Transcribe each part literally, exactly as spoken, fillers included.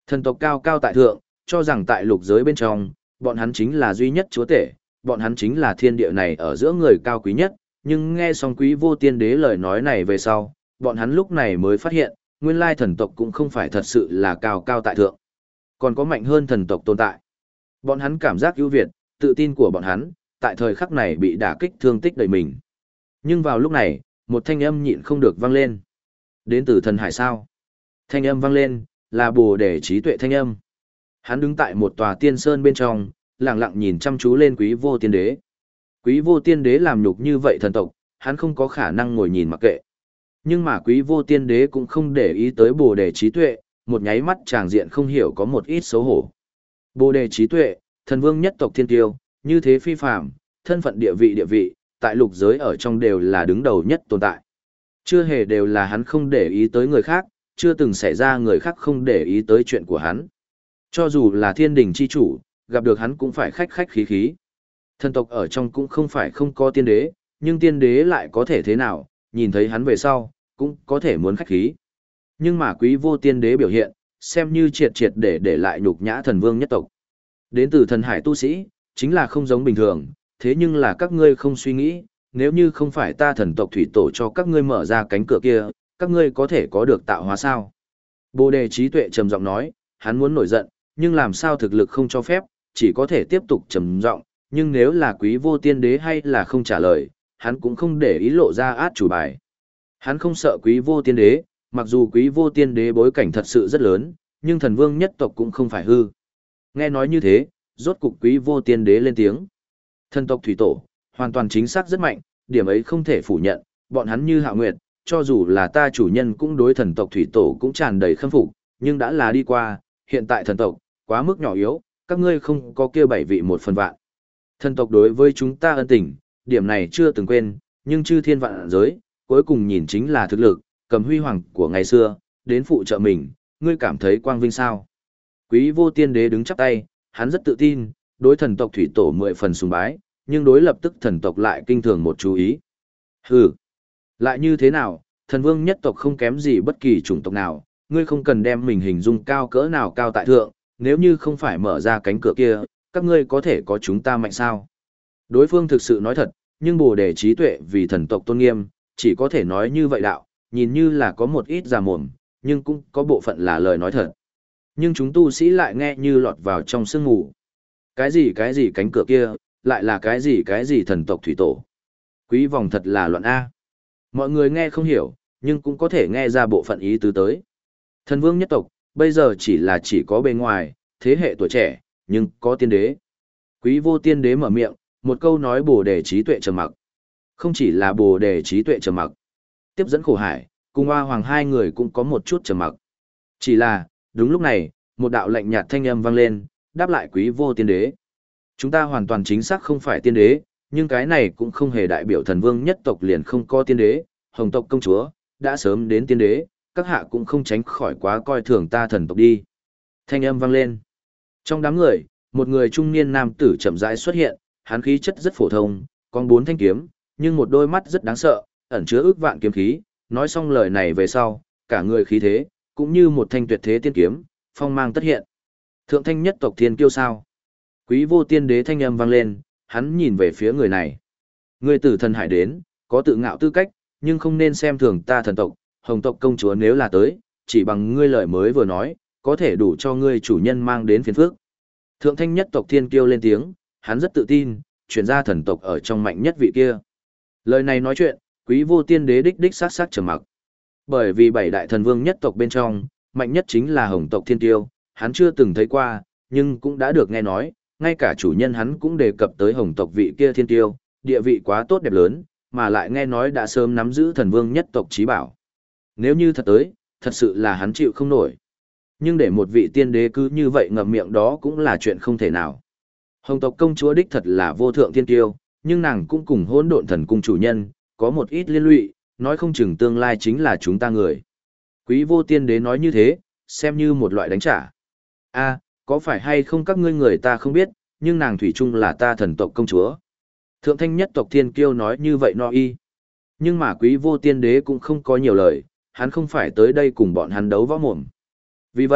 Thần tộc cao cao tại thượng, cho rằng tại lục giới bên trong, bọn hắn chính là duy nhất chúa tể, bọn hắn chính là thiên địa này ở giữa người cao quý nhất, nhưng nghe xong Quý Vô Tiên Đế lời nói này về sau, bọn hắn lúc này mới phát hiện, nguyên lai thần tộc cũng không phải thật sự là cao cao tại thượng, còn có mạnh hơn thần tộc tồn tại. Bọn hắn cảm giác ưu việt, tự tin của bọn hắn, tại thời khắc này bị đả kích thương tích đầy mình. Nhưng vào lúc này, một thanh âm nhịn không được vang lên. Đến từ thần hải sao? Thanh âm vang lên, là Bồ Đề trí tuệ thanh âm. Hắn đứng tại một tòa tiên sơn bên trong, lặng lặng nhìn chăm chú lên Quý Vô Tiên Đế. Quý Vô Tiên Đế làm nhục như vậy thần tộc, hắn không có khả năng ngồi nhìn mặc kệ. Nhưng mà Quý Vô Tiên Đế cũng không để ý tới Bồ Đề trí tuệ, một nháy mắt tràng diện không hiểu có một ít xấu hổ. Bồ Đề trí tuệ, thần vương nhất tộc thiên tiêu, như thế phi phàm, thân phận địa vị địa vị, tại lục giới ở trong đều là đứng đầu nhất tồn tại. Chưa hề đều là hắn không để ý tới người khác, chưa từng xảy ra người khác không để ý tới chuyện của hắn. Cho dù là thiên đình chi chủ, gặp được hắn cũng phải khách khách khí khí. Thần tộc ở trong cũng không phải không có tiên đế, nhưng tiên đế lại có thể thế nào, nhìn thấy hắn về sau, cũng có thể muốn khách khí. Nhưng mà Quý Vô Tiên Đế biểu hiện, xem như triệt triệt để để lại nhục nhã thần vương nhất tộc. Đến từ thần hải tu sĩ, chính là không giống bình thường, thế nhưng là các ngươi không suy nghĩ, nếu như không phải ta thần tộc thủy tổ cho các ngươi mở ra cánh cửa kia, các ngươi có thể có được tạo hóa sao? Bồ Đề trí tuệ trầm giọng nói, hắn muốn nổi giận, nhưng làm sao thực lực không cho phép, chỉ có thể tiếp tục trầm giọng, nhưng nếu là Quý Vô Tiên Đế hay là không trả lời, hắn cũng không để ý lộ ra át chủ bài. Hắn không sợ Quý Vô Tiên Đế, mặc dù Quý Vô Tiên Đế bối cảnh thật sự rất lớn, nhưng thần vương nhất tộc cũng không phải hư. Nghe nói như thế, rốt cục Quý Vô Tiên Đế lên tiếng. Thần tộc thủy tổ, hoàn toàn chính xác rất mạnh, điểm ấy không thể phủ nhận, bọn hắn như Hạo Nguyệt, cho dù là ta chủ nhân cũng đối thần tộc thủy tổ cũng tràn đầy khâm phục, nhưng đã là đi qua, hiện tại thần tộc, quá mức nhỏ yếu, các ngươi không có kia bảy vị một phần vạn. Thần tộc đối với chúng ta ân tình, điểm này chưa từng quên, nhưng chư thiên vạn giới, cuối cùng nhìn chính là thực lực, cầm huy hoàng của ngày xưa, đến phụ trợ mình, ngươi cảm thấy quang vinh sao? Quý Vô Tiên Đế đứng chắp tay, hắn rất tự tin, đối thần tộc thủy tổ mười phần sùng bái, nhưng đối lập tức thần tộc lại kinh thường một chú ý. Hừ, lại như thế nào, thần vương nhất tộc không kém gì bất kỳ chủng tộc nào, ngươi không cần đem mình hình dung cao cỡ nào cao tại thượng, nếu như không phải mở ra cánh cửa kia, các ngươi có thể có chúng ta mạnh sao? Đối phương thực sự nói thật, nhưng Bồ Đề trí tuệ vì thần tộc tôn nghiêm, chỉ có thể nói như vậy đạo, nhìn như là có một ít già mồm, nhưng cũng có bộ phận là lời nói thật. Nhưng chúng tu sĩ lại nghe như lọt vào trong sương ngủ. Cái gì cái gì cánh cửa kia, lại là cái gì cái gì thần tộc thủy tổ. Quý vòng thật là loạn A. Mọi người nghe không hiểu, nhưng cũng có thể nghe ra bộ phận ý tứ tới. Thần vương nhất tộc, bây giờ chỉ là chỉ có bề ngoài, thế hệ tuổi trẻ, nhưng có tiên đế. Quý Vô Tiên Đế mở miệng, một câu nói Bồ Đề trí tuệ trầm mặc. Không chỉ là Bồ Đề trí tuệ trầm mặc. Tiếp dẫn Khổ Hải, cùng Hoa Hoàng hai người cũng có một chút trầm mặc. Chỉ là, đúng lúc này, một đạo lạnh nhạt thanh âm vang lên, đáp lại Quý Vô Tiên Đế. Chúng ta hoàn toàn chính xác không phải tiên đế, nhưng cái này cũng không hề đại biểu thần vương nhất tộc liền không có tiên đế, hồng tộc công chúa, đã sớm đến tiên đế, các hạ cũng không tránh khỏi quá coi thường ta thần tộc đi. Thanh âm vang lên. Trong đám người, một người trung niên nam tử chậm rãi xuất hiện, hắn khí chất rất phổ thông, con bốn thanh kiếm, nhưng một đôi mắt rất đáng sợ, ẩn chứa ước vạn kiếm khí, nói xong lời này về sau, cả người khí thế, cũng như một thanh tuyệt thế tiên kiếm, phong mang tất hiện. Thượng thanh nhất tộc thiên kiêu sao? Quý Vô Tiên Đế thanh âm vang lên, hắn nhìn về phía người này. Ngươi từ thần hải đến, có tự ngạo tư cách, nhưng không nên xem thường ta thần tộc, hồng tộc công chúa nếu là tới, chỉ bằng ngươi lời mới vừa nói, có thể đủ cho ngươi chủ nhân mang đến phiền phước. Thượng thanh nhất tộc thiên kiêu lên tiếng, hắn rất tự tin, chuyển ra thần tộc ở trong mạnh nhất vị kia. Lời này nói chuyện, Quý Vô Tiên Đế đích đích sát sát trầm mặc. Bởi vì bảy đại thần vương nhất tộc bên trong, mạnh nhất chính là hồng tộc thiên kiêu, hắn chưa từng thấy qua, nhưng cũng đã được nghe nói, ngay cả chủ nhân hắn cũng đề cập tới hồng tộc vị kia thiên kiêu, địa vị quá tốt đẹp lớn, mà lại nghe nói đã sớm nắm giữ thần vương nhất tộc trí bảo. Nếu như thật tới, thật sự là hắn chịu không nổi. Nhưng để một vị tiên đế cứ như vậy ngậm miệng đó cũng là chuyện không thể nào. Hồng tộc công chúa đích thật là vô thượng thiên kiêu, nhưng nàng cũng cùng hỗn độn thần cung chủ nhân, có một ít liên lụy, nói không chừng tương lai chính là chúng ta người. Quý Vô Tiên Đế nói như thế, xem như một loại đánh trả. A, có phải hay không các ngươi người ta không biết, nhưng nàng thủy chung là ta thần tộc công chúa. Thượng thanh nhất tộc thiên kiêu nói như vậy no y. Nhưng mà Quý Vô Tiên Đế cũng không có nhiều lời, hắn không phải tới đây cùng bọn hắn đấu võ mồm. Vì vậy,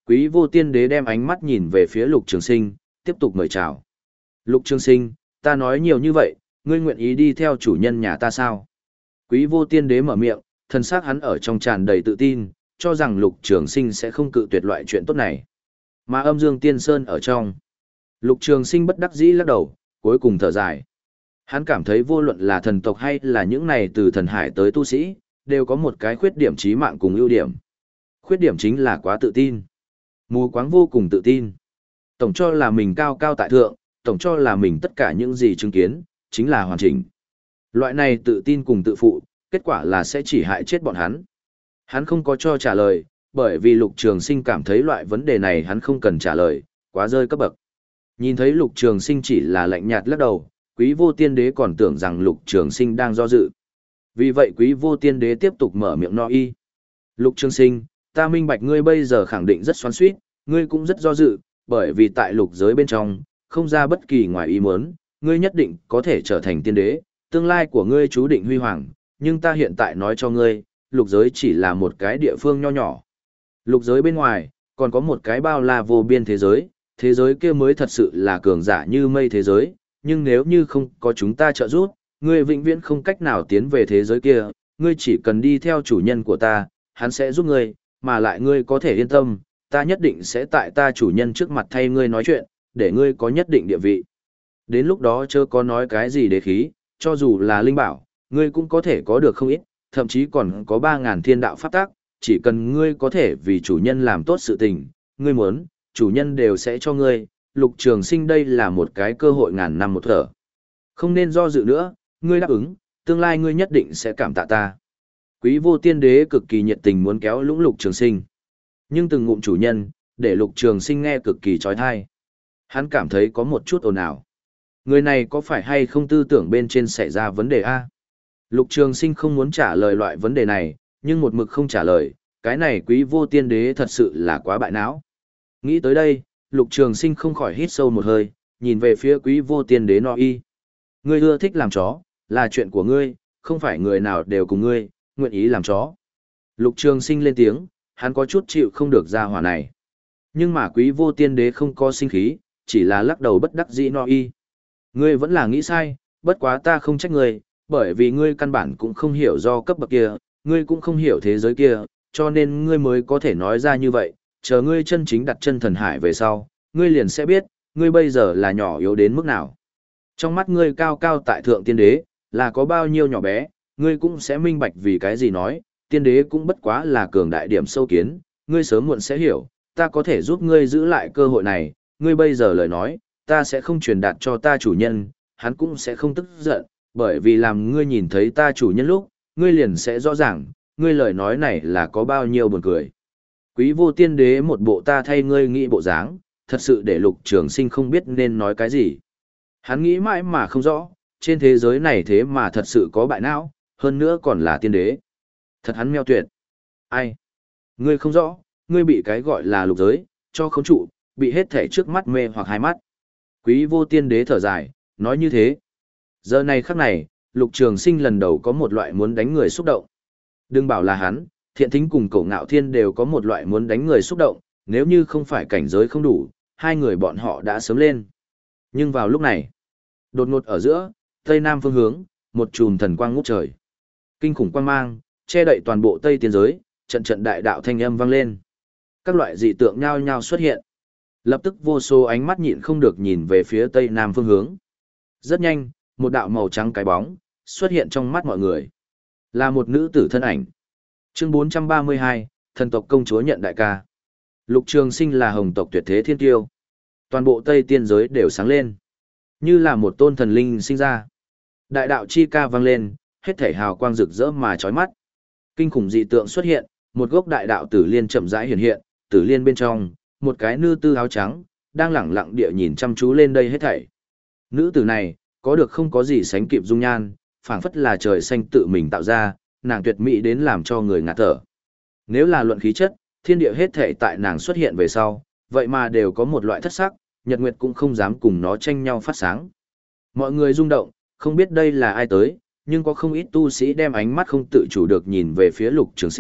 Quý vô tiên đế đem ánh mắt nhìn về phía Lục Trường Sinh, tiếp tục mời chào. Lục Trường Sinh, ta nói nhiều như vậy, ngươi nguyện ý đi theo chủ nhân nhà ta sao? Quý vô tiên đế mở miệng, thân xác hắn ở trong tràn đầy tự tin, cho rằng Lục Trường Sinh sẽ không cự tuyệt loại chuyện tốt này. Mà âm dương tiên sơn ở trong. Lục Trường Sinh bất đắc dĩ lắc đầu, cuối cùng thở dài. Hắn cảm thấy vô luận là thần tộc hay là những này từ thần hải tới tu sĩ, đều có một cái khuyết điểm chí mạng cùng ưu điểm. Khuyết điểm chính là quá tự tin. Mù quáng vô cùng tự tin. Tổng cho là mình cao cao tại thượng, tổng cho là mình tất cả những gì chứng kiến, chính là hoàn chỉnh. Loại này tự tin cùng tự phụ, kết quả là sẽ chỉ hại chết bọn hắn. Hắn không có cho trả lời, bởi vì Lục Trường Sinh cảm thấy loại vấn đề này hắn không cần trả lời, quá rơi cấp bậc. Nhìn thấy Lục Trường Sinh chỉ là lạnh nhạt lắc đầu, Quý vô tiên đế còn tưởng rằng Lục Trường Sinh đang do dự. Vì vậy Quý vô tiên đế tiếp tục mở miệng nói y. Lục Trường Sinh, ta minh bạch ngươi bây giờ khẳng định rất xoắn xuýt, ngươi cũng rất do dự, bởi vì tại lục giới bên trong, không ra bất kỳ ngoài ý muốn, ngươi nhất định có thể trở thành tiên đế, tương lai của ngươi chú định huy hoàng, nhưng ta hiện tại nói cho ngươi, lục giới chỉ là một cái địa phương nho nhỏ. Lục giới bên ngoài, còn có một cái bao la vô biên thế giới, thế giới kia mới thật sự là cường giả như mây thế giới, nhưng nếu như không có chúng ta trợ giúp, ngươi vĩnh viễn không cách nào tiến về thế giới kia, ngươi chỉ cần đi theo chủ nhân của ta, hắn sẽ giúp ngươi, mà lại ngươi có thể yên tâm, ta nhất định sẽ tại ta chủ nhân trước mặt thay ngươi nói chuyện, để ngươi có nhất định địa vị. Đến lúc đó chớ có nói cái gì đế khí, cho dù là linh bảo, ngươi cũng có thể có được không ít, thậm chí còn có ba ngàn thiên đạo pháp tác, chỉ cần ngươi có thể vì chủ nhân làm tốt sự tình, ngươi muốn, chủ nhân đều sẽ cho ngươi, Lục Trường Sinh đây là một cái cơ hội ngàn năm một thở. Không nên do dự nữa, ngươi đáp ứng, tương lai ngươi nhất định sẽ cảm tạ ta. Quý vô tiên đế cực kỳ nhiệt tình muốn kéo lũng Lục Trường Sinh. Nhưng từng ngụm chủ nhân, để Lục Trường Sinh nghe cực kỳ trói thai. Hắn cảm thấy có một chút ồn ào. Người này có phải hay không tư tưởng bên trên xảy ra vấn đề A? Lục Trường Sinh không muốn trả lời loại vấn đề này, nhưng một mực không trả lời, cái này quý vô tiên đế thật sự là quá bại não. Nghĩ tới đây, Lục Trường Sinh không khỏi hít sâu một hơi, nhìn về phía quý vô tiên đế no y. Ngươi ưa thích làm chó, là chuyện của ngươi, không phải người nào đều cùng ngươi, nguyện ý làm chó. Lục Trường Sinh lên tiếng, hắn có chút chịu không được ra hỏa này. Nhưng mà quý vô tiên đế không có sinh khí, chỉ là lắc đầu bất đắc dĩ no y. Ngươi vẫn là nghĩ sai, bất quá ta không trách ngươi, bởi vì ngươi căn bản cũng không hiểu do cấp bậc kia, ngươi cũng không hiểu thế giới kia, cho nên ngươi mới có thể nói ra như vậy, chờ ngươi chân chính đặt chân thần hải về sau, ngươi liền sẽ biết, ngươi bây giờ là nhỏ yếu đến mức nào. Trong mắt ngươi cao cao tại thượng tiên đế, là có bao nhiêu nhỏ bé, ngươi cũng sẽ minh bạch vì cái gì nói, tiên đế cũng bất quá là cường đại điểm sâu kiến, ngươi sớm muộn sẽ hiểu, ta có thể giúp ngươi giữ lại cơ hội này, ngươi bây giờ lời nói, ta sẽ không truyền đạt cho ta chủ nhân, hắn cũng sẽ không tức giận, bởi vì làm ngươi nhìn thấy ta chủ nhân lúc, ngươi liền sẽ rõ ràng, ngươi lời nói này là có bao nhiêu buồn cười. Quý vô tiên đế một bộ ta thay ngươi nghĩ bộ dáng, thật sự để Lục Trường Sinh không biết nên nói cái gì. Hắn nghĩ mãi mà không rõ, trên thế giới này thế mà thật sự có bại não, hơn nữa còn là tiên đế. Thật hắn meo tuyệt. Ai? Ngươi không rõ, ngươi bị cái gọi là lục giới, cho khống trụ, bị hết thể trước mắt mê hoặc hai mắt. Quý vô tiên đế thở dài, nói như thế. Giờ này khắc này, Lục Trường Sinh lần đầu có một loại muốn đánh người xúc động. Đừng bảo là hắn, Thiện Thính cùng Cổ Ngạo Thiên đều có một loại muốn đánh người xúc động, nếu như không phải cảnh giới không đủ, hai người bọn họ đã sớm lên. Nhưng vào lúc này, đột ngột ở giữa, tây nam phương hướng, một chùm thần quang ngút trời. Kinh khủng quang mang, che đậy toàn bộ Tây Tiên giới, trận trận đại đạo thanh âm vang lên. Các loại dị tượng nhao nhao xuất hiện. Lập tức vô số ánh mắt nhịn không được nhìn về phía tây nam phương hướng. Rất nhanh, một đạo màu trắng cái bóng xuất hiện trong mắt mọi người. Là một nữ tử thân ảnh. Chương bốn trăm ba mươi hai, thần tộc công chúa nhận đại ca. Lục Trường Sinh là hồng tộc tuyệt thế thiên tiêu. Toàn bộ Tây Tiên giới đều sáng lên, như là một tôn thần linh sinh ra. Đại đạo chi ca vang lên, hết thảy hào quang rực rỡ mà chói mắt. Kinh khủng dị tượng xuất hiện, một gốc đại đạo tử liên chậm rãi hiện hiện, tử liên bên trong, một cái nữ tử áo trắng đang lẳng lặng địa nhìn chăm chú lên đây hết thảy. Nữ tử này, có được không có gì sánh kịp dung nhan, phảng phất là trời xanh tự mình tạo ra, nàng tuyệt mỹ đến làm cho người ngạt thở. Nếu là luận khí chất, thiên địa hết thảy tại nàng xuất hiện về sau, vậy mà đều có một loại thất sắc, nhật nguyệt cũng không dám cùng nó tranh nhau phát sáng. Mọi người rung động, không biết đây là ai tới, nhưng có không ít tu sĩ đem ánh mắt không tự chủ được nhìn về phía Lục Trường Sinh,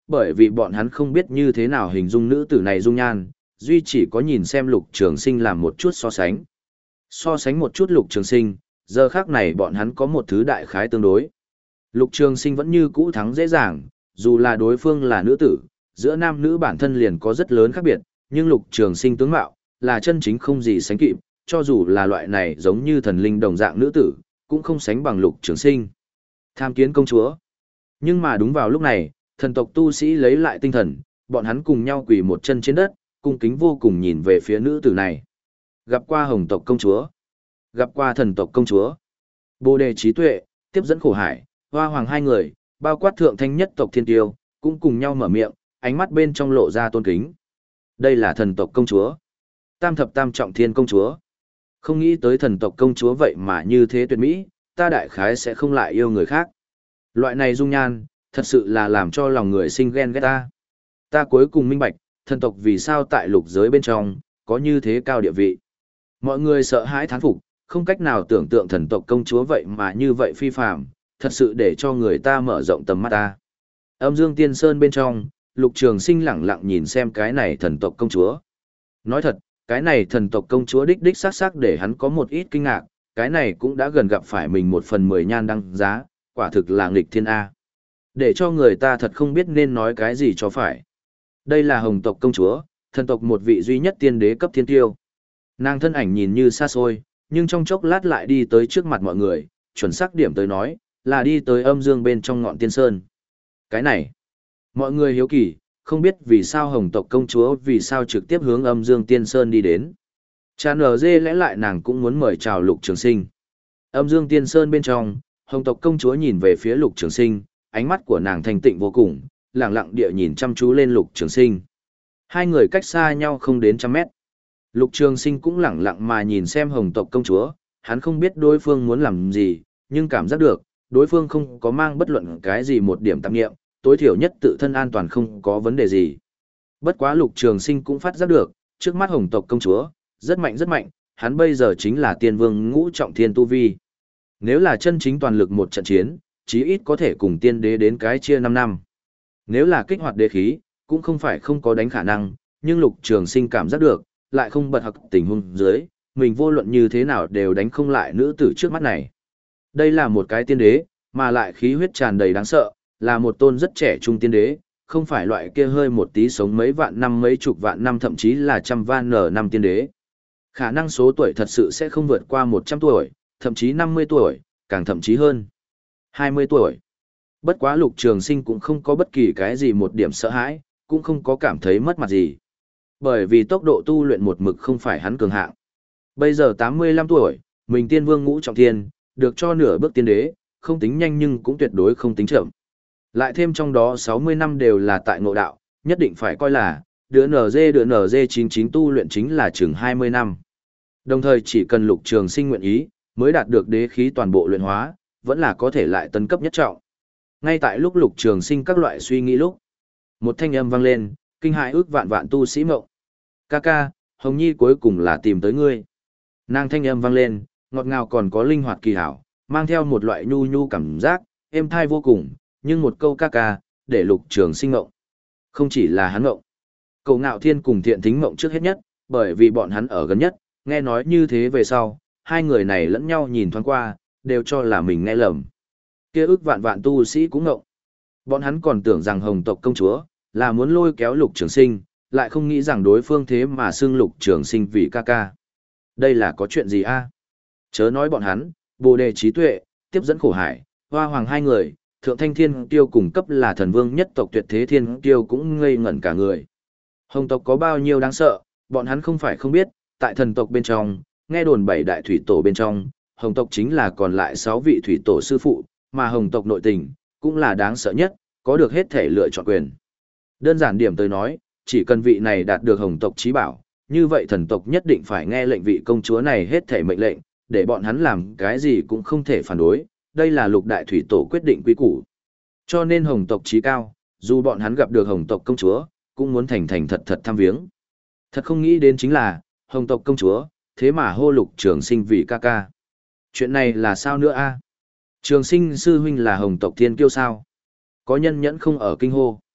bởi vì bọn hắn không biết như thế nào hình dung nữ tử này dung nhan, duy chỉ có nhìn xem Lục Trường Sinh làm một chút so sánh. So sánh một chút Lục Trường Sinh, giờ khác này bọn hắn có một thứ đại khái tương đối. Lục Trường Sinh vẫn như cũ thắng dễ dàng, dù là đối phương là nữ tử, giữa nam nữ bản thân liền có rất lớn khác biệt, nhưng Lục Trường Sinh tướng mạo là chân chính không gì sánh kịp, cho dù là loại này giống như thần linh đồng dạng nữ tử, cũng không sánh bằng Lục Trường Sinh. Tham kiến công chúa. Nhưng mà đúng vào lúc này, thần tộc tu sĩ lấy lại tinh thần, bọn hắn cùng nhau quỳ một chân trên đất, cung kính vô cùng nhìn về phía nữ tử này. Gặp qua Hồng tộc công chúa, gặp qua thần tộc công chúa. Bồ đề trí tuệ, tiếp dẫn khổ hải, hoa hoàng hai người, bao quát thượng thanh nhất tộc thiên tiêu, cũng cùng nhau mở miệng, ánh mắt bên trong lộ ra tôn kính. Đây là thần tộc công chúa, tam thập tam trọng thiên công chúa. Không nghĩ tới thần tộc công chúa vậy mà như thế tuyệt mỹ, ta đại khái sẽ không lại yêu người khác. Loại này dung nhan, thật sự là làm cho lòng người sinh ghen ghét ta. Ta cuối cùng minh bạch, thần tộc vì sao tại lục giới bên trong, có như thế cao địa vị. Mọi người sợ hãi thán phục, không cách nào tưởng tượng thần tộc công chúa vậy mà như vậy phi phàm, thật sự để cho người ta mở rộng tầm mắt ta. Âm Dương Tiên Sơn bên trong, Lục Trường Sinh lẳng lặng nhìn xem cái này thần tộc công chúa. Nói thật, cái này thần tộc công chúa đích đích sắc sắc để hắn có một ít kinh ngạc, cái này cũng đã gần gặp phải mình một phần mười nhan đăng giá, quả thực là nghịch thiên A. Để cho người ta thật không biết nên nói cái gì cho phải. Đây là Hồng tộc công chúa, thần tộc một vị duy nhất tiên đế cấp thiên tiêu. Nàng thân ảnh nhìn như xa xôi, nhưng trong chốc lát lại đi tới trước mặt mọi người, chuẩn xác điểm tới nói, là đi tới âm dương bên trong ngọn tiên sơn. Cái này, mọi người hiếu kỳ, không biết vì sao Hồng tộc công chúa vì sao trực tiếp hướng âm dương tiên sơn đi đến. Chà nở dê lẽ lại nàng cũng muốn mời chào Lục Trường Sinh. Âm dương tiên sơn bên trong, Hồng tộc công chúa nhìn về phía Lục Trường Sinh, ánh mắt của nàng thanh tịnh vô cùng, lặng lặng địa nhìn chăm chú lên Lục Trường Sinh. Hai người cách xa nhau không đến trăm mét. Lục Trường Sinh cũng lặng lặng mà nhìn xem Hồng tộc công chúa, hắn không biết đối phương muốn làm gì, nhưng cảm giác được, đối phương không có mang bất luận cái gì một điểm tạp nghiệm, tối thiểu nhất tự thân an toàn không có vấn đề gì. Bất quá Lục Trường Sinh cũng phát giác được, trước mắt Hồng tộc công chúa, rất mạnh rất mạnh, hắn bây giờ chính là tiên vương ngũ trọng thiên tu vi. Nếu là chân chính toàn lực một trận chiến, chí ít có thể cùng tiên đế đến cái chia năm năm. Nếu là kích hoạt đế khí, cũng không phải không có đánh khả năng, nhưng Lục Trường Sinh cảm giác được, lại không bật học tình huống dưới, mình vô luận như thế nào đều đánh không lại nữ tử trước mắt này. Đây là một cái tiên đế, mà lại khí huyết tràn đầy đáng sợ, là một tôn rất trẻ trung tiên đế, không phải loại kia hơi một tí sống mấy vạn năm mấy chục vạn năm thậm chí là trăm van nở năm tiên đế. Khả năng số tuổi thật sự sẽ không vượt qua một trăm tuổi, thậm chí năm mươi tuổi, càng thậm chí hơn. hai mươi tuổi. Bất quá Lục Trường Sinh cũng không có bất kỳ cái gì một điểm sợ hãi, cũng không có cảm thấy mất mặt gì. Bởi vì tốc độ tu luyện một mực không phải hắn cường hạng. Bây giờ tám mươi lăm tuổi, mình tiên vương ngũ trọng thiên, được cho nửa bước tiên đế, không tính nhanh nhưng cũng tuyệt đối không tính chậm. Lại thêm trong đó sáu mươi năm đều là tại ngộ đạo, nhất định phải coi là, đứa en giê đứa en giê chín chín tu luyện chính là chừng hai mươi năm. Đồng thời chỉ cần Lục Trường Sinh nguyện ý, mới đạt được đế khí toàn bộ luyện hóa, vẫn là có thể lại tấn cấp nhất trọng. Ngay tại lúc Lục Trường Sinh các loại suy nghĩ lúc, một thanh âm vang lên, kinh hãi ước vạn vạn tu sĩ mộng. Ca ca, Hồng Nhi cuối cùng là tìm tới ngươi. Nàng thanh âm vang lên, ngọt ngào còn có linh hoạt kỳ hảo, mang theo một loại nhu nhu cảm giác, êm thai vô cùng, nhưng một câu ca ca, để Lục Trường Sinh ngộng. Không chỉ là hắn ngộng. Cầu Ngạo Thiên cùng Thiện Thính ngộng trước hết nhất, bởi vì bọn hắn ở gần nhất, nghe nói như thế về sau, hai người này lẫn nhau nhìn thoáng qua, đều cho là mình nghe lầm. Kia ước vạn vạn tu sĩ cũng ngộng. Bọn hắn còn tưởng rằng Hồng tộc công chúa là muốn lôi kéo Lục Trường Sinh, lại không nghĩ rằng đối phương thế mà xưng Lục Trường Sinh vì ca ca. Đây là có chuyện gì a? Chớ nói bọn hắn, Bồ đề trí tuệ, tiếp dẫn khổ hải, hoa hoàng hai người, thượng thanh thiên tiêu cùng cấp là thần vương nhất tộc tuyệt thế thiên tiêu cũng ngây ngẩn cả người. Hồng tộc có bao nhiêu đáng sợ, bọn hắn không phải không biết, tại thần tộc bên trong, nghe đồn bảy đại thủy tổ bên trong, Hồng tộc chính là còn lại sáu vị thủy tổ sư phụ, mà Hồng tộc nội tình, cũng là đáng sợ nhất, có được hết thể lựa chọn quyền. Đơn giản điểm tới nói, chỉ cần vị này đạt được Hồng tộc trí bảo, như vậy thần tộc nhất định phải nghe lệnh vị công chúa này hết thể mệnh lệnh, để bọn hắn làm cái gì cũng không thể phản đối, đây là lục đại thủy tổ quyết định quý củ. Cho nên Hồng tộc trí cao, dù bọn hắn gặp được Hồng tộc công chúa, cũng muốn thành thành thật thật thăm viếng. Thật không nghĩ đến chính là, Hồng tộc công chúa, thế mà hô Lục Trường Sinh vì ca ca. Chuyện này là sao nữa a? Trường Sinh sư huynh là Hồng tộc thiên kiêu sao? Có nhân nhẫn không ở kinh hô.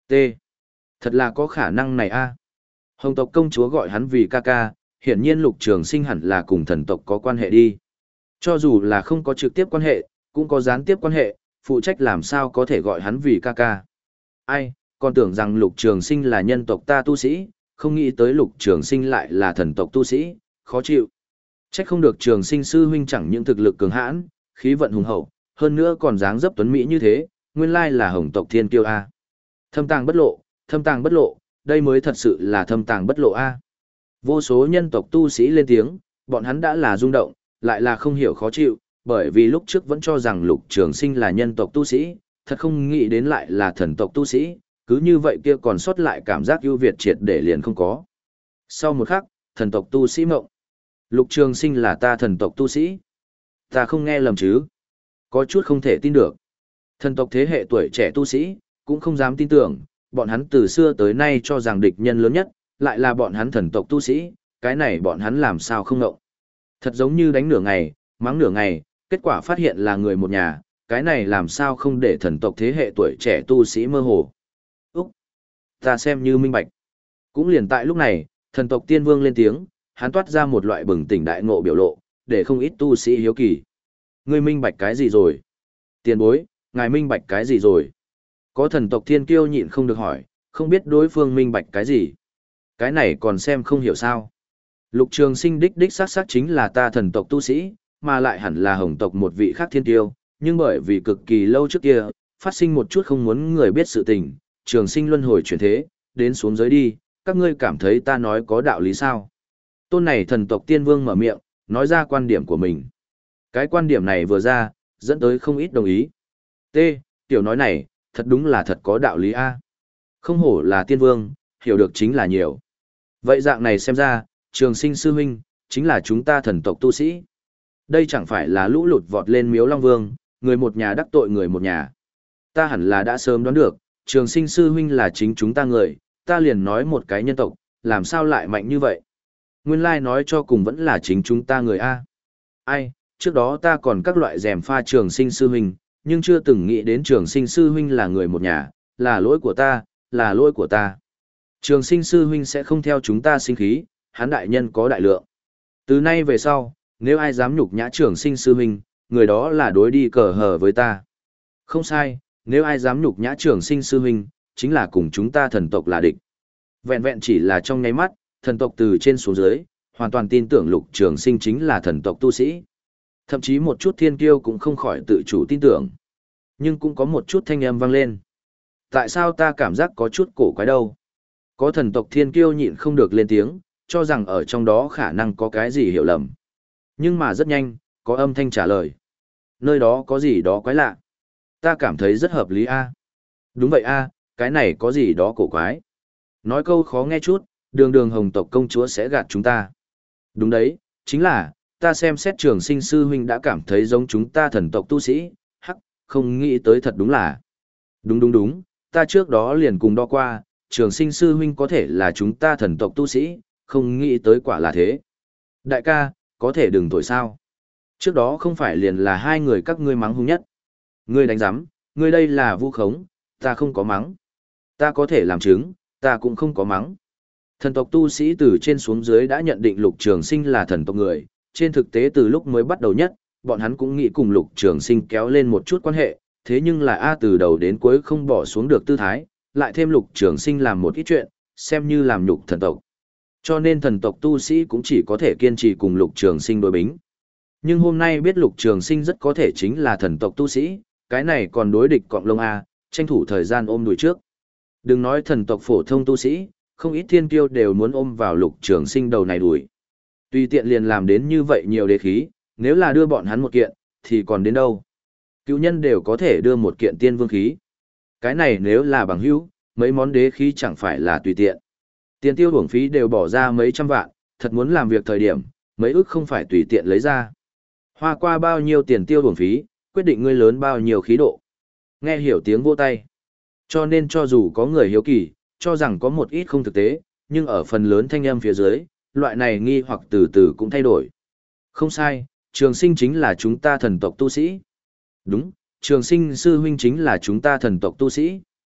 T. Thật là có khả năng này a. Hồng tộc công chúa gọi hắn vì ca ca, hiển nhiên Lục Trường Sinh hẳn là cùng thần tộc có quan hệ đi. Cho dù là không có trực tiếp quan hệ, cũng có gián tiếp quan hệ, phụ trách làm sao có thể gọi hắn vì ca ca. Ai, còn tưởng rằng Lục Trường Sinh là nhân tộc ta tu sĩ, không nghĩ tới Lục Trường Sinh lại là thần tộc tu sĩ, khó chịu. Trách không được Trường Sinh sư huynh chẳng những thực lực cường hãn, khí vận hùng hậu, hơn nữa còn dáng dấp tuấn mỹ như thế, nguyên lai là Hồng tộc thiên kiêu a. Thâm tàng bất lộ, thâm tàng bất lộ, đây mới thật sự là thâm tàng bất lộ a. Vô số nhân tộc tu sĩ lên tiếng, bọn hắn đã là rung động, lại là không hiểu khó chịu, bởi vì lúc trước vẫn cho rằng Lục Trường Sinh là nhân tộc tu sĩ, thật không nghĩ đến lại là thần tộc tu sĩ, cứ như vậy kia còn sót lại cảm giác ưu việt triệt để liền không có. Sau một khắc, thần tộc tu sĩ mộng. Lục Trường Sinh là ta thần tộc tu sĩ. Ta không nghe lầm chứ? Có chút không thể tin được. Thần tộc thế hệ tuổi trẻ tu sĩ, cũng không dám tin tưởng, bọn hắn từ xưa tới nay cho rằng địch nhân lớn nhất, lại là bọn hắn thần tộc tu sĩ, cái này bọn hắn làm sao không ngộng. Thật giống như đánh nửa ngày, mắng nửa ngày, kết quả phát hiện là người một nhà, cái này làm sao không để thần tộc thế hệ tuổi trẻ tu sĩ mơ hồ. Úc! Ta xem như minh bạch. Cũng liền tại lúc này, thần tộc tiên vương lên tiếng, hắn toát ra một loại bừng tỉnh đại ngộ biểu lộ, để không ít tu sĩ hiếu kỳ. Ngươi minh bạch cái gì rồi? Tiền bối, ngài minh bạch cái gì rồi? Có thần tộc thiên kiêu nhịn không được hỏi, không biết đối phương minh bạch cái gì. Cái này còn xem không hiểu sao. Lục Trường Sinh đích đích xác xác chính là ta thần tộc tu sĩ, mà lại hẳn là Hồng tộc một vị khác thiên kiêu, nhưng bởi vì cực kỳ lâu trước kia, phát sinh một chút không muốn người biết sự tình, Trường Sinh luân hồi chuyển thế, đến xuống giới đi, các ngươi cảm thấy ta nói có đạo lý sao? Tôn này thần tộc tiên vương mở miệng, nói ra quan điểm của mình. Cái quan điểm này vừa ra, dẫn tới không ít đồng ý. T. Tiểu nói này, thật đúng là thật có đạo lý A. Không hổ là tiên vương, hiểu được chính là nhiều. Vậy dạng này xem ra, Trường Sinh sư huynh, chính là chúng ta thần tộc tu sĩ. Đây chẳng phải là lũ lụt vọt lên miếu Long Vương, người một nhà đắc tội người một nhà. Ta hẳn là đã sớm đoán được, Trường Sinh sư huynh là chính chúng ta người, ta liền nói một cái nhân tộc, làm sao lại mạnh như vậy? Nguyên lai nói cho cùng vẫn là chính chúng ta người A. Ai, trước đó ta còn các loại rèm pha Trường Sinh sư huynh, nhưng chưa từng nghĩ đến Trường Sinh sư huynh là người một nhà, là lỗi của ta, là lỗi của ta. Trường Sinh sư huynh sẽ không theo chúng ta sinh khí, hắn đại nhân có đại lượng. Từ nay về sau, nếu ai dám nhục nhã Trường Sinh sư huynh, người đó là đối đi cờ hờ với ta. Không sai, nếu ai dám nhục nhã Trường Sinh sư huynh, chính là cùng chúng ta thần tộc là địch. Vẹn vẹn chỉ là trong nháy mắt, thần tộc từ trên xuống dưới, hoàn toàn tin tưởng Lục Trường Sinh chính là thần tộc tu sĩ. Thậm chí một chút thiên kiêu cũng không khỏi tự chủ tin tưởng. Nhưng cũng có một chút thanh âm vang lên. Tại sao ta cảm giác có chút cổ quái đâu? Có thần tộc thiên kiêu nhịn không được lên tiếng, cho rằng ở trong đó khả năng có cái gì hiểu lầm. Nhưng mà rất nhanh, có âm thanh trả lời. Nơi đó có gì đó quái lạ. Ta cảm thấy rất hợp lý a. Đúng vậy a, cái này có gì đó cổ quái. Nói câu khó nghe chút, đường đường Hồng tộc công chúa sẽ gạt chúng ta. Đúng đấy, chính là, ta xem xét Trường Sinh sư huynh đã cảm thấy giống chúng ta thần tộc tu sĩ, hắc, không nghĩ tới thật đúng là. Đúng đúng đúng, ta trước đó liền cùng đo qua, Trường Sinh sư huynh có thể là chúng ta thần tộc tu sĩ, không nghĩ tới quả là thế. Đại ca, có thể đừng thổi sao. Trước đó không phải liền là hai người các ngươi mắng hung nhất. Ngươi đánh giám, ngươi đây là vu khống, ta không có mắng. Ta có thể làm chứng, ta cũng không có mắng. Thần tộc tu sĩ từ trên xuống dưới đã nhận định Lục Trường Sinh là thần tộc người, trên thực tế từ lúc mới bắt đầu nhất, bọn hắn cũng nghĩ cùng Lục Trường Sinh kéo lên một chút quan hệ, thế nhưng là A từ đầu đến cuối không bỏ xuống được tư thái, lại thêm Lục Trường Sinh làm một ít chuyện, xem như làm nhục thần tộc. Cho nên thần tộc tu sĩ cũng chỉ có thể kiên trì cùng Lục Trường Sinh đối bính. Nhưng hôm nay biết Lục Trường Sinh rất có thể chính là thần tộc tu sĩ, cái này còn đối địch cọng lông A, tranh thủ thời gian ôm đuổi trước. Đừng nói thần tộc phổ thông tu sĩ, không ít thiên kiêu đều muốn ôm vào Lục Trường Sinh đầu này đuổi. Tùy tiện liền làm đến như vậy nhiều đế khí, nếu là đưa bọn hắn một kiện, thì còn đến đâu. Cựu nhân đều có thể đưa một kiện tiên vương khí. Cái này nếu là bằng hữu, mấy món đế khí chẳng phải là tùy tiện. Tiền tiêu bổng phí đều bỏ ra mấy trăm vạn, thật muốn làm việc thời điểm, mấy ức không phải tùy tiện lấy ra. Hoa qua bao nhiêu tiền tiêu bổng phí, quyết định ngươi lớn bao nhiêu khí độ. Nghe hiểu tiếng vỗ tay. Cho nên cho dù có người hiếu kỳ, cho rằng có một ít không thực tế, nhưng ở phần lớn thanh âm phía dưới, loại này nghi hoặc từ từ cũng thay đổi. Không sai, Trường Sinh chính là chúng ta thần tộc tu sĩ. Đúng, Trường Sinh sư huynh chính là chúng ta thần tộc tu sĩ.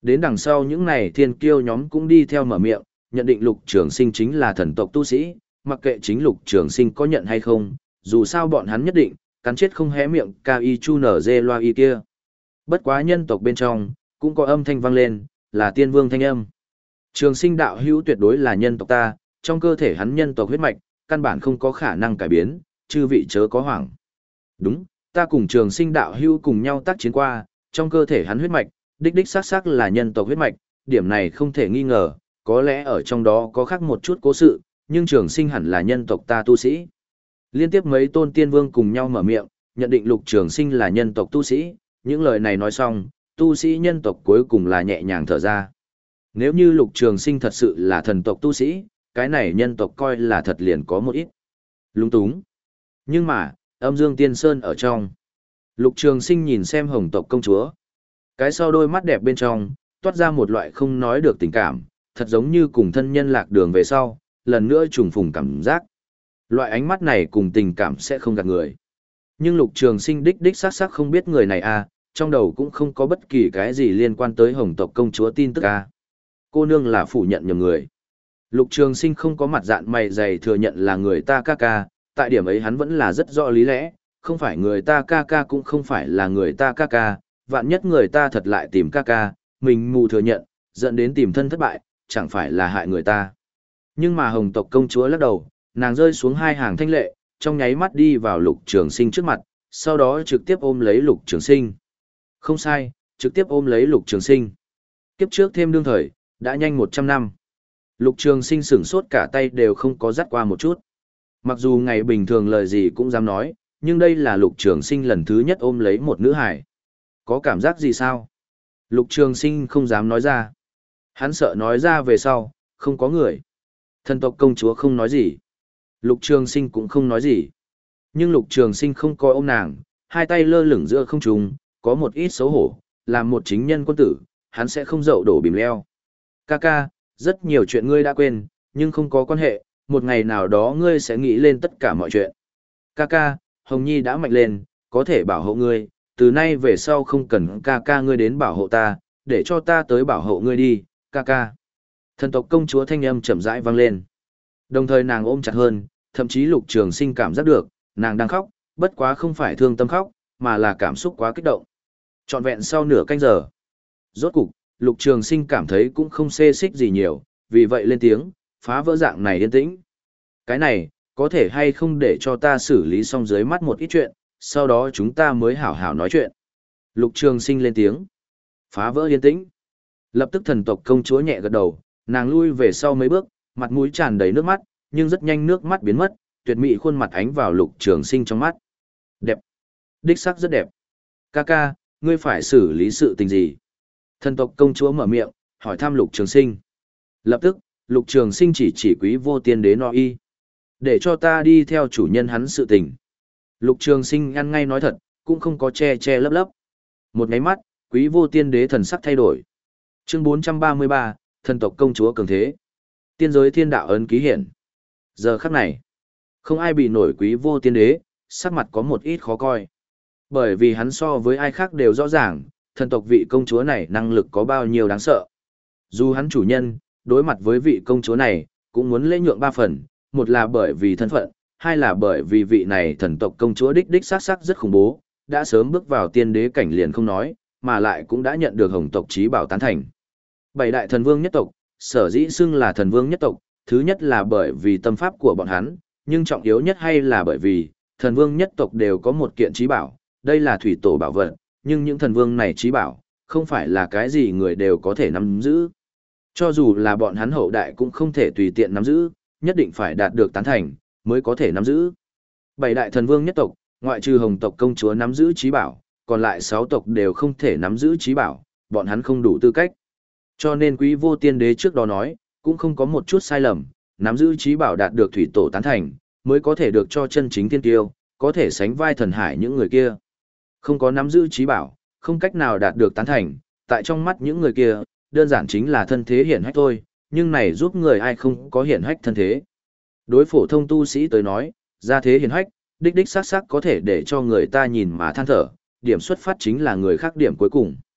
Đến đằng sau những này thiên kiêu nhóm cũng đi theo mở miệng, nhận định Lục Trường Sinh chính là thần tộc tu sĩ, mặc kệ chính Lục Trường Sinh có nhận hay không, dù sao bọn hắn nhất định, cắn chết không hé miệng cao y chu nở dê loa y kia. Bất quá nhân tộc bên trong, cũng có âm thanh vang lên, là tiên vương thanh âm. Trường Sinh đạo hữu tuyệt đối là nhân tộc ta, trong cơ thể hắn nhân tộc huyết mạch, căn bản không có khả năng cải biến, chư vị chớ có hoảng. Đúng, ta cùng Trường Sinh đạo hữu cùng nhau tác chiến qua, trong cơ thể hắn huyết mạch, đích đích xác xác là nhân tộc huyết mạch, điểm này không thể nghi ngờ, có lẽ ở trong đó có khác một chút cố sự, nhưng Trường Sinh hẳn là nhân tộc ta tu sĩ. Liên tiếp mấy tôn tiên vương cùng nhau mở miệng, nhận định Lục Trường Sinh là nhân tộc tu sĩ, những lời này nói xong, tu sĩ nhân tộc cuối cùng là nhẹ nhàng thở ra. Nếu như Lục Trường Sinh thật sự là thần tộc tu sĩ, cái này nhân tộc coi là thật liền có một ít lung túng. Nhưng mà, âm dương tiên sơn ở trong. Lục Trường Sinh nhìn xem hồng tộc công chúa. Cái sau đôi mắt đẹp bên trong, toát ra một loại không nói được tình cảm, thật giống như cùng thân nhân lạc đường về sau, lần nữa trùng phùng cảm giác. Loại ánh mắt này cùng tình cảm sẽ không gạt người. Nhưng Lục Trường Sinh đích đích xác xác không biết người này à, trong đầu cũng không có bất kỳ cái gì liên quan tới hồng tộc công chúa tin tức à. Cô nương là phủ nhận nhầm người. Lục Trường Sinh không có mặt dạn mày dày thừa nhận là người ta ca ca, tại điểm ấy hắn vẫn là rất rõ lý lẽ, không phải người ta ca ca cũng không phải là người ta ca ca, vạn nhất người ta thật lại tìm ca ca, mình mù thừa nhận, dẫn đến tìm thân thất bại, chẳng phải là hại người ta. Nhưng mà hồng tộc công chúa lắc đầu, nàng rơi xuống hai hàng thanh lệ, trong nháy mắt đi vào Lục Trường Sinh trước mặt, sau đó trực tiếp ôm lấy Lục Trường Sinh. Không sai, trực tiếp ôm lấy Lục Trường Sinh. Kiếp trước thêm đương thời, đã nhanh một trăm năm. Lục Trường Sinh sửng sốt cả tay đều không có dắt qua một chút. Mặc dù ngày bình thường lời gì cũng dám nói, nhưng đây là Lục Trường Sinh lần thứ nhất ôm lấy một nữ hải. Có cảm giác gì sao? Lục Trường Sinh không dám nói ra. Hắn sợ nói ra về sau, không có người. Thần tộc công chúa không nói gì. Lục Trường Sinh cũng không nói gì. Nhưng Lục Trường Sinh không coi ôm nàng, hai tay lơ lửng giữa không trung, có một ít xấu hổ, làm một chính nhân quân tử, hắn sẽ không dậu đổ bìm leo. Ca ca, rất nhiều chuyện ngươi đã quên, nhưng không có quan hệ, một ngày nào đó ngươi sẽ nghĩ lên tất cả mọi chuyện. Ca ca, Hồng Nhi đã mạnh lên, có thể bảo hộ ngươi, từ nay về sau không cần ca ca ngươi đến bảo hộ ta, để cho ta tới bảo hộ ngươi đi, ca ca. Thần tộc công chúa thanh âm chậm rãi vang lên. Đồng thời nàng ôm chặt hơn, thậm chí Lục Trường Sinh cảm giác được, nàng đang khóc, bất quá không phải thương tâm khóc, mà là cảm xúc quá kích động. Trọn vẹn sau nửa canh giờ. Rốt cục, Lục Trường Sinh cảm thấy cũng không xê xích gì nhiều, vì vậy lên tiếng, phá vỡ dạng này yên tĩnh. Cái này, có thể hay không để cho ta xử lý xong dưới mắt một ít chuyện, sau đó chúng ta mới hảo hảo nói chuyện. Lục Trường Sinh lên tiếng, phá vỡ yên tĩnh. Lập tức thần tộc công chúa nhẹ gật đầu, nàng lui về sau mấy bước, mặt mũi tràn đầy nước mắt, nhưng rất nhanh nước mắt biến mất, tuyệt mỹ khuôn mặt ánh vào Lục Trường Sinh trong mắt. Đẹp, đích sắc rất đẹp. Ca ca, ngươi phải xử lý sự tình gì? Thần tộc công chúa mở miệng, hỏi thăm Lục Trường Sinh. Lập tức, Lục Trường Sinh chỉ chỉ Quý Vô Tiên Đế no y. Để cho ta đi theo chủ nhân hắn sự tình. Lục Trường Sinh ăn ngay nói thật, cũng không có che che lấp lấp. Một cái mắt, Quý Vô Tiên Đế thần sắc thay đổi. Chương bốn trăm ba mươi ba, thần tộc công chúa cường thế. Tiên giới thiên đạo ấn ký hiển. Giờ khắc này, không ai bị nổi Quý Vô Tiên Đế, sắc mặt có một ít khó coi. Bởi vì hắn so với ai khác đều rõ ràng, thần tộc vị công chúa này năng lực có bao nhiêu đáng sợ. Dù hắn chủ nhân, đối mặt với vị công chúa này, cũng muốn lễ nhượng ba phần, một là bởi vì thân phận, hai là bởi vì vị này thần tộc công chúa đích đích sắc sắc rất khủng bố, đã sớm bước vào tiên đế cảnh liền không nói, mà lại cũng đã nhận được hồng tộc trí bảo tán thành. Bảy đại thần vương nhất tộc, sở dĩ xưng là thần vương nhất tộc, thứ nhất là bởi vì tâm pháp của bọn hắn, nhưng trọng yếu nhất hay là bởi vì, thần vương nhất tộc đều có một kiện trí bảo, đây là thủy tổ bảo vật, nhưng những thần vương này trí bảo, không phải là cái gì người đều có thể nắm giữ. Cho dù là bọn hắn hậu đại cũng không thể tùy tiện nắm giữ, nhất định phải đạt được tán thành, mới có thể nắm giữ. Bảy đại thần vương nhất tộc, ngoại trừ hồng tộc công chúa nắm giữ trí bảo, còn lại sáu tộc đều không thể nắm giữ trí bảo, bọn hắn không đủ tư cách. Cho nên Quý Vô Tiên Đế trước đó nói, cũng không có một chút sai lầm, nắm giữ trí bảo đạt được thủy tổ tán thành, mới có thể được cho chân chính tiên tiêu, có thể sánh vai thần hải những người kia. Không có nắm giữ trí bảo, không cách nào đạt được tán thành, tại trong mắt những người kia, đơn giản chính là thân thế hiển hách thôi, nhưng này giúp người ai không có hiển hách thân thế. Đối phổ thông tu sĩ tới nói, ra thế hiển hách, đích đích sắc sắc có thể để cho người ta nhìn mà than thở, điểm xuất phát chính là người khác điểm cuối cùng.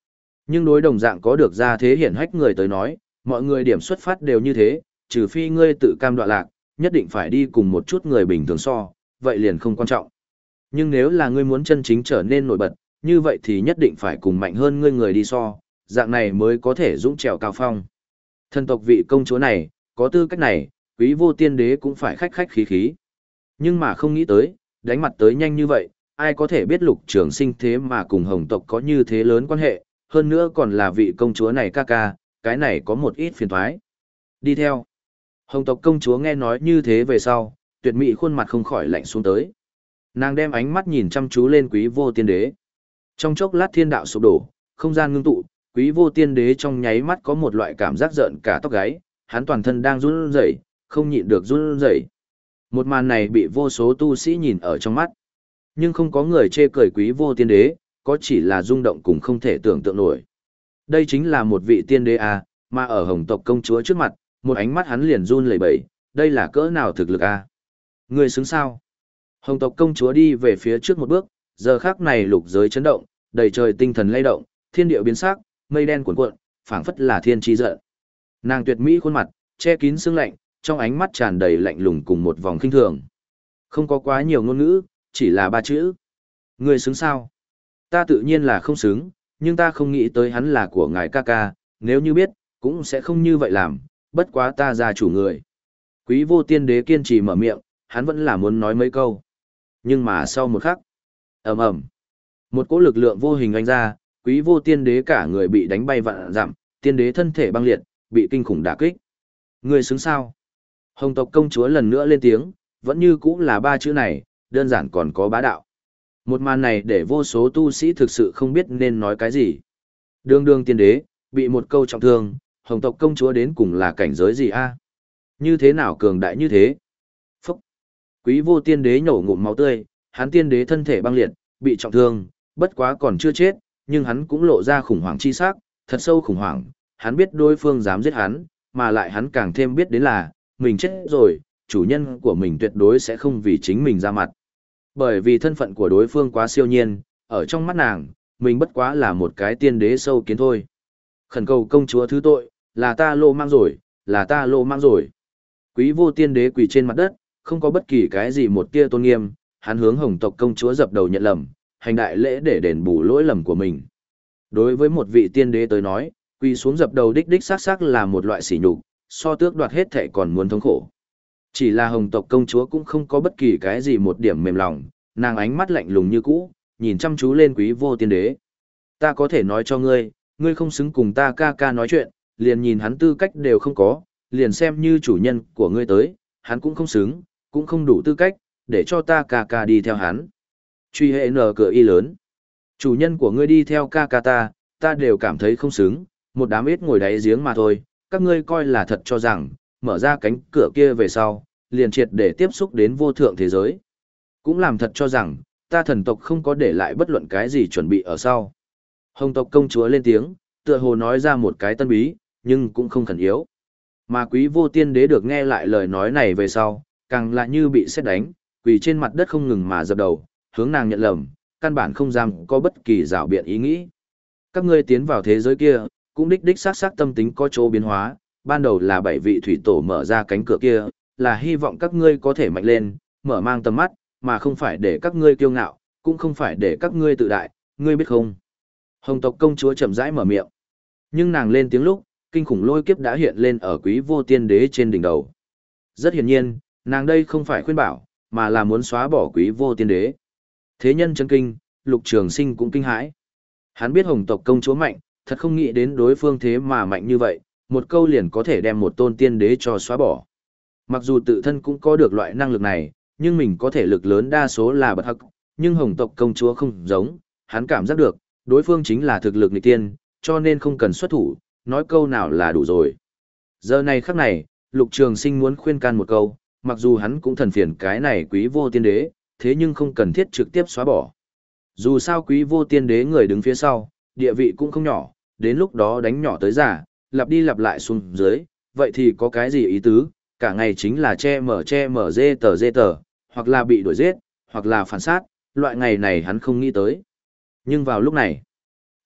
Nhưng đối đồng dạng có được ra thế hiển hách người tới nói, mọi người điểm xuất phát đều như thế, trừ phi ngươi tự cam đoạ lạc, nhất định phải đi cùng một chút người bình thường so, vậy liền không quan trọng. Nhưng nếu là ngươi muốn chân chính trở nên nổi bật, như vậy thì nhất định phải cùng mạnh hơn ngươi người đi so, dạng này mới có thể dũng trèo cao phong. Thần tộc vị công chúa này, có tư cách này, quý vô tiên đế cũng phải khách khách khí khí. Nhưng mà không nghĩ tới, đánh mặt tới nhanh như vậy, ai có thể biết Lục Trường Sinh thế mà cùng Hồng tộc có như thế lớn quan hệ, hơn nữa còn là vị công chúa này ca ca, cái này có một ít phiền toái. Đi theo. Hồng tộc công chúa nghe nói như thế về sau, tuyệt mỹ khuôn mặt không khỏi lạnh xuống tới. Nàng đem ánh mắt nhìn chăm chú lên quý vô tiên đế. Trong chốc lát thiên đạo sụp đổ, không gian ngưng tụ, quý vô tiên đế trong nháy mắt có một loại cảm giác giận cả tóc gáy, hắn toàn thân đang run rẩy, không nhịn được run rẩy. Một màn này bị vô số tu sĩ nhìn ở trong mắt. Nhưng không có người chê cười quý vô tiên đế, có chỉ là rung động cùng không thể tưởng tượng nổi. Đây chính là một vị tiên đế à, mà ở Hồng tộc công chúa trước mặt, một ánh mắt hắn liền run lẩy bẩy, đây là cỡ nào thực lực à? Người xứng sao? Hồng tộc công chúa đi về phía trước một bước, giờ khắc này lục giới chấn động, đầy trời tinh thần lay động, thiên địa biến sắc, mây đen cuồn cuộn, phảng phất là thiên chi giận. Nàng tuyệt mỹ khuôn mặt, che kín sương lạnh, trong ánh mắt tràn đầy lạnh lùng cùng một vòng khinh thường. Không có quá nhiều ngôn ngữ, chỉ là ba chữ. Người xứng sao? Ta tự nhiên là không xứng, nhưng ta không nghĩ tới hắn là của ngài ca ca, nếu như biết, cũng sẽ không như vậy làm, bất quá ta ra chủ người. Quý vô tiên đế kiên trì mở miệng, hắn vẫn là muốn nói mấy câu. Nhưng mà sau một khắc, ầm ầm, một cỗ lực lượng vô hình anh ra, quý vô tiên đế cả người bị đánh bay vạn dặm, tiên đế thân thể băng liệt, bị kinh khủng đả kích. Người xứng sao? Hồng tộc công chúa lần nữa lên tiếng, vẫn như cũng là ba chữ này, đơn giản còn có bá đạo. Một màn này để vô số tu sĩ thực sự không biết nên nói cái gì. Đường đường tiên đế, bị một câu trọng thương, Hồng tộc công chúa đến cùng là cảnh giới gì a? Như thế nào cường đại như thế? Phúc! Quý vô tiên đế nhổ ngụm máu tươi, hắn tiên đế thân thể băng liệt, bị trọng thương, bất quá còn chưa chết, nhưng hắn cũng lộ ra khủng hoảng chi sắc, thật sâu khủng hoảng, hắn biết đối phương dám giết hắn, mà lại hắn càng thêm biết đến là, mình chết rồi, chủ nhân của mình tuyệt đối sẽ không vì chính mình ra mặt. Bởi vì thân phận của đối phương quá siêu nhiên, ở trong mắt nàng, mình bất quá là một cái tiên đế sâu kiến thôi. Khẩn cầu công chúa thứ tội, là ta lô mang rồi, là ta lô mang rồi. Quý vô tiên đế quỳ trên mặt đất, không có bất kỳ cái gì một tia tôn nghiêm, hắn hướng Hồng tộc công chúa dập đầu nhận lầm, hành đại lễ để đền bù lỗi lầm của mình. Đối với một vị tiên đế tới nói, quỳ xuống dập đầu đích đích xác xác là một loại sỉ nhục, so tước đoạt hết thệ còn muốn thống khổ. Chỉ là Hồng tộc công chúa cũng không có bất kỳ cái gì một điểm mềm lòng, nàng ánh mắt lạnh lùng như cũ, nhìn chăm chú lên quý vô tiên đế. Ta có thể nói cho ngươi, ngươi không xứng cùng ta ca ca nói chuyện, liền nhìn hắn tư cách đều không có, liền xem như chủ nhân của ngươi tới, hắn cũng không xứng, cũng không đủ tư cách, để cho ta ca ca đi theo hắn. Truy hệ nở cửa y lớn. Chủ nhân của ngươi đi theo ca ca ta, ta đều cảm thấy không xứng, một đám ít ngồi đáy giếng mà thôi, các ngươi coi là thật cho rằng, mở ra cánh cửa kia về sau, liền triệt để tiếp xúc đến vô thượng thế giới. Cũng làm thật cho rằng, ta thần tộc không có để lại bất luận cái gì chuẩn bị ở sau. Hồng tộc công chúa lên tiếng, tựa hồ nói ra một cái tân bí, nhưng cũng không khẩn yếu. Mà quý vô tiên đế được nghe lại lời nói này về sau, càng là như bị sét đánh, quỳ trên mặt đất không ngừng mà dập đầu, hướng nàng nhận lầm, căn bản không dám có bất kỳ rảo biện ý nghĩ. Các ngươi tiến vào thế giới kia, cũng đích đích xác xác tâm tính có chỗ biến hóa, ban đầu là bảy vị thủy tổ mở ra cánh cửa kia, là hy vọng các ngươi có thể mạnh lên, mở mang tầm mắt, mà không phải để các ngươi kiêu ngạo, cũng không phải để các ngươi tự đại, ngươi biết không? Hồng tộc công chúa chậm rãi mở miệng. Nhưng nàng lên tiếng lúc, kinh khủng lôi kiếp đã hiện lên ở quý vô tiên đế trên đỉnh đầu. Rất hiển nhiên, nàng đây không phải khuyên bảo, mà là muốn xóa bỏ quý vô tiên đế. Thế nhân chấn kinh, Lục Trường Sinh cũng kinh hãi. Hắn biết Hồng tộc công chúa mạnh, thật không nghĩ đến đối phương thế mà mạnh như vậy, một câu liền có thể đem một tôn tiên đế cho xóa bỏ. Mặc dù tự thân cũng có được loại năng lực này, nhưng mình có thể lực lớn đa số là bật hắc, nhưng Hồng tộc công chúa không giống, hắn cảm giác được, đối phương chính là thực lực nghịch tiên, cho nên không cần xuất thủ, nói câu nào là đủ rồi. Giờ này khắc này, Lục Trường Sinh muốn khuyên can một câu, mặc dù hắn cũng thần phiền cái này quý vô tiên đế, thế nhưng không cần thiết trực tiếp xóa bỏ. Dù sao quý vô tiên đế người đứng phía sau, địa vị cũng không nhỏ, đến lúc đó đánh nhỏ tới giả, lặp đi lặp lại xuống dưới, vậy thì có cái gì ý tứ, cả ngày chính là che mở che mở dê tờ dê tờ, hoặc là bị đuổi giết, hoặc là phản sát, loại ngày này hắn không nghĩ tới. Nhưng vào lúc này,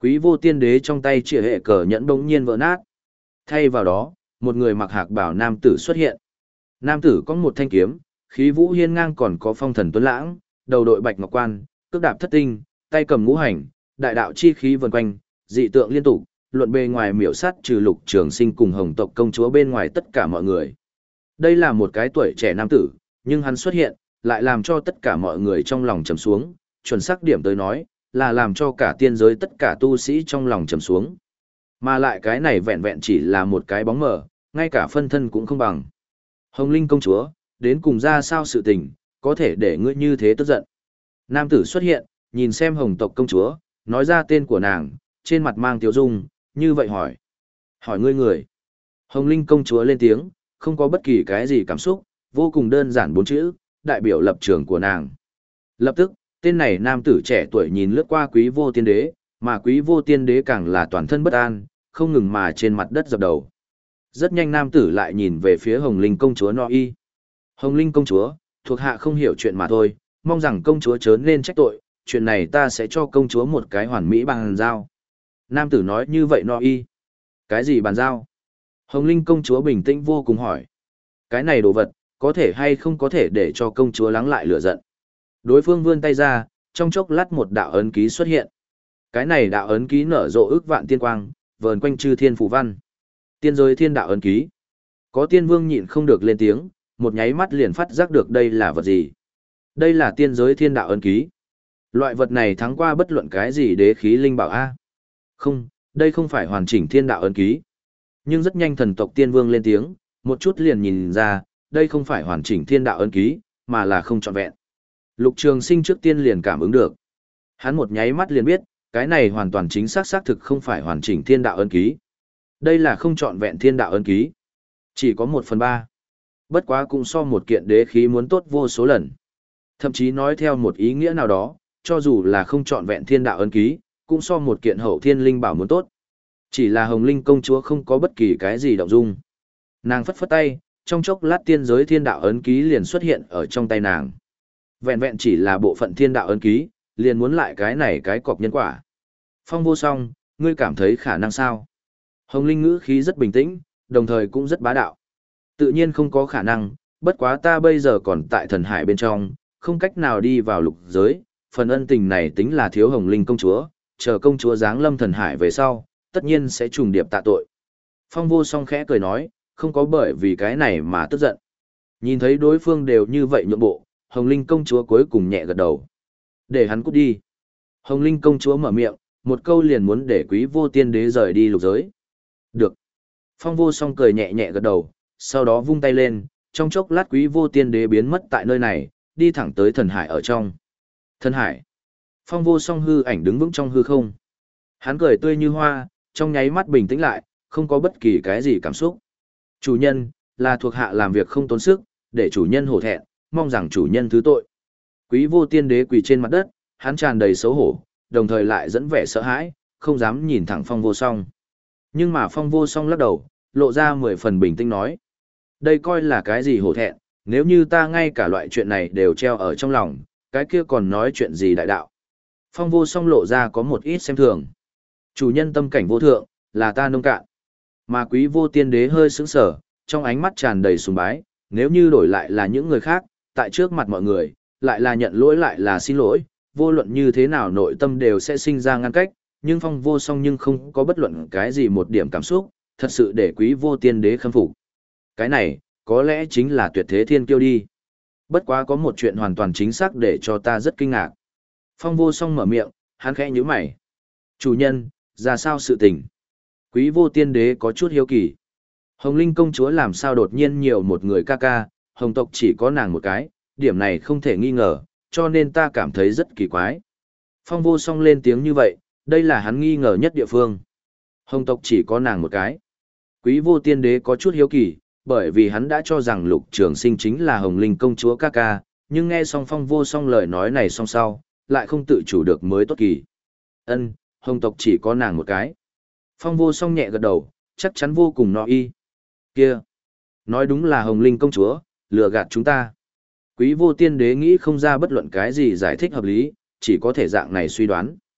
Quý vô tiên đế trong tay chìa hệ cờ nhẫn bỗng nhiên vỡ nát. Thay vào đó, một người mặc hạc bảo nam tử xuất hiện. Nam tử có một thanh kiếm, khí vũ hiên ngang còn có phong thần tuấn lãng, đầu đội bạch ngọc quan, cước đạp thất tinh, tay cầm ngũ hành, đại đạo chi khí vần quanh, dị tượng liên tục, luận bề ngoài miểu sát trừ Lục Trường Sinh cùng Hồng tộc công chúa bên ngoài tất cả mọi người. Đây là một cái tuổi trẻ nam tử, nhưng hắn xuất hiện, lại làm cho tất cả mọi người trong lòng trầm xuống, chuẩn xác điểm tới nói, là làm cho cả tiên giới tất cả tu sĩ trong lòng trầm xuống. Mà lại cái này vẹn vẹn chỉ là một cái bóng mờ, ngay cả phân thân cũng không bằng. Hồng Linh công chúa, đến cùng ra sao sự tình, có thể để ngươi như thế tức giận. Nam tử xuất hiện, nhìn xem Hồng tộc công chúa, nói ra tên của nàng, trên mặt mang tiếu dung, như vậy hỏi. Hỏi ngươi người. Hồng Linh công chúa lên tiếng, không có bất kỳ cái gì cảm xúc, vô cùng đơn giản bốn chữ, đại biểu lập trường của nàng. Lập tức, tên này nam tử trẻ tuổi nhìn lướt qua quý vô tiên đế, mà quý vô tiên đế càng là toàn thân bất an, không ngừng mà trên mặt đất dập đầu. Rất nhanh nam tử lại nhìn về phía Hồng Linh công chúa No Y. Hồng Linh công chúa, thuộc hạ không hiểu chuyện mà thôi, mong rằng công chúa chớ nên trách tội, chuyện này ta sẽ cho công chúa một cái hoàn mỹ bàn giao. Nam tử nói như vậy No Y. Cái gì bàn giao? Hồng Linh công chúa bình tĩnh vô cùng hỏi. Cái này đồ vật, có thể hay không có thể để cho công chúa lắng lại lửa giận. Đối phương vươn tay ra, trong chốc lát một đạo ấn ký xuất hiện. Cái này đạo ấn ký nở rộ ước vạn tiên quang, vờn quanh chư thiên phù văn. Tiên giới thiên đạo ấn ký. Có tiên vương nhịn không được lên tiếng, một nháy mắt liền phát giác được đây là vật gì. Đây là tiên giới thiên đạo ấn ký. Loại vật này thắng qua bất luận cái gì đế khí linh bảo A. Không, đây không phải hoàn chỉnh thiên đạo ấn ký. Nhưng rất nhanh thần tộc tiên vương lên tiếng, một chút liền nhìn ra, đây không phải hoàn chỉnh thiên đạo ấn ký, mà là không trọn vẹn. Lục Trường Sinh trước tiên liền cảm ứng được. Hắn một nháy mắt liền biết, cái này hoàn toàn chính xác xác thực không phải hoàn chỉnh thiên đạo ấn ký. Đây là không trọn vẹn thiên đạo ấn ký. Chỉ có một phần ba. Bất quá cũng so một kiện đế khí muốn tốt vô số lần. Thậm chí nói theo một ý nghĩa nào đó, cho dù là không trọn vẹn thiên đạo ấn ký, cũng so một kiện hậu thiên linh bảo muốn tốt. Chỉ là Hồng Linh công chúa không có bất kỳ cái gì động dung. Nàng phất phất tay, trong chốc lát tiên giới thiên đạo ấn ký liền xuất hiện ở trong tay nàng. Vẹn vẹn chỉ là bộ phận thiên đạo ấn ký, liền muốn lại cái này cái cọc nhân quả. Phong vô song, ngươi cảm thấy khả năng sao? Hồng Linh ngữ khí rất bình tĩnh, đồng thời cũng rất bá đạo. Tự nhiên không có khả năng, bất quá ta bây giờ còn tại thần hải bên trong, không cách nào đi vào lục giới, phần ân tình này tính là thiếu Hồng Linh công chúa, chờ công chúa giáng lâm thần hải về sau, tất nhiên sẽ trùng điệp tạ tội. Phong vô song khẽ cười nói, không có bởi vì cái này mà tức giận. Nhìn thấy đối phương đều như vậy nhượng bộ, Hồng Linh công chúa cuối cùng nhẹ gật đầu. Để hắn cút đi. Hồng Linh công chúa mở miệng, một câu liền muốn để quý vô tiên đế rời đi lục giới. Được. Phong vô song cười nhẹ nhẹ gật đầu, sau đó vung tay lên, trong chốc lát quý vô tiên đế biến mất tại nơi này, đi thẳng tới thần hải ở trong. Thần hải. Phong vô song hư ảnh đứng vững trong hư không. Hắn cười tươi như hoa, trong nháy mắt bình tĩnh lại, không có bất kỳ cái gì cảm xúc. Chủ nhân, là thuộc hạ làm việc không tốn sức, để chủ nhân hổ thẹn, mong rằng chủ nhân thứ tội. Quý vô tiên đế quỳ trên mặt đất, hắn tràn đầy xấu hổ, đồng thời lại dẫn vẻ sợ hãi, không dám nhìn thẳng phong vô song. Nhưng mà phong vô song lắc đầu, lộ ra mười phần bình tĩnh nói. Đây coi là cái gì hổ thẹn, nếu như ta ngay cả loại chuyện này đều treo ở trong lòng, cái kia còn nói chuyện gì đại đạo. Phong vô song lộ ra có một ít xem thường. Chủ nhân tâm cảnh vô thượng, là ta nông cạn. Mà quý vô tiên đế hơi sững sờ, trong ánh mắt tràn đầy sùng bái, nếu như đổi lại là những người khác, tại trước mặt mọi người, lại là nhận lỗi lại là xin lỗi, vô luận như thế nào nội tâm đều sẽ sinh ra ngăn cách, nhưng phong vô song nhưng không có bất luận cái gì một điểm cảm xúc, thật sự để quý vô tiên đế khâm phục. Cái này, có lẽ chính là tuyệt thế thiên kiêu đi. Bất quá có một chuyện hoàn toàn chính xác để cho ta rất kinh ngạc. Phong vô song mở miệng, hắn khẽ nhíu mày. Chủ nhân, ra sao sự tình? Quý vô tiên đế có chút hiếu kỳ. Hồng Linh công chúa làm sao đột nhiên nhiều một người ca ca, hồng tộc chỉ có nàng một cái, điểm này không thể nghi ngờ, cho nên ta cảm thấy rất kỳ quái. Phong vô song lên tiếng như vậy, đây là hắn nghi ngờ nhất địa phương. Hồng tộc chỉ có nàng một cái. Quý vô tiên đế có chút hiếu kỳ, bởi vì hắn đã cho rằng Lục Trường Sinh chính là Hồng Linh công chúa ca ca, nhưng nghe xong phong vô song lời nói này xong sau, lại không tự chủ được mới tốt kỳ. Ân, hồng tộc chỉ có nàng một cái. Phong vô song nhẹ gật đầu, chắc chắn vô cùng no y. Kia, nói đúng là Hồng Linh công chúa, lừa gạt chúng ta. Quý vô tiên đế nghĩ không ra bất luận cái gì giải thích hợp lý, chỉ có thể dạng này suy đoán.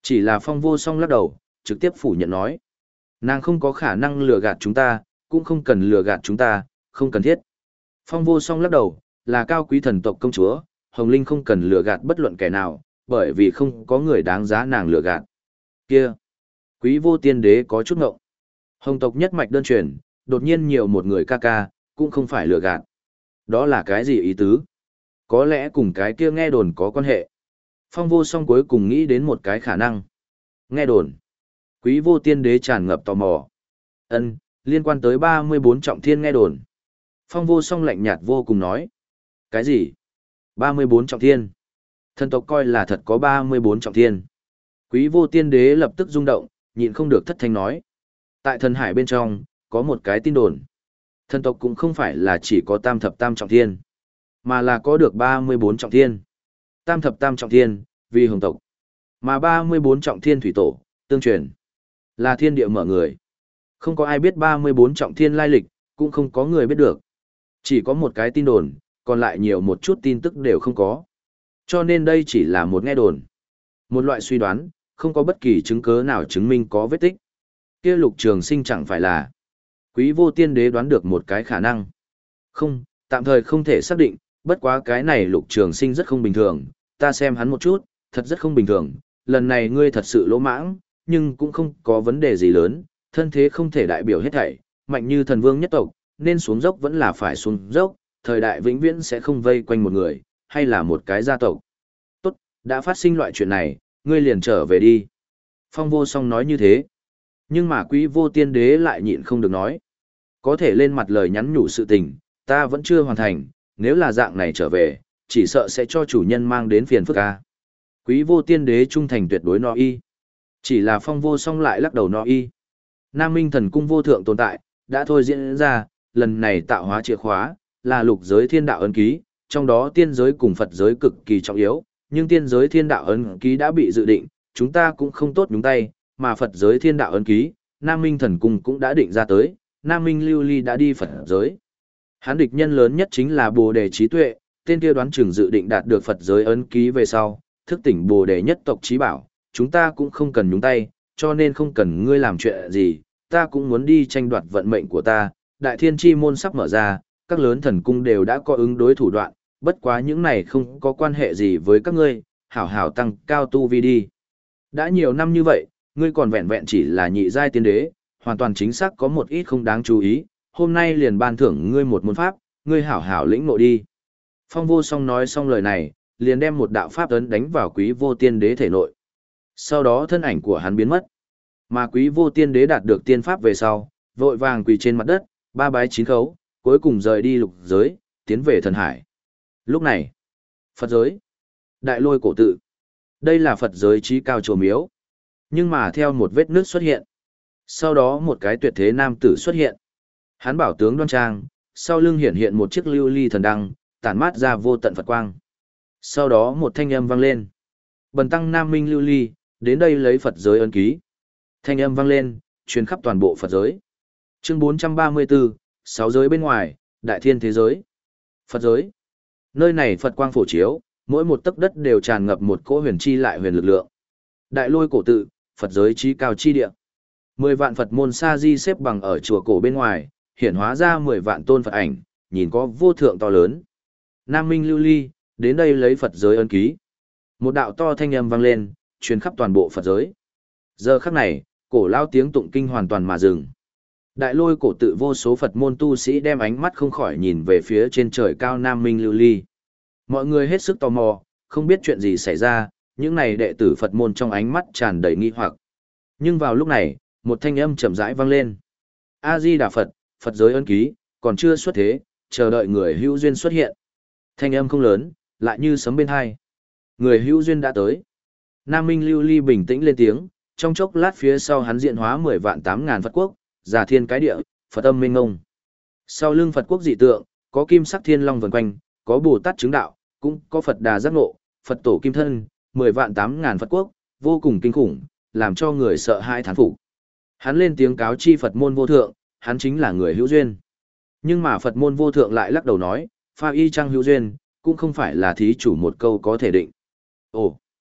Chỉ là Phong Vô Song lắc đầu, trực tiếp phủ nhận nói. Nàng không có khả năng lừa gạt chúng ta, cũng không cần lừa gạt chúng ta, không cần thiết. Phong Vô Song lắc đầu, là cao quý thần tộc công chúa, Hồng Linh không cần lừa gạt bất luận kẻ nào, bởi vì không có người đáng giá nàng lừa gạt. Kia, Quý Vô Tiên Đế có chút ngộng. Hồng tộc nhất mạch đơn truyền, đột nhiên nhiều một người ca ca, cũng không phải lừa gạt. Đó là cái gì ý tứ? Có lẽ cùng cái kia nghe đồn có quan hệ. Phong Vô Song cuối cùng nghĩ đến một cái khả năng. Nghe đồn. Quý Vô Tiên Đế tràn ngập tò mò. Ân, liên quan tới ba mươi bốn trọng thiên nghe đồn. Phong Vô Song lạnh nhạt vô cùng nói. Cái gì? ba mươi bốn trọng thiên. Thần tộc coi là thật có ba mươi bốn trọng thiên. Quý Vô Tiên Đế lập tức rung động, nhịn không được thất thanh nói. Tại thần hải bên trong, có một cái tin đồn. Thần tộc cũng không phải là chỉ có tam thập tam trọng thiên, mà là có được ba mươi bốn trọng thiên. Tam thập tam trọng thiên, vì hồng tộc. Mà ba mươi bốn trọng thiên thủy tổ, tương truyền. Là thiên địa mở người. Không có ai biết ba mươi bốn trọng thiên lai lịch, cũng không có người biết được. Chỉ có một cái tin đồn, còn lại nhiều một chút tin tức đều không có. Cho nên đây chỉ là một nghe đồn. Một loại suy đoán, không có bất kỳ chứng cứ nào chứng minh có vết tích. Kia Lục Trường Sinh chẳng phải là. Quý Vô Tiên Đế đoán được một cái khả năng. Không, tạm thời không thể xác định, bất quá cái này Lục Trường Sinh rất không bình thường, ta xem hắn một chút, thật rất không bình thường, lần này ngươi thật sự lỗ mãng, nhưng cũng không có vấn đề gì lớn, thân thế không thể đại biểu hết thảy, mạnh như thần vương nhất tộc, nên xuống dốc vẫn là phải xuống dốc, thời đại vĩnh viễn sẽ không vây quanh một người, hay là một cái gia tộc. Tốt, đã phát sinh loại chuyện này, ngươi liền trở về đi. Phong Vô Song nói như thế. Nhưng mà Quý Vô Tiên Đế lại nhịn không được nói. Có thể lên mặt lời nhắn nhủ sự tình, ta vẫn chưa hoàn thành, nếu là dạng này trở về, chỉ sợ sẽ cho chủ nhân mang đến phiền phức ca. Quý Vô Tiên Đế trung thành tuyệt đối no y. Chỉ là Phong Vô Song lại lắc đầu no y. Nam Minh Thần Cung vô thượng tồn tại, đã thôi diễn ra, lần này tạo hóa chìa khóa, là lục giới thiên đạo ấn ký, trong đó tiên giới cùng Phật giới cực kỳ trọng yếu, nhưng tiên giới thiên đạo ấn ký đã bị dự định, chúng ta cũng không tốt nhúng tay, mà Phật giới thiên đạo ấn ký, Nam Minh Thần Cung cũng đã định ra tới, Nam Minh Lưu Ly đã đi Phật giới. Hán địch nhân lớn nhất chính là Bồ Đề trí tuệ, tên kia đoán chừng dự định đạt được Phật giới ấn ký về sau, thức tỉnh Bồ Đề nhất tộc trí bảo, chúng ta cũng không cần nhúng tay, cho nên không cần ngươi làm chuyện gì, ta cũng muốn đi tranh đoạt vận mệnh của ta, Đại Thiên Chi môn sắp mở ra, các lớn thần cung đều đã có ứng đối thủ đoạn, bất quá những này không có quan hệ gì với các ngươi, hảo hảo tăng cao tu vi đi. Đã nhiều năm như vậy, ngươi còn vẹn vẹn chỉ là nhị giai tiên đế, hoàn toàn chính xác có một ít không đáng chú ý, hôm nay liền ban thưởng ngươi một môn pháp, ngươi hảo hảo lĩnh ngộ đi. Phong Vô Song nói xong lời này, liền đem một đạo pháp ấn đánh vào Quý Vô Tiên Đế thể nội. Sau đó thân ảnh của hắn biến mất. Mà Quý Vô Tiên Đế đạt được tiên pháp về sau, vội vàng quỳ trên mặt đất, ba bái chín khấu, cuối cùng rời đi lục giới, tiến về thần hải. Lúc này, Phật giới, Đại Lôi cổ tự. Đây là Phật giới trí cao chùa miếu. Nhưng mà theo một vết nước xuất hiện. Sau đó một cái tuyệt thế nam tử xuất hiện. Hắn bảo tướng đoan trang, sau lưng hiển hiện một chiếc lưu ly thần đăng, tản mát ra vô tận Phật quang. Sau đó một thanh âm vang lên. Bần tăng Nam Minh lưu ly, đến đây lấy Phật giới ấn ký. Thanh âm vang lên, truyền khắp toàn bộ Phật giới. Chương bốn trăm ba mươi tư, sáu giới bên ngoài, đại thiên thế giới. Phật giới. Nơi này Phật quang phổ chiếu, mỗi một tấc đất đều tràn ngập một cỗ huyền chi lại huyền lực lượng. Đại Lôi cổ tự, Phật giới trí cao chi địa. Mười vạn Phật môn sa di xếp bằng ở chùa cổ bên ngoài, hiển hóa ra mười vạn tôn Phật ảnh, nhìn có vô thượng to lớn. Nam Minh lưu ly, đến đây lấy Phật giới ấn ký. Một đạo to thanh âm vang lên, truyền khắp toàn bộ Phật giới. Giờ khắc này, cổ lao tiếng tụng kinh hoàn toàn mà dừng. Đại Lôi cổ tự vô số Phật môn tu sĩ đem ánh mắt không khỏi nhìn về phía trên trời cao Nam Minh lưu ly. Mọi người hết sức tò mò, không biết chuyện gì xảy ra, những này đệ tử Phật môn trong ánh mắt tràn đầy nghi hoặc. Nhưng vào lúc này, một thanh âm chậm rãi vang lên. A-di-đà Phật, Phật giới ấn ký, còn chưa xuất thế, chờ đợi người hữu duyên xuất hiện. Thanh âm không lớn, lại như sấm bên hai. Người hữu duyên đã tới. Nam Minh lưu ly bình tĩnh lên tiếng, trong chốc lát phía sau hắn diện hóa mười vạn tám ngàn Phật quốc, giả thiên cái địa, Phật âm minh ngông. Sau lưng Phật quốc dị tượng, có kim sắc thiên long vần quanh, có Bồ Tát chứng đạo, cũng có Phật đà giác ngộ, Phật tổ kim thân, mười vạn tám ngàn Phật quốc, vô cùng kinh khủng, làm cho người sợ hãi thán phục. Hắn lên tiếng cáo chi Phật môn vô thượng, hắn chính là người hữu duyên. Nhưng mà Phật môn vô thượng lại lắc đầu nói, pha y trăng hữu duyên, cũng không phải là thí chủ một câu có thể định. Ồ,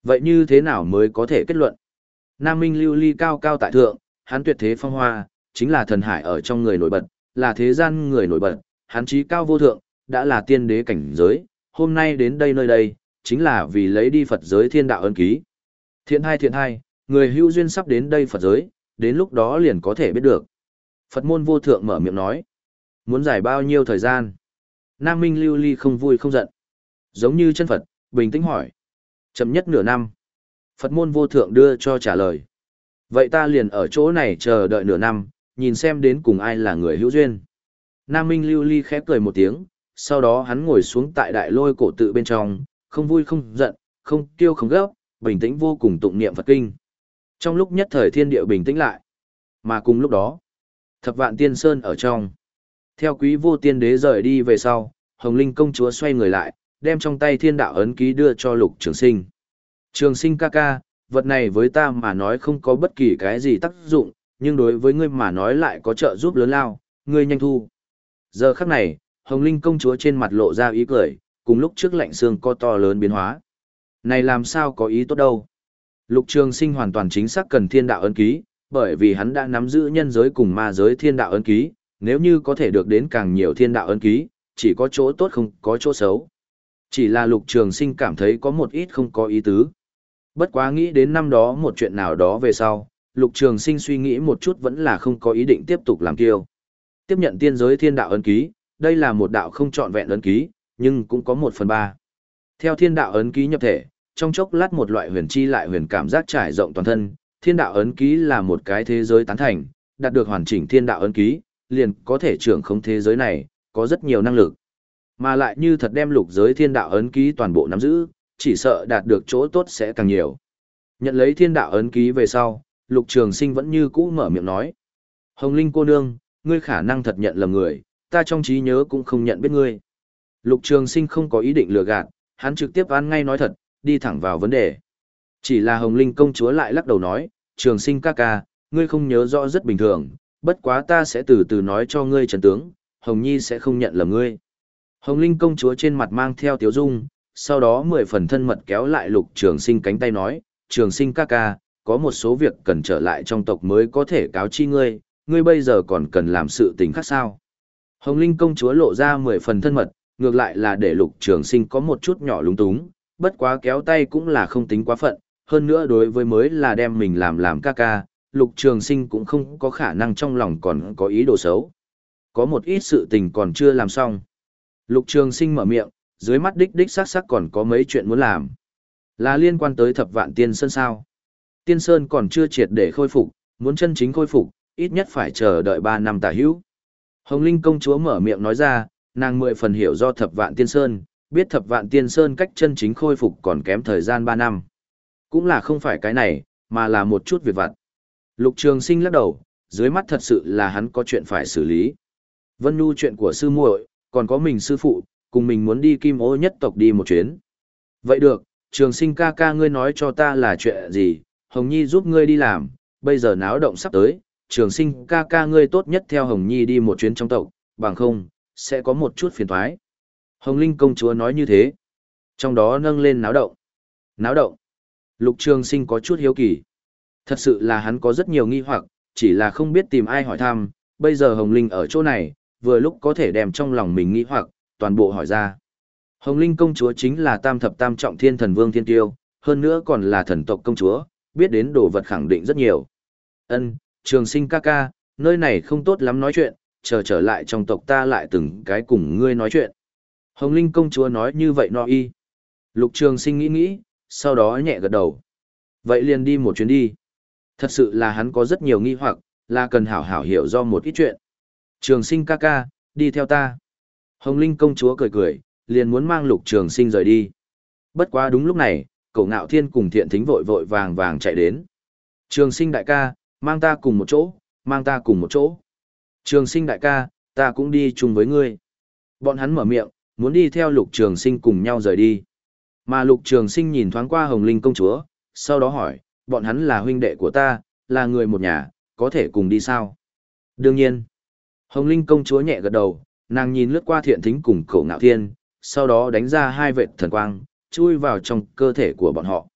Vậy như thế nào mới có thể kết luận? Nam Minh lưu ly cao cao tại thượng, hắn tuyệt thế phong hoa, chính là thần hải ở trong người nổi bật, là thế gian người nổi bật, hắn trí cao vô thượng, đã là tiên đế cảnh giới, hôm nay đến đây nơi đây, chính là vì lấy đi Phật giới thiên đạo ân ký. Thiện hai thiện hai, người hữu duyên sắp đến đây Phật giới, đến lúc đó liền có thể biết được. Phật môn vô thượng mở miệng nói. Muốn giải bao nhiêu thời gian? Nam Minh lưu ly không vui không giận. Giống như chân Phật, bình tĩnh hỏi. Chậm nhất nửa năm. Phật môn vô thượng đưa cho trả lời. Vậy ta liền ở chỗ này chờ đợi nửa năm, nhìn xem đến cùng ai là người hữu duyên. Nam Minh lưu ly khép cười một tiếng, sau đó hắn ngồi xuống tại đại lôi cổ tự bên trong, không vui không giận, không kiêu không gấp, bình tĩnh vô cùng tụng niệm Phật kinh. Trong lúc nhất thời thiên địa bình tĩnh lại, mà cùng lúc đó, thập vạn tiên sơn ở trong. Theo quý vô tiên đế rời đi về sau, Hồng Linh công chúa xoay người lại, đem trong tay thiên đạo ấn ký đưa cho Lục Trường Sinh. Trường Sinh ca ca, vật này với ta mà nói không có bất kỳ cái gì tác dụng, nhưng đối với ngươi mà nói lại có trợ giúp lớn lao, ngươi nhanh thu. Giờ khắc này, Hồng Linh công chúa trên mặt lộ ra ý cười, cùng lúc trước lạnh xương có to lớn biến hóa. Này làm sao có ý tốt đâu. Lục Trường Sinh hoàn toàn chính xác cần thiên đạo ấn ký, bởi vì hắn đã nắm giữ nhân giới cùng ma giới thiên đạo ấn ký, nếu như có thể được đến càng nhiều thiên đạo ấn ký, chỉ có chỗ tốt không có chỗ xấu. Chỉ là Lục Trường Sinh cảm thấy có một ít không có ý tứ. Bất quá nghĩ đến năm đó một chuyện nào đó về sau, Lục Trường Sinh suy nghĩ một chút vẫn là không có ý định tiếp tục làm kiêu. Tiếp nhận tiên giới thiên đạo ấn ký, đây là một đạo không trọn vẹn ấn ký, nhưng cũng có một phần ba. Theo thiên đạo ấn ký nhập thể, trong chốc lát một loại huyền chi lại huyền cảm giác trải rộng toàn thân, thiên đạo ấn ký là một cái thế giới tán thành, đạt được hoàn chỉnh thiên đạo ấn ký, liền có thể trưởng không thế giới này, có rất nhiều năng lực. Mà lại như thật đem lục giới thiên đạo ấn ký toàn bộ nắm giữ, chỉ sợ đạt được chỗ tốt sẽ càng nhiều. Nhận lấy thiên đạo ấn ký về sau, Lục Trường Sinh vẫn như cũ mở miệng nói. Hồng Linh cô nương, ngươi khả năng thật nhận lầm người, ta trong trí nhớ cũng không nhận biết ngươi. Lục Trường Sinh không có ý định lừa gạt, hắn trực tiếp ăn ngay nói thật, đi thẳng vào vấn đề. Chỉ là Hồng Linh công chúa lại lắc đầu nói, Trường Sinh ca ca, ngươi không nhớ rõ rất bình thường, bất quá ta sẽ từ từ nói cho ngươi trần tướng, Hồng Nhi sẽ không nhận lầm ngươi. Hồng Linh công chúa trên mặt mang theo tiếu dung, sau đó mười phần thân mật kéo lại Lục Trường Sinh cánh tay nói, Trường Sinh ca ca, có một số việc cần trở lại trong tộc mới có thể cáo chi ngươi, ngươi bây giờ còn cần làm sự tình khác sao. Hồng Linh công chúa lộ ra mười phần thân mật, ngược lại là để Lục Trường Sinh có một chút nhỏ lúng túng, bất quá kéo tay cũng là không tính quá phận, hơn nữa đối với mới là đem mình làm làm ca ca, Lục Trường Sinh cũng không có khả năng trong lòng còn có ý đồ xấu. Có một ít sự tình còn chưa làm xong. Lục Trường Sinh mở miệng, dưới mắt đích đích sắc sắc còn có mấy chuyện muốn làm. Là liên quan tới thập vạn tiên sơn sao. Tiên sơn còn chưa triệt để khôi phục, muốn chân chính khôi phục, ít nhất phải chờ đợi ba năm tả hữu. Hồng Linh công chúa mở miệng nói ra, nàng mười phần hiểu do thập vạn tiên sơn, biết thập vạn tiên sơn cách chân chính khôi phục còn kém thời gian ba năm. Cũng là không phải cái này, mà là một chút việc vặt. Lục Trường Sinh lắc đầu, dưới mắt thật sự là hắn có chuyện phải xử lý. Vân Nhu chuyện của sư muội, còn có mình sư phụ, cùng mình muốn đi Kim Ô nhất tộc đi một chuyến. Vậy được, Trường Sinh ca ca ngươi nói cho ta là chuyện gì, Hồng Nhi giúp ngươi đi làm, bây giờ náo động sắp tới, Trường Sinh ca ca ngươi tốt nhất theo Hồng Nhi đi một chuyến trong tộc, bằng không, sẽ có một chút phiền toái. Hồng Linh công chúa nói như thế. Trong đó nâng lên náo động. Náo động. Lục Trường Sinh có chút hiếu kỳ. Thật sự là hắn có rất nhiều nghi hoặc, chỉ là không biết tìm ai hỏi thăm, bây giờ Hồng Linh ở chỗ này, vừa lúc có thể đem trong lòng mình nghi hoặc, toàn bộ hỏi ra. Hồng Linh công chúa chính là tam thập tam trọng thiên thần vương thiên tiêu, hơn nữa còn là thần tộc công chúa, biết đến đồ vật khẳng định rất nhiều. Ân, Trường Sinh ca ca, nơi này không tốt lắm nói chuyện, chờ trở lại trong tộc ta lại từng cái cùng ngươi nói chuyện. Hồng Linh công chúa nói như vậy no y. Lục Trường Sinh nghĩ nghĩ, sau đó nhẹ gật đầu. Vậy liền đi một chuyến đi. Thật sự là hắn có rất nhiều nghi hoặc, là cần hảo hảo hiểu do một ít chuyện. Trường Sinh ca ca, đi theo ta. Hồng Linh công chúa cười cười, liền muốn mang Lục Trường Sinh rời đi. Bất quá đúng lúc này, Cổ Ngạo Thiên cùng Thiện Thính vội vội vàng vàng chạy đến. Trường Sinh đại ca, mang ta cùng một chỗ, mang ta cùng một chỗ. Trường Sinh đại ca, ta cũng đi chung với ngươi. Bọn hắn mở miệng, muốn đi theo Lục Trường Sinh cùng nhau rời đi. Mà Lục Trường Sinh nhìn thoáng qua Hồng Linh công chúa, sau đó hỏi, bọn hắn là huynh đệ của ta, là người một nhà, có thể cùng đi sao? Đương nhiên. Hồng Linh công chúa nhẹ gật đầu, nàng nhìn lướt qua Thiện Thính cùng Cổ Ngạo Thiên, sau đó đánh ra hai vệt thần quang, chui vào trong cơ thể của bọn họ.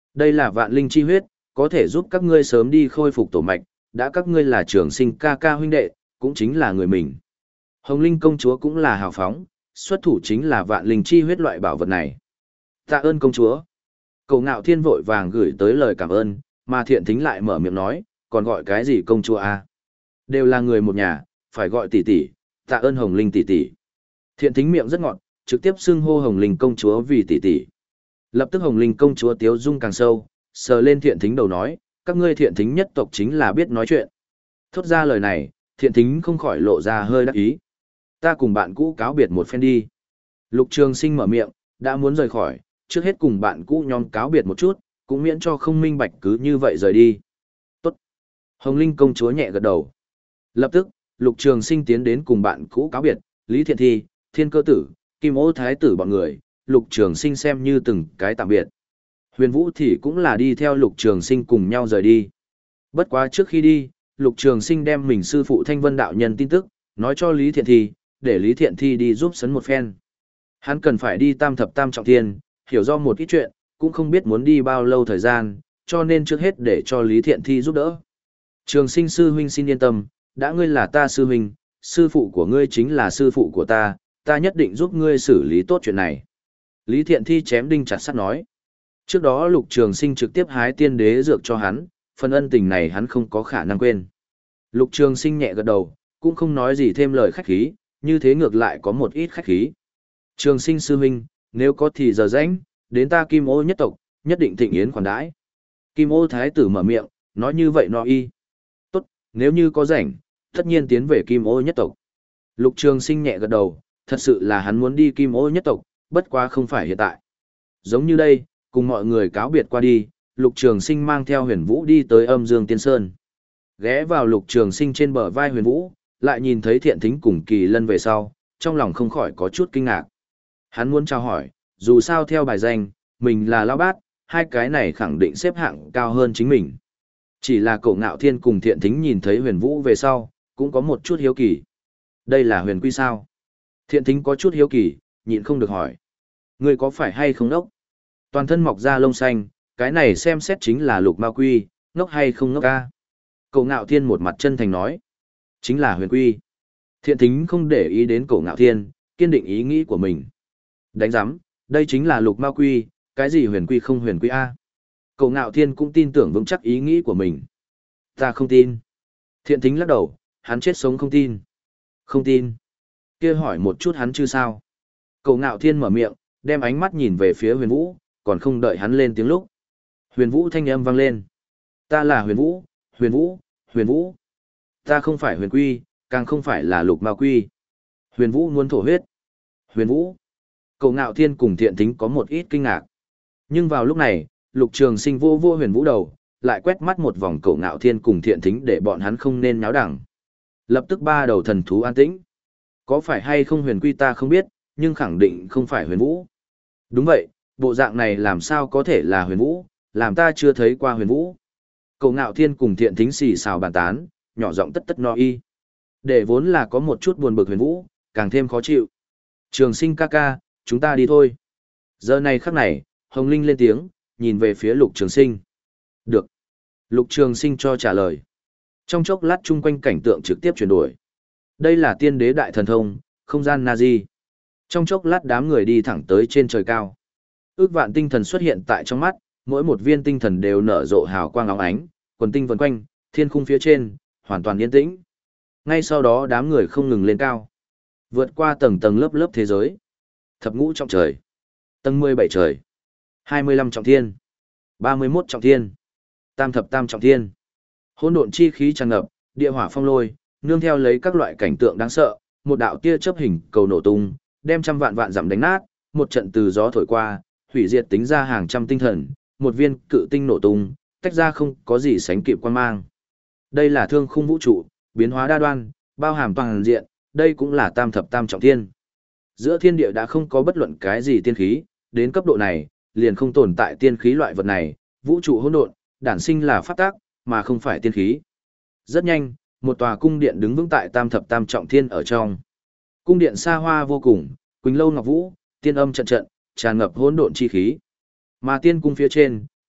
Đây là vạn linh chi huyết, có thể giúp các ngươi sớm đi khôi phục tổ mạch, đã các ngươi là trường sinh ca ca huynh đệ, cũng chính là người mình. Hồng Linh công chúa cũng là hào phóng, xuất thủ chính là vạn linh chi huyết loại bảo vật này. Tạ ơn công chúa. Cầu Ngạo Thiên vội vàng gửi tới lời cảm ơn, mà Thiện Thính lại mở miệng nói, còn gọi cái gì công chúa a? Đều là người một nhà, phải gọi tỷ tỷ, tạ ơn Hồng Linh tỷ tỷ. Thiện Thính miệng rất ngọt, trực tiếp xưng hô Hồng Linh công chúa vì tỷ tỷ. Lập tức Hồng Linh công chúa tiếu dung càng sâu, sờ lên Thiện Thính đầu nói, các ngươi Thiện Thính nhất tộc chính là biết nói chuyện. Thốt ra lời này, Thiện Thính không khỏi lộ ra hơi đắc ý. Ta cùng bạn cũ cáo biệt một phen đi. Lục Trường Sinh mở miệng, đã muốn rời khỏi, trước hết cùng bạn cũ nhóm cáo biệt một chút, cũng miễn cho không minh bạch cứ như vậy rời đi. Tốt. Hồng Linh công chúa nhẹ gật đầu. Lập tức, Lục Trường Sinh tiến đến cùng bạn cũ cáo biệt, Lý Thiện Thi, Thiên Cơ Tử, Kim Ô Thái Tử bọn người, Lục Trường Sinh xem như từng cái tạm biệt. Huyền Vũ thì cũng là đi theo Lục Trường Sinh cùng nhau rời đi. Bất quá trước khi đi, Lục Trường Sinh đem mình sư phụ Thanh Vân đạo nhân tin tức, nói cho Lý Thiện Thi, để Lý Thiện Thi đi giúp sấn một phen. Hắn cần phải đi tam thập tam trọng thiên, hiểu do một ít chuyện, cũng không biết muốn đi bao lâu thời gian, cho nên trước hết để cho Lý Thiện Thi giúp đỡ. Trường Sinh sư huynh xin yên tâm, đã ngươi là ta sư huynh, sư phụ của ngươi chính là sư phụ của ta, ta nhất định giúp ngươi xử lý tốt chuyện này. Lý Thiện Thi chém đinh chặt sắt nói. Trước đó Lục Trường Sinh trực tiếp hái tiên đế dược cho hắn, phần ân tình này hắn không có khả năng quên. Lục Trường Sinh nhẹ gật đầu, cũng không nói gì thêm lời khách khí, như thế ngược lại có một ít khách khí. Trường Sinh sư huynh, nếu có thì giờ rảnh, đến ta Kim Ô nhất tộc, nhất định thịnh yến khoản đãi. Kim Ô Thái tử mở miệng, nói như vậy nó y. Tốt, nếu như có rảnh, tất nhiên tiến về Kim Ô nhất tộc. Lục Trường Sinh nhẹ gật đầu, thật sự là hắn muốn đi Kim Ô nhất tộc, bất quá không phải hiện tại. Giống như đây, cùng mọi người cáo biệt qua đi, Lục Trường Sinh mang theo Huyền Vũ đi tới Âm Dương Tiên Sơn. Ghé vào Lục Trường Sinh trên bờ vai Huyền Vũ, lại nhìn thấy Thiện Thính cùng Kỳ Lân về sau, trong lòng không khỏi có chút kinh ngạc. Hắn muốn chào hỏi, dù sao theo bài danh, mình là lão bát, hai cái này khẳng định xếp hạng cao hơn chính mình. Chỉ là Cổ Ngạo Thiên cùng Thiện Thính nhìn thấy Huyền Vũ về sau, cũng có một chút hiếu kỳ. Đây là Huyền Quy sao? Thiện Thính có chút hiếu kỳ, nhịn không được hỏi. Ngươi có phải hay không ngốc? Toàn thân mọc ra lông xanh, cái này xem xét chính là Lục Ma Quy, ngốc hay không ngốc ca? Cổ Ngạo Thiên một mặt chân thành nói. Chính là Huyền Quy. Thiện Thính không để ý đến Cổ Ngạo Thiên, kiên định ý nghĩ của mình. Đánh giám, đây chính là Lục Ma Quy, cái gì Huyền Quy không Huyền Quy a? Cổ Ngạo Thiên cũng tin tưởng vững chắc ý nghĩ của mình. Ta không tin. Thiện Thính lắc đầu, hắn chết sống không tin. Không tin. Kia hỏi một chút hắn chứ sao? Cổ Ngạo Thiên mở miệng, đem ánh mắt nhìn về phía Huyền Vũ, còn không đợi hắn lên tiếng lúc. Huyền Vũ thanh âm vang lên. Ta là Huyền Vũ, Huyền Vũ, Huyền Vũ. Ta không phải Huyền Quy, càng không phải là Lục Ma Quy. Huyền Vũ muốn thổ huyết. Huyền Vũ. Cổ Ngạo Thiên cùng Thiện Thính có một ít kinh ngạc. Nhưng vào lúc này, Lục Trường Sinh vô vô Huyền Vũ đầu, lại quét mắt một vòng Cổ Ngạo Thiên cùng Thiện Thính để bọn hắn không nên náo đẳng. Lập tức ba đầu thần thú an tĩnh. Có phải hay không Huyền Quy ta không biết, nhưng khẳng định không phải Huyền Vũ. Đúng vậy, bộ dạng này làm sao có thể là Huyền Vũ, làm ta chưa thấy qua Huyền Vũ. Cổ Ngạo Thiên cùng Thiện Thính xì xào bàn tán, nhỏ giọng tất tất no y. Để vốn là có một chút buồn bực Huyền Vũ, càng thêm khó chịu. Trường Sinh ca ca, chúng ta đi thôi. Giờ này khắc này, Hồng Linh lên tiếng, nhìn về phía Lục Trường Sinh. Được. Lục Trường Sinh cho trả lời. Trong chốc lát chung quanh cảnh tượng trực tiếp chuyển đổi. Đây là tiên đế đại thần thông, không gian Nazi. Trong chốc lát đám người đi thẳng tới trên trời cao. Ước vạn tinh thần xuất hiện tại trong mắt, mỗi một viên tinh thần đều nở rộ hào quang óng ánh, quần tinh vần quanh, thiên khung phía trên, hoàn toàn yên tĩnh. Ngay sau đó đám người không ngừng lên cao. Vượt qua tầng tầng lớp lớp thế giới. Thập ngũ trọng trời. Tầng mười bảy trời. hai mươi lăm trọng thiên. ba mươi mốt trọng thiên. Tam thập tam trọng thiên. Hỗn độn chi khí tràn ngập, địa hỏa phong lôi, nương theo lấy các loại cảnh tượng đáng sợ, một đạo tia chớp hình cầu nổ tung, đem trăm vạn vạn dặm đánh nát, một trận từ gió thổi qua, hủy diệt tính ra hàng trăm tinh thần, một viên cự tinh nổ tung, tách ra không có gì sánh kịp quan mang. Đây là thương khung vũ trụ, biến hóa đa đoan, bao hàm toàn diện, đây cũng là tam thập tam trọng thiên. Giữa thiên địa đã không có bất luận cái gì tiên khí, đến cấp độ này, liền không tồn tại tiên khí loại vật này, vũ trụ hỗn độn, đản sinh là pháp tác, mà không phải tiên khí. Rất nhanh, một tòa cung điện đứng vững tại tam thập tam trọng thiên ở trong. Cung điện xa hoa vô cùng, quỳnh lâu ngọc vũ, tiên âm trận trận, tràn ngập hỗn độn chi khí. Mà tiên cung phía trên,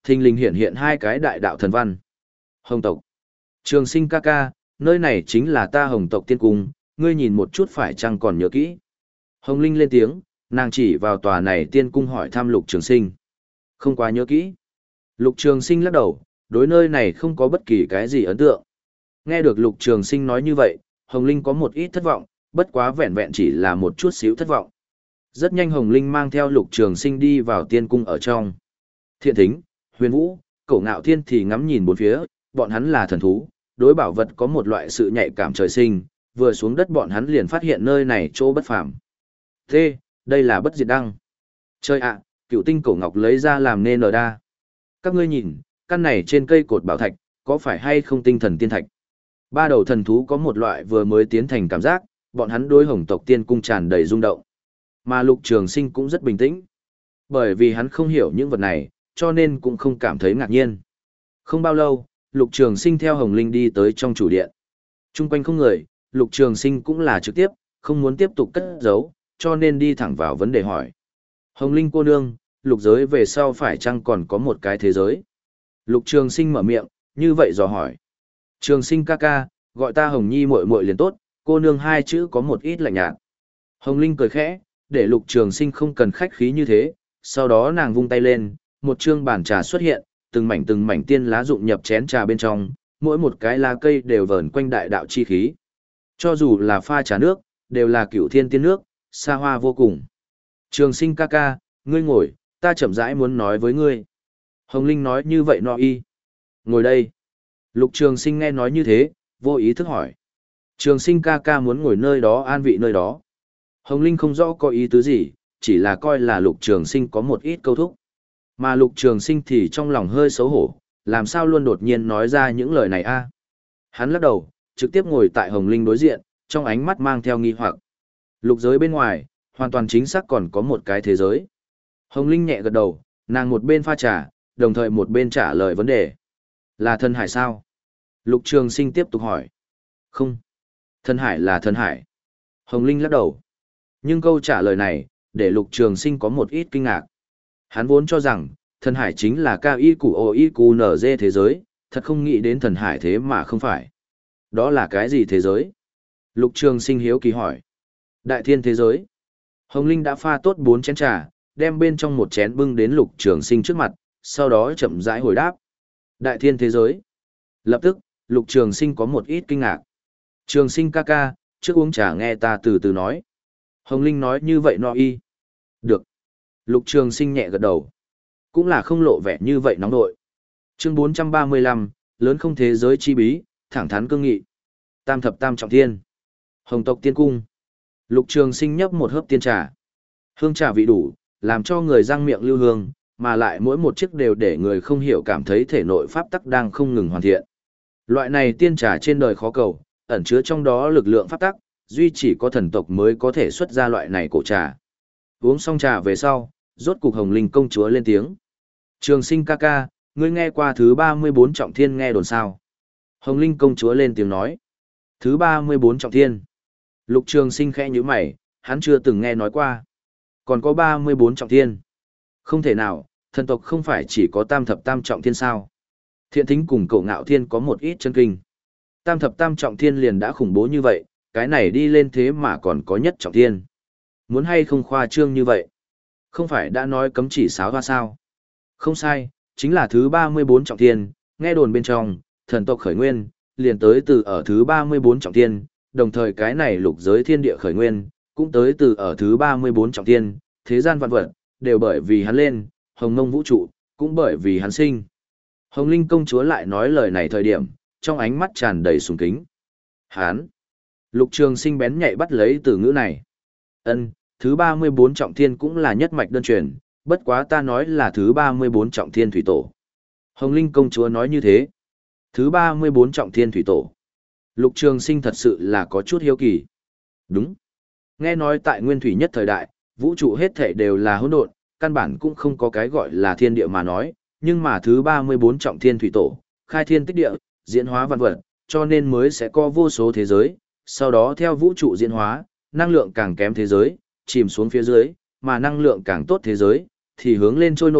thình lình hiện hiện hai cái đại đạo thần văn. Hồng tộc. Trường Sinh ca ca, nơi này chính là ta Hồng tộc tiên cung, ngươi nhìn một chút phải chăng còn nhớ kỹ. Hồng Linh lên tiếng, nàng chỉ vào tòa này tiên cung hỏi thăm Lục Trường Sinh. Không quá nhớ kỹ. Lục Trường Sinh lắc đầu, đối nơi này không có bất kỳ cái gì ấn tượng. Nghe được Lục Trường Sinh nói như vậy, Hồng Linh có một ít thất vọng, bất quá vẹn vẹn chỉ là một chút xíu thất vọng. Rất nhanh Hồng Linh mang theo Lục Trường Sinh đi vào tiên cung ở trong. Thiện Thính, Huyền Vũ, Cổ Ngạo Thiên thì ngắm nhìn bốn phía, bọn hắn là thần thú, đối bảo vật có một loại sự nhạy cảm trời sinh, vừa xuống đất bọn hắn liền phát hiện nơi này chỗ bất phàm. Thế, đây là bất diệt đăng. Chơi ạ, cựu tinh cổ ngọc lấy ra làm nên ở đa. Các ngươi nhìn, căn này trên cây cột bảo thạch, có phải hay không tinh thần tiên thạch? Ba đầu thần thú có một loại vừa mới tiến thành cảm giác, bọn hắn đối Hồng tộc tiên cung tràn đầy rung động. Mà Lục Trường Sinh cũng rất bình tĩnh. Bởi vì hắn không hiểu những vật này, cho nên cũng không cảm thấy ngạc nhiên. Không bao lâu, Lục Trường Sinh theo Hồng Linh đi tới trong chủ điện. Trung quanh không người, Lục Trường Sinh cũng là trực tiếp, không muốn tiếp tục cất giấu, cho nên đi thẳng vào vấn đề hỏi. Hồng Linh cô nương, lục giới về sau phải chăng còn có một cái thế giới? Lục Trường Sinh mở miệng, như vậy dò hỏi. Trường Sinh ca ca, gọi ta Hồng Nhi muội muội liền tốt, cô nương hai chữ có một ít lạnh nhạt. Hồng Linh cười khẽ, để Lục Trường Sinh không cần khách khí như thế, sau đó nàng vung tay lên, một trương bàn trà xuất hiện, từng mảnh từng mảnh tiên lá rụng nhập chén trà bên trong, mỗi một cái lá cây đều vờn quanh đại đạo chi khí. Cho dù là pha trà nước, đều là cửu thiên tiên nước, xa hoa vô cùng. Trường Sinh ca ca, ngươi ngồi, ta chậm rãi muốn nói với ngươi. Hồng Linh nói như vậy nọ y. Ngồi đây. Lục Trường Sinh nghe nói như thế, vô ý thức hỏi. Trường Sinh ca ca muốn ngồi nơi đó an vị nơi đó. Hồng Linh không rõ có ý tứ gì, chỉ là coi là Lục Trường Sinh có một ít câu thúc. Mà Lục Trường Sinh thì trong lòng hơi xấu hổ, làm sao luôn đột nhiên nói ra những lời này a? Hắn lắc đầu, trực tiếp ngồi tại Hồng Linh đối diện, trong ánh mắt mang theo nghi hoặc. Lục giới bên ngoài, hoàn toàn chính xác còn có một cái thế giới. Hồng Linh nhẹ gật đầu, nàng một bên pha trà, đồng thời một bên trả lời vấn đề. Là thần hải sao? Lục Trường Sinh tiếp tục hỏi. Không. Thần hải là thần hải. Hồng Linh lắc đầu. Nhưng câu trả lời này, để Lục Trường Sinh có một ít kinh ngạc. Hắn vốn cho rằng, thần hải chính là cao y củ ô y củ nở dê thế giới, thật không nghĩ đến thần hải thế mà không phải. Đó là cái gì thế giới? Lục Trường Sinh hiếu kỳ hỏi. Đại thiên thế giới. Hồng Linh đã pha tốt bốn chén trà, đem bên trong một chén bưng đến Lục Trường Sinh trước mặt, sau đó chậm rãi hồi đáp. Đại thiên thế giới. Lập tức, Lục Trường Sinh có một ít kinh ngạc. Trường Sinh ca ca, trước uống trà nghe ta từ từ nói. Hồng Linh nói như vậy no y. Được. Lục Trường Sinh nhẹ gật đầu. Cũng là không lộ vẻ như vậy nóng nội. Chương bốn trăm ba mươi lăm, lớn không thế giới chi bí, thẳng thắn cương nghị. Tam thập tam trọng thiên. Hồng tộc tiên cung. Lục Trường Sinh nhấp một hớp tiên trà. Hương trà vị đủ, làm cho người răng miệng lưu hương, mà lại mỗi một chiếc đều để người không hiểu cảm thấy thể nội pháp tắc đang không ngừng hoàn thiện. Loại này tiên trà trên đời khó cầu, ẩn chứa trong đó lực lượng pháp tắc, duy chỉ có thần tộc mới có thể xuất ra loại này cổ trà. Uống xong trà về sau, rốt cục Hồng Linh công chúa lên tiếng. Trường Sinh ca ca, ngươi nghe qua thứ ba mươi bốn trọng thiên nghe đồn sao? Hồng Linh công chúa lên tiếng nói. Thứ ba mươi bốn trọng thiên. Lục Trường Sinh khẽ nhíu mày, hắn chưa từng nghe nói qua. Còn có ba mươi bốn trọng thiên. Không thể nào, thần tộc không phải chỉ có tam thập tam trọng thiên sao? Thiện Thính cùng Cổ Ngạo Thiên có một ít chân kinh. Tam thập tam trọng thiên liền đã khủng bố như vậy, cái này đi lên thế mà còn có nhất trọng thiên. Muốn hay không khoa trương như vậy? Không phải đã nói cấm chỉ sáo hoa sao? Không sai, chính là thứ ba mươi bốn trọng thiên, nghe đồn bên trong, thần tộc khởi nguyên, liền tới từ ở thứ ba mươi bốn trọng thiên, đồng thời cái này lục giới thiên địa khởi nguyên, cũng tới từ ở thứ ba mươi bốn trọng thiên, thế gian vạn vật, đều bởi vì hắn lên, hồng mông vũ trụ, cũng bởi vì hắn sinh. Hồng Linh công chúa lại nói lời này thời điểm, trong ánh mắt tràn đầy sùng kính. Hắn. Lục Trường Sinh bén nhạy bắt lấy từ ngữ này. Ân, thứ ba mươi bốn trọng thiên cũng là nhất mạch đơn truyền, bất quá ta nói là thứ ba mươi bốn trọng thiên thủy tổ. Hồng Linh công chúa nói như thế. Thứ ba mươi bốn trọng thiên thủy tổ. Lục Trường Sinh thật sự là có chút hiếu kỳ. Đúng. Nghe nói tại nguyên thủy nhất thời đại, vũ trụ hết thảy đều là hỗn độn, căn bản cũng không có cái gọi là thiên địa mà nói, nhưng mà thứ ba mươi bốn trọng thiên thủy tổ, khai thiên tích địa, diễn hóa vạn vật, cho nên mới sẽ có vô số thế giới, sau đó theo vũ trụ diễn hóa, năng lượng càng kém thế giới, chìm xuống phía dưới, mà năng lượng càng tốt thế giới, thì hướng lên trôi nổi,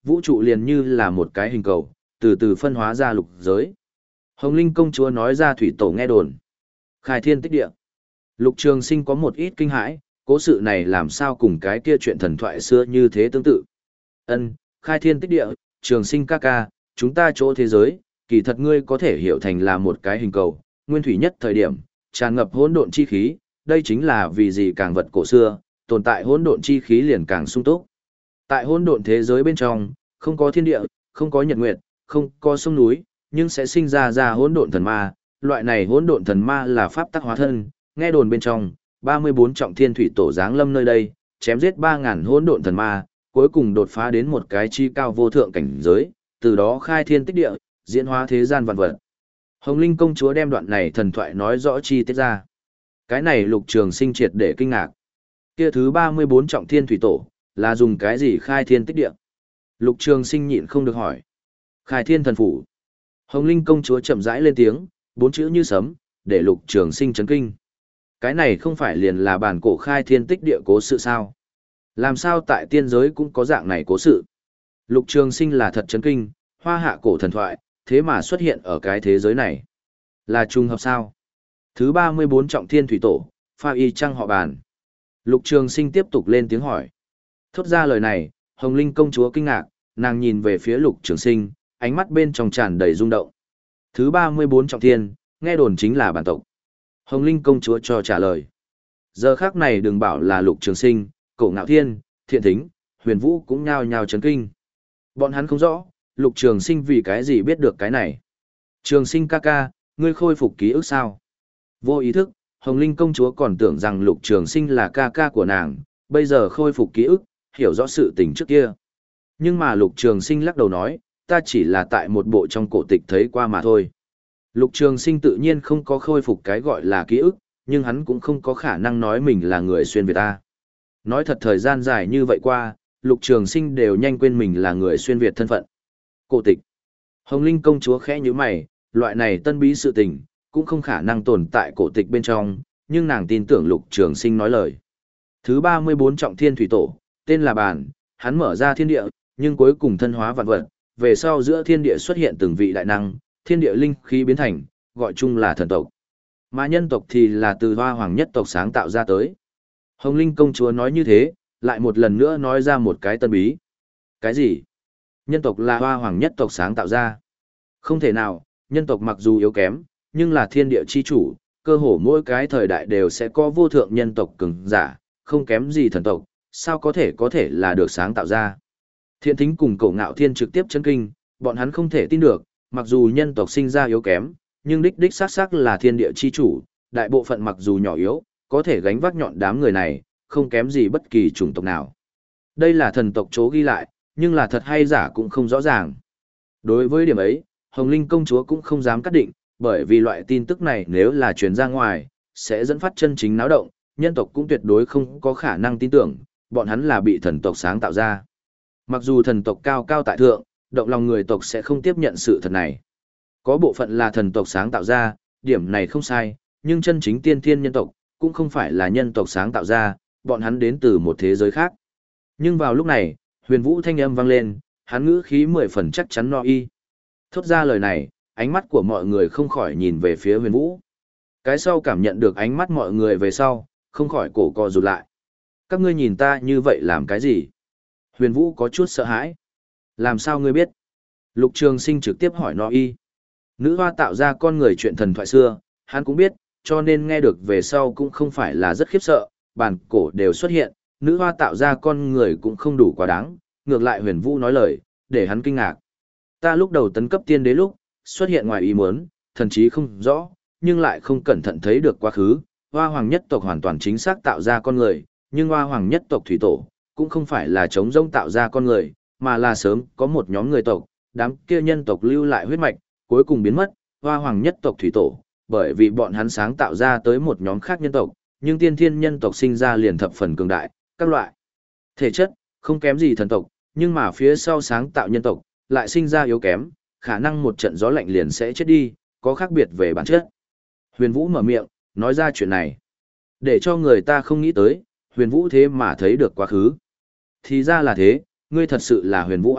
vũ trụ liền như là một cái hình cầu, từ từ phân hóa ra lục giới. Hồng Linh công chúa nói ra thủy tổ nghe đồn. Khai thiên tích địa. Lục Trường Sinh có một ít kinh hãi, cố sự này làm sao cùng cái kia chuyện thần thoại xưa như thế tương tự. Ân, khai thiên tích địa, Trường Sinh ca ca, chúng ta chỗ thế giới, kỳ thật ngươi có thể hiểu thành là một cái hình cầu, nguyên thủy nhất thời điểm, tràn ngập hỗn độn chi khí, đây chính là vì gì càng vật cổ xưa, tồn tại hỗn độn chi khí liền càng sung túc. Tại hỗn độn thế giới bên trong, không có thiên địa, không có nhật nguyệt, không có sông núi, nhưng sẽ sinh ra ra hỗn độn thần ma, loại này hỗn độn thần ma là pháp tắc hóa thân, nghe đồn bên trong, ba mươi bốn trọng thiên thủy tổ giáng lâm nơi đây, chém giết ba ngàn hỗn độn thần ma, cuối cùng đột phá đến một cái chi cao vô thượng cảnh giới, từ đó khai thiên tích địa, diễn hóa thế gian vạn vật. Hồng Linh công chúa đem đoạn này thần thoại nói rõ chi tiết ra. Cái này Lục Trường Sinh triệt để kinh ngạc. Kia thứ ba mươi bốn trọng thiên thủy tổ, là dùng cái gì khai thiên tích địa? Lục Trường Sinh nhịn không được hỏi. Khai thiên thần phủ. Hồng Linh công chúa chậm rãi lên tiếng, bốn chữ như sấm, để Lục Trường Sinh chấn kinh. Cái này không phải liền là bản cổ khai thiên tích địa cố sự sao? Làm sao tại tiên giới cũng có dạng này cố sự? Lục Trường Sinh là thật chấn kinh, hoa hạ cổ thần thoại, thế mà xuất hiện ở cái thế giới này. Là trùng hợp sao? Thứ ba mươi bốn trọng thiên thủy tổ, pha y trăng họ bàn. Lục Trường Sinh tiếp tục lên tiếng hỏi. Thốt ra lời này, Hồng Linh công chúa kinh ngạc, nàng nhìn về phía Lục Trường Sinh, ánh mắt bên trong tràn đầy rung động. Thứ ba mươi bốn trọng thiên, nghe đồn chính là bản tộc. Hồng Linh công chúa cho trả lời. Giờ khắc này đừng bảo là Lục Trường Sinh, Cổ Ngạo Thiên, Thiện Thính, Huyền Vũ cũng nhao nhao chấn kinh. Bọn hắn không rõ, Lục Trường Sinh vì cái gì biết được cái này. Trường Sinh ca ca, ngươi khôi phục ký ức sao? Vô ý thức, Hồng Linh công chúa còn tưởng rằng Lục Trường Sinh là ca ca của nàng, bây giờ khôi phục ký ức, hiểu rõ sự tình trước kia. Nhưng mà Lục Trường Sinh lắc đầu nói, ta chỉ là tại một bộ trong cổ tịch thấy qua mà thôi. Lục Trường Sinh tự nhiên không có khôi phục cái gọi là ký ức, nhưng hắn cũng không có khả năng nói mình là người xuyên Việt ta. Nói thật thời gian dài như vậy qua, Lục Trường Sinh đều nhanh quên mình là người xuyên Việt thân phận. Cổ tịch. Hồng Linh công chúa khẽ nhíu mày, loại này tân bí sự tình, cũng không khả năng tồn tại cổ tịch bên trong, nhưng nàng tin tưởng Lục Trường Sinh nói lời. Thứ ba mươi bốn trọng thiên thủy tổ, tên là Bàn, hắn mở ra thiên địa, nhưng cuối cùng thân hóa vạn vật, về sau giữa thiên địa xuất hiện từng vị đại năng, thiên địa linh khí biến thành, gọi chung là thần tộc. Mà nhân tộc thì là từ Hoa Hoàng nhất tộc sáng tạo ra tới. Hồng Linh công chúa nói như thế, lại một lần nữa nói ra một cái tân bí. Cái gì? Nhân tộc là Hoa Hoàng nhất tộc sáng tạo ra. Không thể nào, nhân tộc mặc dù yếu kém, nhưng là thiên địa chi chủ, cơ hồ mỗi cái thời đại đều sẽ có vô thượng nhân tộc cường giả, không kém gì thần tộc, sao có thể có thể là được sáng tạo ra. Thiện Thính cùng Cổ Ngạo Thiên trực tiếp chấn kinh, bọn hắn không thể tin được, mặc dù nhân tộc sinh ra yếu kém, nhưng đích đích xác xác là thiên địa chi chủ, đại bộ phận mặc dù nhỏ yếu, có thể gánh vác nhọn đám người này, không kém gì bất kỳ chủng tộc nào. Đây là thần tộc chố ghi lại, nhưng là thật hay giả cũng không rõ ràng. Đối với điểm ấy, Hồng Linh công chúa cũng không dám cắt định, bởi vì loại tin tức này nếu là truyền ra ngoài, sẽ dẫn phát chân chính náo động, nhân tộc cũng tuyệt đối không có khả năng tin tưởng, bọn hắn là bị thần tộc sáng tạo ra. Mặc dù thần tộc cao cao tại thượng, động lòng người tộc sẽ không tiếp nhận sự thật này. Có bộ phận là thần tộc sáng tạo ra, điểm này không sai, nhưng chân chính tiên thiên nhân tộc, cũng không phải là nhân tộc sáng tạo ra, bọn hắn đến từ một thế giới khác. Nhưng vào lúc này, Huyền Vũ thanh âm vang lên, hắn ngữ khí mười phần chắc chắn no y. Thốt ra lời này, ánh mắt của mọi người không khỏi nhìn về phía Huyền Vũ. Cái sau cảm nhận được ánh mắt mọi người về sau, không khỏi cổ co rụt lại. Các ngươi nhìn ta như vậy làm cái gì? Huyền Vũ có chút sợ hãi. Làm sao ngươi biết? Lục Trường Sinh trực tiếp hỏi no y. Nữ hoa tạo ra con người chuyện thần thoại xưa, hắn cũng biết, cho nên nghe được về sau cũng không phải là rất khiếp sợ, bản cổ đều xuất hiện, nữ hoa tạo ra con người cũng không đủ quá đáng, ngược lại Huyền Vũ nói lời, để hắn kinh ngạc. Ta lúc đầu tấn cấp tiên đế lúc, xuất hiện ngoài ý muốn, thần chí không rõ, nhưng lại không cẩn thận thấy được quá khứ, Hoa Hoàng nhất tộc hoàn toàn chính xác tạo ra con người, nhưng Hoa Hoàng nhất tộc thủy tổ, cũng không phải là chống rông tạo ra con người, mà là sớm có một nhóm người tộc, đám kia nhân tộc lưu lại huyết mạch, cuối cùng biến mất, Hoa Hoàng nhất tộc thủy tổ, bởi vì bọn hắn sáng tạo ra tới một nhóm khác nhân tộc, nhưng tiên thiên nhân tộc sinh ra liền thập phần cường đại, các loại thể chất, không kém gì thần tộc, nhưng mà phía sau sáng tạo nhân tộc, lại sinh ra yếu kém, khả năng một trận gió lạnh liền sẽ chết đi, có khác biệt về bản chất. Huyền Vũ mở miệng, nói ra chuyện này, để cho người ta không nghĩ tới, Huyền Vũ thế mà thấy được quá khứ. Thì ra là thế, ngươi thật sự là Huyền Vũ A,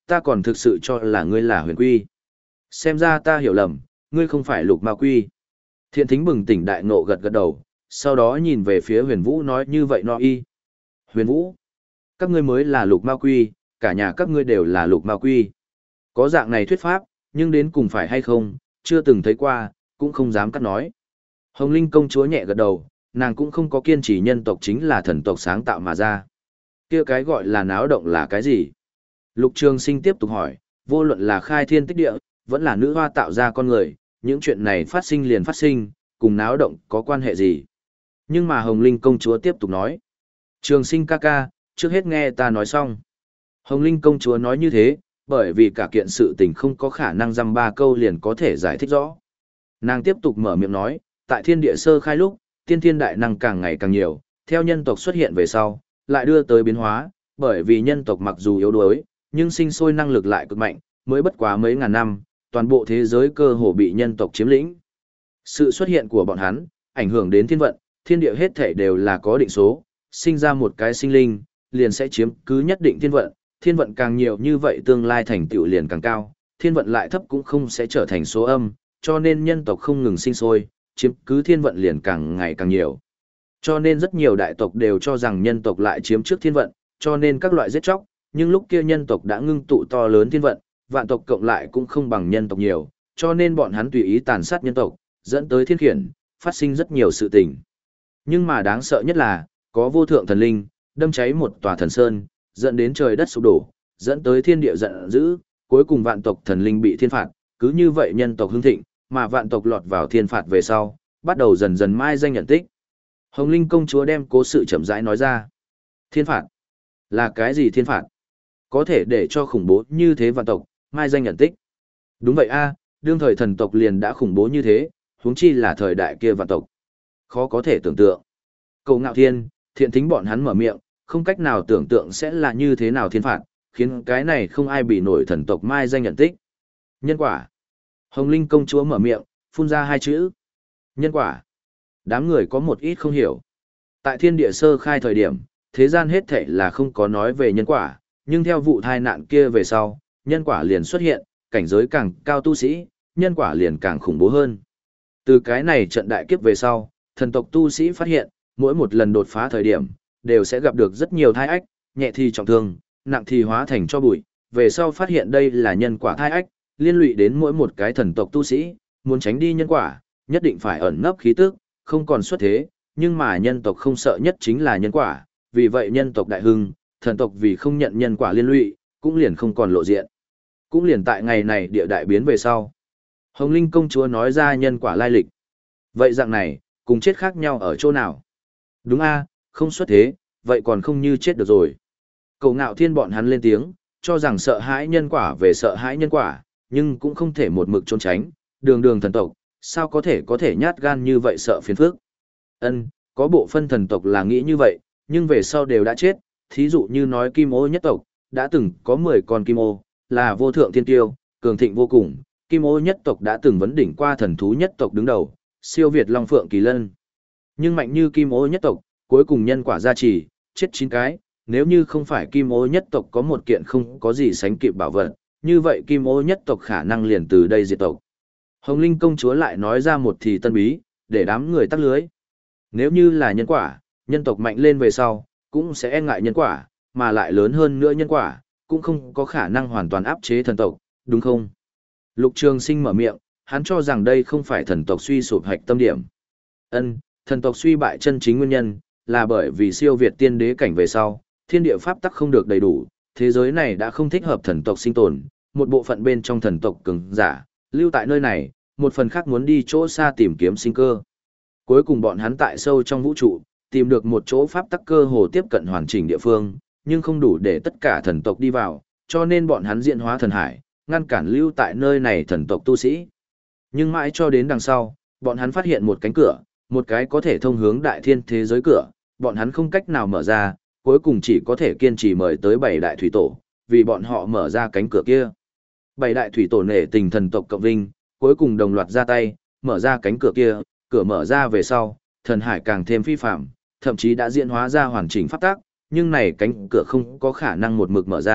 ta còn thực sự cho là ngươi là huyền quy. Xem ra ta hiểu lầm, ngươi không phải lục ma quy. Thiện thính bừng tỉnh đại ngộ gật gật đầu, sau đó nhìn về phía huyền vũ nói như vậy no y. Huyền vũ, các ngươi mới là lục ma quy, cả nhà các ngươi đều là lục ma quy. Có dạng này thuyết pháp, nhưng đến cùng phải hay không, chưa từng thấy qua, cũng không dám cắt nói. Hồng Linh công chúa nhẹ gật đầu, nàng cũng không có kiên trì nhân tộc chính là thần tộc sáng tạo mà ra. Kia cái gọi là náo động là cái gì? Lục Trường Sinh tiếp tục hỏi, vô luận là khai thiên tích địa, vẫn là nữ hoa tạo ra con người, những chuyện này phát sinh liền phát sinh, cùng náo động có quan hệ gì? Nhưng mà Hồng Linh công chúa tiếp tục nói, Trường Sinh ca ca, trước hết nghe ta nói xong. Hồng Linh công chúa nói như thế, bởi vì cả kiện sự tình không có khả năng dăm ba câu liền có thể giải thích rõ. Nàng tiếp tục mở miệng nói, tại thiên địa sơ khai lúc, tiên thiên đại năng càng ngày càng nhiều, theo nhân tộc xuất hiện về sau, lại đưa tới biến hóa, bởi vì nhân tộc mặc dù yếu đuối, nhưng sinh sôi năng lực lại cực mạnh, mới bất quá mấy ngàn năm, toàn bộ thế giới cơ hồ bị nhân tộc chiếm lĩnh. Sự xuất hiện của bọn hắn, ảnh hưởng đến thiên vận, thiên địa hết thể đều là có định số, sinh ra một cái sinh linh, liền sẽ chiếm cứ nhất định thiên vận, thiên vận càng nhiều như vậy tương lai thành tựu liền càng cao, thiên vận lại thấp cũng không sẽ trở thành số âm, cho nên nhân tộc không ngừng sinh sôi, chiếm cứ thiên vận liền càng ngày càng nhiều. Cho nên rất nhiều đại tộc đều cho rằng nhân tộc lại chiếm trước thiên vận, cho nên các loại giết chóc, nhưng lúc kia nhân tộc đã ngưng tụ to lớn thiên vận, vạn tộc cộng lại cũng không bằng nhân tộc nhiều, cho nên bọn hắn tùy ý tàn sát nhân tộc, dẫn tới thiên khiển, phát sinh rất nhiều sự tình. Nhưng mà đáng sợ nhất là, có vô thượng thần linh, đâm cháy một tòa thần sơn, dẫn đến trời đất sụp đổ, dẫn tới thiên địa giận dữ, cuối cùng vạn tộc thần linh bị thiên phạt, cứ như vậy nhân tộc hưng thịnh, mà vạn tộc lọt vào thiên phạt về sau, bắt đầu dần dần mai danh nhận tích. Hồng Linh công chúa đem cố sự chậm rãi nói ra. Thiên phạt? Là cái gì thiên phạt? Có thể để cho khủng bố như thế vạn tộc, mai danh nhận tích. Đúng vậy a, đương thời thần tộc liền đã khủng bố như thế, huống chi là thời đại kia vạn tộc. Khó có thể tưởng tượng. Cầu Ngạo Thiên, Thiện Thính bọn hắn mở miệng, không cách nào tưởng tượng sẽ là như thế nào thiên phạt, khiến cái này không ai bị nổi thần tộc mai danh nhận tích. Nhân quả. Hồng Linh công chúa mở miệng, phun ra hai chữ. Nhân quả. Đám người có một ít không hiểu. Tại thiên địa sơ khai thời điểm, thế gian hết thảy là không có nói về nhân quả, nhưng theo vụ tai nạn kia về sau, nhân quả liền xuất hiện, cảnh giới càng cao tu sĩ, nhân quả liền càng khủng bố hơn. Từ cái này trận đại kiếp về sau, thần tộc tu sĩ phát hiện, mỗi một lần đột phá thời điểm, đều sẽ gặp được rất nhiều thai ách, nhẹ thì trọng thương, nặng thì hóa thành cho bụi, về sau phát hiện đây là nhân quả thai ách, liên lụy đến mỗi một cái thần tộc tu sĩ, muốn tránh đi nhân quả, nhất định phải ẩn nấp khí tức, không còn xuất thế, nhưng mà nhân tộc không sợ nhất chính là nhân quả, vì vậy nhân tộc đại hưng, thần tộc vì không nhận nhân quả liên lụy, cũng liền không còn lộ diện. Cũng liền tại ngày này địa đại biến về sau. Hồng Linh công chúa nói ra nhân quả lai lịch. Vậy dạng này, cùng chết khác nhau ở chỗ nào? Đúng a, không xuất thế, vậy còn không như chết được rồi. Cầu Ngạo Thiên bọn hắn lên tiếng, cho rằng sợ hãi nhân quả về sợ hãi nhân quả, nhưng cũng không thể một mực trốn tránh, đường đường thần tộc, sao có thể có thể nhát gan như vậy sợ phiền phức. Ân, có bộ phân thần tộc là nghĩ như vậy, nhưng về sau đều đã chết, thí dụ như nói Kim Ô nhất tộc, đã từng có mười con Kim Ô, là vô thượng thiên tiêu, cường thịnh vô cùng, Kim Ô nhất tộc đã từng vấn đỉnh qua thần thú nhất tộc đứng đầu, siêu việt Long Phượng Kỳ Lân. Nhưng mạnh như Kim Ô nhất tộc, cuối cùng nhân quả gia trì, chết chín cái, nếu như không phải Kim Ô nhất tộc có một kiện không có gì sánh kịp bảo vật, như vậy Kim Ô nhất tộc khả năng liền từ đây diệt tộc. Hồng Linh công chúa lại nói ra một thì tân bí, để đám người tắt lưới. Nếu như là nhân quả, nhân tộc mạnh lên về sau, cũng sẽ e ngại nhân quả, mà lại lớn hơn nữa nhân quả, cũng không có khả năng hoàn toàn áp chế thần tộc, đúng không? Lục Trường Sinh mở miệng, hắn cho rằng đây không phải thần tộc suy sụp hạch tâm điểm. Ân, thần tộc suy bại chân chính nguyên nhân, là bởi vì siêu việt tiên đế cảnh về sau, thiên địa pháp tắc không được đầy đủ, thế giới này đã không thích hợp thần tộc sinh tồn, một bộ phận bên trong thần tộc cường giả, lưu tại nơi này, một phần khác muốn đi chỗ xa tìm kiếm sinh cơ. Cuối cùng bọn hắn tại sâu trong vũ trụ, tìm được một chỗ pháp tắc cơ hồ tiếp cận hoàn chỉnh địa phương, nhưng không đủ để tất cả thần tộc đi vào, cho nên bọn hắn diễn hóa thần hải, ngăn cản lưu tại nơi này thần tộc tu sĩ. Nhưng mãi cho đến đằng sau, bọn hắn phát hiện một cánh cửa, một cái có thể thông hướng đại thiên thế giới cửa, bọn hắn không cách nào mở ra, cuối cùng chỉ có thể kiên trì mời tới bảy đại thủy tổ, vì bọn họ mở ra cánh cửa kia. Bảy đại thủy tổ nể tình thần tộc cộng vinh, cuối cùng đồng loạt ra tay, mở ra cánh cửa kia, cửa mở ra về sau, thần hải càng thêm phi phạm, thậm chí đã diễn hóa ra hoàn chỉnh pháp tắc, nhưng này cánh cửa không có khả năng một mực mở ra,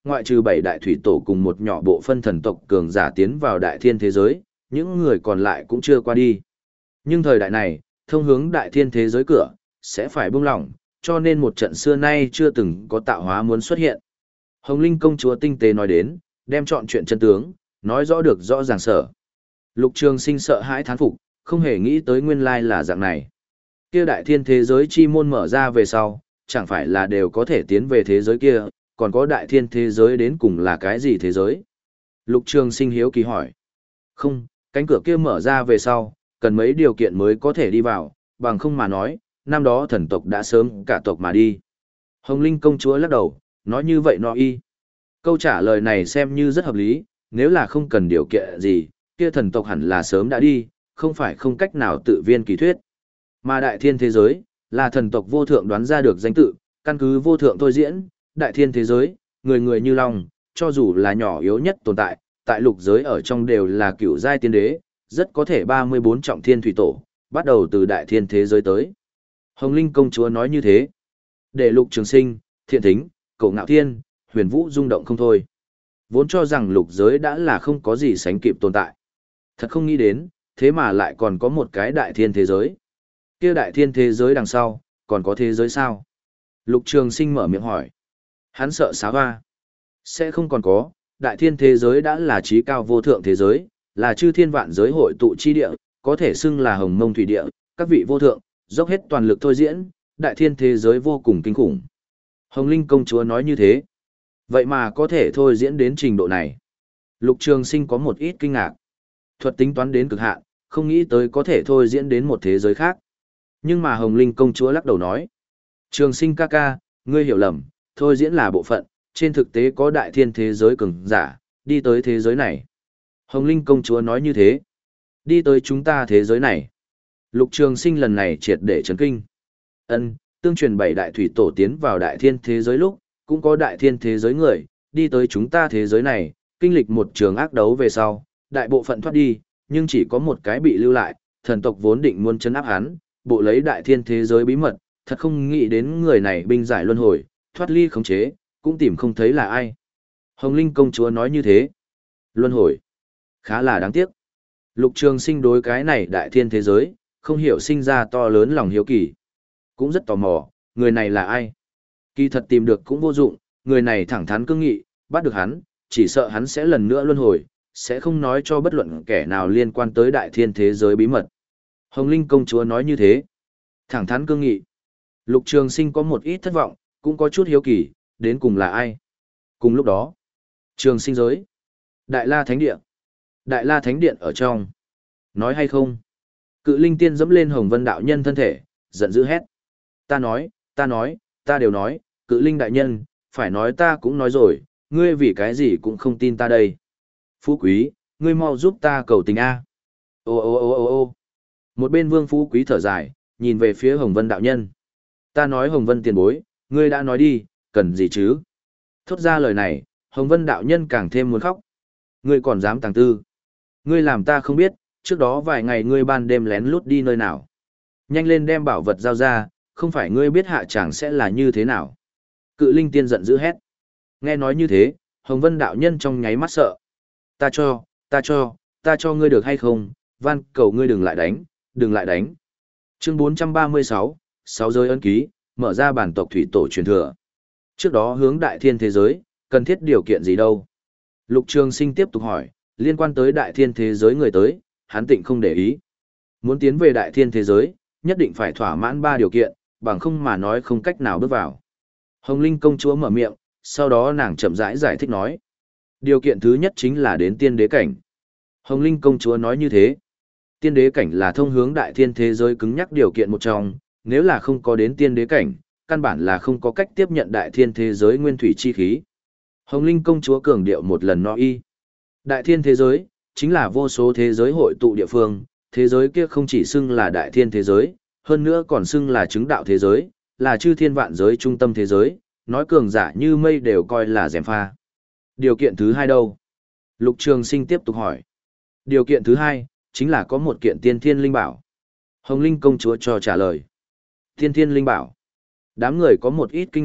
ngoại trừ bảy đại thủy tổ cùng một nhỏ bộ phân thần tộc cường giả tiến vào đại thiên thế giới, những người còn lại cũng chưa qua đi. Nhưng thời đại này, thông hướng đại thiên thế giới cửa, sẽ phải buông lỏng, cho nên một trận xưa nay chưa từng có tạo hóa muốn xuất hiện. Hồng Linh công chúa tinh tế nói đến, đem chọn chuyện chân tướng, nói rõ được rõ ràng sở. Lục Trường Sinh sợ hãi thán phục, không hề nghĩ tới nguyên lai là dạng này. Kia đại thiên thế giới chi môn mở ra về sau, chẳng phải là đều có thể tiến về thế giới kia, còn có đại thiên thế giới đến cùng là cái gì thế giới? Lục Trường Sinh hiếu kỳ hỏi. Không, cánh cửa kia mở ra về sau, cần mấy điều kiện mới có thể đi vào, bằng không mà nói, năm đó thần tộc đã sớm cả tộc mà đi. Hồng Linh công chúa lắc đầu, nói như vậy nó y. Câu trả lời này xem như rất hợp lý, nếu là không cần điều kiện gì, kia thần tộc hẳn là sớm đã đi, không phải không cách nào tự viên kỳ thuyết. Mà đại thiên thế giới, là thần tộc vô thượng đoán ra được danh tự, căn cứ vô thượng thôi diễn, đại thiên thế giới, người người như long, cho dù là nhỏ yếu nhất tồn tại, tại lục giới ở trong đều là cựu giai tiên đế, rất có thể ba mươi bốn trọng thiên thủy tổ, bắt đầu từ đại thiên thế giới tới. Hồng Linh công chúa nói như thế. Để Lục Trường Sinh, Thiện Thính, Cổ Ngạo Thiên, Huyền Vũ rung động không thôi. Vốn cho rằng lục giới đã là không có gì sánh kịp tồn tại. Thật không nghĩ đến, thế mà lại còn có một cái đại thiên thế giới. Kia đại thiên thế giới đằng sau, còn có thế giới sao? Lục Trường Sinh mở miệng hỏi. Hắn sợ xá hoa. Sẽ không còn có, đại thiên thế giới đã là trí cao vô thượng thế giới, là chư thiên vạn giới hội tụ chi địa, có thể xưng là hồng mông thủy địa, các vị vô thượng, dốc hết toàn lực thôi diễn, đại thiên thế giới vô cùng kinh khủng. Hồng Linh công chúa nói như thế. Vậy mà có thể thôi diễn đến trình độ này. Lục Trường Sinh có một ít kinh ngạc. Thuật tính toán đến cực hạn, không nghĩ tới có thể thôi diễn đến một thế giới khác. Nhưng mà Hồng Linh công chúa lắc đầu nói. Trường Sinh ca ca, ngươi hiểu lầm, thôi diễn là bộ phận, trên thực tế có đại thiên thế giới cường giả, đi tới thế giới này. Hồng Linh công chúa nói như thế. Đi tới chúng ta thế giới này. Lục Trường Sinh lần này triệt để chấn kinh. Ân, tương truyền bảy đại thủy tổ tiến vào đại thiên thế giới lúc, cũng có đại thiên thế giới người, đi tới chúng ta thế giới này, kinh lịch một trường ác đấu về sau, đại bộ phận thoát đi, nhưng chỉ có một cái bị lưu lại, thần tộc vốn định muốn trấn áp hắn, bộ lấy đại thiên thế giới bí mật, thật không nghĩ đến người này binh giải luân hồi, thoát ly khống chế, cũng tìm không thấy là ai. Hồng Linh công chúa nói như thế. Luân hồi. Khá là đáng tiếc. Lục Trường Sinh đối cái này đại thiên thế giới, không hiểu sinh ra to lớn lòng hiếu kỳ. Cũng rất tò mò, người này là ai? Kỳ thật tìm được cũng vô dụng, người này thẳng thắn cương nghị, bắt được hắn, chỉ sợ hắn sẽ lần nữa luân hồi, sẽ không nói cho bất luận kẻ nào liên quan tới đại thiên thế giới bí mật. Hồng Linh công chúa nói như thế. Thẳng thắn cương nghị. Lục Trường Sinh có một ít thất vọng, cũng có chút hiếu kỳ, đến cùng là ai? Cùng lúc đó, Trường Sinh giới, Đại La Thánh Điện. Đại La Thánh Điện ở trong. Nói hay không? Cự linh tiên dẫm lên Hồng Vân đạo nhân thân thể, giận dữ hét. Ta nói, ta nói, ta đều nói, cự linh đại nhân, phải nói ta cũng nói rồi, ngươi vì cái gì cũng không tin ta đây. Phú quý, ngươi mau giúp ta cầu tình a. Ô ô ô ô ô. Một bên Vương Phú quý thở dài, nhìn về phía Hồng Vân đạo nhân. Ta nói Hồng Vân tiền bối, ngươi đã nói đi, cần gì chứ? Thốt ra lời này, Hồng Vân đạo nhân càng thêm muốn khóc. Ngươi còn dám tàng tư. Ngươi làm ta không biết, trước đó vài ngày ngươi ban đêm lén lút đi nơi nào. Nhanh lên đem bảo vật giao ra, không phải ngươi biết hạ chẳng sẽ là như thế nào. Cự linh tiên giận dữ hét. Nghe nói như thế, Hồng Vân đạo nhân trong nháy mắt sợ. Ta cho, ta cho, ta cho ngươi được hay không, van cầu ngươi đừng lại đánh, đừng lại đánh. Chương bốn trăm ba mươi sáu, sáu giới ấn ký, mở ra bản tộc thủy tổ truyền thừa. Trước đó hướng đại thiên thế giới, cần thiết điều kiện gì đâu? Lục Trường Sinh tiếp tục hỏi, liên quan tới đại thiên thế giới người tới, hắn tịnh không để ý. Muốn tiến về đại thiên thế giới, nhất định phải thỏa mãn ba điều kiện, bằng không mà nói không cách nào bước vào. Hồng Linh công chúa mở miệng, sau đó nàng chậm rãi giải, giải thích nói. Điều kiện thứ nhất chính là đến tiên đế cảnh. Hồng Linh công chúa nói như thế. Tiên đế cảnh là thông hướng đại thiên thế giới cứng nhắc điều kiện một trong, nếu là không có đến tiên đế cảnh, căn bản là không có cách tiếp nhận đại thiên thế giới nguyên thủy chi khí. Hồng Linh công chúa cường điệu một lần no y. Đại thiên thế giới, chính là vô số thế giới hội tụ địa phương, thế giới kia không chỉ xưng là đại thiên thế giới, hơn nữa còn xưng là chứng đạo thế giới, là chư thiên vạn giới trung tâm thế giới, nói cường giả như mây đều coi là gièm pha. Điều kiện thứ hai đâu? Lục Trường Sinh tiếp tục hỏi. Điều kiện thứ hai, chính là có một kiện tiên thiên linh bảo. Hồng Linh công chúa cho trả lời. Tiên thiên linh bảo. Đám người có một ít kinh ngạc,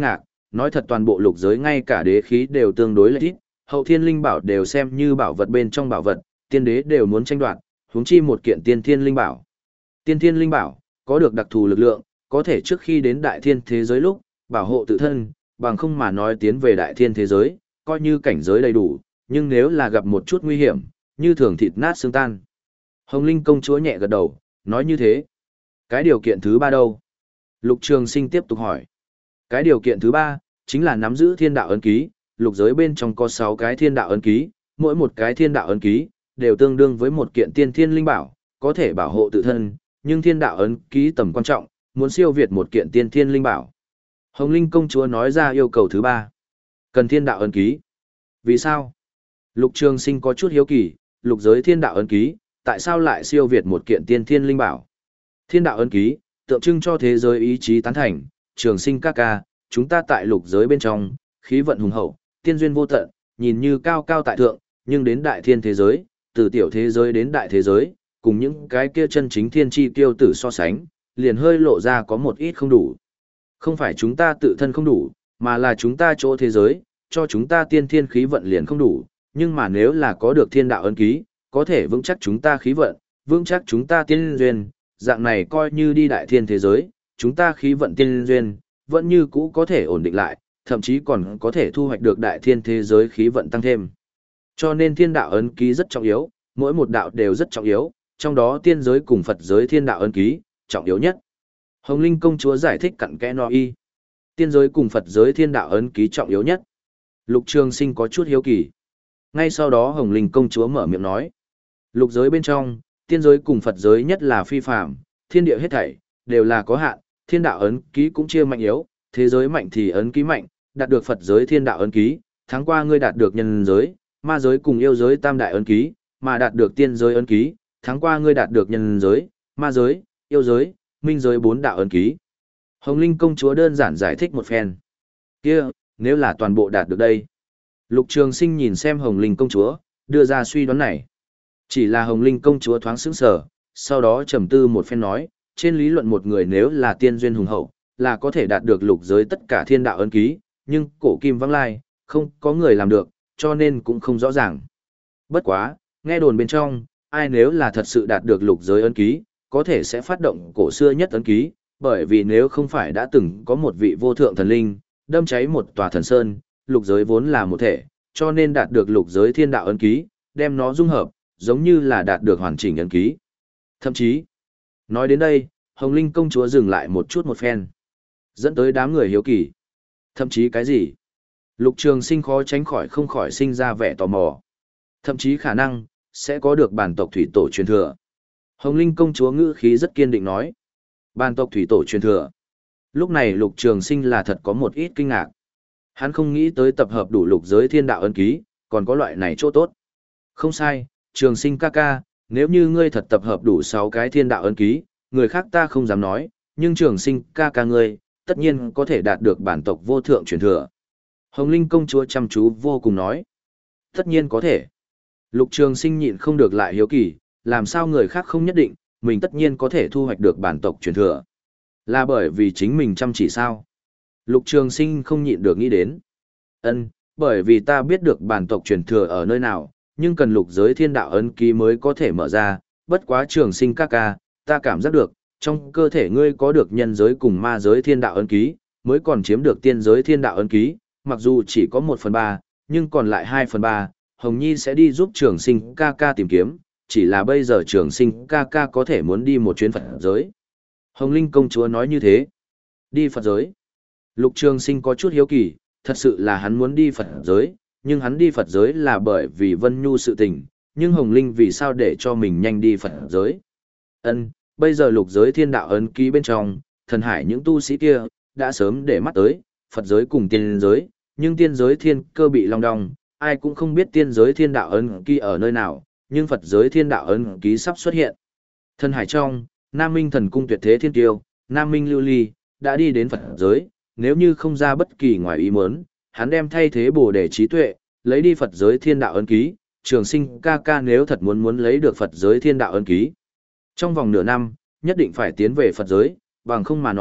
nói thật toàn bộ lục giới ngay cả đế khí đều tương đối lợi ích, hậu thiên linh bảo đều xem như bảo vật bên trong bảo vật, tiên đế đều muốn tranh đoạt, huống chi một kiện tiên thiên linh bảo. Tiên thiên linh bảo, có được đặc thù lực lượng, có thể trước khi đến đại thiên thế giới lúc, bảo hộ tự thân, bằng không mà nói tiến về đại thiên thế giới, coi như cảnh giới đầy đủ, nhưng nếu là gặp một chút nguy hiểm, như thường thịt nát xương tan. Hồng Linh công chúa nhẹ gật đầu, nói như thế. Cái điều kiện thứ ba đâu? Lục Trường Sinh tiếp tục hỏi. Cái điều kiện thứ ba, chính là nắm giữ thiên đạo ấn ký, lục giới bên trong có sáu cái thiên đạo ấn ký, mỗi một cái thiên đạo ấn ký, đều tương đương với một kiện tiên thiên linh bảo, có thể bảo hộ tự thân, nhưng thiên đạo ấn ký tầm quan trọng, muốn siêu việt một kiện tiên thiên linh bảo. Hồng Linh công chúa nói ra yêu cầu thứ ba. Cần thiên đạo ấn ký. Vì sao? Lục Trường Sinh có chút hiếu kỳ, lục giới thiên đạo ấn ký, tại sao lại siêu việt một kiện tiên thiên linh bảo? Thiên đạo ấn ký, tượng trưng cho thế giới ý chí tán thành, Trường Sinh ca ca, chúng ta tại lục giới bên trong, khí vận hùng hậu, tiên duyên vô tận, nhìn như cao cao tại thượng, nhưng đến đại thiên thế giới, từ tiểu thế giới đến đại thế giới, cùng những cái kia chân chính thiên chi tiêu tử so sánh, liền hơi lộ ra có một ít không đủ. Không phải chúng ta tự thân không đủ, mà là chúng ta chỗ thế giới, cho chúng ta tiên thiên khí vận liền không đủ, nhưng mà nếu là có được thiên đạo ấn ký, có thể vững chắc chúng ta khí vận, vững chắc chúng ta tiên duyên, dạng này coi như đi đại thiên thế giới, chúng ta khí vận tiên duyên, vẫn như cũ có thể ổn định lại, thậm chí còn có thể thu hoạch được đại thiên thế giới khí vận tăng thêm. Cho nên thiên đạo ấn ký rất trọng yếu, mỗi một đạo đều rất trọng yếu, trong đó tiên giới cùng Phật giới thiên đạo ấn ký, trọng yếu nhất. Hồng Linh công chúa giải thích cặn kẽ nói y. Tiên giới cùng Phật giới thiên đạo ấn ký trọng yếu nhất. Lục Trường Sinh có chút hiếu kỳ. Ngay sau đó Hồng Linh công chúa mở miệng nói. Lục giới bên trong, tiên giới cùng Phật giới nhất là phi phàm, thiên địa hết thảy, đều là có hạn, thiên đạo ấn ký cũng chia mạnh yếu, thế giới mạnh thì ấn ký mạnh, đạt được Phật giới thiên đạo ấn ký, tháng qua ngươi đạt được nhân giới, ma giới cùng yêu giới tam đại ấn ký, mà đạt được tiên giới ấn ký, tháng qua ngươi đạt được nhân giới, ma giới, yêu giới, minh giới bốn đạo ấn ký. Hồng Linh công chúa đơn giản giải thích một phen. Kia, nếu là toàn bộ đạt được đây. Lục Trường Sinh nhìn xem Hồng Linh công chúa, đưa ra suy đoán này. Chỉ là Hồng Linh công chúa thoáng sững sờ, sau đó trầm tư một phen nói, trên lý luận một người nếu là tiên duyên hùng hậu, là có thể đạt được lục giới tất cả thiên đạo ấn ký, nhưng cổ kim vắng lai, không có người làm được, cho nên cũng không rõ ràng. Bất quá, nghe đồn bên trong, ai nếu là thật sự đạt được lục giới ấn ký, có thể sẽ phát động cổ xưa nhất ấn ký, bởi vì nếu không phải đã từng có một vị vô thượng thần linh, đâm cháy một tòa thần sơn, lục giới vốn là một thể, cho nên đạt được lục giới thiên đạo ấn ký, đem nó dung hợp, giống như là đạt được hoàn chỉnh ấn ký. Thậm chí, nói đến đây, Hồng Linh công chúa dừng lại một chút một phen, dẫn tới đám người hiếu kỳ. Thậm chí cái gì? Lục Trường Sinh khó tránh khỏi không khỏi sinh ra vẻ tò mò. Thậm chí khả năng, sẽ có được bản tộc thủy tổ truyền thừa. Hồng Linh công chúa ngữ khí rất kiên định nói. Bản tộc thủy tổ truyền thừa. Lúc này Lục Trường Sinh là thật có một ít kinh ngạc. Hắn không nghĩ tới tập hợp đủ lục giới thiên đạo ấn ký, còn có loại này chỗ tốt. Không sai, Trường Sinh ca ca, nếu như ngươi thật tập hợp đủ sáu cái thiên đạo ấn ký, người khác ta không dám nói, nhưng Trường Sinh ca ca ngươi, tất nhiên có thể đạt được bản tộc vô thượng truyền thừa. Hồng Linh công chúa chăm chú vô cùng nói. Tất nhiên có thể. Lục Trường Sinh nhịn không được lại hiếu kỳ, làm sao người khác không nhất định, mình tất nhiên có thể thu hoạch được bản tộc truyền thừa. Là bởi vì chính mình chăm chỉ sao? Lục Trường Sinh không nhịn được nghĩ đến. Ân, bởi vì ta biết được bản tộc truyền thừa ở nơi nào, nhưng cần lục giới thiên đạo ấn ký mới có thể mở ra, bất quá Trường Sinh ca ca, ta cảm giác được, trong cơ thể ngươi có được nhân giới cùng ma giới thiên đạo ấn ký, mới còn chiếm được tiên giới thiên đạo ấn ký, mặc dù chỉ có một phần ba, nhưng còn lại hai phần ba, Hồng Nhi sẽ đi giúp Trường Sinh ca ca tìm kiếm, chỉ là bây giờ Trường Sinh ca ca có thể muốn đi một chuyến Phật giới. Hồng Linh công chúa nói như thế. Đi Phật giới. Lục Trường Sinh có chút hiếu kỳ, thật sự là hắn muốn đi Phật giới, nhưng hắn đi Phật giới là bởi vì Vân Nhu sự tình, nhưng Hồng Linh vì sao để cho mình nhanh đi Phật giới? Ân, bây giờ lục giới thiên đạo ấn ký bên trong, thần hải những tu sĩ kia, đã sớm để mắt tới, Phật giới cùng tiên giới, nhưng tiên giới thiên cơ bị long đong, ai cũng không biết tiên giới thiên đạo ấn ký ở nơi nào, nhưng Phật giới thiên đạo ấn ký sắp xuất hiện. Thần hải trong, Nam Minh thần cung tuyệt thế thiên tiêu, Nam Minh lưu ly, đã đi đến Phật giới, nếu như không ra bất kỳ ngoài ý muốn, hắn đem thay thế bổ để trí tuệ, lấy đi Phật giới thiên đạo ấn ký, Trường Sinh ca ca nếu thật muốn muốn lấy được Phật giới thiên đạo ấn ký. Trong vòng nửa năm, nhất định phải tiến về Phật giới, bằng không mà nói,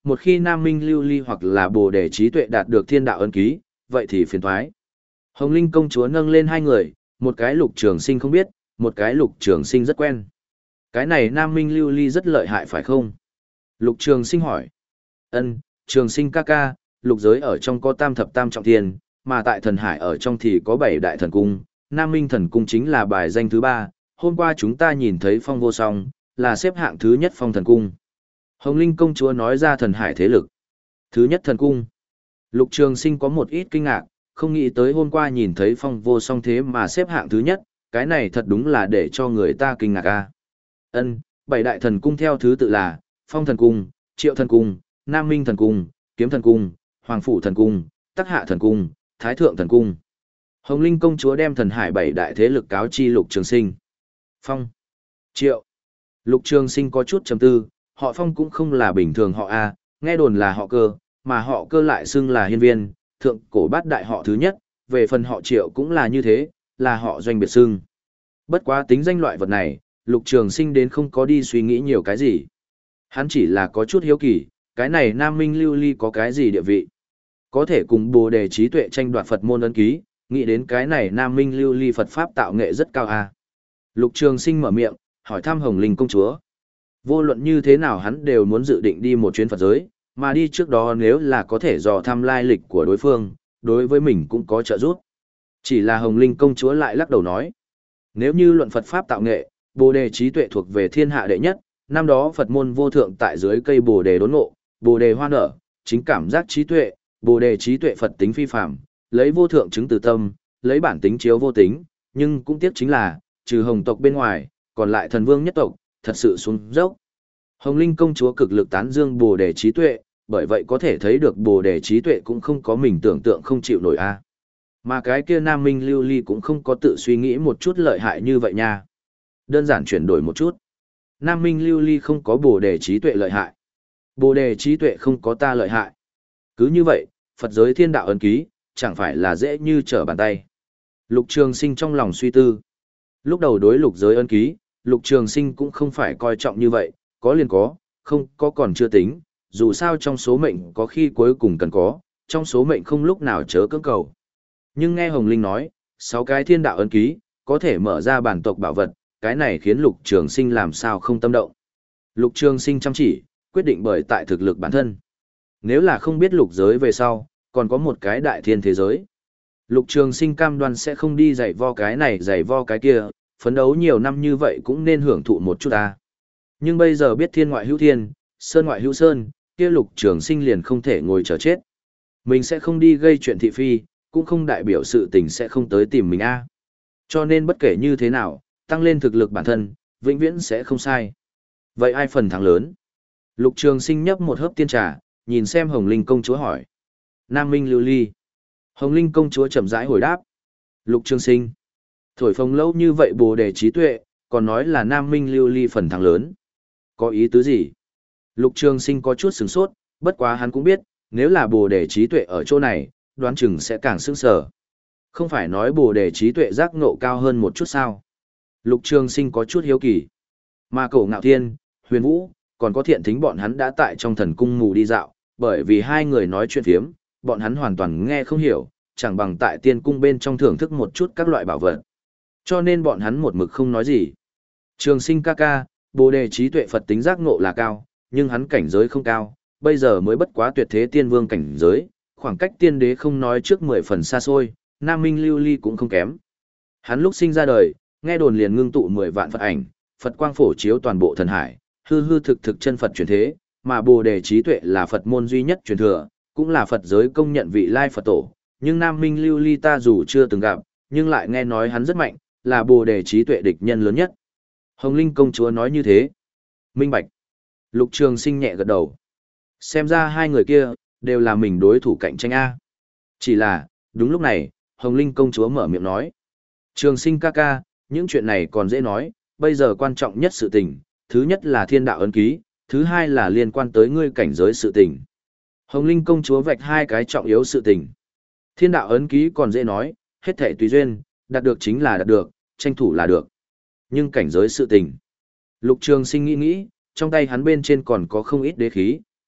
một khi Nam Minh Lưu Ly hoặc là Bồ Đề trí tuệ đạt được thiên đạo ấn ký, vậy thì phiền toái. Hồng Linh công chúa nâng lên hai người, một cái Lục Trường Sinh không biết, một cái Lục Trường Sinh rất quen. Cái này Nam Minh Lưu Ly rất lợi hại phải không? Lục Trường Sinh hỏi. Ân, Trường Sinh ca ca, lục giới ở trong có tam thập tam trọng thiên, mà tại thần hải ở trong thì có bảy đại thần cung, Nam Minh thần cung chính là bài danh thứ ba, hôm qua chúng ta nhìn thấy phong vô song, là xếp hạng thứ nhất phong thần cung. Hồng Linh công chúa nói ra thần hải thế lực. Thứ nhất thần cung. Lục Trường Sinh có một ít kinh ngạc, không nghĩ tới hôm qua nhìn thấy phong vô song thế mà xếp hạng thứ nhất, cái này thật đúng là để cho người ta kinh ngạc a. Ân, bảy đại thần cung theo thứ tự là Phong thần cung, Triệu thần cung, Nam Minh thần cung, Kiếm thần cung, Hoàng phủ thần cung, Tắc hạ thần cung, Thái thượng thần cung. Hồng Linh công chúa đem thần hải bảy đại thế lực cáo chi Lục Trường Sinh. Phong, Triệu. Lục Trường Sinh có chút trầm tư, họ Phong cũng không là bình thường họ a, nghe đồn là họ Cơ, mà họ Cơ lại xưng là hiên viên, thượng cổ bát đại họ thứ nhất, về phần họ Triệu cũng là như thế, là họ doanh biệt xưng. Bất quá tính danh loại vật này, Lục Trường Sinh đến không có đi suy nghĩ nhiều cái gì. Hắn chỉ là có chút hiếu kỳ, cái này Nam Minh Lưu Ly có cái gì địa vị? Có thể cùng Bồ Đề trí tuệ tranh đoạt Phật môn ấn ký, nghĩ đến cái này Nam Minh Lưu Ly Phật Pháp tạo nghệ rất cao à. Lục Trường Sinh mở miệng, hỏi thăm Hồng Linh công chúa. Vô luận như thế nào hắn đều muốn dự định đi một chuyến Phật giới, mà đi trước đó nếu là có thể dò thăm lai lịch của đối phương, đối với mình cũng có trợ giúp. Chỉ là Hồng Linh công chúa lại lắc đầu nói, nếu như luận Phật Pháp tạo nghệ, Bồ Đề trí tuệ thuộc về thiên hạ đệ nhất, năm đó Phật môn vô thượng tại dưới cây Bồ Đề đốn ngộ, Bồ Đề hoa nở, chính cảm giác trí tuệ, Bồ Đề trí tuệ Phật tính phi phàm, lấy vô thượng chứng từ tâm, lấy bản tính chiếu vô tính, nhưng cũng tiếc chính là, trừ Hồng tộc bên ngoài, còn lại thần vương nhất tộc, thật sự xuống dốc. Hồng Linh công chúa cực lực tán dương Bồ Đề trí tuệ, bởi vậy có thể thấy được Bồ Đề trí tuệ cũng không có mình tưởng tượng không chịu nổi a. Mà cái kia Nam Minh Lưu Ly cũng không có tự suy nghĩ một chút lợi hại như vậy nha. Đơn giản chuyển đổi một chút. Nam Minh Lưu Ly không có Bồ Đề trí tuệ lợi hại. Bồ Đề trí tuệ không có ta lợi hại. Cứ như vậy, Phật giới thiên đạo ấn ký, chẳng phải là dễ như trở bàn tay. Lục Trường Sinh trong lòng suy tư. Lúc đầu đối lục giới ấn ký, Lục Trường Sinh cũng không phải coi trọng như vậy, có liền có, không có còn chưa tính, dù sao trong số mệnh có khi cuối cùng cần có, trong số mệnh không lúc nào chớ cưỡng cầu. Nhưng nghe Hồng Linh nói, sáu cái thiên đạo ấn ký, có thể mở ra bản tộc bảo vật, cái này khiến Lục Trường Sinh làm sao không tâm động. Lục Trường Sinh chăm chỉ, quyết định bởi tại thực lực bản thân. Nếu là không biết lục giới về sau, còn có một cái đại thiên thế giới. Lục Trường Sinh cam đoan sẽ không đi giày vo cái này giày vo cái kia, phấn đấu nhiều năm như vậy cũng nên hưởng thụ một chút ta. Nhưng bây giờ biết thiên ngoại hữu thiên, sơn ngoại hữu sơn, kia Lục Trường Sinh liền không thể ngồi chờ chết. Mình sẽ không đi gây chuyện thị phi, cũng không đại biểu sự tình sẽ không tới tìm mình a. Cho nên bất kể như thế nào, tăng lên thực lực bản thân, vĩnh viễn sẽ không sai. Vậy ai phần thắng lớn? Lục Trường Sinh nhấp một hớp tiên trà, nhìn xem Hồng Linh công chúa hỏi. Nam Minh Lưu Ly. Hồng Linh công chúa chậm rãi hồi đáp. Lục Trường Sinh. Thổi phồng lâu như vậy Bồ Đề trí tuệ, còn nói là Nam Minh Lưu Ly phần thắng lớn. Có ý tứ gì? Lục Trường Sinh có chút sửng sốt, bất quá hắn cũng biết, nếu là Bồ Đề trí tuệ ở chỗ này, đoán chừng sẽ càng sững sờ. Không phải nói Bồ Đề trí tuệ giác ngộ cao hơn một chút sao? Lục Trường Sinh có chút hiếu kỳ. Mà Cổ Ngạo Thiên, Huyền Vũ, còn có Thiện Thính bọn hắn đã tại trong thần cung mù đi dạo, bởi vì hai người nói chuyện phiếm, bọn hắn hoàn toàn nghe không hiểu, chẳng bằng tại tiên cung bên trong thưởng thức một chút các loại bảo vật. Cho nên bọn hắn một mực không nói gì. Trường Sinh ca ca, Bồ Đề trí tuệ Phật tính giác ngộ là cao, nhưng hắn cảnh giới không cao, bây giờ mới bất quá tuyệt thế tiên vương cảnh giới, khoảng cách tiên đế không nói trước mười phần xa xôi, Nam Minh Lưu Ly cũng không kém. Hắn lúc sinh ra đời, nghe đồn liền ngưng tụ mười vạn Phật ảnh, Phật quang phổ chiếu toàn bộ thần hải, hư hư thực thực chân Phật truyền thế, mà Bồ Đề trí tuệ là Phật môn duy nhất truyền thừa, cũng là Phật giới công nhận vị lai Phật tổ, nhưng Nam Minh Lưu Ly ta dù chưa từng gặp, nhưng lại nghe nói hắn rất mạnh, là Bồ Đề trí tuệ địch nhân lớn nhất. Hồng Linh công chúa nói như thế. Minh bạch. Lục Trường Sinh nhẹ gật đầu. Xem ra hai người kia, đều là mình đối thủ cạnh tranh A. Chỉ là, đúng lúc này, Hồng Linh công chúa mở miệng nói. Trường Sinh ca ca, những chuyện này còn dễ nói, bây giờ quan trọng nhất sự tình, thứ nhất là thiên đạo ấn ký, thứ hai là liên quan tới ngươi cảnh giới sự tình. Hồng Linh công chúa vạch hai cái trọng yếu sự tình. Thiên đạo ấn ký còn dễ nói, hết thảy tùy duyên, đạt được chính là đạt được, tranh thủ là được. Nhưng cảnh giới sự tình. Lục Trường Sinh nghĩ nghĩ, trong tay hắn bên trên còn có không ít đế khí,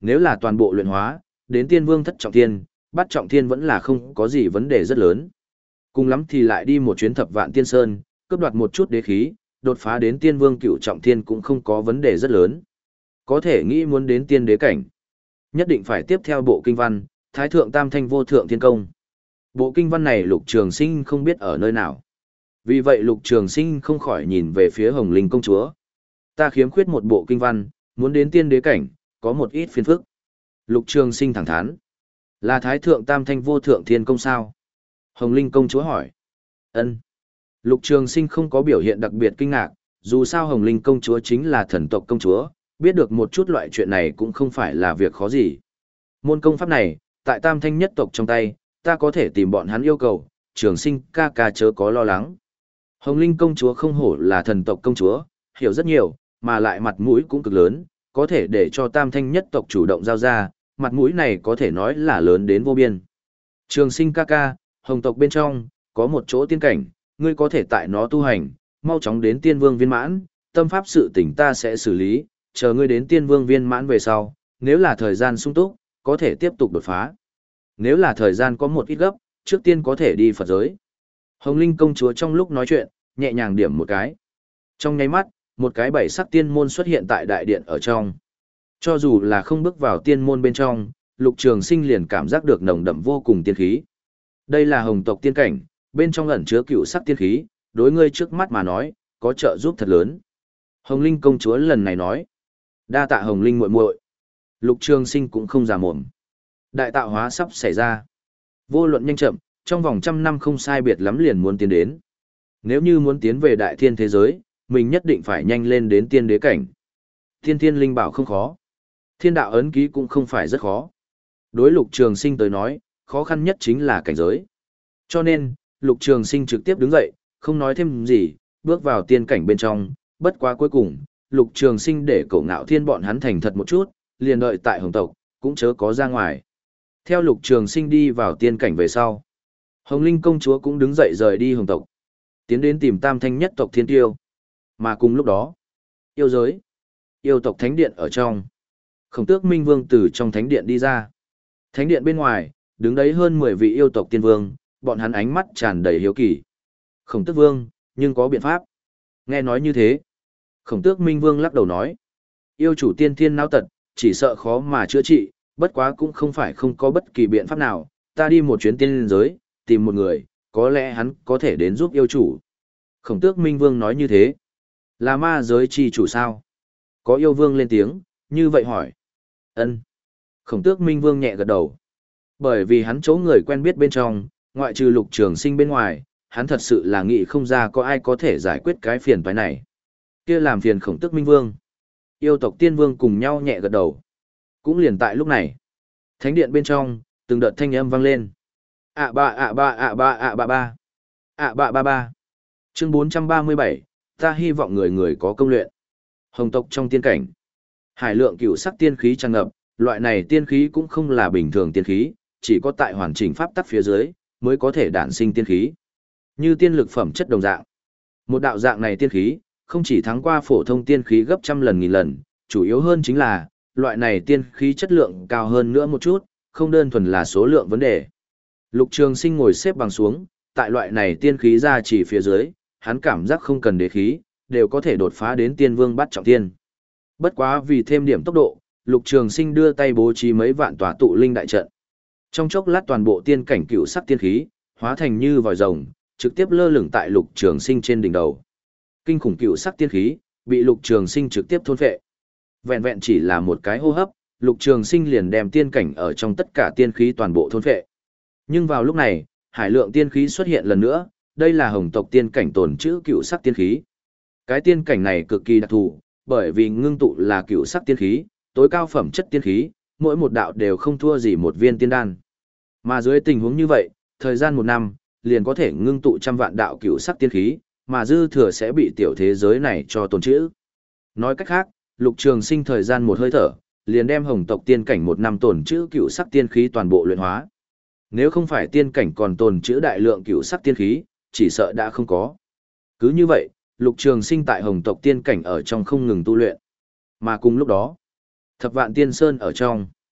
Nếu là toàn bộ luyện hóa, đến tiên vương thất trọng thiên, bắt trọng thiên vẫn là không có gì vấn đề rất lớn. Cùng lắm thì lại đi một chuyến thập vạn tiên sơn, cướp đoạt một chút đế khí, đột phá đến tiên vương cửu trọng thiên cũng không có vấn đề rất lớn. Có thể nghĩ muốn đến tiên đế cảnh, nhất định phải tiếp theo bộ kinh văn, Thái thượng tam thanh vô thượng thiên công. Bộ kinh văn này Lục Trường Sinh không biết ở nơi nào. Vì vậy Lục Trường Sinh không khỏi nhìn về phía Hồng Linh công chúa. Ta khiếm khuyết một bộ kinh văn, muốn đến tiên đế cảnh, có một ít phiền phức. Lục Trường Sinh thẳng thắn. Là Thái thượng tam thanh vô thượng thiên công sao? Hồng Linh công chúa hỏi. Ân. Lục Trường Sinh không có biểu hiện đặc biệt kinh ngạc, dù sao Hồng Linh công chúa chính là thần tộc công chúa, biết được một chút loại chuyện này cũng không phải là việc khó gì. Môn công pháp này, tại tam thanh nhất tộc trong tay, ta có thể tìm bọn hắn yêu cầu, Trường Sinh ca ca chớ có lo lắng. Hồng Linh công chúa không hổ là thần tộc công chúa, hiểu rất nhiều, mà lại mặt mũi cũng cực lớn, có thể để cho tam thanh nhất tộc chủ động giao ra, mặt mũi này có thể nói là lớn đến vô biên. Trường Sinh ca ca, Hồng tộc bên trong, có một chỗ tiên cảnh, ngươi có thể tại nó tu hành, mau chóng đến tiên vương viên mãn, tâm pháp sự tỉnh ta sẽ xử lý, chờ ngươi đến tiên vương viên mãn về sau, nếu là thời gian sung túc, có thể tiếp tục đột phá. Nếu là thời gian có một ít gấp, trước tiên có thể đi Phật giới. Hồng Linh công chúa trong lúc nói chuyện, nhẹ nhàng điểm một cái. Trong nháy mắt, một cái bảy sắc tiên môn xuất hiện tại đại điện ở trong. Cho dù là không bước vào tiên môn bên trong, Lục Trường Sinh liền cảm giác được nồng đậm vô cùng tiên khí. Đây là Hồng tộc tiên cảnh, bên trong ẩn chứa cựu sắc tiên khí, đối ngươi trước mắt mà nói, có trợ giúp thật lớn. Hồng Linh công chúa lần này nói. Đa tạ Hồng Linh muội muội. Lục Trường Sinh cũng không già mồm. Đại tạo hóa sắp xảy ra. Vô luận nhanh chậm, trong vòng trăm năm không sai biệt lắm liền muốn tiến đến. Nếu như muốn tiến về đại thiên thế giới, mình nhất định phải nhanh lên đến tiên đế cảnh. Thiên thiên linh bảo không khó. Thiên đạo ấn ký cũng không phải rất khó. Đối Lục Trường Sinh tới nói, khó khăn nhất chính là cảnh giới. Cho nên, Lục Trường Sinh trực tiếp đứng dậy, không nói thêm gì, bước vào tiên cảnh bên trong, bất quá cuối cùng, Lục Trường Sinh để Cổ Ngạo Thiên bọn hắn thành thật một chút, liền đợi tại Hồng tộc, cũng chớ có ra ngoài. Theo Lục Trường Sinh đi vào tiên cảnh về sau, Hồng Linh công chúa cũng đứng dậy rời đi Hồng tộc, tiến đến tìm Tam Thanh nhất tộc Thiên Tiêu. Mà cùng lúc đó, yêu giới, yêu tộc thánh điện ở trong, Khổng Tước Minh Vương từ trong thánh điện đi ra. Thánh điện bên ngoài, đứng đấy hơn mười vị yêu tộc tiên vương, bọn hắn ánh mắt tràn đầy hiếu kỳ. Khổng Tước Vương, nhưng có biện pháp. Nghe nói như thế, Khổng Tước Minh Vương lắc đầu nói, yêu chủ tiên thiên não tật, chỉ sợ khó mà chữa trị, bất quá cũng không phải không có bất kỳ biện pháp nào, ta đi một chuyến tiên giới, tìm một người, có lẽ hắn có thể đến giúp yêu chủ. Khổng Tước Minh Vương nói như thế, là ma giới chi chủ sao? Có yêu vương lên tiếng, như vậy hỏi. Ân. Khổng Tước Minh Vương nhẹ gật đầu. Bởi vì hắn chỗ người quen biết bên trong, ngoại trừ Lục Trường Sinh bên ngoài, hắn thật sự là nghĩ không ra có ai có thể giải quyết cái phiền toái này. Kia làm phiền Khổng Tước Minh Vương. Yêu tộc tiên vương cùng nhau nhẹ gật đầu. Cũng liền tại lúc này, thánh điện bên trong, từng đợt thanh âm vang lên. ạ ba ạ ba ạ ba ạ ba ba. ạ ba ba ba. Chương bốn trăm ba mươi bảy, ta hy vọng người người có công luyện. Hồng tộc trong tiên cảnh. Hải lượng cựu sắc tiên khí tràn ngập, loại này tiên khí cũng không là bình thường tiên khí, chỉ có tại hoàn chỉnh pháp tắc phía dưới, mới có thể đản sinh tiên khí. Như tiên lực phẩm chất đồng dạng. Một đạo dạng này tiên khí, không chỉ thắng qua phổ thông tiên khí gấp trăm lần nghìn lần, chủ yếu hơn chính là, loại này tiên khí chất lượng cao hơn nữa một chút, không đơn thuần là số lượng vấn đề. Lục Trường Sinh ngồi xếp bằng xuống, tại loại này tiên khí ra chỉ phía dưới, hắn cảm giác không cần đế khí, đều có thể đột phá đến tiên vương bắt trọng tiên. Bất quá vì thêm điểm tốc độ, Lục Trường Sinh đưa tay bố trí mấy vạn tòa tụ linh đại trận. Trong chốc lát toàn bộ tiên cảnh cựu sắc tiên khí, hóa thành như vòi rồng, trực tiếp lơ lửng tại Lục Trường Sinh trên đỉnh đầu. Kinh khủng cựu sắc tiên khí, bị Lục Trường Sinh trực tiếp thôn phệ. Vẹn vẹn chỉ là một cái hô hấp, Lục Trường Sinh liền đem tiên cảnh ở trong tất cả tiên khí toàn bộ thôn phệ. Nhưng vào lúc này, hải lượng tiên khí xuất hiện lần nữa, đây là Hồng tộc tiên cảnh tồn trữ cựu sắc tiên khí. Cái tiên cảnh này cực kỳ đặc thù, bởi vì ngưng tụ là cựu sắc tiên khí, tối cao phẩm chất tiên khí, mỗi một đạo đều không thua gì một viên tiên đan. Mà dưới tình huống như vậy, thời gian một năm, liền có thể ngưng tụ trăm vạn đạo cựu sắc tiên khí, mà dư thừa sẽ bị tiểu thế giới này cho tồn trữ. Nói cách khác, Lục Trường Sinh thời gian một hơi thở, liền đem Hồng tộc tiên cảnh một năm tồn trữ cựu sắc tiên khí toàn bộ luyện hóa. Nếu không phải tiên cảnh còn tồn trữ đại lượng cựu sắc tiên khí, chỉ sợ đã không có. Cứ như vậy, Lục Trường Sinh tại Hồng tộc tiên cảnh ở trong không ngừng tu luyện. Mà cùng lúc đó, Thập Vạn Tiên Sơn ở trong,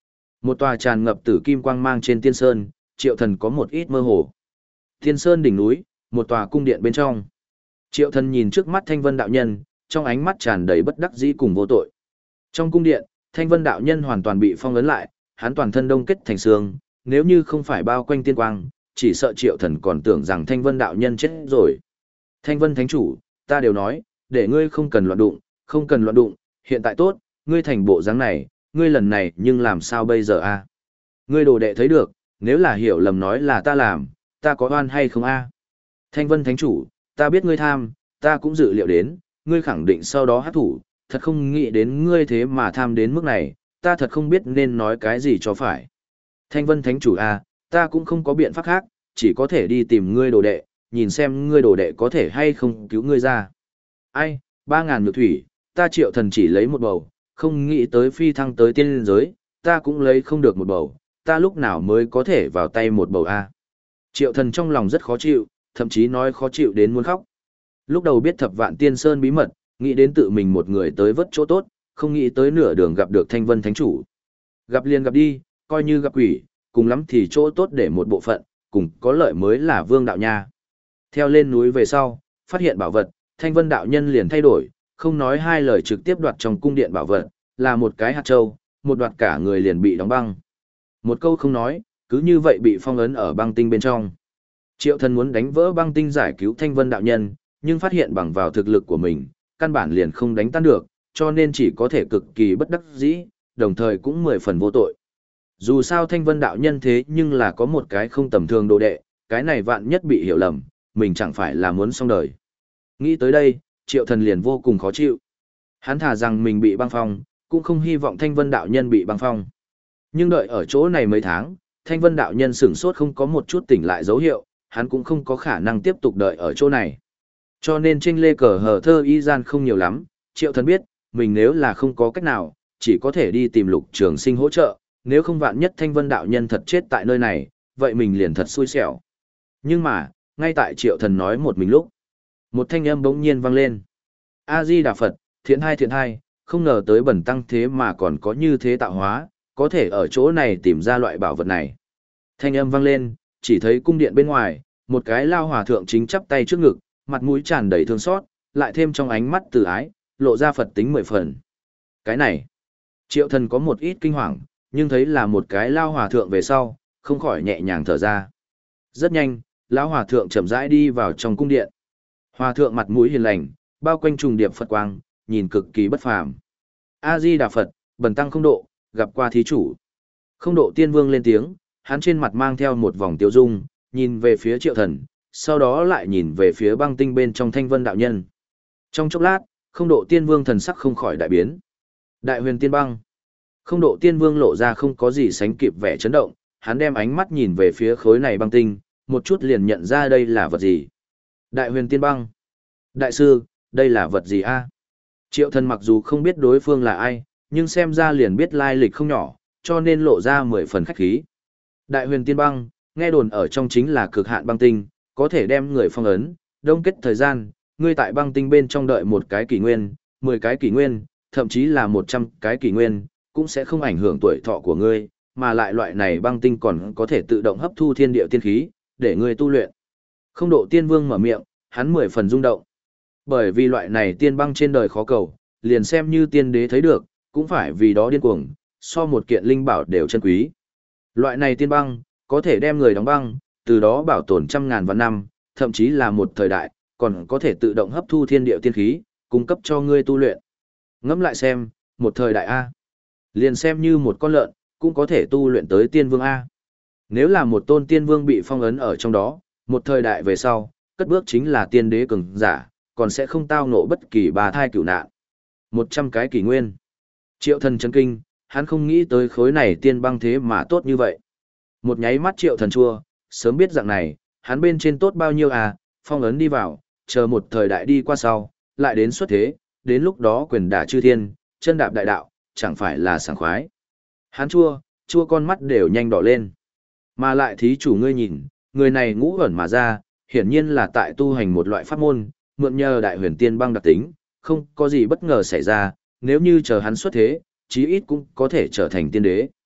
Một tòa tràn ngập tử kim quang mang trên tiên sơn, Triệu Thần có một ít mơ hồ. Tiên sơn đỉnh núi, một tòa cung điện bên trong. Triệu Thần nhìn trước mắt Thanh Vân đạo nhân, trong ánh mắt tràn đầy bất đắc dĩ cùng vô tội. Trong cung điện, Thanh Vân đạo nhân hoàn toàn bị phong ấn lại, hắn toàn thân đông kết thành xương, nếu như không phải bao quanh tiên quang, chỉ sợ Triệu Thần còn tưởng rằng Thanh Vân đạo nhân chết rồi. Thanh Vân thánh chủ, ta đều nói, để ngươi không cần loạn đụng, không cần loạn đụng, hiện tại tốt, ngươi thành bộ dáng này, ngươi lần này nhưng làm sao bây giờ a? Ngươi đồ đệ thấy được, nếu là hiểu lầm nói là ta làm, ta có oan hay không a? Thanh Vân thánh chủ, ta biết ngươi tham, ta cũng dự liệu đến, ngươi khẳng định sau đó hát thủ, thật không nghĩ đến ngươi thế mà tham đến mức này, ta thật không biết nên nói cái gì cho phải. Thanh Vân thánh chủ a, ta cũng không có biện pháp khác, chỉ có thể đi tìm ngươi đồ đệ, nhìn xem ngươi đồ đệ có thể hay không cứu ngươi ra. Ai, ba ngàn nhược thủy, ta Triệu Thần chỉ lấy một bầu, không nghĩ tới phi thăng tới tiên liên giới, ta cũng lấy không được một bầu, ta lúc nào mới có thể vào tay một bầu a? Triệu Thần trong lòng rất khó chịu, thậm chí nói khó chịu đến muốn khóc. Lúc đầu biết thập vạn tiên sơn bí mật, nghĩ đến tự mình một người tới vất chỗ tốt, không nghĩ tới nửa đường gặp được Thanh Vân thánh chủ. Gặp liền gặp đi, coi như gặp quỷ, cùng lắm thì chỗ tốt để một bộ phận, cùng có lợi mới là vương đạo nha. Theo lên núi về sau, phát hiện bảo vật, Thanh Vân đạo nhân liền thay đổi, không nói hai lời trực tiếp đoạt trong cung điện bảo vật, là một cái hạt châu, một đoạt cả người liền bị đóng băng. Một câu không nói, cứ như vậy bị phong ấn ở băng tinh bên trong. Triệu Thần muốn đánh vỡ băng tinh giải cứu Thanh Vân đạo nhân, nhưng phát hiện bằng vào thực lực của mình, căn bản liền không đánh tan được, cho nên chỉ có thể cực kỳ bất đắc dĩ, đồng thời cũng mười phần vô tội. Dù sao Thanh Vân đạo nhân thế nhưng là có một cái không tầm thường đồ đệ, cái này vạn nhất bị hiểu lầm, mình chẳng phải là muốn xong đời. Nghĩ tới đây, Triệu Thần liền vô cùng khó chịu. Hắn thà rằng mình bị băng phong, cũng không hy vọng Thanh Vân đạo nhân bị băng phong. Nhưng đợi ở chỗ này mấy tháng, Thanh Vân đạo nhân sửng sốt không có một chút tỉnh lại dấu hiệu, hắn cũng không có khả năng tiếp tục đợi ở chỗ này. Cho nên tranh lê cờ hờ thơ y gian không nhiều lắm, Triệu Thần biết, mình nếu là không có cách nào, chỉ có thể đi tìm Lục Trường Sinh hỗ trợ, nếu không vạn nhất Thanh Vân đạo nhân thật chết tại nơi này, vậy mình liền thật xui xẻo. Nhưng mà, ngay tại Triệu Thần nói một mình lúc, một thanh âm bỗng nhiên vang lên. A-di-đà Phật, thiện hai thiện hai, không ngờ tới bẩn tăng thế mà còn có như thế tạo hóa, có thể ở chỗ này tìm ra loại bảo vật này. Thanh âm vang lên, chỉ thấy cung điện bên ngoài, một cái lao hòa thượng chính chắp tay trước ngực, mặt mũi tràn đầy thương xót, lại thêm trong ánh mắt từ ái, lộ ra Phật tính mười phần. Cái này, Triệu Thần có một ít kinh hoàng, nhưng thấy là một cái lao hòa thượng về sau, không khỏi nhẹ nhàng thở ra. Rất nhanh, lão hòa thượng chậm rãi đi vào trong cung điện. Hòa thượng mặt mũi hiền lành, bao quanh trùng điệp Phật quang, nhìn cực kỳ bất phàm. A Di Đà Phật, bần tăng không độ, gặp qua thí chủ. Không độ tiên vương lên tiếng, hắn trên mặt mang theo một vòng tiêu dung, nhìn về phía Triệu Thần, sau đó lại nhìn về phía băng tinh bên trong Thanh Vân đạo nhân. Trong chốc lát, không độ tiên vương thần sắc không khỏi đại biến. Đại huyền tiên băng. Không độ tiên vương lộ ra không có gì sánh kịp vẻ chấn động, hắn đem ánh mắt nhìn về phía khối này băng tinh, một chút liền nhận ra đây là vật gì. Đại huyền tiên băng. Đại sư, đây là vật gì a? Triệu Thần mặc dù không biết đối phương là ai, nhưng xem ra liền biết lai lịch không nhỏ, cho nên lộ ra mười phần khách khí. Đại huyền tiên băng, nghe đồn ở trong chính là cực hạn băng tinh, có thể đem người phong ấn, đông kết thời gian, ngươi tại băng tinh bên trong đợi một cái kỷ nguyên, mười cái kỷ nguyên, thậm chí là một trăm cái kỷ nguyên, cũng sẽ không ảnh hưởng tuổi thọ của ngươi, mà lại loại này băng tinh còn có thể tự động hấp thu thiên địa tiên khí, để ngươi tu luyện. Không độ tiên vương mở miệng, hắn mười phần rung động. Bởi vì loại này tiên băng trên đời khó cầu, liền xem như tiên đế thấy được, cũng phải vì đó điên cuồng, so một kiện linh bảo đều chân quý. Loại này tiên băng, có thể đem người đóng băng, từ đó bảo tồn trăm ngàn vạn năm, thậm chí là một thời đại, còn có thể tự động hấp thu thiên địa tiên khí, cung cấp cho ngươi tu luyện. Ngẫm lại xem, một thời đại A. Liền xem như một con lợn, cũng có thể tu luyện tới tiên vương A. Nếu là một tôn tiên vương bị phong ấn ở trong đó, một thời đại về sau, cất bước chính là tiên đế cường giả, còn sẽ không tao ngộ bất kỳ bà thai cửu nạn. Một trăm cái kỷ nguyên. Triệu Thần chấn kinh, hắn không nghĩ tới khối này tiên băng thế mà tốt như vậy. Một nháy mắt Triệu Thần chua, sớm biết dạng này, hắn bên trên tốt bao nhiêu à, phong ấn đi vào, chờ một thời đại đi qua sau, lại đến xuất thế, đến lúc đó quyền đả chư thiên, chân đạp đại đạo, chẳng phải là sảng khoái. Hắn chua, chua con mắt đều nhanh đỏ lên. Mà lại thí chủ ngươi nhìn, người này ngũ ẩn mà ra, hiển nhiên là tại tu hành một loại pháp môn, mượn nhờ đại huyền tiên băng đặc tính, không có gì bất ngờ xảy ra, nếu như chờ hắn xuất thế, chí ít cũng có thể trở thành tiên đế.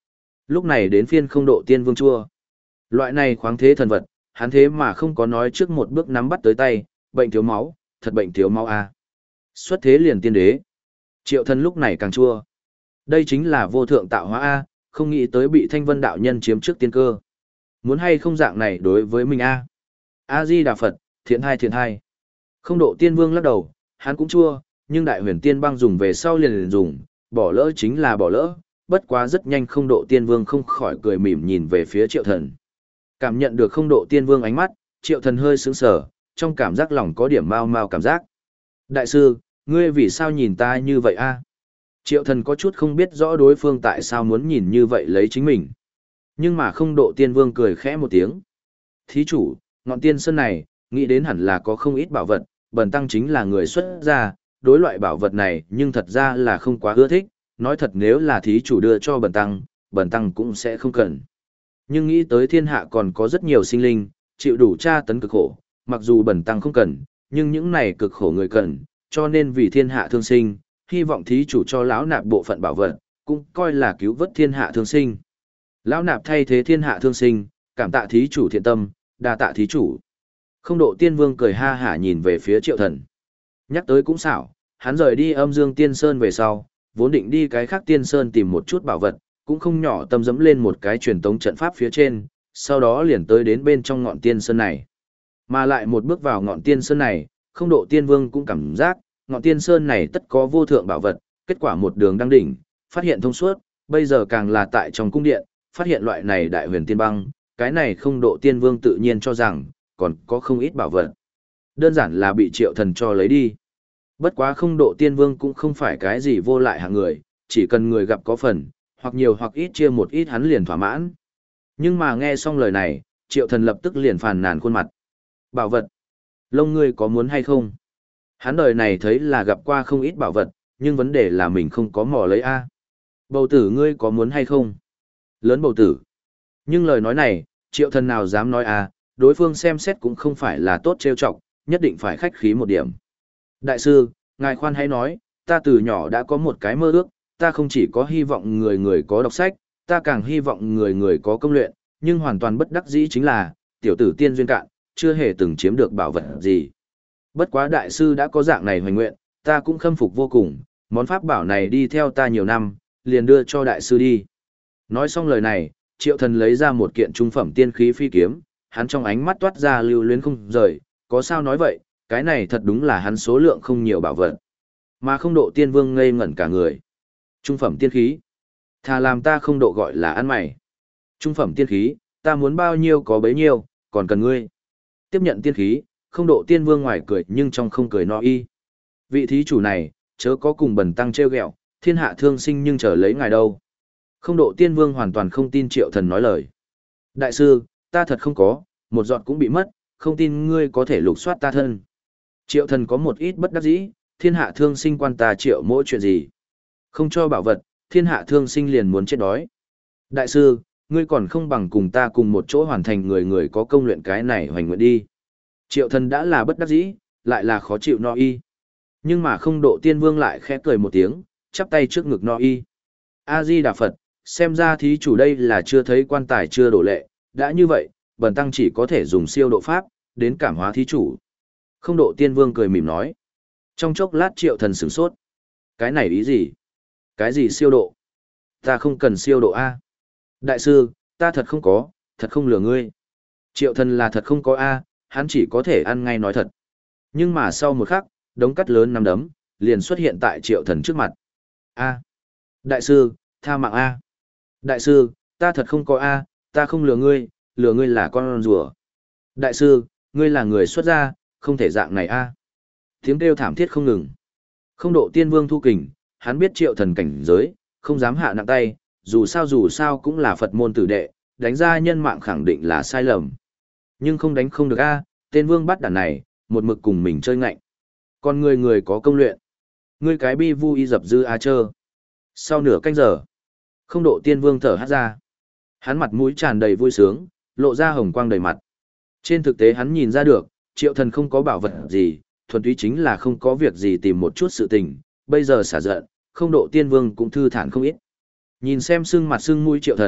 Lúc này đến phiên không độ tiên vương chua. Loại này khoáng thế thần vật, hắn thế mà không có nói trước một bước nắm bắt tới tay, bệnh thiếu máu, thật bệnh thiếu máu a. Xuất thế liền tiên đế. Triệu thần lúc này càng chua. Đây chính là vô thượng tạo hóa a, không nghĩ tới bị Thanh Vân đạo nhân chiếm trước tiên cơ. Muốn hay không dạng này đối với mình a. A Di Đà Phật, thiện hai thiện hai. Không độ tiên vương lắc đầu, hắn cũng chua, nhưng đại huyền tiên băng dùng về sau liền liền dùng, bỏ lỡ chính là bỏ lỡ, bất quá rất nhanh không độ tiên vương không khỏi cười mỉm nhìn về phía triệu thần. Cảm nhận được không độ tiên vương ánh mắt, triệu thần hơi sững sờ, trong cảm giác lòng có điểm mau mau cảm giác. Đại sư, ngươi vì sao nhìn ta như vậy a? Triệu thần có chút không biết rõ đối phương tại sao muốn nhìn như vậy lấy chính mình. Nhưng mà không độ tiên vương cười khẽ một tiếng. Thí chủ, ngọn tiên sơn này, nghĩ đến hẳn là có không ít bảo vật, bần tăng chính là người xuất gia, đối loại bảo vật này nhưng thật ra là không quá ưa thích, nói thật nếu là thí chủ đưa cho bần tăng, bần tăng cũng sẽ không cần. Nhưng nghĩ tới thiên hạ còn có rất nhiều sinh linh, chịu đủ tra tấn cực khổ, mặc dù bần tăng không cần, nhưng những này cực khổ người cần, cho nên vì thiên hạ thương sinh, hy vọng thí chủ cho lão nạp bộ phận bảo vật, cũng coi là cứu vớt thiên hạ thương sinh. Lão nạp thay thế thiên hạ thương sinh, cảm tạ thí chủ thiện tâm, đa tạ thí chủ. Không độ tiên vương cười ha hả nhìn về phía triệu thần. Nhắc tới cũng xảo, hắn rời đi âm dương tiên sơn về sau, vốn định đi cái khác tiên sơn tìm một chút bảo vật, cũng không nhỏ tâm dẫm lên một cái truyền tống trận pháp phía trên, sau đó liền tới đến bên trong ngọn tiên sơn này. Mà lại một bước vào ngọn tiên sơn này, không độ tiên vương cũng cảm giác, ngọn tiên sơn này tất có vô thượng bảo vật, kết quả một đường đăng đỉnh, phát hiện thông suốt, bây giờ càng là tại trong cung điện, phát hiện loại này đại huyền tiên băng, cái này không độ tiên vương tự nhiên cho rằng, còn có không ít bảo vật. Đơn giản là bị triệu thần cho lấy đi. Bất quá không độ tiên vương cũng không phải cái gì vô lại hạng người, chỉ cần người gặp có phần, hoặc nhiều hoặc ít chia một ít hắn liền thỏa mãn. Nhưng mà nghe xong lời này, triệu thần lập tức liền phàn nàn khuôn mặt. Bảo vật, lông ngươi có muốn hay không? Hắn đời này thấy là gặp qua không ít bảo vật, nhưng vấn đề là mình không có mò lấy A. Bầu tử ngươi có muốn hay không? Lớn bầu tử. Nhưng lời nói này, triệu thần nào dám nói A, đối phương xem xét cũng không phải là tốt trêu chọc, nhất định phải khách khí một điểm. Đại sư, ngài khoan hãy nói, ta từ nhỏ đã có một cái mơ ước, ta không chỉ có hy vọng người người có đọc sách, ta càng hy vọng người người có công luyện, nhưng hoàn toàn bất đắc dĩ chính là, tiểu tử tiên duyên cạn, chưa hề từng chiếm được bảo vật gì. Bất quá đại sư đã có dạng này hoành nguyện, ta cũng khâm phục vô cùng, món pháp bảo này đi theo ta nhiều năm, liền đưa cho đại sư đi. Nói xong lời này, triệu thần lấy ra một kiện trung phẩm tiên khí phi kiếm, hắn trong ánh mắt toát ra lưu luyến không rời, có sao nói vậy, cái này thật đúng là hắn số lượng không nhiều bảo vật. Mà không độ tiên vương ngây ngẩn cả người. Trung phẩm tiên khí. Thà làm ta không độ gọi là ăn mày. Trung phẩm tiên khí, ta muốn bao nhiêu có bấy nhiêu, còn cần ngươi. Tiếp nhận tiên khí, không độ tiên vương ngoài cười nhưng trong không cười no y. Vị thí chủ này, chớ có cùng bần tăng treo gẹo, thiên hạ thương sinh nhưng chờ lấy ngài đâu. Không độ tiên vương hoàn toàn không tin triệu thần nói lời. Đại sư, ta thật không có, một giọt cũng bị mất, không tin ngươi có thể lục soát ta thân. Triệu thần có một ít bất đắc dĩ, thiên hạ thương sinh quan ta triệu mỗi chuyện gì. Không cho bảo vật, thiên hạ thương sinh liền muốn chết đói. Đại sư, ngươi còn không bằng cùng ta cùng một chỗ hoàn thành người người có công luyện cái này hoành nguyện đi. Triệu thần đã là bất đắc dĩ, lại là khó chịu no y. Nhưng mà không độ tiên vương lại khẽ cười một tiếng, chắp tay trước ngực no y. A-di Đà Phật, xem ra thí chủ đây là chưa thấy quan tài chưa đổ lệ, đã như vậy, bần tăng chỉ có thể dùng siêu độ pháp, đến cảm hóa thí chủ. Không độ tiên vương cười mỉm nói. Trong chốc lát triệu thần sửng sốt. Cái này ý gì? Cái gì siêu độ? Ta không cần siêu độ A. Đại sư, ta thật không có, thật không lừa ngươi. Triệu thần là thật không có A, hắn chỉ có thể ăn ngay nói thật. Nhưng mà sau một khắc, đống cắt lớn nằm đấm, liền xuất hiện tại triệu thần trước mặt. A. Đại sư, tha mạng A. Đại sư, ta thật không có A, ta không lừa ngươi, lừa ngươi là con rùa. Đại sư, ngươi là người xuất gia, không thể dạng này A. Tiếng kêu thảm thiết không ngừng. Không độ tiên vương thu kình, hắn biết triệu thần cảnh giới, không dám hạ nặng tay, dù sao dù sao cũng là Phật môn tử đệ, đánh ra nhân mạng khẳng định là sai lầm. Nhưng không đánh không được A, tên vương bắt đàn này, một mực cùng mình chơi ngạnh. Còn người người có công luyện. Ngươi cái bi vu y dập dư A chơ. Sau nửa canh giờ, không độ tiên vương thở hát ra. Hắn mặt mũi tràn đầy vui sướng, lộ ra hồng quang đầy mặt. Trên thực tế hắn nhìn ra được, triệu thần không có bảo vật gì, thuần túy chính là không có việc gì tìm một chút sự tình, bây giờ xả giận, không độ tiên vương cũng thư thản không ít. Nhìn xem sưng mặt sưng mũi triệu thần,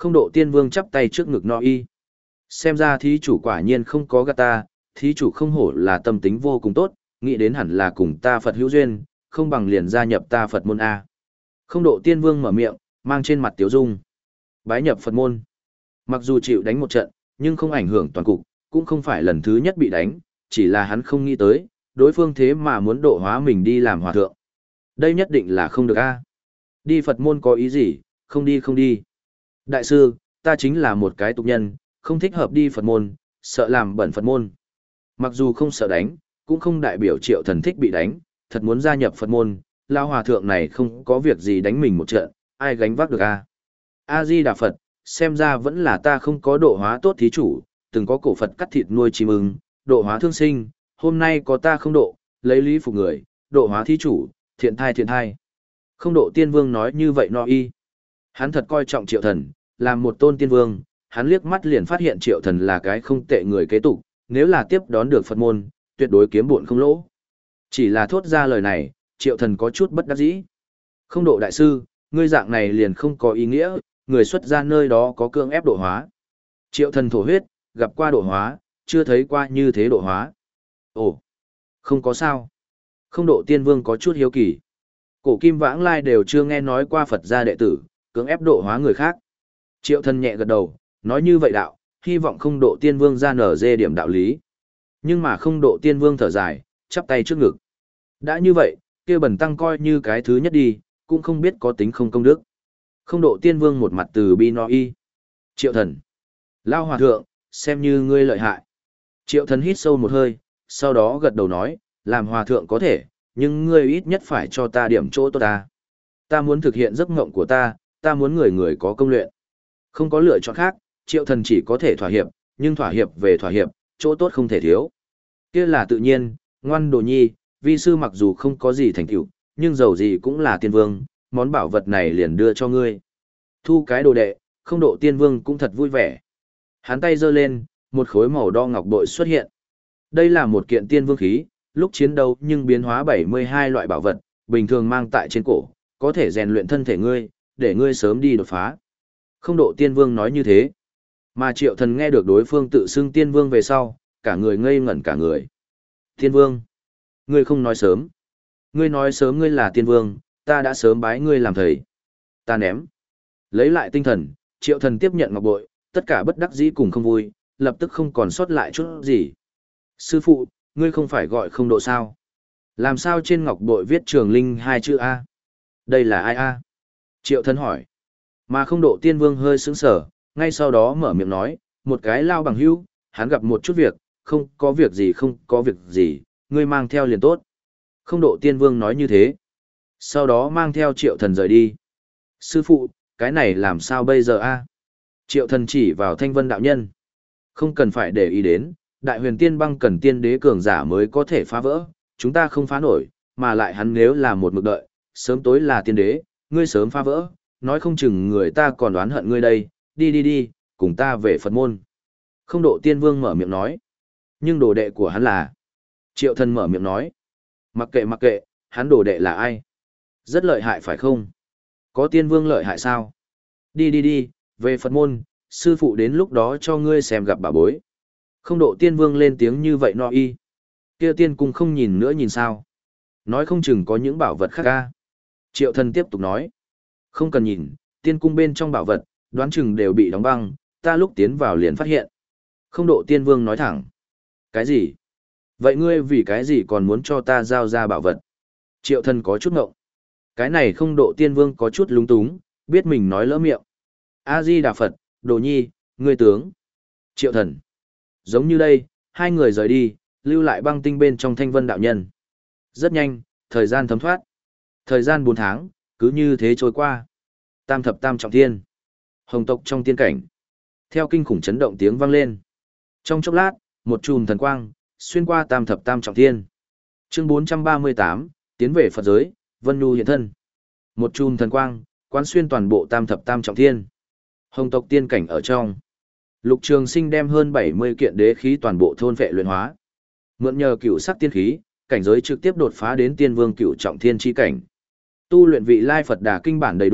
Không độ tiên vương chắp tay trước ngực no y. Xem ra thí chủ quả nhiên không có gạt ta, thí chủ không hổ là tâm tính vô cùng tốt, nghĩ đến hẳn là cùng ta Phật hữu duyên, không bằng liền gia nhập ta Phật môn A. Không độ tiên vương mở miệng, mang trên mặt tiếu dung. Bái nhập Phật môn. Mặc dù chịu đánh một trận, nhưng không ảnh hưởng toàn cục, cũng không phải lần thứ nhất bị đánh, chỉ là hắn không nghĩ tới, đối phương thế mà muốn độ hóa mình đi làm hòa thượng. Đây nhất định là không được A. Đi Phật môn có ý gì, không đi không đi. Đại sư, ta chính là một cái tục nhân, không thích hợp đi Phật môn, sợ làm bẩn Phật môn. Mặc dù không sợ đánh, cũng không đại biểu Triệu Thần thích bị đánh, thật muốn gia nhập Phật môn, lao hòa thượng này không có việc gì đánh mình một trận, ai gánh vác được a? A-di-đà Phật, xem ra vẫn là ta không có độ hóa tốt thí chủ, từng có cổ Phật cắt thịt nuôi chim ưng, độ hóa thương sinh, hôm nay có ta không độ, lấy lý phục người, độ hóa thí chủ, thiện thai thiện thai. Không độ tiên vương nói như vậy no y. Hắn thật coi trọng Triệu Thần, làm một tôn tiên vương, hắn liếc mắt liền phát hiện Triệu Thần là cái không tệ người kế tục, nếu là tiếp đón được Phật môn, tuyệt đối kiếm buồn không lỗ. Chỉ là thốt ra lời này, Triệu Thần có chút bất đắc dĩ. Không độ đại sư, ngươi dạng này liền không có ý nghĩa, người xuất ra nơi đó có cưỡng ép độ hóa. Triệu Thần thổ huyết, gặp qua độ hóa, chưa thấy qua như thế độ hóa. Ồ, không có sao. Không độ tiên vương có chút hiếu kỳ. Cổ kim vãng lai đều chưa nghe nói qua Phật gia đệ tử, cưỡng ép độ hóa người khác. Triệu Thần nhẹ gật đầu, nói như vậy đạo, hy vọng không độ tiên vương ra nở dê điểm đạo lý. Nhưng mà không độ tiên vương thở dài, chắp tay trước ngực. Đã như vậy, kia bần tăng coi như cái thứ nhất đi, cũng không biết có tính không công đức. Không độ tiên vương một mặt từ bi no y. Triệu Thần. Lao hòa thượng, xem như ngươi lợi hại. Triệu Thần hít sâu một hơi, sau đó gật đầu nói, làm hòa thượng có thể, nhưng ngươi ít nhất phải cho ta điểm chỗ tốt ta. Ta muốn thực hiện giấc mộng của ta, ta muốn người người có công luyện. Không có lựa chọn khác, Triệu Thần chỉ có thể thỏa hiệp, nhưng thỏa hiệp về thỏa hiệp, chỗ tốt không thể thiếu. Kia là tự nhiên, ngoan đồ nhi, vi sư mặc dù không có gì thành tựu, nhưng dầu gì cũng là tiên vương, món bảo vật này liền đưa cho ngươi. Thu cái đồ đệ, không độ tiên vương cũng thật vui vẻ. Hắn tay giơ lên, một khối màu đo ngọc bội xuất hiện. Đây là một kiện tiên vương khí, lúc chiến đấu nhưng biến hóa bảy mươi hai loại bảo vật, bình thường mang tại trên cổ, có thể rèn luyện thân thể ngươi, để ngươi sớm đi đột phá. Không độ tiên vương nói như thế. Mà Triệu Thần nghe được đối phương tự xưng tiên vương về sau, cả người ngây ngẩn cả người. Tiên vương? Ngươi không nói sớm. Ngươi nói sớm ngươi là tiên vương, ta đã sớm bái ngươi làm thầy. Ta ném. Lấy lại tinh thần, Triệu Thần tiếp nhận ngọc bội, tất cả bất đắc dĩ cùng không vui, lập tức không còn sót lại chút gì. Sư phụ, ngươi không phải gọi không độ sao? Làm sao trên ngọc bội viết Trường Linh hai chữ A? Đây là ai A? Triệu Thần hỏi. Mà không độ tiên vương hơi sững sờ, ngay sau đó mở miệng nói, một cái lao bằng hữu, hắn gặp một chút việc, không có việc gì không có việc gì, ngươi mang theo liền tốt. Không độ tiên vương nói như thế. Sau đó mang theo Triệu Thần rời đi. Sư phụ, cái này làm sao bây giờ a? Triệu Thần chỉ vào Thanh Vân đạo nhân. Không cần phải để ý đến, đại huyền tiên băng cần tiên đế cường giả mới có thể phá vỡ, chúng ta không phá nổi, mà lại hắn nếu là một mực đợi, sớm tối là tiên đế, ngươi sớm phá vỡ, nói không chừng người ta còn đoán hận ngươi đây, đi đi đi, cùng ta về Phật môn. Không độ tiên vương mở miệng nói. Nhưng đồ đệ của hắn là... Triệu Thần mở miệng nói. Mặc kệ mặc kệ, hắn đồ đệ là ai? Rất lợi hại phải không? Có tiên vương lợi hại sao? Đi đi đi, về Phật môn, sư phụ đến lúc đó cho ngươi xem gặp bà bối. Không độ tiên vương lên tiếng như vậy no y. Kia tiên cung không nhìn nữa nhìn sao? Nói không chừng có những bảo vật khác ca. Triệu Thần tiếp tục nói. Không cần nhìn, tiên cung bên trong bảo vật, đoán chừng đều bị đóng băng, ta lúc tiến vào liền phát hiện. Không độ tiên vương nói thẳng. Cái gì? Vậy ngươi vì cái gì còn muốn cho ta giao ra bảo vật? Triệu Thần có chút ngộng. Cái này không độ tiên vương có chút lúng túng, biết mình nói lỡ miệng. A-di-đà Phật, đồ nhi, ngươi tướng. Triệu Thần. Giống như đây, hai người rời đi, lưu lại băng tinh bên trong Thanh Vân đạo nhân. Rất nhanh, thời gian thấm thoát. Thời gian bốn tháng, cứ như thế trôi qua. Tam thập tam trọng thiên. Hồng tộc trong tiên cảnh. Theo kinh khủng chấn động tiếng vang lên. Trong chốc lát, một chùm thần quang, xuyên qua tam thập tam trọng thiên. Chương bốn trăm ba mươi tám, tiến về Phật giới, Vân Nhu hiện thân. Một chùm thần quang, quán xuyên toàn bộ tam thập tam trọng thiên. Hồng tộc tiên cảnh ở trong. Lục Trường Sinh đem hơn bảy mươi kiện đế khí toàn bộ thôn phệ luyện hóa. Mượn nhờ cựu sắc tiên khí, cảnh giới trực tiếp đột phá đến tiên vương cựu trọng thiên chi cảnh. Tu luyện vị lai Phật Đà kinh bản đầy đủ,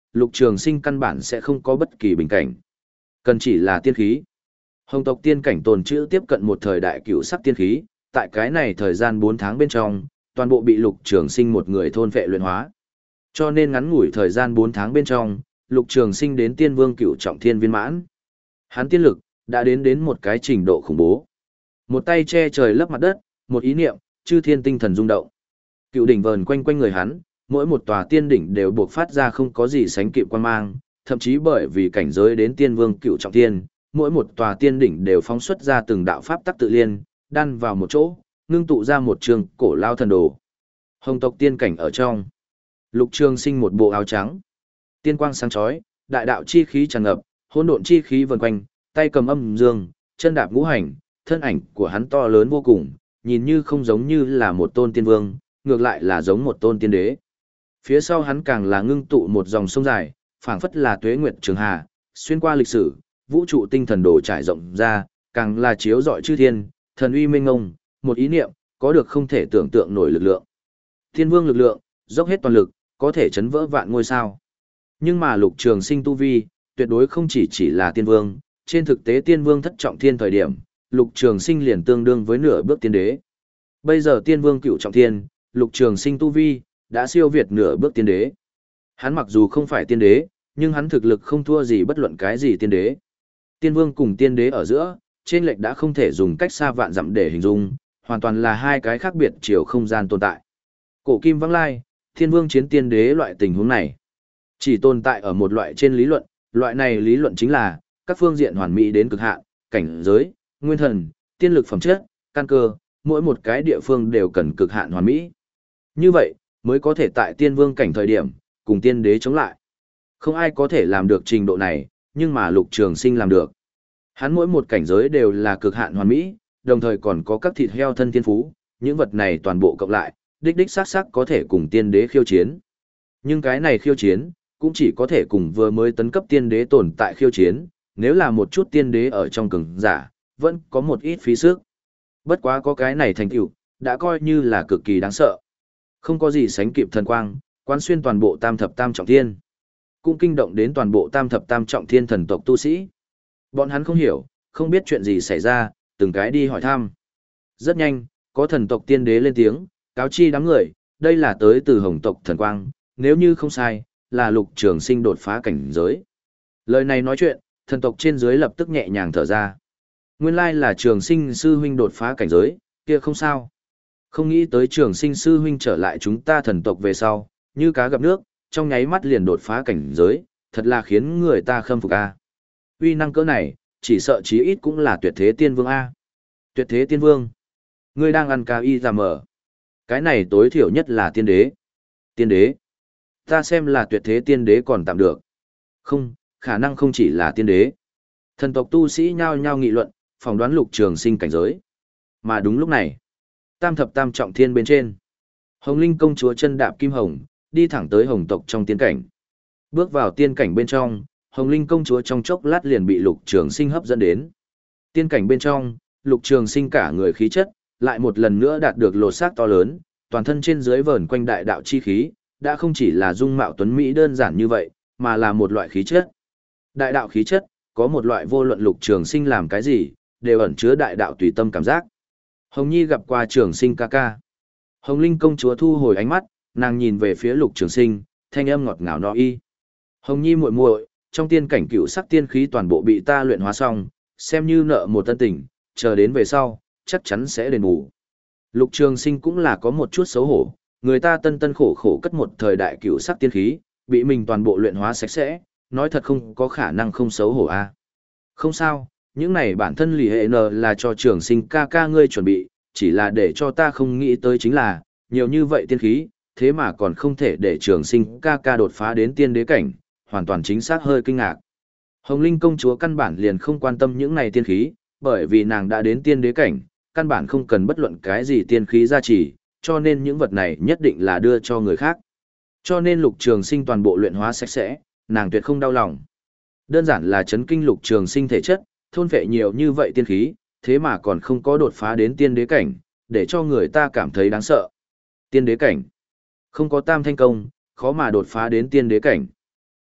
Lục Trường Sinh căn bản sẽ không có bất kỳ bình cảnh. Cần chỉ là tiên khí. Hồng tộc tiên cảnh tồn trữ tiếp cận một thời đại cựu sắc tiên khí, tại cái này thời gian bốn tháng bên trong, toàn bộ bị Lục Trường Sinh một người thôn phệ luyện hóa. Cho nên ngắn ngủi thời gian bốn tháng bên trong, Lục Trường Sinh đến Tiên Vương Cửu Trọng Thiên viên mãn. Hắn tiên lực đã đến đến một cái trình độ khủng bố. Một tay che trời lấp mặt đất, một ý niệm, chư thiên tinh thần rung động. Cựu đỉnh vờn quanh quanh người hắn, mỗi một tòa tiên đỉnh đều buộc phát ra không có gì sánh kịp quan mang, thậm chí bởi vì cảnh giới đến Tiên Vương Cửu Trọng Thiên, mỗi một tòa tiên đỉnh đều phóng xuất ra từng đạo pháp tắc tự liên, đan vào một chỗ, ngưng tụ ra một trường cổ lao thần đồ. Hồng tộc tiên cảnh ở trong. Lục Trường Sinh một bộ áo trắng, tiên quang sáng chói, đại đạo chi khí tràn ngập, hỗn độn chi khí vần quanh, tay cầm âm dương, chân đạp ngũ hành, thân ảnh của hắn to lớn vô cùng, nhìn như không giống như là một tôn tiên vương, ngược lại là giống một tôn tiên đế. Phía sau hắn càng là ngưng tụ một dòng sông dài, phảng phất là tuế nguyệt trường hà, xuyên qua lịch sử, vũ trụ tinh thần đồ trải rộng ra, càng là chiếu rọi chư thiên, thần uy mênh mông, một ý niệm, có được không thể tưởng tượng nổi lực lượng. Thiên vương lực lượng, dốc hết toàn lực, có thể chấn vỡ vạn ngôi sao. Nhưng mà Lục Trường Sinh tu vi, tuyệt đối không chỉ chỉ là tiên vương, trên thực tế tiên vương thất trọng thiên thời điểm, Lục Trường Sinh liền tương đương với nửa bước tiên đế. Bây giờ tiên vương cửu trọng thiên, Lục Trường Sinh tu vi đã siêu việt nửa bước tiên đế. Hắn mặc dù không phải tiên đế, nhưng hắn thực lực không thua gì bất luận cái gì tiên đế. Tiên vương cùng tiên đế ở giữa, trên lệch đã không thể dùng cách xa vạn dặm để hình dung, hoàn toàn là hai cái khác biệt chiều không gian tồn tại. Cổ kim vắng lai, thiên vương chiến tiên đế loại tình huống này, chỉ tồn tại ở một loại trên lý luận, loại này lý luận chính là các phương diện hoàn mỹ đến cực hạn, cảnh giới, nguyên thần, tiên lực phẩm chất, căn cơ, mỗi một cái địa phương đều cần cực hạn hoàn mỹ. Như vậy, mới có thể tại tiên vương cảnh thời điểm, cùng tiên đế chống lại. Không ai có thể làm được trình độ này, nhưng mà Lục Trường Sinh làm được. Hắn mỗi một cảnh giới đều là cực hạn hoàn mỹ, đồng thời còn có các thịt heo thân tiên phú, những vật này toàn bộ cộng lại, đích đích xác xác có thể cùng tiên đế khiêu chiến. Nhưng cái này khiêu chiến, cũng chỉ có thể cùng vừa mới tấn cấp tiên đế tồn tại khiêu chiến, nếu là một chút tiên đế ở trong cường giả, vẫn có một ít phí sức. Bất quá có cái này thành tựu, đã coi như là cực kỳ đáng sợ. Không có gì sánh kịp thần quang, quán xuyên toàn bộ tam thập tam trọng thiên. Cũng kinh động đến toàn bộ tam thập tam trọng thiên thần tộc tu sĩ. Bọn hắn không hiểu, không biết chuyện gì xảy ra, từng cái đi hỏi thăm. Rất nhanh, có thần tộc tiên đế lên tiếng, cáo chi đám người, đây là tới từ hồng tộc thần quang, nếu như không sai, là Lục Trường Sinh đột phá cảnh giới. Lời này nói chuyện, thần tộc trên dưới lập tức nhẹ nhàng thở ra. Nguyên lai là Trường Sinh sư huynh đột phá cảnh giới, kia không sao. Không nghĩ tới Trường Sinh sư huynh trở lại chúng ta thần tộc về sau, như cá gặp nước, trong nháy mắt liền đột phá cảnh giới, thật là khiến người ta khâm phục a. Uy năng cỡ này, chỉ sợ chí ít cũng là tuyệt thế tiên vương a. Tuyệt thế tiên vương. Ngươi đang ăn cao y ra mở. Cái này tối thiểu nhất là tiên đế. Tiên đế. Ta xem là tuyệt thế tiên đế còn tạm được. Không, khả năng không chỉ là tiên đế. Thần tộc tu sĩ nhao nhao nghị luận, phỏng đoán Lục Trường Sinh cảnh giới. Mà đúng lúc này, tam thập tam trọng thiên bên trên, Hồng Linh công chúa chân đạp kim hồng, đi thẳng tới hồng tộc trong tiên cảnh. Bước vào tiên cảnh bên trong, Hồng Linh công chúa trong chốc lát liền bị Lục Trường Sinh hấp dẫn đến. Tiên cảnh bên trong, Lục Trường Sinh cả người khí chất, lại một lần nữa đạt được lột xác to lớn, toàn thân trên dưới vờn quanh đại đạo chi khí, đã không chỉ là dung mạo tuấn mỹ đơn giản như vậy, mà là một loại khí chất. Đại đạo khí chất, có một loại vô luận Lục Trường Sinh làm cái gì, đều ẩn chứa đại đạo tùy tâm cảm giác. Hồng Nhi gặp qua Trường Sinh ca ca. Hồng Linh công chúa thu hồi ánh mắt, nàng nhìn về phía Lục Trường Sinh, thanh âm ngọt ngào nói y. Hồng Nhi muội muội, trong tiên cảnh cựu sắc tiên khí toàn bộ bị ta luyện hóa xong, xem như nợ một tân tình, chờ đến về sau, chắc chắn sẽ đền bù. Lục Trường Sinh cũng là có một chút xấu hổ, người ta tân tân khổ khổ cất một thời đại cựu sắc tiên khí, bị mình toàn bộ luyện hóa sạch sẽ, nói thật không có khả năng không xấu hổ a. À. Không sao, những này bản thân lì hệ n là cho Trường Sinh ca ca ngươi chuẩn bị, chỉ là để cho ta không nghĩ tới chính là, nhiều như vậy tiên khí, thế mà còn không thể để Trường Sinh ca ca đột phá đến tiên đế cảnh, hoàn toàn chính xác hơi kinh ngạc. Hồng Linh công chúa căn bản liền không quan tâm những này tiên khí, bởi vì nàng đã đến tiên đế cảnh, căn bản không cần bất luận cái gì tiên khí gia trì, cho nên những vật này nhất định là đưa cho người khác. Cho nên Lục Trường Sinh toàn bộ luyện hóa sạch sẽ, nàng tuyệt không đau lòng. Đơn giản là chấn kinh Lục Trường Sinh thể chất, thôn phệ nhiều như vậy tiên khí, thế mà còn không có đột phá đến tiên đế cảnh, để cho người ta cảm thấy đáng sợ. Tiên đế cảnh, không có tam thanh công, khó mà đột phá đến tiên đế cảnh.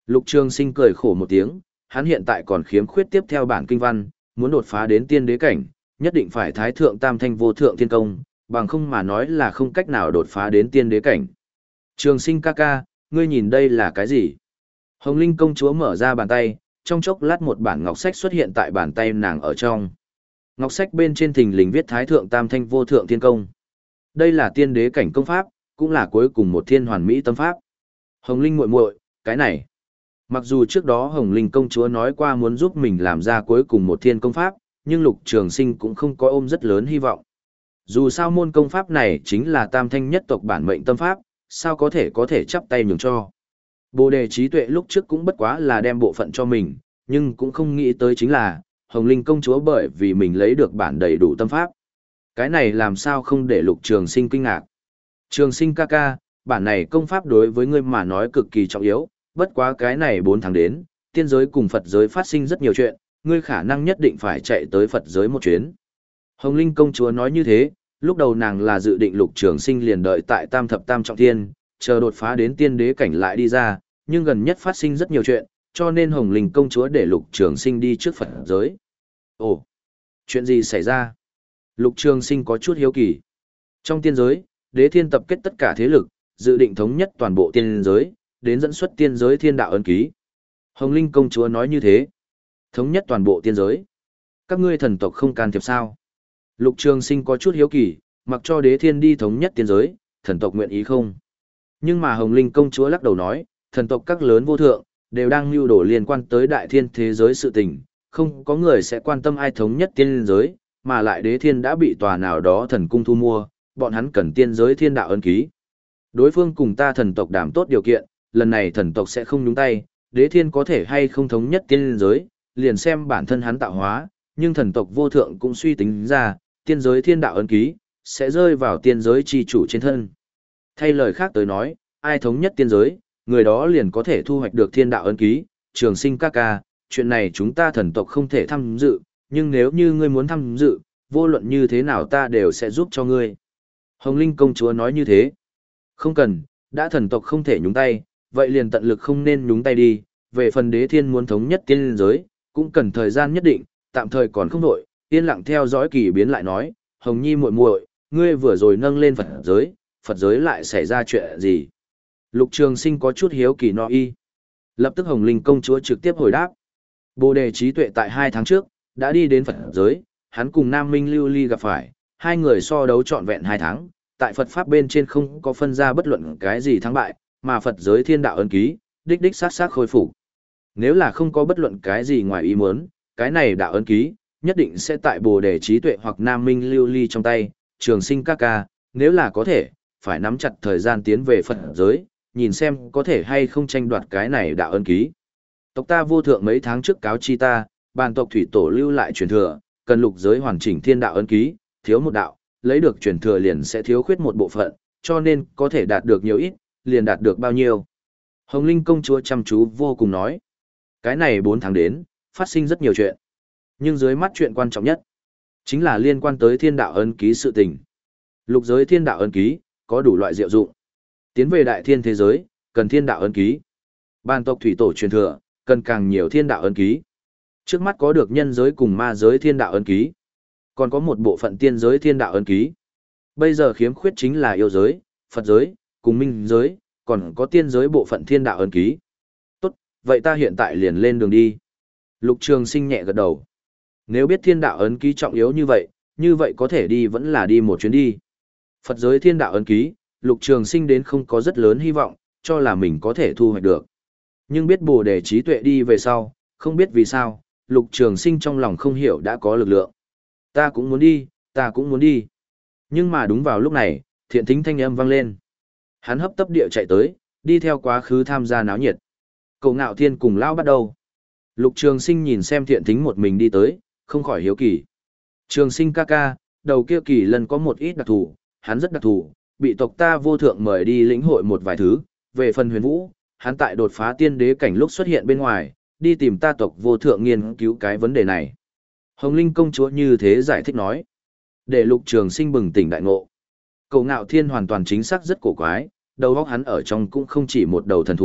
Lục Trường Sinh cười khổ một tiếng, hắn hiện tại còn khiếm khuyết tiếp theo bản kinh văn, muốn đột phá đến tiên đế cảnh, nhất định phải thái thượng tam thanh vô thượng thiên công, bằng không mà nói là không cách nào đột phá đến tiên đế cảnh. Trường Sinh ca ca, ngươi nhìn đây là cái gì? Hồng Linh công chúa mở ra bàn tay, trong chốc lát một bản ngọc sách xuất hiện tại bàn tay nàng ở trong. Ngọc sách bên trên thình lình viết thái thượng tam thanh vô thượng thiên công. Đây là tiên đế cảnh công pháp, cũng là cuối cùng một thiên hoàn mỹ tâm pháp. Hồng Linh muội muội, cái này. Mặc dù trước đó Hồng Linh công chúa nói qua muốn giúp mình làm ra cuối cùng một thiên công pháp, nhưng Lục Trường Sinh cũng không có ôm rất lớn hy vọng. Dù sao môn công pháp này chính là tam thanh nhất tộc bản mệnh tâm pháp, sao có thể có thể chắp tay nhường cho. Bồ đề trí tuệ lúc trước cũng bất quá là đem bộ phận cho mình, nhưng cũng không nghĩ tới chính là, Hồng Linh công chúa bởi vì mình lấy được bản đầy đủ tâm pháp. Cái này làm sao không để Lục Trường Sinh kinh ngạc. Trường Sinh ca ca, bản này công pháp đối với ngươi mà nói cực kỳ trọng yếu, bất quá cái này bốn tháng đến, tiên giới cùng Phật giới phát sinh rất nhiều chuyện, ngươi khả năng nhất định phải chạy tới Phật giới một chuyến. Hồng Linh công chúa nói như thế, lúc đầu nàng là dự định Lục Trường Sinh liền đợi tại Tam Thập Tam Trọng Thiên, chờ đột phá đến tiên đế cảnh lại đi ra, nhưng gần nhất phát sinh rất nhiều chuyện, cho nên Hồng Linh công chúa để Lục Trường Sinh đi trước Phật giới. Ồ, chuyện gì xảy ra? Lục Trường Sinh có chút hiếu kỳ. Trong tiên giới, Đế Thiên tập kết tất cả thế lực, dự định thống nhất toàn bộ tiên giới, đến dẫn xuất tiên giới thiên đạo ấn ký. Hồng Linh công chúa nói như thế. Thống nhất toàn bộ tiên giới. Các ngươi thần tộc không can thiệp sao? Lục Trường Sinh có chút hiếu kỳ, mặc cho Đế Thiên đi thống nhất tiên giới, thần tộc nguyện ý không? Nhưng mà Hồng Linh công chúa lắc đầu nói, thần tộc các lớn vô thượng, đều đang mưu đồ liên quan tới đại thiên thế giới sự tình, không có người sẽ quan tâm ai thống nhất tiên giới, mà lại Đế Thiên đã bị tòa nào đó thần cung thu mua, bọn hắn cần tiên giới thiên đạo ấn ký. Đối phương cùng ta thần tộc đảm tốt điều kiện, lần này thần tộc sẽ không nhúng tay, Đế Thiên có thể hay không thống nhất tiên giới, liền xem bản thân hắn tạo hóa, nhưng thần tộc vô thượng cũng suy tính ra, tiên giới thiên đạo ấn ký, sẽ rơi vào tiên giới chi chủ trên thân. Thay lời khác tới nói, ai thống nhất tiên giới, người đó liền có thể thu hoạch được thiên đạo ấn ký, Trường Sinh ca ca, chuyện này chúng ta thần tộc không thể tham dự, nhưng nếu như ngươi muốn tham dự, vô luận như thế nào ta đều sẽ giúp cho ngươi. Hồng Linh công chúa nói như thế. Không cần, đã thần tộc không thể nhúng tay, vậy liền tận lực không nên nhúng tay đi, về phần Đế Thiên muốn thống nhất tiên giới, cũng cần thời gian nhất định, tạm thời còn không đổi, yên lặng theo dõi kỳ biến lại nói, Hồng Nhi muội muội, ngươi vừa rồi nâng lên Phật giới, Phật giới lại xảy ra chuyện gì? Lục Trường Sinh có chút hiếu kỳ no y. Lập tức Hồng Linh công chúa trực tiếp hồi đáp. Bồ đề trí tuệ tại hai tháng trước, đã đi đến Phật giới, hắn cùng Nam Minh Lưu Ly gặp phải, hai người so đấu trọn vẹn hai tháng, tại Phật Pháp bên trên không có phân ra bất luận cái gì thắng bại, mà Phật giới thiên đạo ấn ký, đích đích sát sát khôi phục. Nếu là không có bất luận cái gì ngoài ý muốn, cái này đạo ấn ký, nhất định sẽ tại Bồ đề trí tuệ hoặc Nam Minh Lưu Ly trong tay, Trường Sinh ca ca, nếu là có thể, phải nắm chặt thời gian tiến về Phật giới, nhìn xem có thể hay không tranh đoạt cái này đạo ấn ký. Tộc ta vô thượng mấy tháng trước cáo chi ta, bàn tộc thủy tổ lưu lại truyền thừa, cần lục giới hoàn chỉnh thiên đạo ấn ký, thiếu một đạo, lấy được truyền thừa liền sẽ thiếu khuyết một bộ phận, cho nên có thể đạt được nhiều ít, liền đạt được bao nhiêu. Hồng Linh công chúa chăm chú vô cùng nói, cái này bốn tháng đến, phát sinh rất nhiều chuyện. Nhưng dưới mắt chuyện quan trọng nhất, chính là liên quan tới thiên đạo ấn ký sự tình. Lục giới thiên đạo ấn ký, có đủ loại diệu dụng. Tiến về đại thiên thế giới, cần thiên đạo ấn ký. Bàn tộc thủy tổ truyền thừa, cần càng nhiều thiên đạo ấn ký. Trước mắt có được nhân giới cùng ma giới thiên đạo ấn ký. Còn có một bộ phận tiên giới thiên đạo ấn ký. Bây giờ khiếm khuyết chính là yêu giới, Phật giới, cùng minh giới, còn có tiên giới bộ phận thiên đạo ấn ký. Tốt, vậy ta hiện tại liền lên đường đi. Lục Trường Sinh nhẹ gật đầu. Nếu biết thiên đạo ấn ký trọng yếu như vậy, như vậy có thể đi vẫn là đi một chuyến đi. Phật giới thiên đạo ấn ký, Lục Trường Sinh đến không có rất lớn hy vọng, cho là mình có thể thu hoạch được. Nhưng biết Bồ đề trí tuệ đi về sau, không biết vì sao, Lục Trường Sinh trong lòng không hiểu đã có lực lượng. Ta cũng muốn đi, ta cũng muốn đi. Nhưng mà đúng vào lúc này, Thiện Thính thanh âm vang lên. Hắn hấp tấp địa chạy tới, đi theo quá khứ tham gia náo nhiệt. Cậu Ngạo Thiên cùng Lão bắt đầu. Lục Trường Sinh nhìn xem Thiện Thính một mình đi tới, không khỏi hiếu kỳ. Trường Sinh ca ca, đầu kia kỳ lần có một ít đặc thù, hắn rất đặc thù, bị tộc ta vô thượng mời đi lĩnh hội một vài thứ, về phần huyền vũ, hắn tại đột phá tiên đế cảnh lúc xuất hiện bên ngoài, đi tìm ta tộc vô thượng nghiên cứu cái vấn đề này. Hồng Linh công chúa như thế giải thích nói, để Lục Trường Sinh bừng tỉnh đại ngộ. Cậu Ngạo Thiên hoàn toàn chính xác rất cổ quái, đầu óc hắn ở trong cũng không chỉ một đầu thần thú,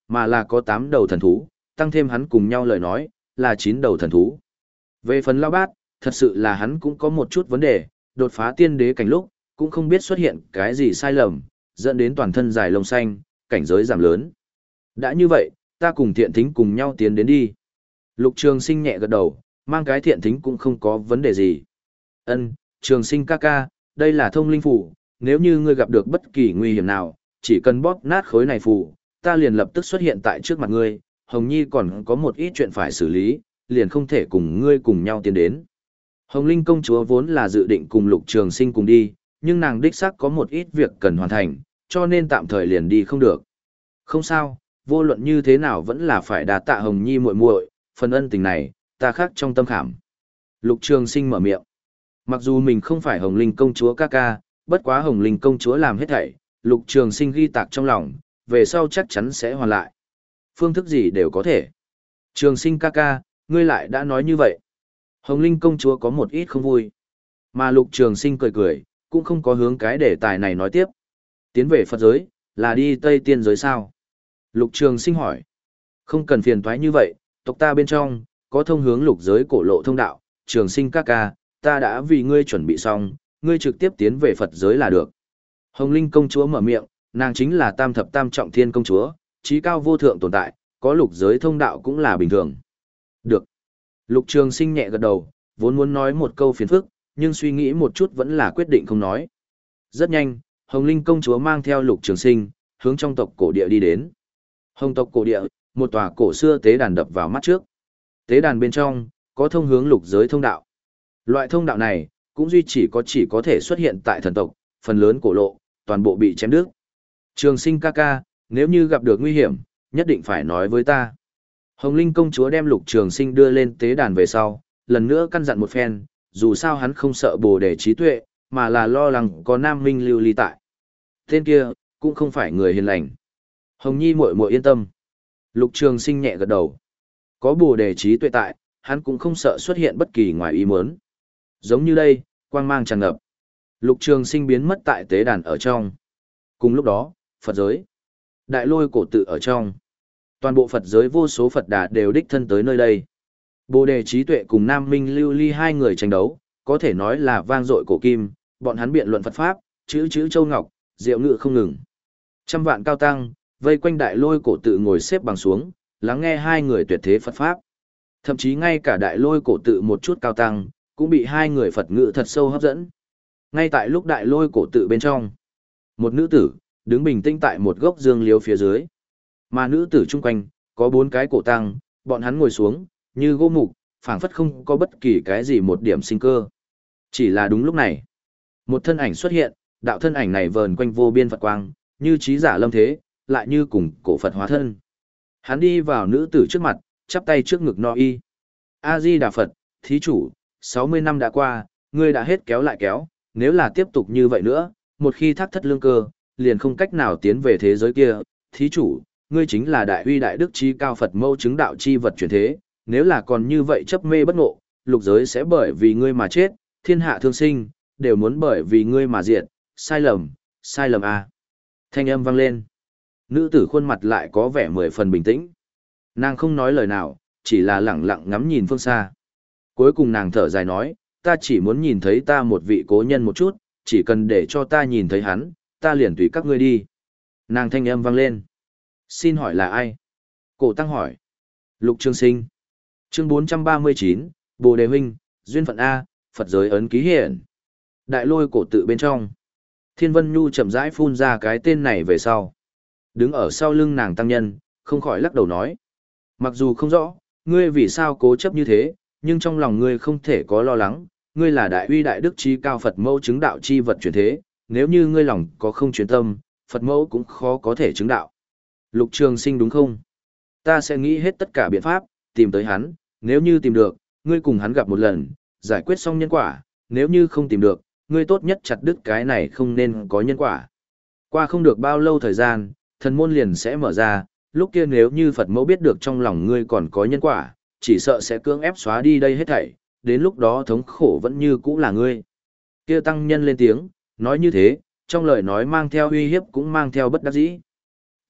mà là có tám đầu thần thú, tăng thêm hắn cùng nhau lời nói, là chín đầu thần thú. Về phần Lao Bát, thật sự là hắn cũng có một chút vấn đề, đột phá tiên đế cảnh lúc, cũng không biết xuất hiện cái gì sai lầm, dẫn đến toàn thân dài lông xanh, cảnh giới giảm lớn. Đã như vậy, ta cùng thiện thính cùng nhau tiến đến đi. Lục Trường Sinh nhẹ gật đầu, mang cái thiện thính cũng không có vấn đề gì. Ân, Trường Sinh ca ca, đây là thông linh phù, nếu như ngươi gặp được bất kỳ nguy hiểm nào, chỉ cần bóp nát khối này phù, ta liền lập tức xuất hiện tại trước mặt ngươi. Hồng Nhi còn có một ít chuyện phải xử lý, liền không thể cùng ngươi cùng nhau tiến đến. Hồng Linh công chúa vốn là dự định cùng Lục Trường Sinh cùng đi, nhưng nàng đích xác có một ít việc cần hoàn thành, cho nên tạm thời liền đi không được. Không sao, vô luận như thế nào vẫn là phải đà tạ Hồng Nhi muội muội, phần ân tình này, ta khắc trong tâm khảm. Lục Trường Sinh mở miệng. Mặc dù mình không phải Hồng Linh công chúa ca ca, bất quá Hồng Linh công chúa làm hết thảy, Lục Trường Sinh ghi tạc trong lòng, về sau chắc chắn sẽ hoàn lại. Phương thức gì đều có thể. Trường Sinh ca ca, ngươi lại đã nói như vậy. Hồng Linh công chúa có một ít không vui. Mà Lục Trường Sinh cười cười, cũng không có hướng cái đề tài này nói tiếp. Tiến về Phật giới, là đi Tây Tiên giới sao? Lục Trường Sinh hỏi. Không cần phiền toái như vậy, tộc ta bên trong, có thông hướng lục giới cổ lộ thông đạo. Trường Sinh ca ca, ta đã vì ngươi chuẩn bị xong, ngươi trực tiếp tiến về Phật giới là được. Hồng Linh công chúa mở miệng, nàng chính là tam thập tam trọng thiên công chúa, trí cao vô thượng tồn tại, có lục giới thông đạo cũng là bình thường. Được. Lục Trường Sinh nhẹ gật đầu, vốn muốn nói một câu phiền phức, nhưng suy nghĩ một chút vẫn là quyết định không nói. Rất nhanh, Hồng Linh công chúa mang theo Lục Trường Sinh, hướng trong tộc cổ địa đi đến. Hồng tộc cổ địa, một tòa cổ xưa tế đàn đập vào mắt trước. Tế đàn bên trong, có thông hướng lục giới thông đạo. Loại thông đạo này, cũng duy chỉ có chỉ có thể xuất hiện tại thần tộc, phần lớn cổ lộ, toàn bộ bị chém đứt. Trường Sinh ca ca, nếu như gặp được nguy hiểm, nhất định phải nói với ta. Hồng Linh công chúa đem Lục Trường Sinh đưa lên tế đàn về sau, lần nữa căn dặn một phen, dù sao hắn không sợ Bồ Đề trí tuệ, mà là lo lắng có Nam Minh lưu ly tại. Tên kia, cũng không phải người hiền lành. Hồng Nhi muội muội yên tâm. Lục Trường Sinh nhẹ gật đầu. Có Bồ Đề trí tuệ tại, hắn cũng không sợ xuất hiện bất kỳ ngoài ý muốn. Giống như đây, quang mang tràn ngập. Lục Trường Sinh biến mất tại tế đàn ở trong. Cùng lúc đó, Phật giới, Đại Lôi cổ tự ở trong. Toàn bộ Phật giới vô số Phật Đà đều đích thân tới nơi đây. Bồ Đề trí tuệ cùng Nam Minh lưu ly hai người tranh đấu, có thể nói là vang dội cổ kim, bọn hắn biện luận Phật pháp, chữ chữ châu ngọc, diệu ngữ không ngừng. Trăm vạn cao tăng vây quanh Đại Lôi cổ tự ngồi xếp bằng xuống, lắng nghe hai người tuyệt thế Phật pháp. Thậm chí ngay cả Đại Lôi cổ tự một chút cao tăng cũng bị hai người Phật ngữ thật sâu hấp dẫn. Ngay tại lúc Đại Lôi cổ tự bên trong, một nữ tử đứng bình tĩnh tại một gốc dương liễu phía dưới. Mà nữ tử chung quanh có bốn cái cổ tăng, bọn hắn ngồi xuống, như gỗ mục, phảng phất không có bất kỳ cái gì một điểm sinh cơ. Chỉ là đúng lúc này, một thân ảnh xuất hiện, đạo thân ảnh này vờn quanh vô biên Phật quang, như trí giả lâm thế, lại như cùng cổ Phật hóa thân. Hắn đi vào nữ tử trước mặt, chắp tay trước ngực no y. A-di-đà Phật, thí chủ, sáu mươi năm đã qua, ngươi đã hết kéo lại kéo, nếu là tiếp tục như vậy nữa, một khi thác thất lương cơ, liền không cách nào tiến về thế giới kia. Thí chủ, ngươi chính là đại uy đại đức chi cao Phật mâu chứng đạo chi vật chuyển thế, nếu là còn như vậy chấp mê bất ngộ, lục giới sẽ bởi vì ngươi mà chết, thiên hạ thương sinh, đều muốn bởi vì ngươi mà diệt, sai lầm, sai lầm à. Thanh âm vang lên. Nữ tử khuôn mặt lại có vẻ mười phần bình tĩnh. Nàng không nói lời nào, chỉ là lẳng lặng ngắm nhìn phương xa. Cuối cùng nàng thở dài nói, ta chỉ muốn nhìn thấy ta một vị cố nhân một chút, chỉ cần để cho ta nhìn thấy hắn, ta liền tùy các ngươi đi. Nàng thanh âm vang lên. Xin hỏi là ai? Cổ tăng hỏi. Lục Trường Sinh. Chương bốn trăm ba mươi chín, Bồ Đề Huynh, Duyên Phận A, Phật giới ấn ký hiển. Đại Lôi cổ tự bên trong. Thiên Vân Nhu chậm rãi phun ra cái tên này về sau. Đứng ở sau lưng nàng tăng nhân, không khỏi lắc đầu nói. Mặc dù không rõ, ngươi vì sao cố chấp như thế, nhưng trong lòng ngươi không thể có lo lắng, ngươi là đại uy đại đức chi cao Phật mẫu chứng đạo chi vật chuyển thế, nếu như ngươi lòng có không chuyên tâm, Phật mẫu cũng khó có thể chứng đạo. Lục Trường Sinh đúng không? Ta sẽ nghĩ hết tất cả biện pháp, tìm tới hắn, nếu như tìm được, ngươi cùng hắn gặp một lần, giải quyết xong nhân quả, nếu như không tìm được, ngươi tốt nhất chặt đứt cái này không nên có nhân quả. Qua không được bao lâu thời gian, thần môn liền sẽ mở ra, lúc kia nếu như Phật mẫu biết được trong lòng ngươi còn có nhân quả, chỉ sợ sẽ cưỡng ép xóa đi đây hết thảy, đến lúc đó thống khổ vẫn như cũ là ngươi. Kia tăng nhân lên tiếng, nói như thế, trong lời nói mang theo uy hiếp cũng mang theo bất đắc dĩ. Tốt,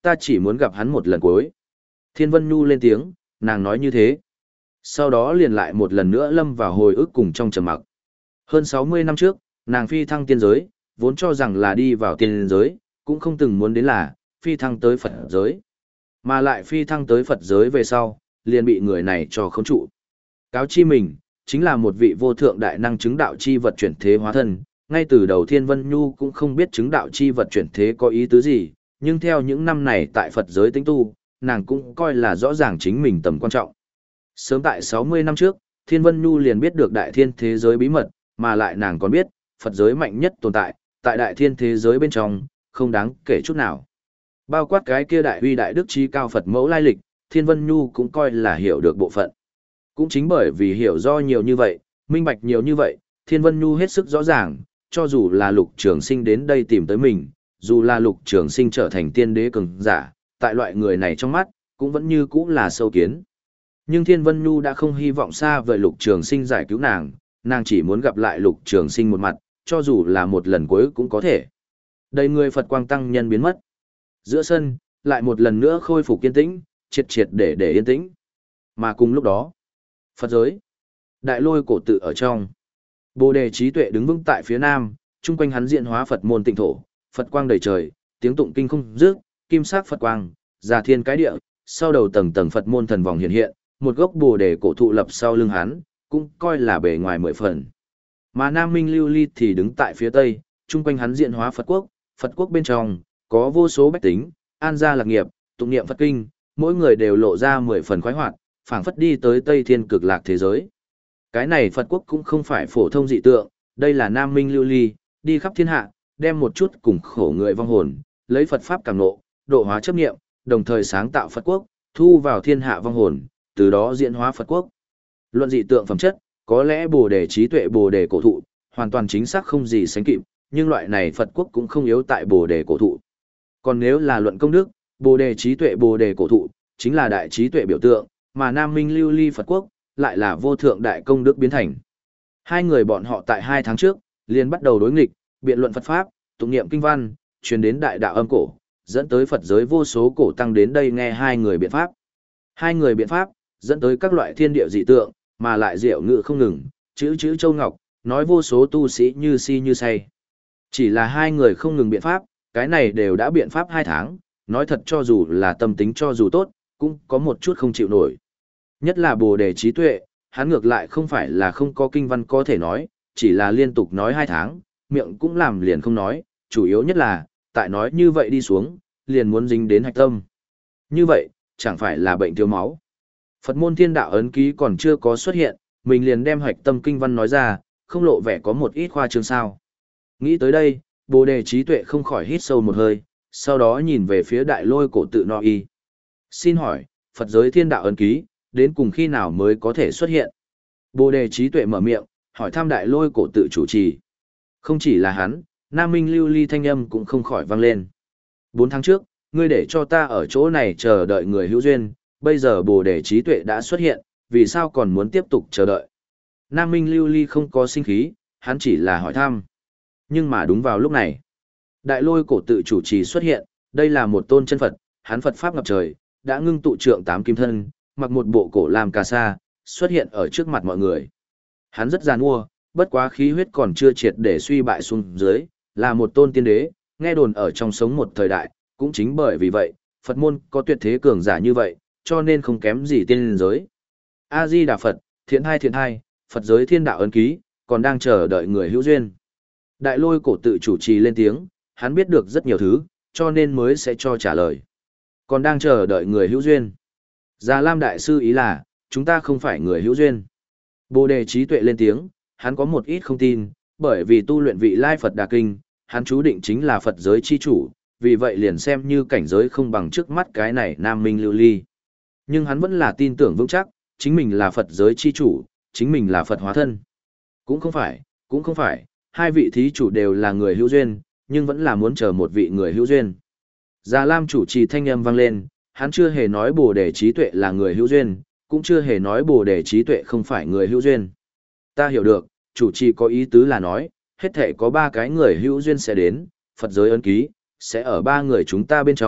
ta chỉ muốn gặp hắn một lần cuối. Thiên Vân Nhu lên tiếng, nàng nói như thế. Sau đó liền lại một lần nữa lâm vào hồi ức cùng trong trầm mặc. Hơn sáu mươi năm trước, nàng phi thăng tiên giới, vốn cho rằng là đi vào tiên giới, cũng không từng muốn đến là phi thăng tới Phật giới. Mà lại phi thăng tới Phật giới về sau, liền bị người này cho khống trụ. Cáo chi mình, chính là một vị vô thượng đại năng chứng đạo chi vật chuyển thế hóa thân, ngay từ đầu Thiên Vân Nhu cũng không biết chứng đạo chi vật chuyển thế có ý tứ gì, nhưng theo những năm này tại Phật giới tinh tu, nàng cũng coi là rõ ràng chính mình tầm quan trọng. Sớm tại sáu mươi năm trước, Thiên Vân Nhu liền biết được đại thiên thế giới bí mật, mà lại nàng còn biết, Phật giới mạnh nhất tồn tại, tại đại thiên thế giới bên trong, không đáng kể chút nào. Bao quát cái kia đại huy đại đức trí cao Phật mẫu lai lịch, Thiên Vân Nhu cũng coi là hiểu được bộ phận. Cũng chính bởi vì hiểu do nhiều như vậy, minh bạch nhiều như vậy, Thiên Vân Nhu hết sức rõ ràng, cho dù là Lục Trường Sinh đến đây tìm tới mình, dù là Lục Trường Sinh trở thành tiên đế cường giả, tại loại người này trong mắt, cũng vẫn như cũ là sâu kiến. Nhưng Thiên Vân Nhu đã không hy vọng xa vời Lục Trường Sinh giải cứu nàng, nàng chỉ muốn gặp lại Lục Trường Sinh một mặt, cho dù là một lần cuối cũng có thể. Đầy người Phật quang tăng nhân biến mất. Giữa sân, lại một lần nữa khôi phục yên tĩnh, triệt triệt để để yên tĩnh. Mà cùng lúc đó, Phật giới, đại lôi cổ tự ở trong. Bồ đề trí tuệ đứng vững tại phía nam, chung quanh hắn diện hóa Phật môn tịnh thổ, Phật quang đầy trời, tiếng tụng kinh không dứt, kim sắc Phật quang, già thiên cái địa, sau đầu tầng tầng Phật môn thần vòng hiện hiện, một gốc bồ đề cổ thụ lập sau lưng hắn, cũng coi là bề ngoài mười phần. Mà Nam Minh Lưu Ly thì đứng tại phía tây, chung quanh hắn diện hóa Phật quốc, Phật quốc bên trong có vô số bách tính, an gia lạc nghiệp, tụng niệm Phật kinh, mỗi người đều lộ ra mười phần khoái hoạt, phảng phất đi tới Tây Thiên cực lạc thế giới. Cái này Phật quốc cũng không phải phổ thông dị tượng, đây là Nam Minh Lưu Ly, đi khắp thiên hạ, đem một chút cùng khổ người vong hồn, lấy Phật pháp cảm ngộ, độ hóa chấp niệm, đồng thời sáng tạo Phật quốc, thu vào thiên hạ vong hồn, từ đó diễn hóa Phật quốc. Luận dị tượng phẩm chất, có lẽ Bồ đề trí tuệ Bồ đề cổ thụ, hoàn toàn chính xác không gì sánh kịp, nhưng loại này Phật quốc cũng không yếu tại Bồ đề cổ thụ. Còn nếu là luận công đức, Bồ đề trí tuệ Bồ đề cổ thụ, chính là đại trí tuệ biểu tượng, mà Nam Minh Lưu Ly Phật quốc, lại là vô thượng đại công đức biến thành. Hai người bọn họ tại hai tháng trước, liền bắt đầu đối nghịch, biện luận Phật Pháp, tụng niệm kinh văn, truyền đến đại đạo âm cổ, dẫn tới Phật giới vô số cổ tăng đến đây nghe hai người biện Pháp. Hai người biện Pháp, dẫn tới các loại thiên địa dị tượng, mà lại diệu ngự không ngừng, chữ chữ châu ngọc, nói vô số tu sĩ như si như say. Chỉ là hai người không ngừng biện Pháp, cái này đều đã biện Pháp hai tháng, nói thật cho dù là tâm tính cho dù tốt, cũng có một chút không chịu nổi. Nhất là Bồ đề trí tuệ, hắn ngược lại không phải là không có kinh văn có thể nói, chỉ là liên tục nói hai tháng, miệng cũng làm liền không nói, chủ yếu nhất là, tại nói như vậy đi xuống, liền muốn dính đến hạch tâm. Như vậy, chẳng phải là bệnh thiếu máu. Phật môn thiên đạo ấn ký còn chưa có xuất hiện, mình liền đem hạch tâm kinh văn nói ra, không lộ vẻ có một ít khoa trương sao. Nghĩ tới đây, Bồ đề trí tuệ không khỏi hít sâu một hơi, sau đó nhìn về phía đại lôi cổ tự no y. Xin hỏi, Phật giới thiên đạo ấn ký, đến cùng khi nào mới có thể xuất hiện? Bồ đề trí tuệ mở miệng, hỏi thăm đại lôi cổ tự chủ trì. Không chỉ là hắn, Nam Minh Lưu Ly thanh âm cũng không khỏi vang lên. Bốn tháng trước, ngươi để cho ta ở chỗ này chờ đợi người hữu duyên, bây giờ Bồ đề trí tuệ đã xuất hiện, vì sao còn muốn tiếp tục chờ đợi? Nam Minh Lưu Ly không có sinh khí, hắn chỉ là hỏi thăm. Nhưng mà đúng vào lúc này, đại lôi cổ tự chủ trì xuất hiện, đây là một tôn chân Phật, hắn Phật Pháp ngập trời, đã ngưng tụ trượng tám kim thân, mặc một bộ cổ làm cà sa, xuất hiện ở trước mặt mọi người. Hắn rất giàn mua, bất quá khí huyết còn chưa triệt để suy bại xuống dưới, là một tôn tiên đế, nghe đồn ở trong sống một thời đại, cũng chính bởi vì vậy, Phật môn có tuyệt thế cường giả như vậy, cho nên không kém gì tiên giới. A-di-đà Phật, thiện hai thiện hai, Phật giới thiên đạo ấn ký, còn đang chờ đợi người hữu duyên. Đại lôi cổ tự chủ trì lên tiếng, hắn biết được rất nhiều thứ, cho nên mới sẽ cho trả lời. Còn đang chờ đợi người hữu duyên. Già Lam Đại Sư ý là, chúng ta không phải người hữu duyên. Bồ đề trí tuệ lên tiếng, hắn có một ít không tin, bởi vì tu luyện vị lai Phật Đà Kinh, hắn chú định chính là Phật giới chi chủ, vì vậy liền xem như cảnh giới không bằng trước mắt cái này Nam Minh Lưu Ly. Nhưng hắn vẫn là tin tưởng vững chắc, chính mình là Phật giới chi chủ, chính mình là Phật hóa thân. Cũng không phải, cũng không phải, hai vị thí chủ đều là người hữu duyên, nhưng vẫn là muốn chờ một vị người hữu duyên. Già Lam chủ trì thanh âm vang lên, hắn chưa hề nói Bồ đề trí tuệ là người hữu duyên, cũng chưa hề nói Bồ đề trí tuệ không phải người hữu duyên. Ta hiểu được, chủ trì có ý tứ là nói, hết thể có ba cái người hữu duyên sẽ đến, Phật giới ấn ký, sẽ ở ba người chúng ta bên trong,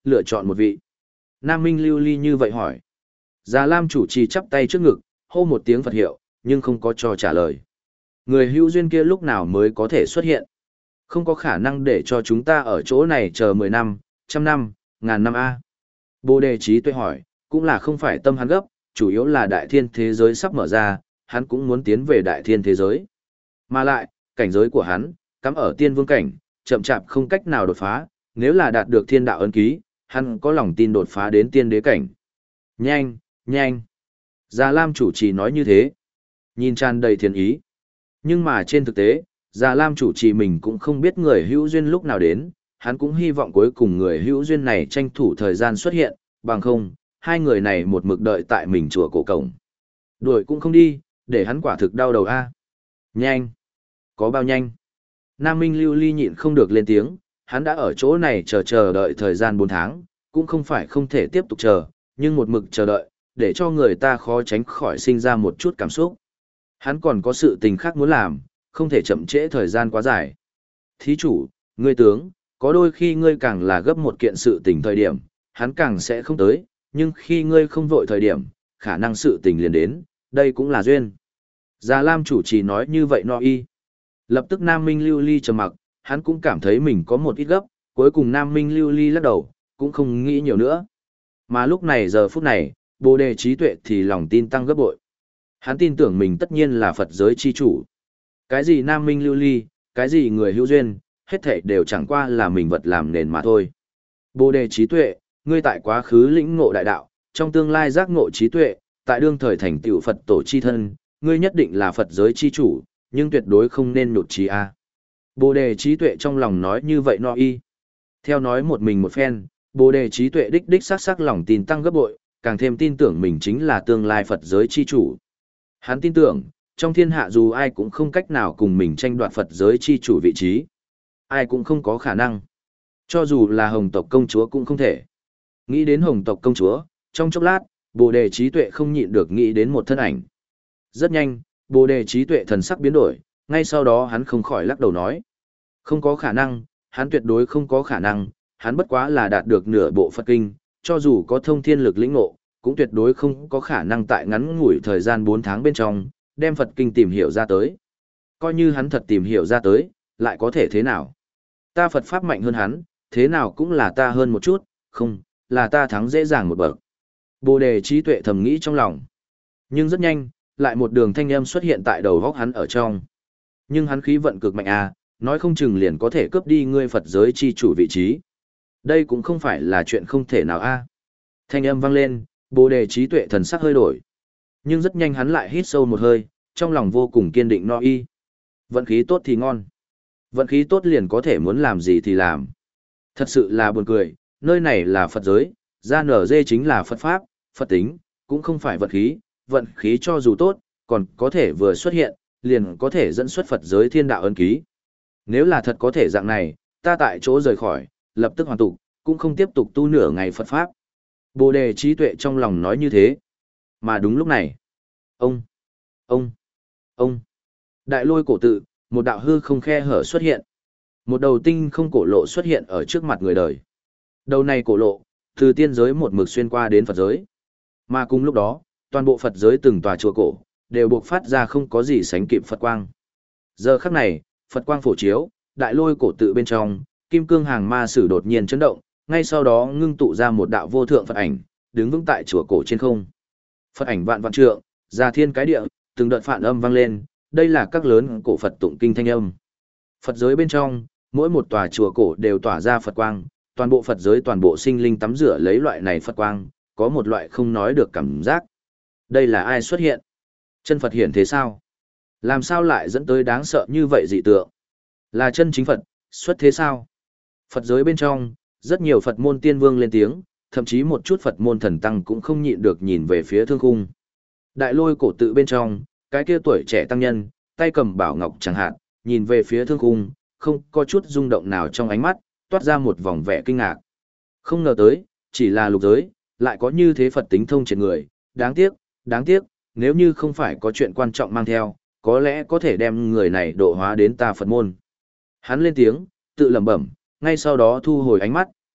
lựa chọn một vị. Nam Minh Lưu Ly như vậy hỏi. Già Lam chủ trì chắp tay trước ngực, hô một tiếng Phật hiệu, nhưng không có cho trả lời. Người hữu duyên kia lúc nào mới có thể xuất hiện? Không có khả năng để cho chúng ta ở chỗ này chờ mười năm, trăm năm, ngàn năm A. Bồ đề trí tuệ hỏi, cũng là không phải tâm hắn gấp, chủ yếu là đại thiên thế giới sắp mở ra, hắn cũng muốn tiến về đại thiên thế giới. Mà lại, cảnh giới của hắn, cắm ở tiên vương cảnh, chậm chạp không cách nào đột phá, nếu là đạt được thiên đạo ấn ký, hắn có lòng tin đột phá đến tiên đế cảnh. Nhanh, nhanh. Già Lam chủ trì nói như thế. Nhìn tràn đầy thiền ý. Nhưng mà trên thực tế, Già Lam chủ trì mình cũng không biết người hữu duyên lúc nào đến, hắn cũng hy vọng cuối cùng người hữu duyên này tranh thủ thời gian xuất hiện, bằng không, hai người này một mực đợi tại mình chùa cổ cổng. Đuổi cũng không đi, để hắn quả thực đau đầu a. Nhanh. Có bao nhanh? Nam Minh Lưu Ly nhịn không được lên tiếng, hắn đã ở chỗ này chờ chờ đợi thời gian bốn tháng, cũng không phải không thể tiếp tục chờ, nhưng một mực chờ đợi, để cho người ta khó tránh khỏi sinh ra một chút cảm xúc. Hắn còn có sự tình khác muốn làm, không thể chậm trễ thời gian quá dài. Thí chủ, ngươi tướng, có đôi khi ngươi càng là gấp một kiện sự tình thời điểm, hắn càng sẽ không tới, nhưng khi ngươi không vội thời điểm, khả năng sự tình liền đến, đây cũng là duyên. Già Lam chủ trì nói như vậy no y. Lập tức Nam Minh Lưu Ly trầm mặc, hắn cũng cảm thấy mình có một ít gấp, cuối cùng Nam Minh Lưu Ly lắc đầu, cũng không nghĩ nhiều nữa. Mà lúc này giờ phút này, Bồ đề trí tuệ thì lòng tin tăng gấp bội. Hắn tin tưởng mình tất nhiên là Phật giới chi chủ. Cái gì Nam Minh Lưu Ly, cái gì người hữu duyên, hết thảy đều chẳng qua là mình vật làm nền mà thôi. Bồ đề trí tuệ, ngươi tại quá khứ lĩnh ngộ đại đạo, trong tương lai giác ngộ trí tuệ, tại đương thời thành tựu Phật tổ chi thân, ngươi nhất định là Phật giới chi chủ, nhưng tuyệt đối không nên nhụt chí a. Bồ đề trí tuệ trong lòng nói như vậy no y. Theo nói một mình một phen, Bồ đề trí tuệ đích đích sắc sắc lòng tin tăng gấp bội, càng thêm tin tưởng mình chính là tương lai Phật giới chi chủ. Hắn tin tưởng, trong thiên hạ dù ai cũng không cách nào cùng mình tranh đoạt Phật giới chi chủ vị trí. Ai cũng không có khả năng. Cho dù là Hồng tộc công chúa cũng không thể. Nghĩ đến Hồng tộc công chúa, trong chốc lát, Bồ đề trí tuệ không nhịn được nghĩ đến một thân ảnh. Rất nhanh, Bồ đề trí tuệ thần sắc biến đổi, ngay sau đó hắn không khỏi lắc đầu nói. Không có khả năng, hắn tuyệt đối không có khả năng, hắn bất quá là đạt được nửa bộ Phật kinh, cho dù có thông thiên lực lĩnh ngộ, cũng tuyệt đối không có khả năng tại ngắn ngủi thời gian bốn tháng bên trong, đem Phật kinh tìm hiểu ra tới. Coi như hắn thật tìm hiểu ra tới, lại có thể thế nào? Ta Phật Pháp mạnh hơn hắn, thế nào cũng là ta hơn một chút, không, là ta thắng dễ dàng một bậc. Bồ đề trí tuệ thầm nghĩ trong lòng. Nhưng rất nhanh, lại một đường thanh âm xuất hiện tại đầu góc hắn ở trong. Nhưng hắn khí vận cực mạnh à, nói không chừng liền có thể cướp đi ngươi Phật giới chi chủ vị trí. Đây cũng không phải là chuyện không thể nào a. Thanh âm vang lên, Bồ đề trí tuệ thần sắc hơi đổi. Nhưng rất nhanh hắn lại hít sâu một hơi, trong lòng vô cùng kiên định no y. Vận khí tốt thì ngon. Vận khí tốt liền có thể muốn làm gì thì làm. Thật sự là buồn cười, nơi này là Phật giới, ra nở dê chính là Phật Pháp, Phật tính, cũng không phải vận khí, vận khí cho dù tốt, còn có thể vừa xuất hiện, liền có thể dẫn xuất Phật giới thiên đạo ân ký. Nếu là thật có thể dạng này, ta tại chỗ rời khỏi, lập tức hoàn tục, cũng không tiếp tục tu nửa ngày Phật Pháp. Bồ đề trí tuệ trong lòng nói như thế. Mà đúng lúc này, ông, ông, ông, đại lôi cổ tự, một đạo hư không khe hở xuất hiện. Một đầu tinh không cổ lộ xuất hiện ở trước mặt người đời. Đầu này cổ lộ, từ tiên giới một mực xuyên qua đến Phật giới. Mà cùng lúc đó, toàn bộ Phật giới từng tòa chùa cổ, đều buộc phát ra không có gì sánh kịp Phật quang. Giờ khắc này, Phật quang phổ chiếu, đại lôi cổ tự bên trong, kim cương hàng ma sử đột nhiên chấn động, ngay sau đó ngưng tụ ra một đạo vô thượng Phật ảnh, đứng vững tại chùa cổ trên không. Phật ảnh vạn vạn trượng, ra thiên cái địa, từng đợt phản âm vang lên, đây là các lớn cổ Phật tụng kinh thanh âm. Phật giới bên trong, mỗi một tòa chùa cổ đều tỏa ra Phật quang, toàn bộ Phật giới toàn bộ sinh linh tắm rửa lấy loại này Phật quang, có một loại không nói được cảm giác. Đây là ai xuất hiện? Chân Phật hiện thế sao? Làm sao lại dẫn tới đáng sợ như vậy dị tượng? Là chân chính Phật, xuất thế sao? Phật giới bên trong, rất nhiều Phật môn tiên vương lên tiếng, thậm chí một chút Phật môn thần tăng cũng không nhịn được nhìn về phía thương khung. Đại lôi cổ tự bên trong, cái kia tuổi trẻ tăng nhân, tay cầm bảo ngọc chẳng hạn, nhìn về phía thương khung, không có chút rung động nào trong ánh mắt, toát ra một vòng vẻ kinh ngạc. Không ngờ tới, chỉ là lục giới, lại có như thế Phật tính thông triệt người, đáng tiếc, đáng tiếc, nếu như không phải có chuyện quan trọng mang theo, có lẽ có thể đem người này độ hóa đến ta Phật môn. Hắn lên tiếng, tự lẩm bẩm, ngay sau đó thu hồi ánh mắt,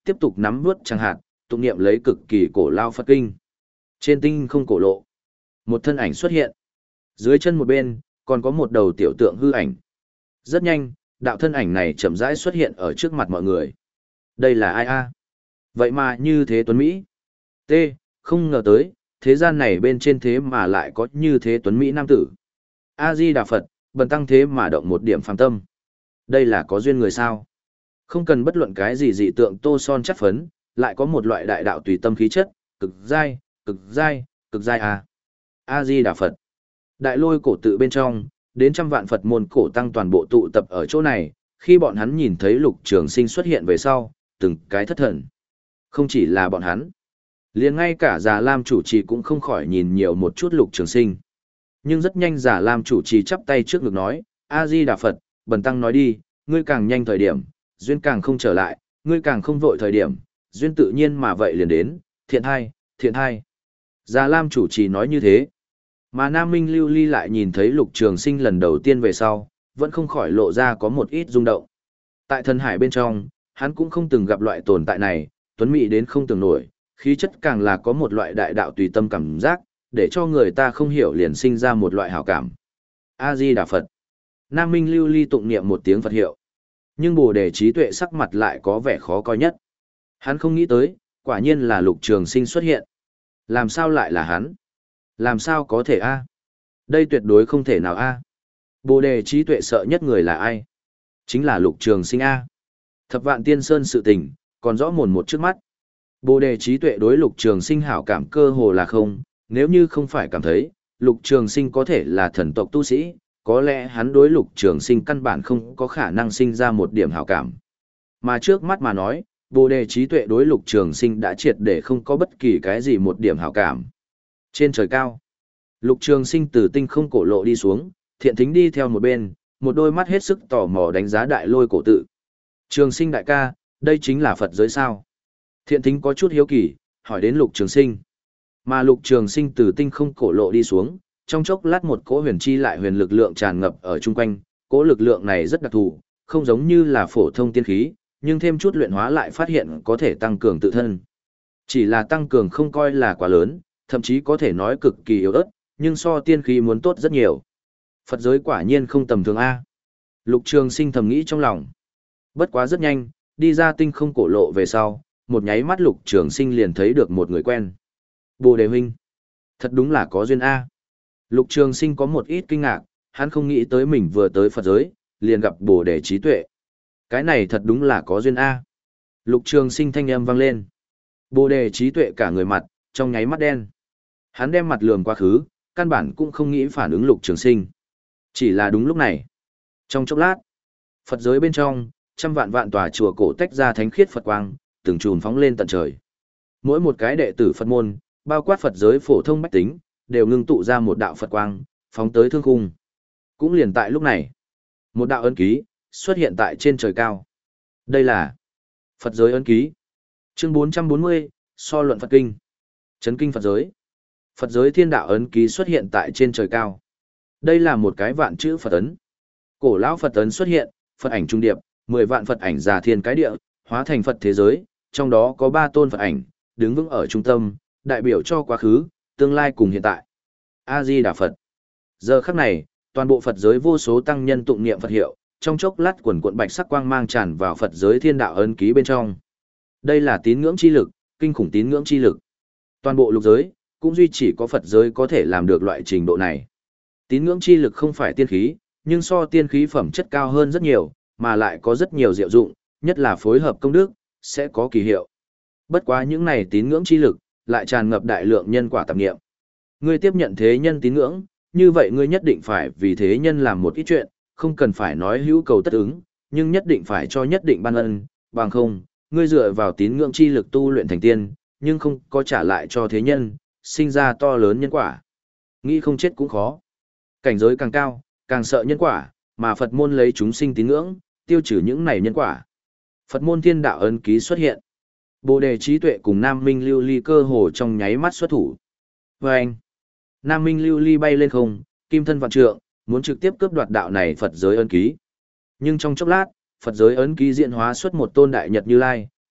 tiếp tục nắm vuốt chẳng hạt, tụng niệm lấy cực kỳ cổ lao Phật kinh. Trên tinh không cổ lộ, một thân ảnh xuất hiện. Dưới chân một bên, còn có một đầu tiểu tượng hư ảnh. Rất nhanh, đạo thân ảnh này chậm rãi xuất hiện ở trước mặt mọi người. Đây là ai a? Vậy mà như thế tuấn Mỹ. T, không ngờ tới, thế gian này bên trên thế mà lại có như thế tuấn Mỹ nam tử. A-di-đà Phật, bần tăng thế mà động một điểm phàm tâm. Đây là có duyên người sao? Không cần bất luận cái gì dị tượng tô son chất phấn, lại có một loại đại đạo tùy tâm khí chất, cực dai, cực dai, cực dai à. A-di-đà Phật. Đại lôi cổ tự bên trong, đến trăm vạn Phật môn cổ tăng toàn bộ tụ tập ở chỗ này, khi bọn hắn nhìn thấy Lục Trường Sinh xuất hiện về sau, từng cái thất thần. Không chỉ là bọn hắn, liền ngay cả Già Lam chủ trì cũng không khỏi nhìn nhiều một chút Lục Trường Sinh. Nhưng rất nhanh Già Lam chủ trì chắp tay trước ngực nói, A-di-đà Phật, bần tăng nói đi, ngươi càng nhanh thời điểm, duyên càng không trở lại, ngươi càng không vội thời điểm, duyên tự nhiên mà vậy liền đến, thiện hai, thiện hai. Già Lam chủ trì nói như thế. Mà Nam Minh Lưu Ly lại nhìn thấy Lục Trường Sinh lần đầu tiên về sau, vẫn không khỏi lộ ra có một ít rung động. Tại thần hải bên trong, hắn cũng không từng gặp loại tồn tại này, tuấn mỹ đến không tưởng nổi, khí chất càng là có một loại đại đạo tùy tâm cảm giác, để cho người ta không hiểu liền sinh ra một loại hảo cảm. A-di-đà Phật. Nam Minh Lưu Ly tụng niệm một tiếng Phật hiệu. Nhưng Bồ Đề trí tuệ sắc mặt lại có vẻ khó coi nhất. Hắn không nghĩ tới, quả nhiên là Lục Trường Sinh xuất hiện. Làm sao lại là hắn? Làm sao có thể a? Đây tuyệt đối không thể nào a. Bồ Đề trí tuệ sợ nhất người là ai? Chính là Lục Trường Sinh a. Thập Vạn Tiên Sơn sự tình, còn rõ mồn một trước mắt. Bồ Đề trí tuệ đối Lục Trường Sinh hảo cảm cơ hồ là không, nếu như không phải cảm thấy, Lục Trường Sinh có thể là thần tộc tu sĩ, có lẽ hắn đối Lục Trường Sinh căn bản không có khả năng sinh ra một điểm hảo cảm. Mà trước mắt mà nói, Bồ Đề trí tuệ đối Lục Trường Sinh đã triệt để không có bất kỳ cái gì một điểm hảo cảm. Trên trời cao, Lục Trường Sinh từ tinh không cổ lộ đi xuống, Thiện Thính đi theo một bên, một đôi mắt hết sức tò mò đánh giá đại lôi cổ tự. Trường Sinh đại ca, đây chính là Phật giới sao? Thiện Thính có chút hiếu kỳ, hỏi đến Lục Trường Sinh. Mà Lục Trường Sinh từ tinh không cổ lộ đi xuống, trong chốc lát một cỗ huyền chi lại huyền lực lượng tràn ngập ở chung quanh, cỗ lực lượng này rất đặc thù, không giống như là phổ thông tiên khí, nhưng thêm chút luyện hóa lại phát hiện có thể tăng cường tự thân. Chỉ là tăng cường không coi là quá lớn, thậm chí có thể nói cực kỳ yếu ớt, nhưng so tiên khí muốn tốt rất nhiều. Phật giới quả nhiên không tầm thường a. Lục Trường Sinh thầm nghĩ trong lòng. Bất quá rất nhanh, đi ra tinh không cổ lộ về sau, một nháy mắt Lục Trường Sinh liền thấy được một người quen. Bồ Đề huynh, thật đúng là có duyên a. Lục Trường Sinh có một ít kinh ngạc, hắn không nghĩ tới mình vừa tới Phật giới, liền gặp Bồ Đề trí tuệ. Cái này thật đúng là có duyên a. Lục Trường Sinh thanh âm vang lên. Bồ Đề trí tuệ cả người mặt, trong nháy mắt đen. Hắn đem mặt lườm quá khứ, căn bản cũng không nghĩ phản ứng Lục Trường Sinh. Chỉ là đúng lúc này. Trong chốc lát, Phật giới bên trong, trăm vạn vạn tòa chùa cổ tách ra thánh khiết Phật quang, từng chùm phóng lên tận trời. Mỗi một cái đệ tử Phật môn, bao quát Phật giới phổ thông bách tính, đều ngưng tụ ra một đạo Phật quang, phóng tới thương khung. Cũng liền tại lúc này, một đạo ấn ký xuất hiện tại trên trời cao. Đây là Phật giới ấn ký. Chương bốn trăm bốn mươi, so luận Phật kinh. Chấn kinh Phật giới. Phật giới thiên đạo ấn ký xuất hiện tại trên trời cao. Đây là một cái vạn chữ Phật ấn. Cổ lão Phật ấn xuất hiện, Phật ảnh trung điệp, mười vạn Phật ảnh già thiên cái địa, hóa thành Phật thế giới, trong đó có ba tôn Phật ảnh, đứng vững ở trung tâm, đại biểu cho quá khứ, tương lai cùng hiện tại. A-di-đà Phật. Giờ khắc này, toàn bộ Phật giới vô số tăng nhân tụng niệm Phật hiệu, trong chốc lát quần quận bạch sắc quang mang tràn vào Phật giới thiên đạo ấn ký bên trong. Đây là tín ngưỡng chi lực, kinh khủng tín ngưỡng chi lực. Toàn bộ lục giới, cũng duy chỉ có Phật giới có thể làm được loại trình độ này. Tín ngưỡng chi lực không phải tiên khí, nhưng so tiên khí phẩm chất cao hơn rất nhiều, mà lại có rất nhiều diệu dụng, nhất là phối hợp công đức, sẽ có kỳ hiệu. Bất quá những này tín ngưỡng chi lực, lại tràn ngập đại lượng nhân quả tạp nghiệm. Ngươi tiếp nhận thế nhân tín ngưỡng, như vậy ngươi nhất định phải vì thế nhân làm một ít chuyện, không cần phải nói hữu cầu tất ứng, nhưng nhất định phải cho nhất định ban ân, bằng không, ngươi dựa vào tín ngưỡng chi lực tu luyện thành tiên, nhưng không có trả lại cho thế nhân, sinh ra to lớn nhân quả. Nghĩ không chết cũng khó. Cảnh giới càng cao, càng sợ nhân quả, mà Phật môn lấy chúng sinh tín ngưỡng, tiêu trừ những này nhân quả. Phật môn thiên đạo ấn ký xuất hiện. Bồ Đề trí tuệ cùng Nam Minh Lưu Ly cơ hồ trong nháy mắt xuất thủ. Và anh, Nam Minh Lưu Ly bay lên không, kim thân vạn trượng, muốn trực tiếp cướp đoạt đạo này Phật giới ấn ký. Nhưng trong chốc lát, Phật giới ấn ký diễn hóa xuất một tôn đại nhật Như Lai,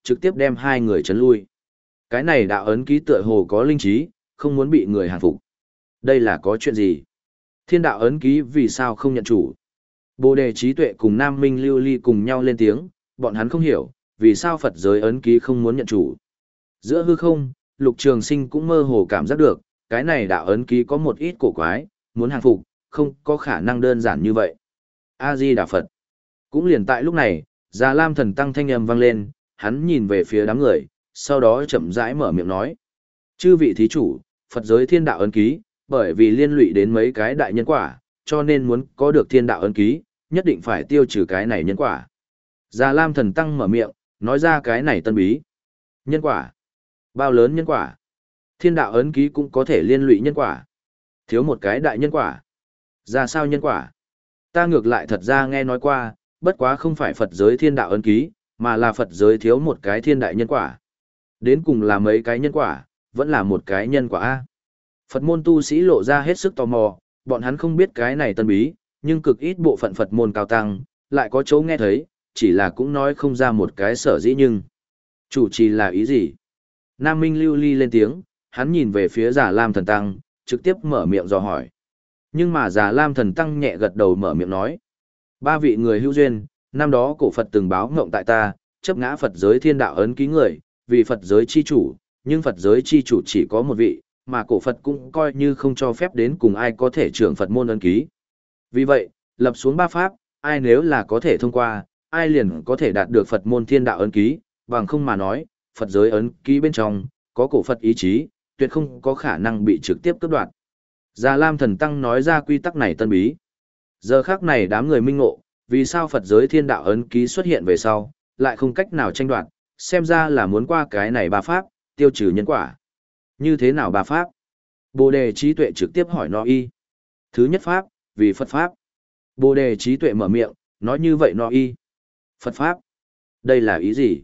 trực tiếp đem hai người chấn lui. Cái này đạo ấn ký tựa hồ có linh trí, không muốn bị người hàng phục. Đây là có chuyện gì? Thiên đạo ấn ký vì sao không nhận chủ? Bồ đề trí tuệ cùng Nam Minh Lưu Ly cùng nhau lên tiếng, bọn hắn không hiểu, vì sao Phật giới ấn ký không muốn nhận chủ. Giữa hư không, Lục Trường Sinh cũng mơ hồ cảm giác được, cái này đạo ấn ký có một ít cổ quái, muốn hàng phục, không có khả năng đơn giản như vậy. A-di-đà Phật. Cũng liền tại lúc này, Già Lam Thần Tăng thanh âm vang lên, hắn nhìn về phía đám người, sau đó chậm rãi mở miệng nói. Chư vị thí chủ, Phật giới thiên đạo ấn ký, bởi vì liên lụy đến mấy cái đại nhân quả, cho nên muốn có được thiên đạo ấn ký, nhất định phải tiêu trừ cái này nhân quả. Già Lam Thần Tăng mở miệng, nói ra cái này tân bí. Nhân quả. Bao lớn nhân quả? Thiên đạo ấn ký cũng có thể liên lụy nhân quả. Thiếu một cái đại nhân quả. Ra sao nhân quả? Ta ngược lại thật ra nghe nói qua, bất quá không phải Phật giới thiên đạo ấn ký, mà là Phật giới thiếu một cái thiên đại nhân quả. Đến cùng là mấy cái nhân quả, vẫn là một cái nhân quả A. Phật môn tu sĩ lộ ra hết sức tò mò, bọn hắn không biết cái này tân bí, nhưng cực ít bộ phận Phật môn cao tăng, lại có chỗ nghe thấy, chỉ là cũng nói không ra một cái sở dĩ nhưng. Chủ trì là ý gì? Nam Minh Lưu Ly lên tiếng, hắn nhìn về phía Già Lam Thần Tăng, trực tiếp mở miệng dò hỏi. Nhưng mà Già Lam Thần Tăng nhẹ gật đầu mở miệng nói. Ba vị người hữu duyên, năm đó cổ Phật từng báo ngộng tại ta, chấp ngã Phật giới thiên đạo ấn ký người, vì Phật giới chi chủ, nhưng Phật giới chi chủ chỉ có một vị, mà cổ Phật cũng coi như không cho phép đến cùng ai có thể trưởng Phật môn ấn ký. Vì vậy, lập xuống ba pháp, ai nếu là có thể thông qua, ai liền có thể đạt được Phật môn thiên đạo ấn ký, bằng không mà nói, Phật giới ấn ký bên trong, có cổ Phật ý chí, tuyệt không có khả năng bị trực tiếp cướp đoạt. Già Lam Thần Tăng nói ra quy tắc này tân bí. Giờ khác này đám người minh ngộ, vì sao Phật giới thiên đạo ấn ký xuất hiện về sau, lại không cách nào tranh đoạt, xem ra là muốn qua cái này ba pháp, tiêu trừ nhân quả. Như thế nào ba pháp? Bồ đề trí tuệ trực tiếp hỏi nó y. Thứ nhất pháp, vì Phật pháp. Bồ đề trí tuệ mở miệng, nói như vậy nó y. Phật pháp. Đây là ý gì?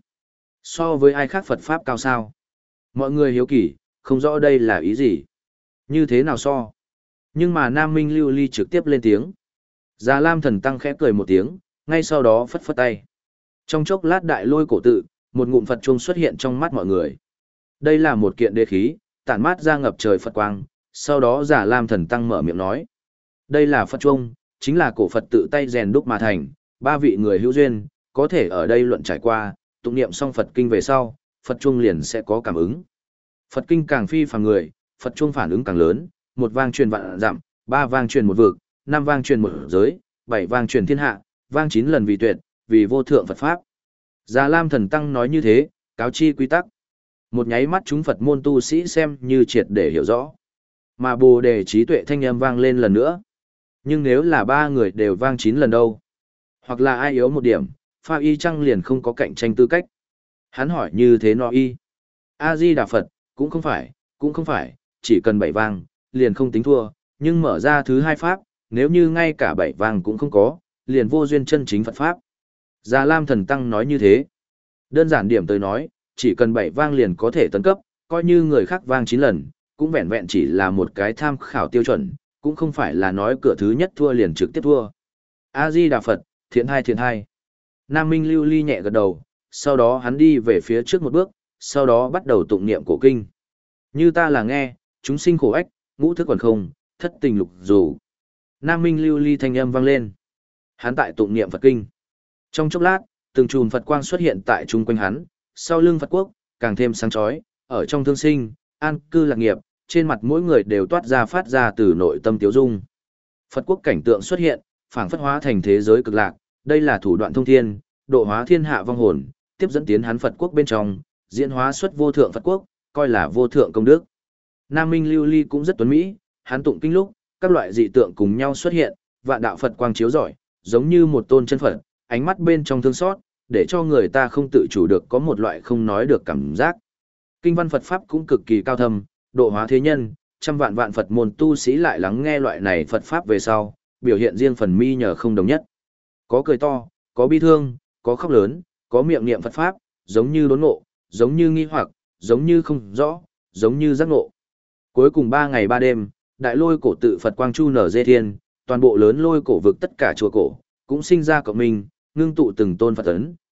So với ai khác Phật pháp cao sao? Mọi người hiếu kỳ, không rõ đây là ý gì? Như thế nào so? Nhưng mà Nam Minh Lưu Ly trực tiếp lên tiếng. Già Lam Thần Tăng khẽ cười một tiếng, ngay sau đó phất phất tay. Trong chốc lát đại lôi cổ tự, một ngụm Phật chuông xuất hiện trong mắt mọi người. Đây là một kiện đế khí, tản mát ra ngập trời Phật quang, sau đó Già Lam Thần Tăng mở miệng nói. Đây là Phật chuông, chính là cổ Phật tự tay rèn đúc mà thành, ba vị người hữu duyên, có thể ở đây luận trải qua, tụng niệm xong Phật kinh về sau, Phật chuông liền sẽ có cảm ứng. Phật kinh càng phi phàm người, Phật chuông phản ứng càng lớn, một vang truyền vạn dặm, ba vang truyền một vực, năm vang truyền một giới, bảy vang truyền thiên hạ, vang chín lần vì tuyệt, vì vô thượng Phật pháp. Già Lam Thần Tăng nói như thế, cáo chi quy tắc. Một nháy mắt chúng Phật môn tu sĩ xem như triệt để hiểu rõ. Mà Bồ đề trí tuệ thanh âm vang lên lần nữa. Nhưng nếu là ba người đều vang chín lần đâu? Hoặc là ai yếu một điểm, pha y chăng liền không có cạnh tranh tư cách. Hắn hỏi như thế nó y. A-di-đà Phật, cũng không phải, cũng không phải, chỉ cần bảy vang, liền không tính thua, nhưng mở ra thứ hai pháp, nếu như ngay cả bảy vang cũng không có, liền vô duyên chân chính Phật pháp. Già Lam Thần Tăng nói như thế. Đơn giản điểm tới nói, chỉ cần bảy vang liền có thể tấn cấp, coi như người khác vang chín lần, cũng vẹn vẹn chỉ là một cái tham khảo tiêu chuẩn, cũng không phải là nói cửa thứ nhất thua liền trực tiếp thua. A-di-đà Phật, thiện hai thiện hai. Nam Minh Lưu Ly nhẹ gật đầu, sau đó hắn đi về phía trước một bước, sau đó bắt đầu tụng niệm cổ kinh. Như ta là nghe, chúng sinh khổ ách, ngũ thức quần không, thất tình lục dù. Nam Minh Lưu Ly thanh âm vang lên. Hắn tại tụng niệm Phật kinh. Trong chốc lát, từng chùm Phật quang xuất hiện tại chung quanh hắn, sau lưng Phật quốc, càng thêm sáng chói, ở trong thương sinh, an cư lạc nghiệp, trên mặt mỗi người đều toát ra phát ra từ nội tâm tiếu dung. Phật quốc cảnh tượng xuất hiện, phảng phất hóa thành thế giới cực lạc, đây là thủ đoạn thông thiên, độ hóa thiên hạ vong hồn, tiếp dẫn tiến hắn Phật quốc bên trong, diễn hóa xuất vô thượng Phật quốc, coi là vô thượng công đức. Nam Minh Lưu Ly cũng rất tuấn mỹ, hắn tụng kinh lúc, các loại dị tượng cùng nhau xuất hiện, vạn đạo Phật quang chiếu rọi, giống như một tôn chân Phật, ánh mắt bên trong thương xót, để cho người ta không tự chủ được có một loại không nói được cảm giác. Kinh văn Phật pháp cũng cực kỳ cao thâm, độ hóa thế nhân, trăm vạn vạn Phật môn tu sĩ lại lắng nghe loại này Phật pháp về sau, biểu hiện riêng phần mi nhờ không đồng nhất. Có cười to, có bi thương, có khóc lớn, có miệng niệm Phật pháp, giống như đốn ngộ, giống như nghi hoặc, giống như không rõ, giống như giác ngộ. Cuối cùng ba ngày ba đêm, đại lôi cổ tự Phật quang chu nở dê thiên, toàn bộ lớn lôi cổ vực tất cả chùa cổ, cũng sinh ra cộng minh, ngưng tụ từng tôn Phật ấn,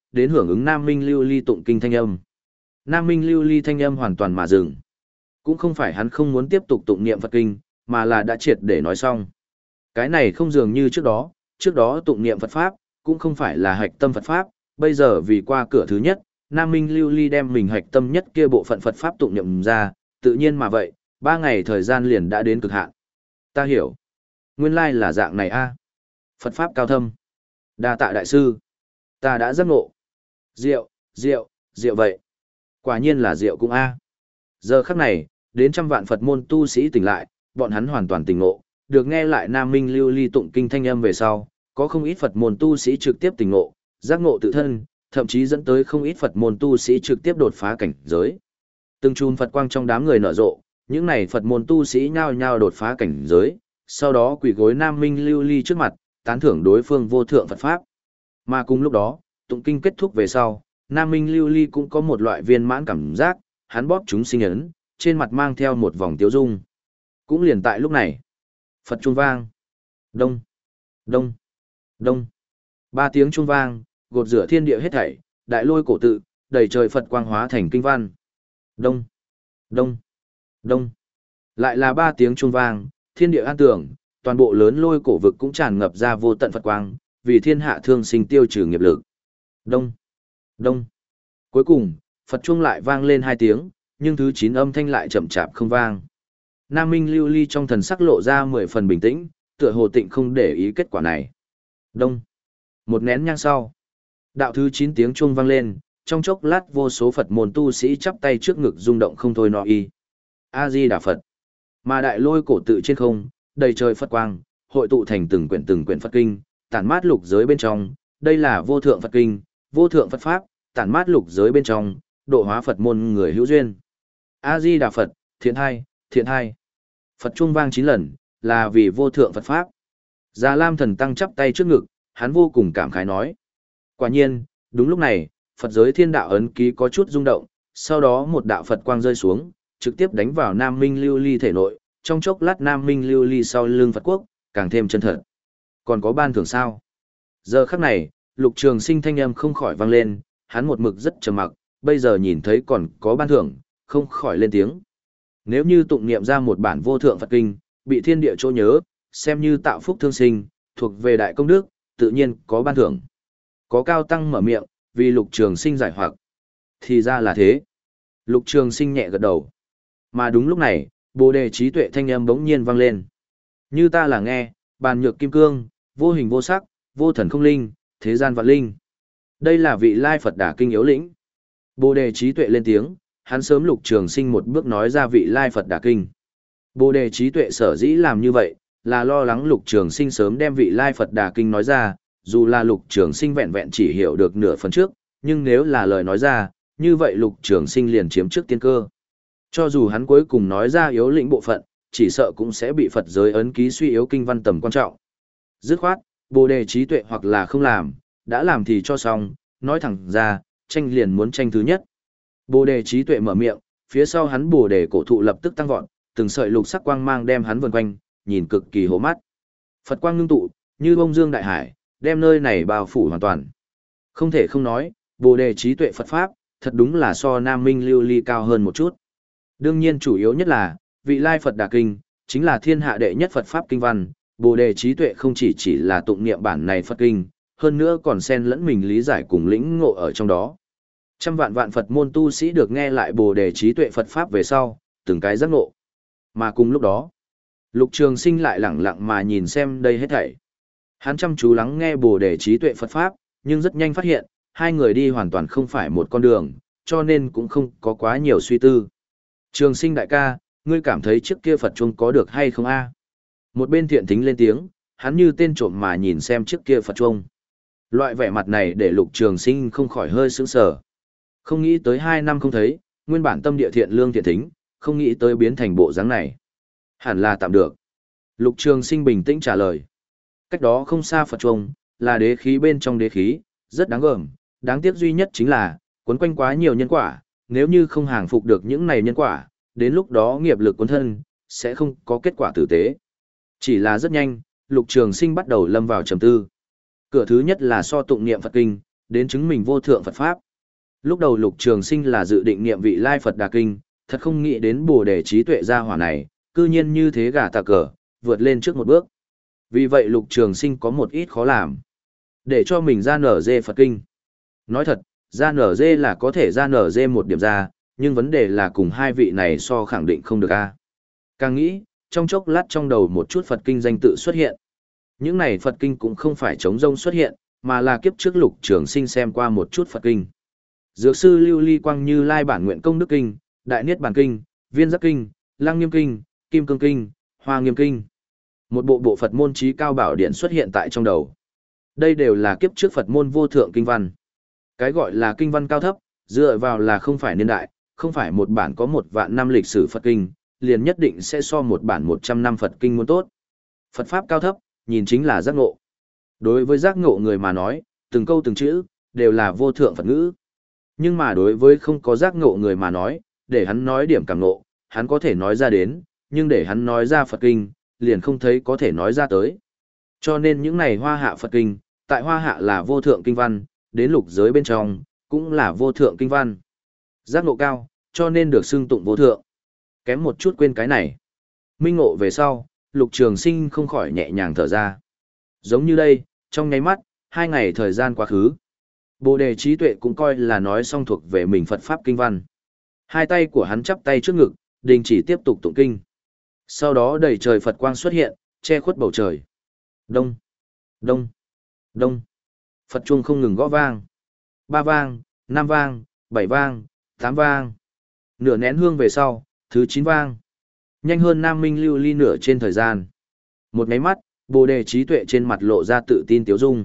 đến hưởng ứng Nam Minh Lưu Ly tụng kinh thanh âm. Nam Minh Lưu Ly thanh âm hoàn toàn mà dừng. Cũng không phải hắn không muốn tiếp tục tụng niệm Phật kinh, mà là đã triệt để nói xong. Cái này không dường như trước đó, trước đó tụng niệm Phật Pháp, cũng không phải là hạch tâm Phật Pháp, bây giờ vì qua cửa thứ nhất, Nam Minh Lưu Ly đem mình hạch tâm nhất kia bộ phận Phật Pháp tụng niệm ra, tự nhiên mà vậy, ba ngày thời gian liền đã đến cực hạn. Ta hiểu. Nguyên lai là dạng này a. Phật Pháp cao thâm. Đa tạ đại sư. Ta đã giác ngộ. Diệu, diệu, diệu vậy. Quả nhiên là diệu cũng a. Giờ khắc này, đến trăm vạn Phật môn tu sĩ tỉnh lại, bọn hắn hoàn toàn tỉnh ngộ, được nghe lại Nam Minh Lưu Ly tụng kinh thanh âm về sau, có không ít Phật môn tu sĩ trực tiếp tỉnh ngộ, giác ngộ tự thân, thậm chí dẫn tới không ít Phật môn tu sĩ trực tiếp đột phá cảnh giới. Từng chùm Phật quang trong đám người nở rộ, những này Phật môn tu sĩ nhao nhao đột phá cảnh giới, sau đó quỳ gối Nam Minh Lưu Ly trước mặt, tán thưởng đối phương vô thượng Phật Pháp. Mà cùng lúc đó, tụng kinh kết thúc về sau, Nam Minh Lưu Ly cũng có một loại viên mãn cảm giác, hắn bóp chúng sinh ấn, trên mặt mang theo một vòng tiếu dung. Cũng liền tại lúc này, Phật chuông vang. Đông, đông, đông. Ba tiếng chuông vang, gột rửa thiên địa hết thảy, đại lôi cổ tự, đầy trời Phật quang hóa thành kinh văn. Đông, đông, đông. Lại là ba tiếng chuông vang, thiên địa an tưởng, toàn bộ lớn lôi cổ vực cũng tràn ngập ra vô tận Phật quang, vì thiên hạ thương sinh tiêu trừ nghiệp lực. Đông, đông. Cuối cùng, Phật chuông lại vang lên hai tiếng, nhưng thứ chín âm thanh lại chậm chạp không vang. Nam Minh Lưu Ly trong thần sắc lộ ra mười phần bình tĩnh, tựa hồ tịnh không để ý kết quả này. Đông. Một nén nhang sau, đạo thứ chín tiếng chuông vang lên, trong chốc lát vô số Phật môn tu sĩ chắp tay trước ngực rung động không thôi nọ y. A Di Đà Phật. Mà đại lôi cổ tự trên không, đầy trời Phật quang, hội tụ thành từng quyển từng quyển Phật kinh, tản mát lục giới bên trong, đây là vô thượng Phật kinh, vô thượng Phật pháp, tản mát lục giới bên trong, độ hóa Phật môn người hữu duyên. A Di Đà Phật, thiện hai, thiện hai. Phật chuông vang chín lần, là vì vô thượng Phật pháp. Già Lam thần tăng chắp tay trước ngực, hắn vô cùng cảm khái nói. Quả nhiên, đúng lúc này, Phật giới thiên đạo ấn ký có chút rung động, sau đó một đạo Phật quang rơi xuống, trực tiếp đánh vào Nam Minh Lưu Ly thể nội, trong chốc lát Nam Minh Lưu Ly sau lưng Phật quốc, càng thêm chân thật. Còn có ban thưởng sao? Giờ khắc này, Lục Trường Sinh thanh âm không khỏi vang lên, hắn một mực rất trầm mặc, bây giờ nhìn thấy còn có ban thưởng, không khỏi lên tiếng. Nếu như tụng niệm ra một bản vô thượng Phật kinh, bị thiên địa chỗ nhớ, xem như tạo phúc thương sinh, thuộc về đại công đức, tự nhiên có ban thưởng. Có cao tăng mở miệng, vì Lục Trường Sinh giải hoặc. Thì ra là thế. Lục Trường Sinh nhẹ gật đầu. Mà đúng lúc này, Bồ Đề trí tuệ thanh âm bỗng nhiên vang lên. Như ta là nghe, bàn nhược kim cương, vô hình vô sắc, vô thần không linh, thế gian vạn linh. Đây là vị lai Phật Đà kinh yếu lĩnh. Bồ Đề trí tuệ lên tiếng, hắn sớm Lục Trường Sinh một bước nói ra vị lai Phật Đà kinh. Bồ Đề trí tuệ sở dĩ làm như vậy, là lo lắng Lục Trường Sinh sớm đem vị lai Phật Đà kinh nói ra, dù là Lục Trường Sinh vẹn vẹn chỉ hiểu được nửa phần trước, nhưng nếu là lời nói ra, như vậy Lục Trường Sinh liền chiếm trước tiên cơ. Cho dù hắn cuối cùng nói ra yếu lĩnh bộ phận, chỉ sợ cũng sẽ bị Phật giới ấn ký suy yếu kinh văn tầm quan trọng. Dứt khoát, Bồ Đề trí tuệ hoặc là không làm, đã làm thì cho xong, nói thẳng ra, tranh liền muốn tranh thứ nhất. Bồ Đề trí tuệ mở miệng, phía sau hắn Bồ Đề cổ thụ lập tức tăng vọt, từng sợi lục sắc quang mang đem hắn vần quanh, nhìn cực kỳ hổ mắt. Phật quang ngưng tụ, như bông dương đại hải, đem nơi này bao phủ hoàn toàn. Không thể không nói, Bồ Đề trí tuệ Phật pháp, thật đúng là so Nam Minh Lưu Ly cao hơn một chút. Đương nhiên chủ yếu nhất là, vị lai Phật Đà kinh, chính là thiên hạ đệ nhất Phật pháp kinh văn, Bồ Đề trí tuệ không chỉ chỉ là tụng niệm bản này Phật kinh, hơn nữa còn xen lẫn mình lý giải cùng lĩnh ngộ ở trong đó. Trăm vạn vạn Phật môn tu sĩ được nghe lại Bồ Đề trí tuệ Phật pháp về sau, từng cái giác ngộ. Mà cùng lúc đó, Lục Trường Sinh lại lẳng lặng mà nhìn xem đây hết thảy. Hắn chăm chú lắng nghe Bồ Đề trí tuệ Phật pháp, nhưng rất nhanh phát hiện, hai người đi hoàn toàn không phải một con đường, cho nên cũng không có quá nhiều suy tư. Trường Sinh đại ca, ngươi cảm thấy chiếc kia Phật chuông có được hay không a? Một bên thiện thính lên tiếng, hắn như tên trộm mà nhìn xem chiếc kia Phật chuông. Loại vẻ mặt này để Lục Trường Sinh không khỏi hơi sững sờ. Không nghĩ tới hai năm không thấy, nguyên bản tâm địa thiện lương thiện thính, không nghĩ tới biến thành bộ dáng này. Hẳn là tạm được. Lục Trường Sinh bình tĩnh trả lời. Cách đó không xa Phật chuông, là đế khí bên trong đế khí, rất đáng gờm, đáng tiếc duy nhất chính là, cuốn quanh quá nhiều nhân quả, nếu như không hàng phục được những này nhân quả, đến lúc đó nghiệp lực cuốn thân, sẽ không có kết quả tử tế. Chỉ là rất nhanh, Lục Trường Sinh bắt đầu lâm vào trầm tư. Cửa thứ nhất là so tụng niệm Phật kinh, đến chứng mình vô thượng Phật Pháp. Lúc đầu Lục Trường Sinh là dự định niệm vị lai Phật Đà Kinh, thật không nghĩ đến Bồ Đề trí tuệ gia hỏa này, cư nhiên như thế gà tà cờ, vượt lên trước một bước. Vì vậy Lục Trường Sinh có một ít khó làm. Để cho mình ra nở dê Phật Kinh. Nói thật, ra nở dê là có thể ra nở dê một điểm ra, nhưng vấn đề là cùng hai vị này so khẳng định không được a. Càng nghĩ, trong chốc lát trong đầu một chút Phật Kinh danh tự xuất hiện. Những này Phật Kinh cũng không phải trống rông xuất hiện, mà là kiếp trước Lục Trường Sinh xem qua một chút Phật Kinh. Dược sư Lưu Ly Quang Như Lai Bản Nguyện Công Đức Kinh, Đại Niết Bàn Kinh, Viên Giác Kinh, Lăng Nghiêm Kinh, Kim Cương Kinh, Hoa Nghiêm Kinh. Một bộ bộ Phật môn trí cao bảo điện xuất hiện tại trong đầu. Đây đều là kiếp trước Phật môn vô thượng kinh văn. Cái gọi là kinh văn cao thấp, dựa vào là không phải niên đại, không phải một bản có một vạn năm lịch sử Phật Kinh, liền nhất định sẽ so một bản một trăm năm Phật Kinh muốn tốt. Phật Pháp cao thấp, nhìn chính là giác ngộ. Đối với giác ngộ người mà nói, từng câu từng chữ, đều là vô thượng Phật ngữ. Nhưng mà đối với không có giác ngộ người mà nói, để hắn nói điểm cảm ngộ, hắn có thể nói ra đến, nhưng để hắn nói ra Phật Kinh, liền không thấy có thể nói ra tới. Cho nên những này hoa hạ Phật Kinh, tại hoa hạ là vô thượng kinh văn, đến lục giới bên trong, cũng là vô thượng kinh văn. Giác ngộ cao, cho nên được xưng tụng vô thượng. Kém một chút quên cái này. Minh ngộ về sau, Lục Trường Sinh không khỏi nhẹ nhàng thở ra. Giống như đây, trong nháy mắt, hai ngày thời gian quá khứ. Bồ Đề trí tuệ cũng coi là nói xong thuộc về mình Phật Pháp kinh văn. Hai tay của hắn chắp tay trước ngực, đình chỉ tiếp tục tụng kinh. Sau đó đầy trời Phật quang xuất hiện, che khuất bầu trời. Đông, đông, đông. Phật chuông không ngừng gõ vang. Ba vang, năm vang, bảy vang, tám vang. Nửa nén hương về sau, thứ chín vang. Nhanh hơn Nam Minh Lưu Ly nửa trên thời gian. Một nháy mắt, Bồ Đề trí tuệ trên mặt lộ ra tự tin tiếu dung.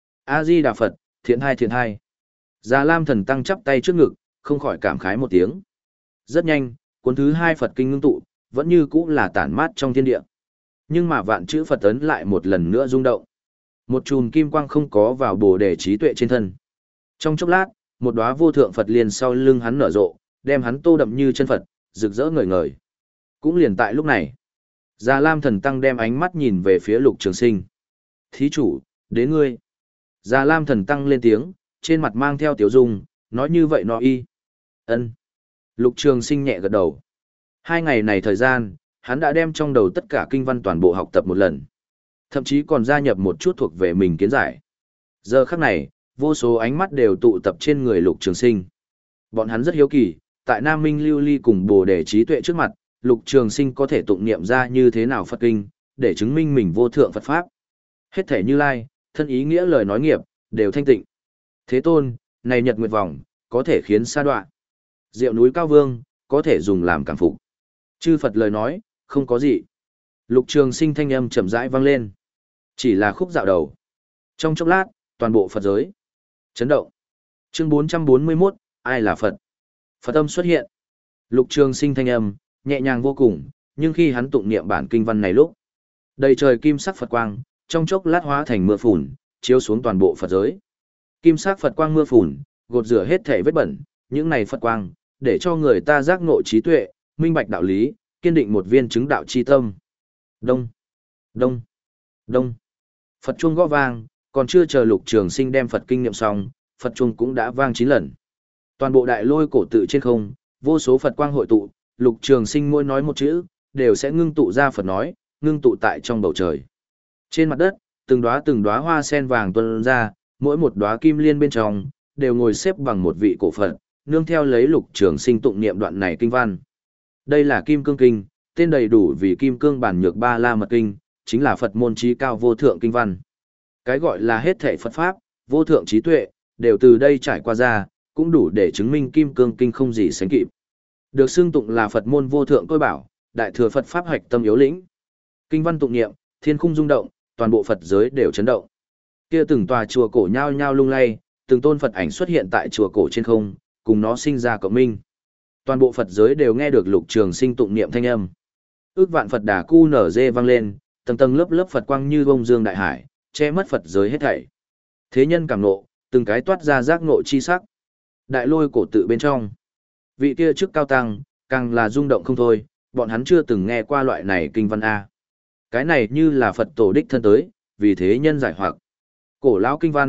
A Di Đà Phật, thiện hai thiện hai. Già Lam Thần Tăng chắp tay trước ngực, không khỏi cảm khái một tiếng. Rất nhanh, cuốn thứ hai Phật kinh ngưng tụ, vẫn như cũ là tản mát trong thiên địa. Nhưng mà vạn chữ Phật ấn lại một lần nữa rung động. Một chùm kim quang không có vào Bồ Đề trí tuệ trên thân. Trong chốc lát, một đóa vô thượng Phật liền sau lưng hắn nở rộ, đem hắn tô đậm như chân Phật, rực rỡ ngời ngời. Cũng liền tại lúc này, Già Lam Thần Tăng đem ánh mắt nhìn về phía Lục Trường Sinh. Thí chủ, đến ngươi. Già Lam Thần Tăng lên tiếng, trên mặt mang theo tiểu dung, nói như vậy nó y. Ân. Lục Trường Sinh nhẹ gật đầu. Hai ngày này thời gian, hắn đã đem trong đầu tất cả kinh văn toàn bộ học tập một lần. Thậm chí còn gia nhập một chút thuộc về mình kiến giải. Giờ khắc này, vô số ánh mắt đều tụ tập trên người Lục Trường Sinh. Bọn hắn rất hiếu kỳ, tại Nam Minh Lưu Ly cùng Bồ Đề trí tuệ trước mặt, Lục Trường Sinh có thể tụng niệm ra như thế nào Phật kinh, để chứng minh mình vô thượng Phật Pháp. Hết thể Như Lai, thân ý nghĩa lời nói nghiệp, đều thanh tịnh. Thế Tôn, này nhật nguyệt vòng, có thể khiến sa đoạn. Diệu núi cao vương, có thể dùng làm cảm phục. Chư Phật lời nói, không có gì. Lục Trường Sinh thanh âm chậm rãi vang lên. Chỉ là khúc dạo đầu. Trong chốc lát, toàn bộ Phật giới chấn động. Chương bốn trăm bốn mươi mốt, ai là Phật? Phật âm xuất hiện. Lục Trường Sinh thanh âm nhẹ nhàng vô cùng, nhưng khi hắn tụng niệm bản kinh văn này lúc, đầy trời kim sắc Phật quang, trong chốc lát hóa thành mưa phùn, chiếu xuống toàn bộ Phật giới. Kim sắc Phật quang mưa phùn, gột rửa hết thể vết bẩn, những này Phật quang, để cho người ta giác ngộ trí tuệ, minh bạch đạo lý, kiên định một viên chứng đạo chi tâm. Đông, đông, đông. Phật chuông gõ vang, còn chưa chờ Lục Trường Sinh đem Phật kinh niệm xong, Phật chuông cũng đã vang chín lần. Toàn bộ đại lôi cổ tự trên không, vô số Phật quang hội tụ, Lục Trường Sinh mỗi nói một chữ, đều sẽ ngưng tụ ra Phật nói, ngưng tụ tại trong bầu trời. Trên mặt đất, từng đóa từng đóa hoa sen vàng tuôn ra, mỗi một đóa kim liên bên trong đều ngồi xếp bằng một vị cổ Phật, nương theo lấy Lục Trường Sinh tụng niệm đoạn này kinh văn. Đây là Kim Cương Kinh, tên đầy đủ vì Kim Cương Bản Nhược Ba La Mật Kinh, chính là Phật môn trí cao vô thượng kinh văn. Cái gọi là hết thảy Phật pháp, vô thượng trí tuệ, đều từ đây trải qua ra, cũng đủ để chứng minh Kim Cương Kinh không gì sánh kịp. Được xưng tụng là Phật môn vô thượng tôi bảo, đại thừa Phật pháp hoạch tâm yếu lĩnh. Kinh văn tụng niệm, thiên khung rung động, toàn bộ Phật giới đều chấn động. Kia từng tòa chùa cổ nhao nhao lung lay, từng tôn Phật ảnh xuất hiện tại chùa cổ trên không, cùng nó sinh ra cộng minh. Toàn bộ Phật giới đều nghe được Lục Trường Sinh tụng niệm thanh âm. Ước vạn Phật đà cu nở dê vang lên, tầng tầng lớp lớp Phật quang như bông dương đại hải, che mất Phật giới hết thảy. Thế nhân cảm nộ, từng cái toát ra giác ngộ chi sắc. Đại lôi cổ tự bên trong, vị kia trước cao tăng, càng là rung động không thôi, bọn hắn chưa từng nghe qua loại này kinh văn A. Cái này như là Phật tổ đích thân tới, vì thế nhân giải hoặc. Cổ lão kinh văn,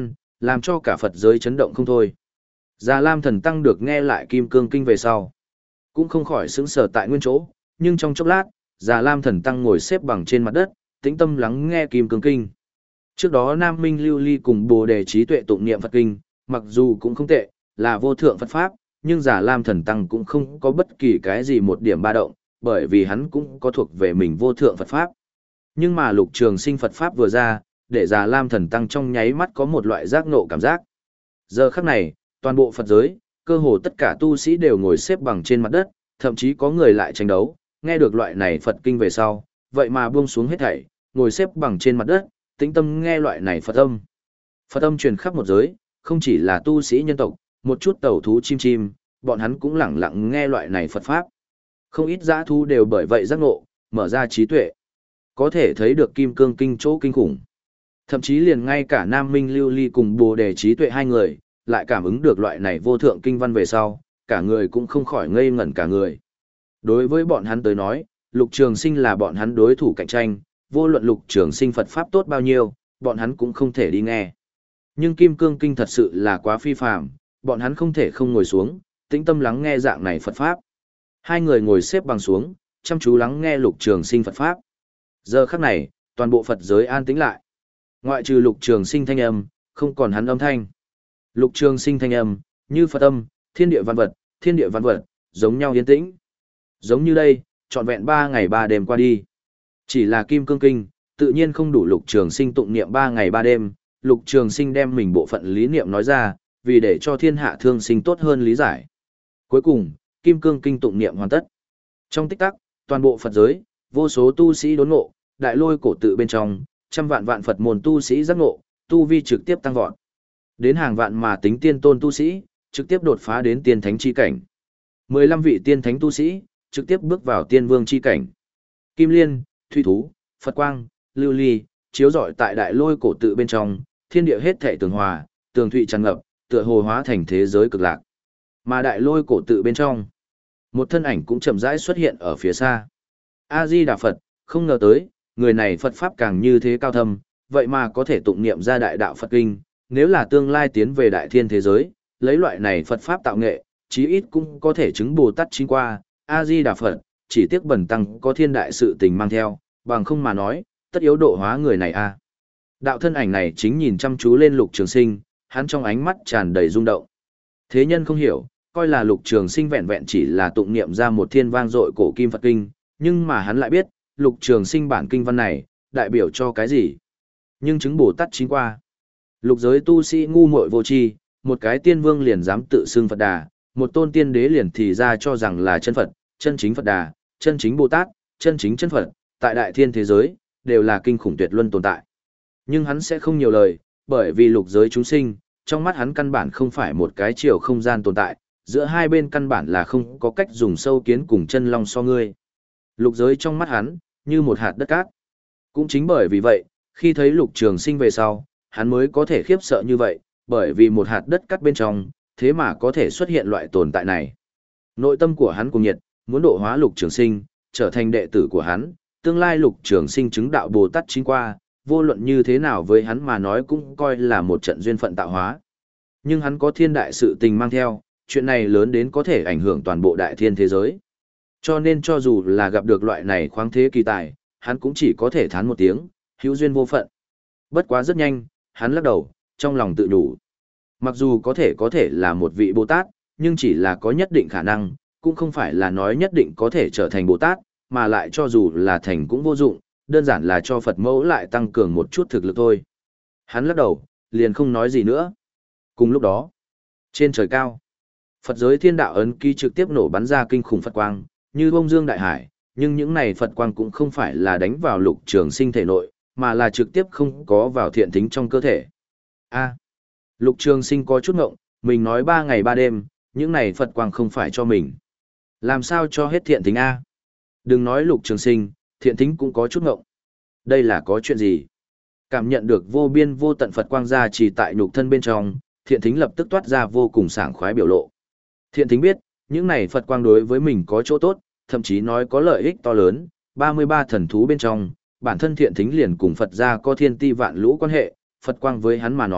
làm cho cả Phật giới chấn động không thôi. Già Lam Thần Tăng được nghe lại Kim Cương Kinh về sau, cũng không khỏi sững sờ tại nguyên chỗ, nhưng trong chốc lát, Già Lam Thần Tăng ngồi xếp bằng trên mặt đất, tĩnh tâm lắng nghe Kim Cương Kinh. Trước đó Nam Minh Lưu Ly cùng Bồ Đề Trí Tuệ tụng niệm Phật Kinh, mặc dù cũng không tệ, là vô thượng Phật Pháp, nhưng Già Lam Thần Tăng cũng không có bất kỳ cái gì một điểm ba động, bởi vì hắn cũng có thuộc về mình vô thượng Phật Pháp. Nhưng mà Lục Trường Sinh Phật Pháp vừa ra, để Già Lam Thần Tăng trong nháy mắt có một loại giác ngộ cảm giác. Giờ khắc này, toàn bộ Phật giới, cơ hồ tất cả tu sĩ đều ngồi xếp bằng trên mặt đất, thậm chí có người lại tranh đấu, nghe được loại này Phật Kinh về sau, vậy mà buông xuống hết thảy, ngồi xếp bằng trên mặt đất, tĩnh tâm nghe loại này Phật âm. Phật âm truyền khắp một giới, không chỉ là tu sĩ nhân tộc, một chút tẩu thú chim chim, bọn hắn cũng lẳng lặng nghe loại này Phật Pháp. Không ít dã thú đều bởi vậy giác ngộ, mở ra trí tuệ. Có thể thấy được Kim Cương Kinh chỗ kinh khủng. Thậm chí liền ngay cả Nam Minh Lưu Ly cùng Bồ Đề Trí Tuệ hai người, lại cảm ứng được loại này vô thượng kinh văn về sau, cả người cũng không khỏi ngây ngẩn cả người. Đối với bọn hắn tới nói, Lục Trường Sinh là bọn hắn đối thủ cạnh tranh, vô luận Lục Trường Sinh Phật Pháp tốt bao nhiêu, bọn hắn cũng không thể đi nghe. Nhưng Kim Cương Kinh thật sự là quá phi phàm, bọn hắn không thể không ngồi xuống, tĩnh tâm lắng nghe dạng này Phật Pháp. Hai người ngồi xếp bằng xuống, chăm chú lắng nghe Lục Trường Sinh Phật Pháp. Giờ khắc này, toàn bộ Phật giới an tĩnh lại. Ngoại trừ Lục Trường Sinh thanh âm, không còn hắn âm thanh. Lục Trường Sinh thanh âm, như Phật âm, thiên địa văn vật, thiên địa văn vật, giống nhau yên tĩnh. Giống như đây, trọn vẹn ba ngày ba đêm qua đi. Chỉ là Kim Cương Kinh, tự nhiên không đủ Lục Trường Sinh tụng niệm ba ngày ba đêm, Lục Trường Sinh đem mình bộ phận lý niệm nói ra, vì để cho thiên hạ thương sinh tốt hơn lý giải. Cuối cùng, Kim Cương Kinh tụng niệm hoàn tất. Trong tích tắc, toàn bộ Phật giới, vô số tu sĩ đốn ngộ, đại lôi cổ tự bên trong, trăm vạn vạn Phật môn tu sĩ giác ngộ, tu vi trực tiếp tăng vọt. Đến hàng vạn mà tính tiên tôn tu sĩ, trực tiếp đột phá đến tiên thánh chi cảnh. mười lăm vị tiên thánh tu sĩ, trực tiếp bước vào tiên vương chi cảnh. Kim Liên, Thủy Thú, Phật Quang, Lưu Ly, chiếu rọi tại đại lôi cổ tự bên trong, thiên địa hết thảy tường hòa, tường thụy tràn ngập, tựa hồ hóa thành thế giới cực lạc. Mà đại lôi cổ tự bên trong, một thân ảnh cũng chậm rãi xuất hiện ở phía xa. A Di Đà Phật, không ngờ tới, người này Phật pháp càng như thế cao thâm, vậy mà có thể tụng niệm ra đại đạo Phật kinh, nếu là tương lai tiến về đại thiên thế giới, lấy loại này Phật pháp tạo nghệ, chí ít cũng có thể chứng Bồ Tát chính qua. A Di Đà Phật, chỉ tiếc bần tăng có thiên đại sự tình mang theo, bằng không mà nói, tất yếu độ hóa người này a. Đạo thân ảnh này chính nhìn chăm chú lên Lục Trường Sinh, hắn trong ánh mắt tràn đầy rung động. Thế nhân không hiểu, coi là Lục Trường Sinh vẹn vẹn chỉ là tụng niệm ra một thiên vang dội cổ kim Phật kinh, nhưng mà hắn lại biết, Lục Trường Sinh bản kinh văn này, đại biểu cho cái gì? Nhưng chứng Bồ Tát chính qua. Lục giới tu sĩ ngu muội vô tri, một cái tiên vương liền dám tự xưng Phật Đà, một tôn tiên đế liền thì ra cho rằng là chân Phật, chân chính Phật Đà, chân chính Bồ Tát, chân chính chân Phật, tại đại thiên thế giới, đều là kinh khủng tuyệt luân tồn tại. Nhưng hắn sẽ không nhiều lời, bởi vì lục giới chúng sinh, trong mắt hắn căn bản không phải một cái chiều không gian tồn tại, giữa hai bên căn bản là không có cách dùng sâu kiến cùng chân long so ngươi. Lục giới trong mắt hắn, như một hạt đất cát. Cũng chính bởi vì vậy, khi thấy Lục Trường Sinh về sau, hắn mới có thể khiếp sợ như vậy, bởi vì một hạt đất cát bên trong, thế mà có thể xuất hiện loại tồn tại này. Nội tâm của hắn cùng nhiệt, muốn độ hóa Lục Trường Sinh, trở thành đệ tử của hắn, tương lai Lục Trường Sinh chứng đạo Bồ Tát chính qua, vô luận như thế nào với hắn mà nói cũng coi là một trận duyên phận tạo hóa. Nhưng hắn có thiên đại sự tình mang theo, chuyện này lớn đến có thể ảnh hưởng toàn bộ đại thiên thế giới. Cho nên cho dù là gặp được loại này khoáng thế kỳ tài, hắn cũng chỉ có thể thán một tiếng, hữu duyên vô phận. Bất quá rất nhanh, hắn lắc đầu, trong lòng tự nhủ. Mặc dù có thể có thể là một vị Bồ Tát, nhưng chỉ là có nhất định khả năng, cũng không phải là nói nhất định có thể trở thành Bồ Tát, mà lại cho dù là thành cũng vô dụng, đơn giản là cho Phật mẫu lại tăng cường một chút thực lực thôi. Hắn lắc đầu, liền không nói gì nữa. Cùng lúc đó, trên trời cao, Phật giới thiên đạo ấn ký trực tiếp nổ bắn ra kinh khủng Phật quang, như bông dương đại hải, nhưng những này Phật quang cũng không phải là đánh vào Lục Trường Sinh thể nội, mà là trực tiếp không có vào thiện thính trong cơ thể. A, Lục Trường Sinh có chút ngộng, mình nói ba ngày ba đêm, những này Phật quang không phải cho mình. Làm sao cho hết thiện thính A? Đừng nói Lục Trường Sinh, thiện thính cũng có chút ngộng. Đây là có chuyện gì? Cảm nhận được vô biên vô tận Phật quang ra chỉ tại nhục thân bên trong, thiện thính lập tức toát ra vô cùng sảng khoái biểu lộ. Thiện thính biết, những này Phật quang đối với mình có chỗ tốt, thậm chí nói có lợi ích to lớn, ba mươi ba thần thú bên trong, bản thân thiện thính liền cùng Phật gia có thiên ti vạn lũ quan hệ, Phật quang với hắn mà nói,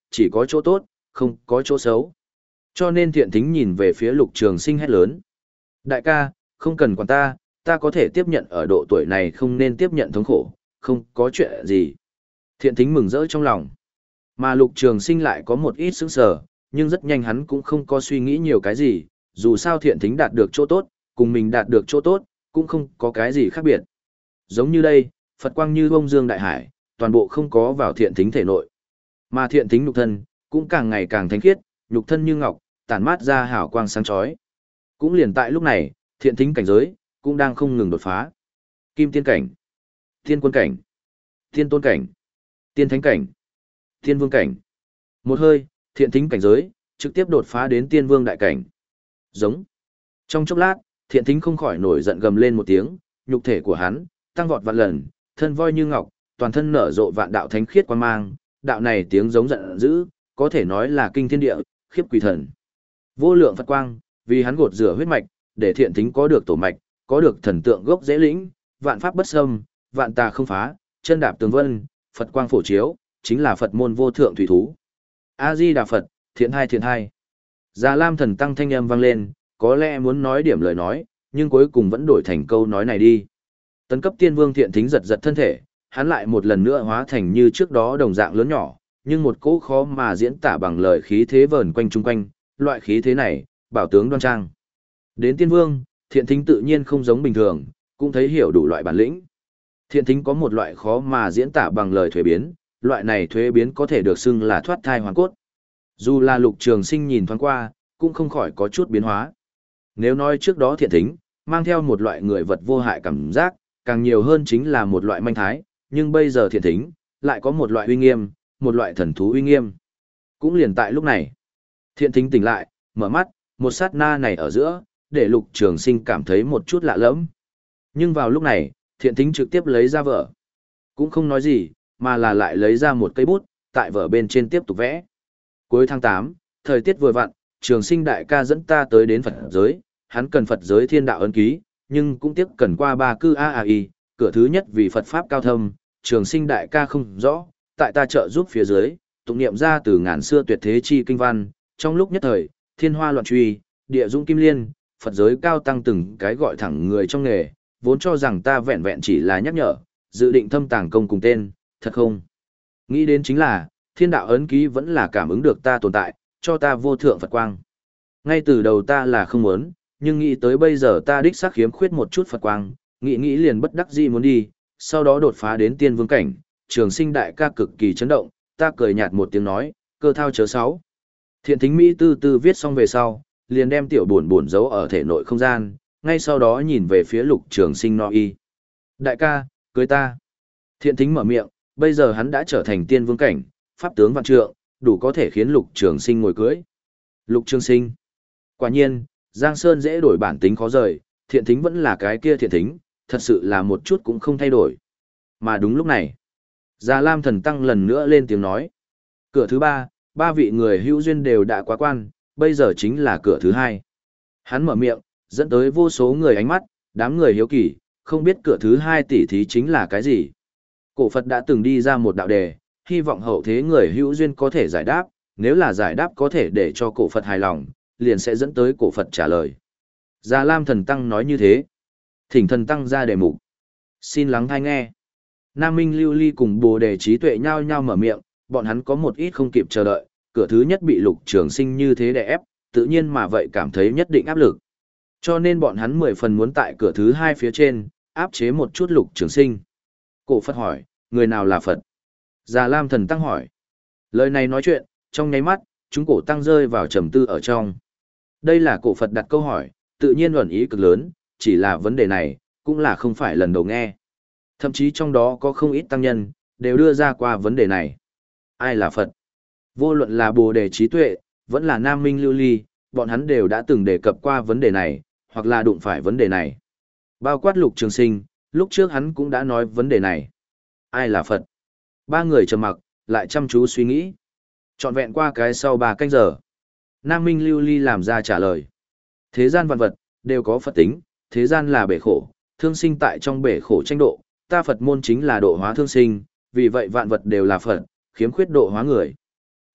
chỉ có chỗ tốt, không có chỗ xấu. Cho nên thiện thính nhìn về phía Lục Trường Sinh hét lớn. Đại ca, không cần quản ta, ta có thể tiếp nhận ở độ tuổi này không nên tiếp nhận thống khổ, không có chuyện gì. Thiện thính mừng rỡ trong lòng. Mà Lục Trường Sinh lại có một ít sững sờ, nhưng rất nhanh hắn cũng không có suy nghĩ nhiều cái gì, dù sao thiện thính đạt được chỗ tốt, cùng mình đạt được chỗ tốt, cũng không có cái gì khác biệt. Giống như đây, Phật quang như bông dương đại hải, toàn bộ không có vào thiện thính thể nội. Mà thiện thính nhục thân, cũng càng ngày càng thánh khiết, nhục thân như ngọc, tản mát ra hào quang sáng chói. Cũng liền tại lúc này, thiện thính cảnh giới, cũng đang không ngừng đột phá. Kim tiên cảnh, thiên quân cảnh, thiên tôn cảnh, tiên thánh cảnh, thiên vương cảnh. Một hơi, thiện thính cảnh giới, trực tiếp đột phá đến tiên vương đại cảnh. Giống. Trong chốc lát, thiện thính không khỏi nổi giận gầm lên một tiếng, nhục thể của hắn, tăng vọt vạn lần, thân voi như ngọc, toàn thân nở rộ vạn đạo thánh khiết quang mang, đạo này tiếng giống giận dữ, có thể nói là kinh thiên địa, khiếp quỷ thần. Vô lượng Phật quang, vì hắn gột rửa huyết mạch, để thiện thính có được tổ mạch, có được thần tượng gốc dễ lĩnh, vạn pháp bất xâm, vạn tà không phá, chân đạp tường vân, Phật quang phổ chiếu, chính là Phật môn vô thượng thủy thú. A Di Đà Phật, thiện hai thiện hai. Già Lam thần tăng thanh âm vang lên, có lẽ muốn nói điểm lời nói, nhưng cuối cùng vẫn đổi thành câu nói này đi. Tấn cấp tiên vương thiện thính giật giật thân thể, hắn lại một lần nữa hóa thành như trước đó đồng dạng lớn nhỏ, nhưng một cỗ khó mà diễn tả bằng lời khí thế vờn quanh chung quanh, loại khí thế này, bảo tướng đoan trang. Đến tiên vương, thiện thính tự nhiên không giống bình thường, cũng thấy hiểu đủ loại bản lĩnh. Thiện thính có một loại khó mà diễn tả bằng lời thuế biến, loại này thuế biến có thể được xưng là thoát thai hoàn cốt. Dù là Lục Trường Sinh nhìn thoáng qua, cũng không khỏi có chút biến hóa. Nếu nói trước đó thiện thính, mang theo một loại người vật vô hại cảm giác, càng nhiều hơn chính là một loại manh thái, nhưng bây giờ thiện thính, lại có một loại uy nghiêm, một loại thần thú uy nghiêm. Cũng liền tại lúc này, thiện thính tỉnh lại, mở mắt, một sát na này ở giữa, để Lục Trường Sinh cảm thấy một chút lạ lẫm. Nhưng vào lúc này, thiện thính trực tiếp lấy ra vở. Cũng không nói gì, mà là lại lấy ra một cây bút, tại vở bên trên tiếp tục vẽ. Cuối tháng tám, thời tiết vừa vặn, Trường Sinh đại ca dẫn ta tới đến Phật giới, hắn cần Phật giới thiên đạo ấn ký, nhưng cũng tiếc cần qua ba cư a a i, cửa thứ nhất vì Phật pháp cao thâm, Trường Sinh đại ca không rõ, tại ta trợ giúp phía dưới, tụng niệm ra từ ngàn xưa tuyệt thế chi kinh văn, trong lúc nhất thời, thiên hoa loạn truy, địa dung kim liên, Phật giới cao tăng từng cái gọi thẳng người trong nghề, vốn cho rằng ta vẹn vẹn chỉ là nhắc nhở, dự định thâm tàng công cùng tên, thật không? Nghĩ đến chính là, thiên đạo ấn ký vẫn là cảm ứng được ta tồn tại, cho ta vô thượng Phật quang. Ngay từ đầu ta là không muốn, nhưng nghĩ tới bây giờ ta đích xác khiếm khuyết một chút Phật quang, nghĩ nghĩ liền bất đắc dĩ muốn đi, sau đó đột phá đến tiên vương cảnh, Trường Sinh đại ca cực kỳ chấn động, ta cười nhạt một tiếng nói, cơ thao chớ sáu. Thiện thính Mỹ tư tư viết xong về sau, liền đem tiểu buồn buồn giấu ở thể nội không gian, ngay sau đó nhìn về phía Lục Trường Sinh nói y. Đại ca, cưới ta. Thiện thính mở miệng, bây giờ hắn đã trở thành tiên vương cảnh, pháp tướng vạn trượng, đủ có thể khiến Lục Trường Sinh ngồi cưới. Lục Trường Sinh. Quả nhiên, Giang Sơn dễ đổi bản tính khó rời, thiện thính vẫn là cái kia thiện thính, thật sự là một chút cũng không thay đổi. Mà đúng lúc này, Già Lam thần tăng lần nữa lên tiếng nói. Cửa thứ ba, ba vị người hữu duyên đều đã quá quan, bây giờ chính là cửa thứ hai. Hắn mở miệng, dẫn tới vô số người ánh mắt, đám người hiếu kỳ, không biết cửa thứ hai tỷ thí chính là cái gì. Cổ Phật đã từng đi ra một đạo đề, hy vọng hậu thế người hữu duyên có thể giải đáp, nếu là giải đáp có thể để cho cổ Phật hài lòng, liền sẽ dẫn tới cổ Phật trả lời. Già Lam thần tăng nói như thế. Thỉnh thần tăng ra đề mục. Xin lắng thai nghe. Nam Minh Lưu Ly cùng Bồ Đề Trí Tuệ nhao nhao mở miệng, bọn hắn có một ít không kịp chờ đợi, cửa thứ nhất bị Lục Trường Sinh như thế đè ép, tự nhiên mà vậy cảm thấy nhất định áp lực. Cho nên bọn hắn mười phần muốn tại cửa thứ hai phía trên, áp chế một chút Lục Trường Sinh. Cổ Phật hỏi, người nào là Phật? Già Lam thần tăng hỏi. Lời này nói chuyện, trong nháy mắt, chúng cổ tăng rơi vào trầm tư ở trong. Đây là cổ Phật đặt câu hỏi, tự nhiên ẩn ý cực lớn, chỉ là vấn đề này, cũng là không phải lần đầu nghe. Thậm chí trong đó có không ít tăng nhân, đều đưa ra qua vấn đề này. Ai là Phật? Vô luận là Bồ Đề Trí Tuệ, vẫn là Nam Minh Lưu Ly, bọn hắn đều đã từng đề cập qua vấn đề này, hoặc là đụng phải vấn đề này. Bao quát Lục Trường Sinh, lúc trước hắn cũng đã nói vấn đề này. Ai là Phật? Ba người trầm mặc, lại chăm chú suy nghĩ. Trọn vẹn qua cái sau ba canh giờ. Nam Minh Lưu Ly làm ra trả lời. Thế gian vạn vật, đều có Phật tính, thế gian là bể khổ, thương sinh tại trong bể khổ tranh độ, ta Phật môn chính là độ hóa thương sinh, vì vậy vạn vật đều là Phật, khiếm khuyết độ hóa người.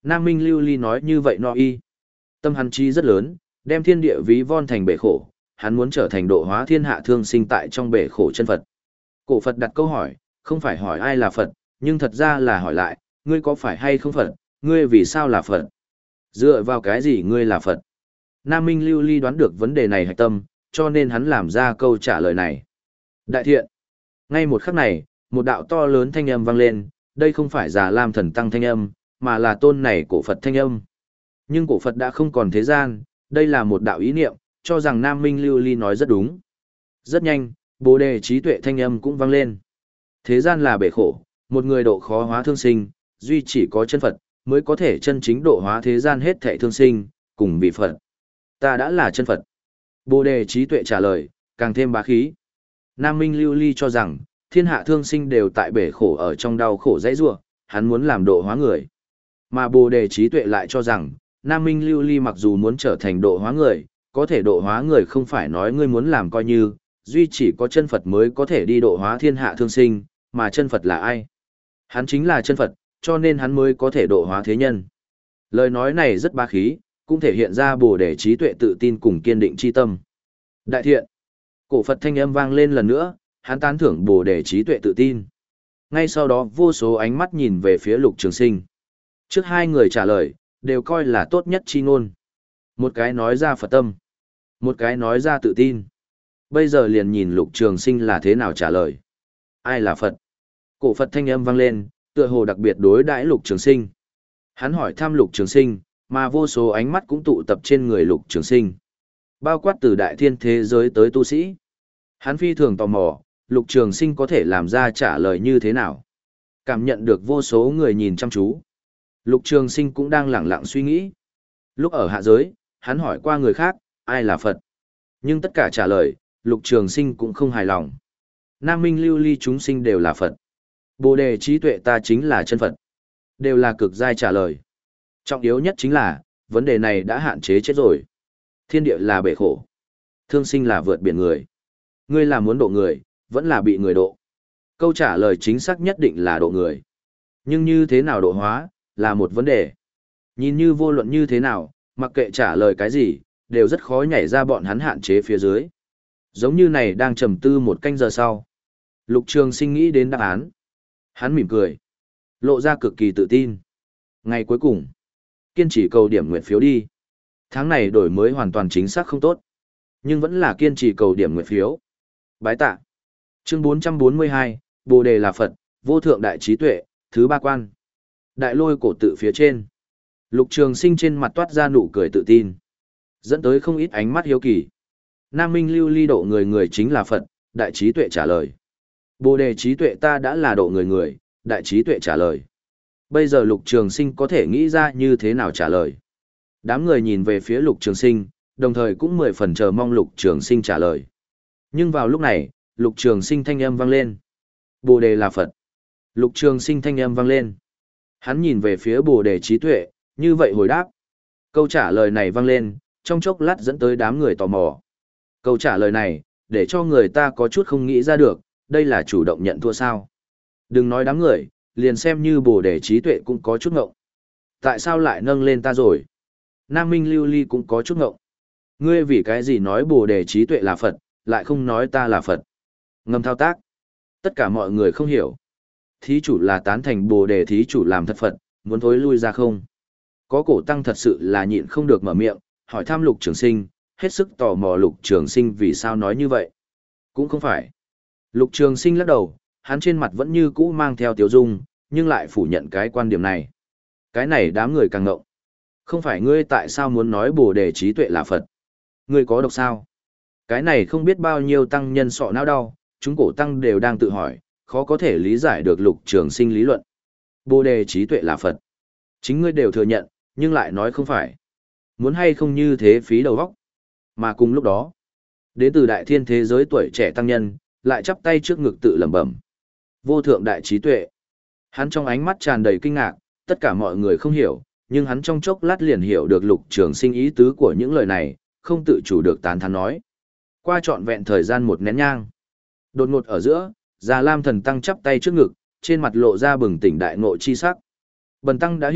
Nam Minh Lưu Ly nói như vậy no y. Tâm hắn chi rất lớn, đem thiên địa ví von thành bể khổ, hắn muốn trở thành độ hóa thiên hạ thương sinh tại trong bể khổ chân Phật. Cổ Phật đặt câu hỏi, không phải hỏi ai là Phật, nhưng thật ra là hỏi lại, ngươi có phải hay không Phật, ngươi vì sao là Phật? Dựa vào cái gì ngươi là Phật? Nam Minh Lưu Ly đoán được vấn đề này hạch tâm, cho nên hắn làm ra câu trả lời này. Đại thiện. Ngay một khắc này, một đạo to lớn thanh âm vang lên, đây không phải Già Lam Thần Tăng thanh âm, mà là tôn này cổ Phật thanh âm. Nhưng cổ Phật đã không còn thế gian, đây là một đạo ý niệm, cho rằng Nam Minh Lưu Ly nói rất đúng. Rất nhanh, Bồ Đề trí tuệ thanh âm cũng vang lên. Thế gian là bể khổ, một người độ khó hóa thương sinh, duy chỉ có chân Phật, mới có thể chân chính độ hóa thế gian hết thảy thương sinh, cùng vị Phật. Ta đã là chân Phật. Bồ Đề trí tuệ trả lời, càng thêm bá khí. Nam Minh Lưu Ly cho rằng, thiên hạ thương sinh đều tại bể khổ ở trong đau khổ dãy rủa, hắn muốn làm độ hóa người. Mà Bồ Đề trí tuệ lại cho rằng, Nam Minh Lưu Ly mặc dù muốn trở thành độ hóa người, có thể độ hóa người không phải nói ngươi muốn làm coi như, duy chỉ có chân Phật mới có thể đi độ hóa thiên hạ thương sinh, mà chân Phật là ai? Hắn chính là chân Phật, cho nên hắn mới có thể độ hóa thế nhân. Lời nói này rất bá khí, cũng thể hiện ra Bồ Đề trí tuệ tự tin cùng kiên định chi tâm. Đại thiện. Cổ Phật thanh âm vang lên lần nữa, hắn tán thưởng Bồ Đề trí tuệ tự tin. Ngay sau đó vô số ánh mắt nhìn về phía Lục Trường Sinh. Trước hai người trả lời, đều coi là tốt nhất chi ngôn. Một cái nói ra Phật tâm, một cái nói ra tự tin. Bây giờ liền nhìn Lục Trường Sinh là thế nào trả lời. Ai là Phật? Cổ Phật thanh âm vang lên, tựa hồ đặc biệt đối đãi Lục Trường Sinh. Hắn hỏi thăm Lục Trường Sinh, mà vô số ánh mắt cũng tụ tập trên người Lục Trường Sinh. Bao quát từ đại thiên thế giới tới tu sĩ. Hắn phi thường tò mò, Lục Trường Sinh có thể làm ra trả lời như thế nào. Cảm nhận được vô số người nhìn chăm chú. Lục Trường Sinh cũng đang lẳng lặng suy nghĩ. Lúc ở hạ giới, hắn hỏi qua người khác, ai là Phật? Nhưng tất cả trả lời, Lục Trường Sinh cũng không hài lòng. Nam Minh Lưu Ly chúng sinh đều là Phật. Bồ Đề trí tuệ ta chính là chân Phật. Đều là cực giai trả lời. Trọng yếu nhất chính là, vấn đề này đã hạn chế chết rồi. Thiên địa là bể khổ. Thương sinh là vượt biển người. Ngươi là muốn độ người, vẫn là bị người độ. Câu trả lời chính xác nhất định là độ người. Nhưng như thế nào độ hóa, là một vấn đề. Nhìn như vô luận như thế nào, mặc kệ trả lời cái gì, đều rất khó nhảy ra bọn hắn hạn chế phía dưới. Giống như này đang trầm tư một canh giờ sau. Lục Trường Sinh nghĩ đến đáp án. Hắn mỉm cười. Lộ ra cực kỳ tự tin. Ngày cuối cùng. Kiên trì cầu điểm nguyện phiếu đi. Tháng này đổi mới hoàn toàn chính xác không tốt. Nhưng vẫn là kiên trì cầu điểm nguyện phiếu. Bái tạ. Chương bốn trăm bốn mươi hai, Bồ Đề là Phật, vô thượng đại trí tuệ, thứ ba quan. Đại lôi cổ tự phía trên. Lục Trường Sinh trên mặt toát ra nụ cười tự tin. Dẫn tới không ít ánh mắt hiếu kỳ. Nam Minh Lưu Ly độ người người chính là Phật, đại trí tuệ trả lời. Bồ Đề trí tuệ ta đã là độ người người, đại trí tuệ trả lời. Bây giờ Lục Trường Sinh có thể nghĩ ra như thế nào trả lời. Đám người nhìn về phía Lục Trường Sinh, đồng thời cũng mười phần chờ mong Lục Trường Sinh trả lời. Nhưng vào lúc này, Lục Trường Sinh thanh âm vang lên. Bồ Đề là Phật. Lục Trường Sinh thanh âm vang lên. Hắn nhìn về phía Bồ Đề trí tuệ, như vậy hồi đáp. Câu trả lời này vang lên, trong chốc lát dẫn tới đám người tò mò. Câu trả lời này, để cho người ta có chút không nghĩ ra được, đây là chủ động nhận thua sao. Đừng nói đám người, liền xem như Bồ Đề trí tuệ cũng có chút ngộng. Tại sao lại nâng lên ta rồi? Nam Minh Lưu Ly cũng có chút ngộng. Ngươi vì cái gì nói Bồ Đề trí tuệ là Phật, lại không nói ta là Phật? Ngầm thao tác. Tất cả mọi người không hiểu. Thí chủ là tán thành Bồ Đề thí chủ làm thật Phật, muốn thối lui ra không? Có cổ tăng thật sự là nhịn không được mở miệng, hỏi thăm Lục Trường Sinh, hết sức tò mò Lục Trường Sinh vì sao nói như vậy. Cũng không phải. Lục Trường Sinh lắc đầu, hắn trên mặt vẫn như cũ mang theo tiếu dung, nhưng lại phủ nhận cái quan điểm này. Cái này đám người càng ngộng. Không phải ngươi tại sao muốn nói Bồ Đề trí tuệ là Phật? Ngươi có độc sao? Cái này không biết bao nhiêu tăng nhân sọ não đau, chúng cổ tăng đều đang tự hỏi, khó có thể lý giải được Lục Trường Sinh lý luận. Bồ Đề trí tuệ là Phật. Chính ngươi đều thừa nhận, nhưng lại nói không phải. Muốn hay không như thế phí đầu óc. Mà cùng lúc đó, đến từ đại thiên thế giới tuổi trẻ tăng nhân, lại chắp tay trước ngực tự lẩm bẩm. Vô thượng đại trí tuệ. Hắn trong ánh mắt tràn đầy kinh ngạc, tất cả mọi người không hiểu, nhưng hắn trong chốc lát liền hiểu được Lục Trường Sinh ý tứ của những lời này, không tự chủ được tán thán nói. Qua trọn vẹn thời gian một nén nhang. Đột ngột ở giữa, Già Lam Thần Tăng chắp tay trước ngực, trên mặt lộ ra bừng tỉnh đại ngộ chi sắc. Bần Tăng đã hiểu,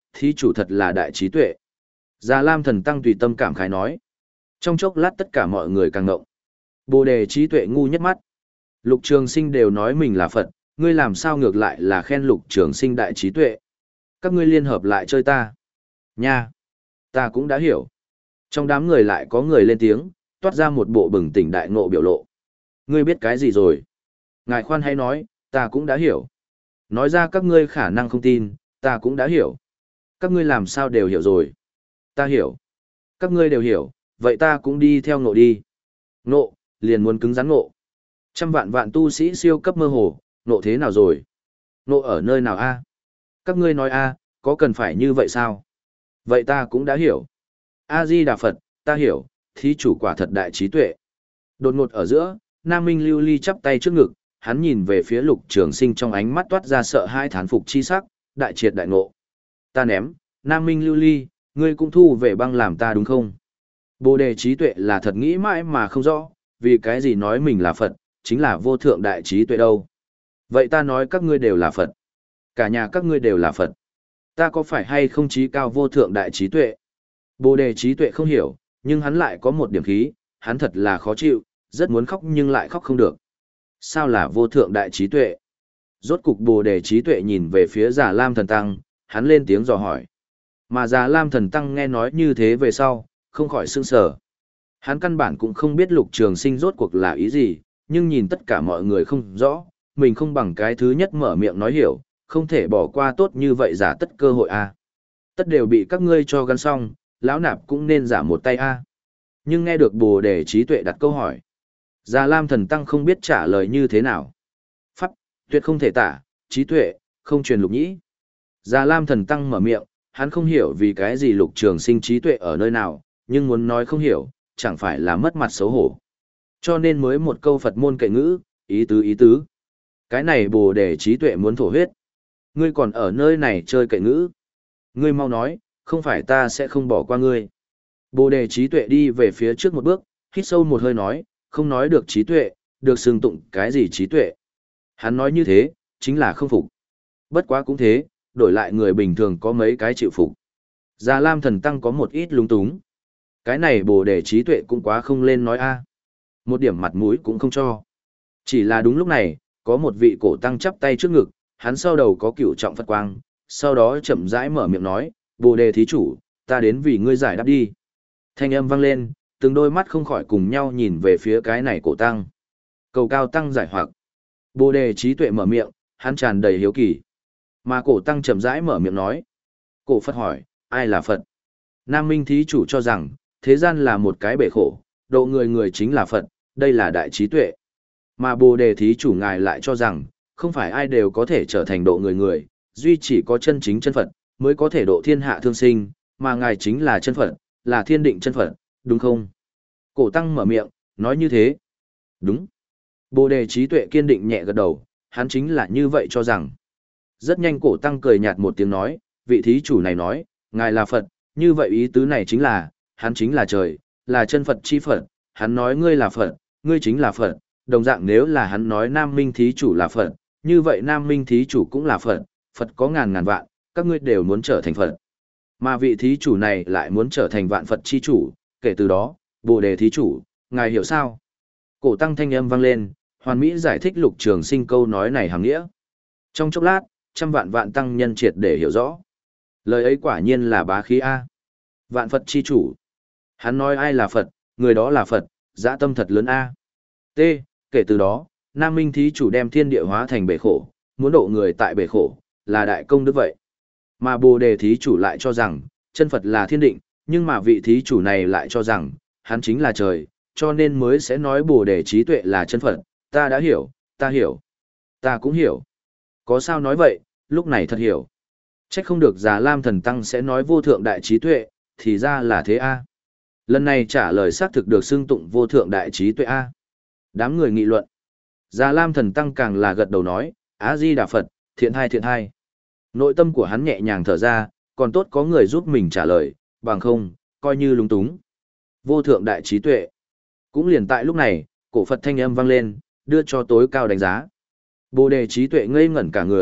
thí chủ thật là đại trí tuệ. Già Lam thần tăng tùy tâm cảm khái nói. Trong chốc lát tất cả mọi người càng ngộng. Bồ đề trí tuệ ngu nhất mắt. Lục Trường Sinh đều nói mình là Phật, ngươi làm sao ngược lại là khen Lục Trường Sinh đại trí tuệ. Các ngươi liên hợp lại chơi ta. Nha! Ta cũng đã hiểu. Trong đám người lại có người lên tiếng, toát ra một bộ bừng tỉnh đại ngộ biểu lộ. Ngươi biết cái gì rồi? Ngài khoan hãy nói, ta cũng đã hiểu. Nói ra các ngươi khả năng không tin, ta cũng đã hiểu. Các ngươi làm sao đều hiểu rồi? Ta hiểu. Các ngươi đều hiểu, vậy ta cũng đi theo ngộ đi. Ngộ, liền muốn cứng rắn ngộ. Trăm vạn vạn tu sĩ siêu cấp mơ hồ, ngộ thế nào rồi? Ngộ ở nơi nào a? Các ngươi nói a, có cần phải như vậy sao? Vậy ta cũng đã hiểu. A-di-đà Phật, ta hiểu, thí chủ quả thật đại trí tuệ. Đột ngột ở giữa, Nam Minh Lưu Ly chắp tay trước ngực, hắn nhìn về phía Lục Trường Sinh trong ánh mắt toát ra sợ hãi thán phục chi sắc, đại triệt đại ngộ. Ta ném, Nam Minh Lưu Ly, ngươi cũng thu về băng làm ta đúng không? Bồ đề trí tuệ là thật nghĩ mãi mà không rõ, vì cái gì nói mình là Phật, chính là vô thượng đại trí tuệ đâu. Vậy ta nói các ngươi đều là Phật. Cả nhà các ngươi đều là Phật. Ta có phải hay không trí cao vô thượng đại trí tuệ? Bồ đề trí tuệ không hiểu, nhưng hắn lại có một điểm khí, hắn thật là khó chịu, rất muốn khóc nhưng lại khóc không được. Sao là vô thượng đại trí tuệ? Rốt cục bồ đề trí tuệ nhìn về phía Già Lam thần tăng, hắn lên tiếng dò hỏi. Mà Già Lam thần tăng nghe nói như thế về sau, không khỏi sững sờ. Hắn căn bản cũng không biết Lục Trường Sinh rốt cuộc là ý gì, nhưng nhìn tất cả mọi người không rõ, mình không bằng cái thứ nhất mở miệng nói hiểu, không thể bỏ qua tốt như vậy giả tất cơ hội a. Tất đều bị các ngươi cho gắn xong, lão nạp cũng nên giả một tay a. Nhưng nghe được bồ đề trí tuệ đặt câu hỏi, Già Lam thần tăng không biết trả lời như thế nào. Pháp, tuyệt không thể tả, trí tuệ, không truyền lục nhĩ. Già Lam thần tăng mở miệng, hắn không hiểu vì cái gì Lục Trường Sinh trí tuệ ở nơi nào, nhưng muốn nói không hiểu, chẳng phải là mất mặt xấu hổ. Cho nên mới một câu Phật môn kệ ngữ, ý tứ ý tứ. Cái này bồ đề trí tuệ muốn thổ huyết. Ngươi còn ở nơi này chơi kệ ngữ. Ngươi mau nói, không phải ta sẽ không bỏ qua ngươi. Bồ đề trí tuệ đi về phía trước một bước, hít sâu một hơi nói, không nói được trí tuệ, được xưng tụng cái gì trí tuệ. Hắn nói như thế, chính là không phục. Bất quá cũng thế, đổi lại người bình thường có mấy cái chịu phục. Già Lam thần tăng có một ít lung túng. Cái này bồ đề trí tuệ cũng quá không lên nói a, một điểm mặt mũi cũng không cho. Chỉ là đúng lúc này, có một vị cổ tăng chắp tay trước ngực, hắn sau đầu có cửu trọng Phật quang, sau đó chậm rãi mở miệng nói, bồ đề thí chủ, ta đến vì ngươi giải đáp đi. Thanh âm vang lên, từng đôi mắt không khỏi cùng nhau nhìn về phía cái này cổ tăng. Cầu cao tăng giải hoặc. Bồ đề trí tuệ mở miệng, hắn tràn đầy hiếu kỳ. Mà cổ tăng chậm rãi mở miệng nói. Cổ Phật hỏi, ai là Phật? Nam Minh thí chủ cho rằng, thế gian là một cái bể khổ, độ người người chính là Phật, đây là đại trí tuệ. Mà bồ đề thí chủ ngài lại cho rằng, không phải ai đều có thể trở thành độ người người, duy chỉ có chân chính chân Phật, mới có thể độ thiên hạ thương sinh, mà ngài chính là chân Phật, là thiên định chân Phật, đúng không? Cổ tăng mở miệng, nói như thế. Đúng. Bồ đề trí tuệ kiên định nhẹ gật đầu, hắn chính là như vậy cho rằng. Rất nhanh cổ tăng cười nhạt một tiếng nói, vị thí chủ này nói, ngài là Phật, như vậy ý tứ này chính là, hắn chính là trời, là chân Phật chi Phật, hắn nói ngươi là Phật, ngươi chính là Phật, đồng dạng nếu là hắn nói Nam Minh thí chủ là Phật, như vậy Nam Minh thí chủ cũng là Phật, Phật có ngàn ngàn vạn, các ngươi đều muốn trở thành Phật. Mà vị thí chủ này lại muốn trở thành vạn Phật chi chủ, kể từ đó, bồ đề thí chủ, ngài hiểu sao? Cổ tăng thanh âm vang lên, hoàn mỹ giải thích Lục Trường Sinh câu nói này hàm nghĩa. Trong chốc lát, trăm vạn vạn tăng nhân triệt để hiểu rõ. Lời ấy quả nhiên là bá khí A. Vạn Phật chi chủ. Hắn nói ai là Phật, người đó là Phật, dã tâm thật lớn A. T. Kể từ đó, Nam Minh thí chủ đem thiên địa hóa thành bể khổ, muốn độ người tại bể khổ, là đại công đức vậy. Mà bồ đề thí chủ lại cho rằng, chân Phật là thiên định, nhưng mà vị thí chủ này lại cho rằng, hắn chính là trời, cho nên mới sẽ nói bồ đề trí tuệ là chân Phật. Ta đã hiểu, ta hiểu, ta cũng hiểu. Có sao nói vậy, lúc này thật hiểu. Trách không được Già Lam thần tăng sẽ nói vô thượng đại trí tuệ, thì ra là thế a. Lần này trả lời xác thực được xưng tụng vô thượng đại trí tuệ a. Đám người nghị luận. Già Lam thần tăng càng là gật đầu nói, Á Di Đà Phật, thiện hai thiện hai. Nội tâm của hắn nhẹ nhàng thở ra, còn tốt có người giúp mình trả lời, bằng không, coi như lúng túng. Vô thượng đại trí tuệ. Cũng liền tại lúc này, cổ Phật thanh âm vang lên, đưa cho tối cao đánh giá. Bồ đề trí tuệ ngây ngẩn cả người,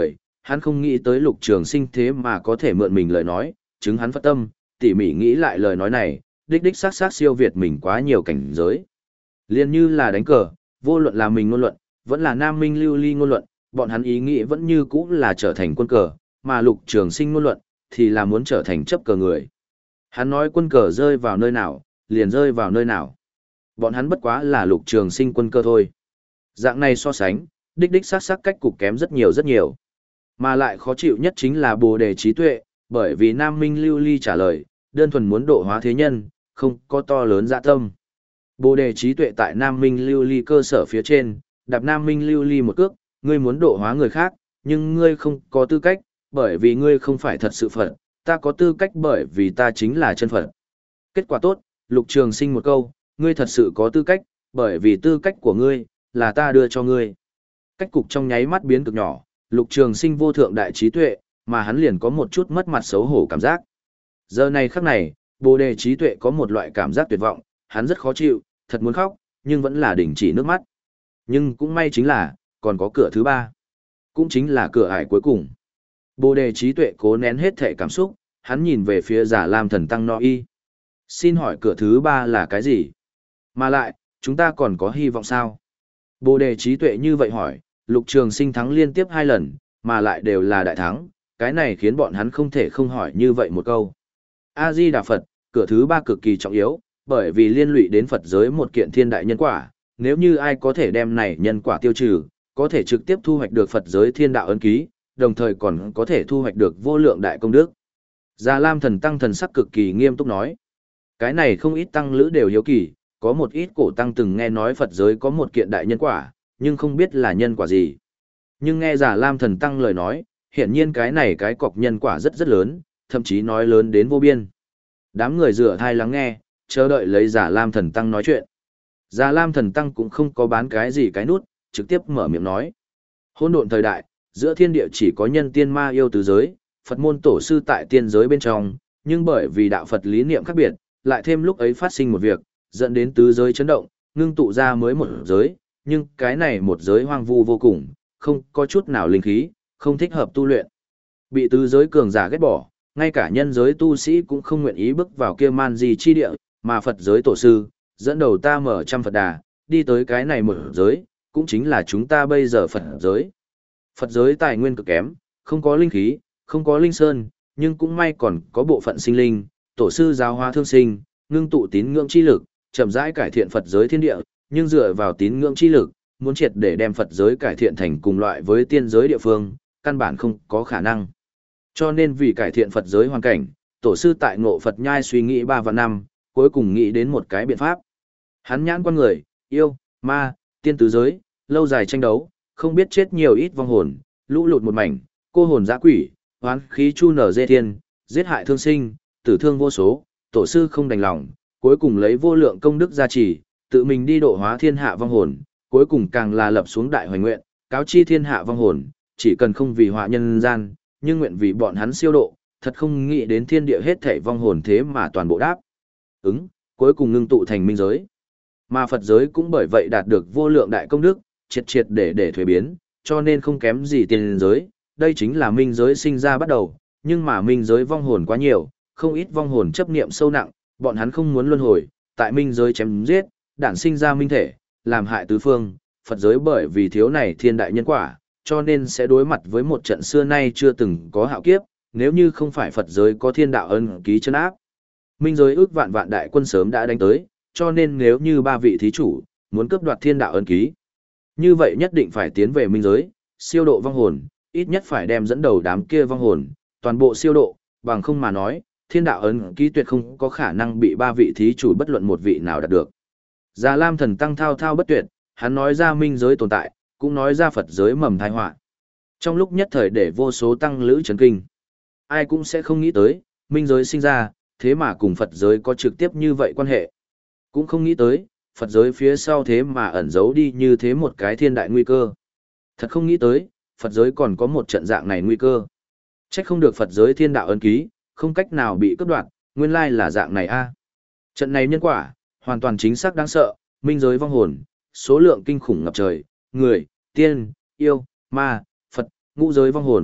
Hắn không nghĩ tới Lục Trường Sinh thế mà có thể mượn mình lời nói, chứng hắn phất tâm, tỉ mỉ nghĩ lại lời nói này, đích đích xác xác siêu việt mình quá nhiều cảnh giới. Liên như là đánh cờ, vô luận là mình ngôn luận, vẫn là Nam Minh Lưu Ly ngôn luận, bọn hắn ý nghĩ vẫn như cũ là trở thành quân cờ, mà Lục Trường Sinh ngôn luận thì là muốn trở thành chấp cờ người. Hắn nói quân cờ rơi vào nơi nào, liền rơi vào nơi nào. Bọn hắn bất quá là Lục Trường Sinh quân cờ thôi. Dạng này so sánh, đích đích xác xác cách cục kém rất nhiều rất nhiều. Mà lại khó chịu nhất chính là Bồ Đề trí tuệ, bởi vì Nam Minh Lưu Ly trả lời, đơn thuần muốn độ hóa thế nhân, không có to lớn dạ tâm. Bồ Đề trí tuệ tại Nam Minh Lưu Ly cơ sở phía trên, đạp Nam Minh Lưu Ly một cước, ngươi muốn độ hóa người khác, nhưng ngươi không có tư cách, bởi vì ngươi không phải thật sự Phật, ta có tư cách bởi vì ta chính là chân Phật. Kết quả tốt, Lục Trường Sinh một câu, ngươi thật sự có tư cách, bởi vì tư cách của ngươi, là ta đưa cho ngươi. Cách cục trong nháy mắt biến cực nhỏ, Lục Trường Sinh vô thượng đại trí tuệ, mà hắn liền có một chút mất mặt xấu hổ cảm giác. Giờ này khắc này, Bồ Đề trí tuệ có một loại cảm giác tuyệt vọng, hắn rất khó chịu, thật muốn khóc, nhưng vẫn là đình chỉ nước mắt. Nhưng cũng may chính là, còn có cửa thứ ba. Cũng chính là cửa ải cuối cùng. Bồ Đề trí tuệ cố nén hết thể cảm xúc, hắn nhìn về phía Giả Lam Thần Tăng No Y. Xin hỏi cửa thứ ba là cái gì? Mà lại, chúng ta còn có hy vọng sao? Bồ Đề trí tuệ như vậy hỏi, Lục Trường Sinh thắng liên tiếp hai lần, mà lại đều là đại thắng, cái này khiến bọn hắn không thể không hỏi như vậy một câu. A-di-đà Phật, cửa thứ ba cực kỳ trọng yếu, bởi vì liên lụy đến Phật giới một kiện thiên đại nhân quả, nếu như ai có thể đem này nhân quả tiêu trừ, có thể trực tiếp thu hoạch được Phật giới thiên đạo ấn ký, đồng thời còn có thể thu hoạch được vô lượng đại công đức. Già Lam Thần Tăng thần sắc cực kỳ nghiêm túc nói. Cái này không ít tăng lữ đều hiếu kỳ, có một ít cổ tăng từng nghe nói Phật giới có một kiện đại nhân quả, nhưng không biết là nhân quả gì. Nhưng nghe Già Lam Thần Tăng lời nói, hiển nhiên cái này cái cọc nhân quả rất rất lớn, thậm chí nói lớn đến vô biên. Đám người rửa thai lắng nghe, chờ đợi lấy Già Lam Thần Tăng nói chuyện. Già Lam Thần Tăng cũng không có bán cái gì cái nút, trực tiếp mở miệng nói. Hỗn độn thời đại, giữa thiên địa chỉ có nhân tiên ma yêu tứ giới, Phật môn tổ sư tại tiên giới bên trong, nhưng bởi vì đạo Phật lý niệm khác biệt, lại thêm lúc ấy phát sinh một việc, dẫn đến tứ giới chấn động, ngưng tụ ra mới một giới, nhưng cái này một giới hoang vu vô cùng, không có chút nào linh khí, không thích hợp tu luyện. Bị tứ giới cường giả ghét bỏ, ngay cả nhân giới tu sĩ cũng không nguyện ý bước vào kia man di chi địa, mà Phật giới tổ sư, dẫn đầu ta mở trăm Phật đà, đi tới cái này một giới, cũng chính là chúng ta bây giờ Phật giới. Phật giới tài nguyên cực kém, không có linh khí, không có linh sơn, nhưng cũng may còn có bộ phận sinh linh, tổ sư giáo hóa thương sinh, ngưng tụ tín ngưỡng chi lực, chậm rãi cải thiện Phật giới thiên địa, nhưng dựa vào tín ngưỡng chi lực, muốn triệt để đem Phật giới cải thiện thành cùng loại với tiên giới địa phương, căn bản không có khả năng. Cho nên vì cải thiện Phật giới hoàn cảnh, tổ sư tại Ngộ Phật Nhai suy nghĩ ba vạn năm, cuối cùng nghĩ đến một cái biện pháp. Hắn nhãn quan người, yêu, ma, tiên tứ giới, lâu dài tranh đấu, không biết chết nhiều ít vong hồn, lũ lụt một mảnh, cô hồn dã quỷ, hoán khí chu nở dê thiên, giết hại thương sinh, tử thương vô số, tổ sư không đành lòng, cuối cùng lấy vô lượng công đức gia trì, tự mình đi độ hóa thiên hạ vong hồn, cuối cùng càng là lập xuống đại hoành nguyện, cáo chi thiên hạ vong hồn, chỉ cần không vì họa nhân gian, nhưng nguyện vì bọn hắn siêu độ, thật không nghĩ đến thiên địa hết thảy vong hồn thế mà toàn bộ đáp ứng, cuối cùng ngưng tụ thành minh giới. Mà Phật giới cũng bởi vậy đạt được vô lượng đại công đức, triệt triệt để để thuế biến, cho nên không kém gì tiên giới, đây chính là minh giới sinh ra bắt đầu, nhưng mà minh giới vong hồn quá nhiều, không ít vong hồn chấp niệm sâu nặng, bọn hắn không muốn luân hồi, tại minh giới chém giết, đản sinh ra minh thể, làm hại tứ phương, Phật giới bởi vì thiếu này thiên đại nhân quả, cho nên sẽ đối mặt với một trận xưa nay chưa từng có hạo kiếp, nếu như không phải Phật giới có thiên đạo ân ký chân áp. Minh giới ước vạn vạn đại quân sớm đã đánh tới, cho nên nếu như ba vị thí chủ muốn cướp đoạt thiên đạo ân ký, như vậy nhất định phải tiến về minh giới, siêu độ vong hồn, ít nhất phải đem dẫn đầu đám kia vong hồn, toàn bộ siêu độ, bằng không mà nói, thiên đạo ấn ký tuyệt không có khả năng bị ba vị thí chủ bất luận một vị nào đạt được. Già Lam Thần Tăng thao thao bất tuyệt, hắn nói ra minh giới tồn tại, cũng nói ra Phật giới mầm tai họa. Trong lúc nhất thời để vô số tăng lữ chấn kinh. Ai cũng sẽ không nghĩ tới, minh giới sinh ra, thế mà cùng Phật giới có trực tiếp như vậy quan hệ. Cũng không nghĩ tới, Phật giới phía sau thế mà ẩn giấu đi như thế một cái thiên đại nguy cơ. Thật không nghĩ tới, Phật giới còn có một trận dạng này nguy cơ. Trách không được Phật giới thiên đạo ấn ký, không cách nào bị cướp đoạt, nguyên lai là dạng này a. Trận này nhân quả, hoàn toàn chính xác đáng sợ, minh giới vong hồn, số lượng kinh khủng ngập trời, người, tiên, yêu, ma, Phật, ngũ giới vong hồn,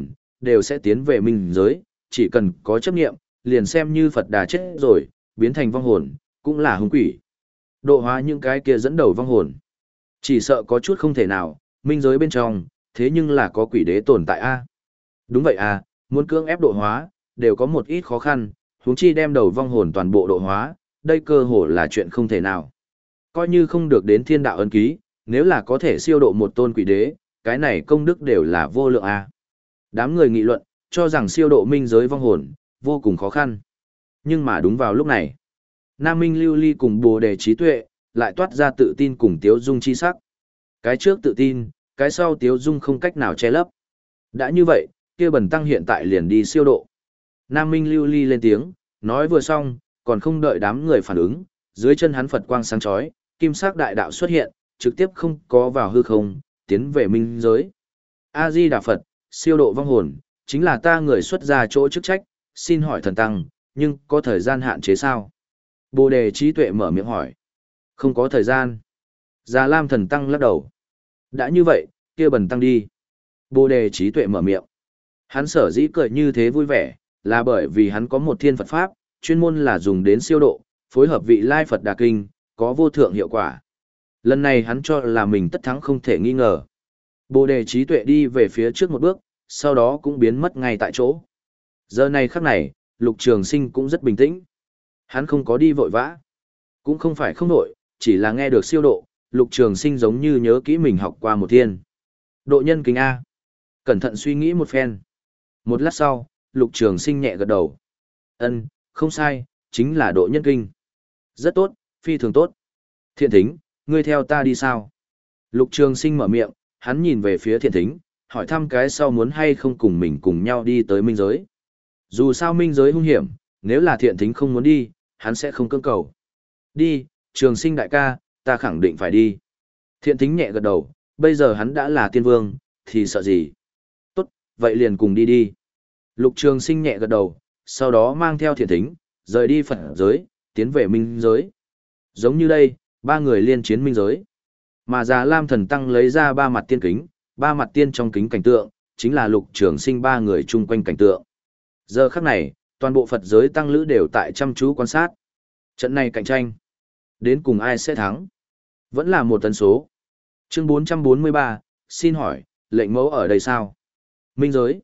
đều sẽ tiến về minh giới, chỉ cần có chấp nghiệm, liền xem như Phật Đà chết rồi, biến thành vong hồn, cũng là hung quỷ. Độ hóa những cái kia dẫn đầu vong hồn. Chỉ sợ có chút không thể nào, minh giới bên trong, thế nhưng là có quỷ đế tồn tại a. Đúng vậy à, muốn cưỡng ép độ hóa, đều có một ít khó khăn, huống chi đem đầu vong hồn toàn bộ độ hóa, đây cơ hồ là chuyện không thể nào. Coi như không được đến thiên đạo ân ký, nếu là có thể siêu độ một tôn quỷ đế, cái này công đức đều là vô lượng a. Đám người nghị luận, cho rằng siêu độ minh giới vong hồn, vô cùng khó khăn. Nhưng mà đúng vào lúc này, Nam Minh Lưu Ly cùng Bồ Đề Trí Tuệ, lại toát ra tự tin cùng tiếu dung chi sắc. Cái trước tự tin, cái sau tiếu dung không cách nào che lấp. Đã như vậy, kia Bần Tăng hiện tại liền đi siêu độ. Nam Minh Lưu Ly lên tiếng, nói vừa xong, còn không đợi đám người phản ứng, dưới chân hắn Phật quang sáng chói, kim sắc đại đạo xuất hiện, trực tiếp không có vào hư không, tiến về minh giới. A Di Đà Phật, siêu độ vong hồn, chính là ta người xuất gia chỗ chức trách, xin hỏi thần tăng, nhưng có thời gian hạn chế sao? Bồ Đề Trí Tuệ mở miệng hỏi. Không có thời gian. Già Lam thần tăng lắc đầu. Đã như vậy, kia Bần Tăng đi. Bồ Đề Trí Tuệ mở miệng. Hắn sở dĩ cười như thế vui vẻ, là bởi vì hắn có một thiên Phật Pháp, chuyên môn là dùng đến siêu độ, phối hợp vị lai Phật Đà Kinh, có vô thượng hiệu quả. Lần này hắn cho là mình tất thắng không thể nghi ngờ. Bồ Đề Trí Tuệ đi về phía trước một bước, sau đó cũng biến mất ngay tại chỗ. Giờ này khắc này, Lục Trường Sinh cũng rất bình tĩnh. Hắn không có đi vội vã, cũng không phải không vội, chỉ là nghe được siêu độ, Lục Trường Sinh giống như nhớ kỹ mình học qua một thiên. Độ nhân kính A. Cẩn thận suy nghĩ một phen. Một lát sau, Lục Trường Sinh nhẹ gật đầu. Ân, không sai, chính là độ nhân kinh. Rất tốt, phi thường tốt. Thiện Thính, ngươi theo ta đi sao? Lục Trường Sinh mở miệng, hắn nhìn về phía Thiện Thính, hỏi thăm cái sau muốn hay không cùng mình cùng nhau đi tới minh giới. Dù sao minh giới hung hiểm, nếu là Thiện Thính không muốn đi, hắn sẽ không cưỡng cầu. Đi, Trường Sinh đại ca, ta khẳng định phải đi. Thiện Thính nhẹ gật đầu, bây giờ hắn đã là tiên vương, thì sợ gì? Tốt, vậy liền cùng đi đi. Lục Trường Sinh nhẹ gật đầu, sau đó mang theo Thiện Thính, rời đi Phật giới, tiến về minh giới. Giống như đây, ba người liên chiến minh giới. Mà Già Lam thần tăng lấy ra ba mặt tiên kính, ba mặt tiên trong kính cảnh tượng, chính là Lục Trường Sinh ba người chung quanh cảnh tượng. Giờ khắc này, toàn bộ Phật giới tăng lữ đều tại chăm chú quan sát. Trận này cạnh tranh, đến cùng ai sẽ thắng? Vẫn là một tần số. Chương bốn trăm bốn mươi ba, xin hỏi, lệnh mẫu ở đây sao? Minh giới.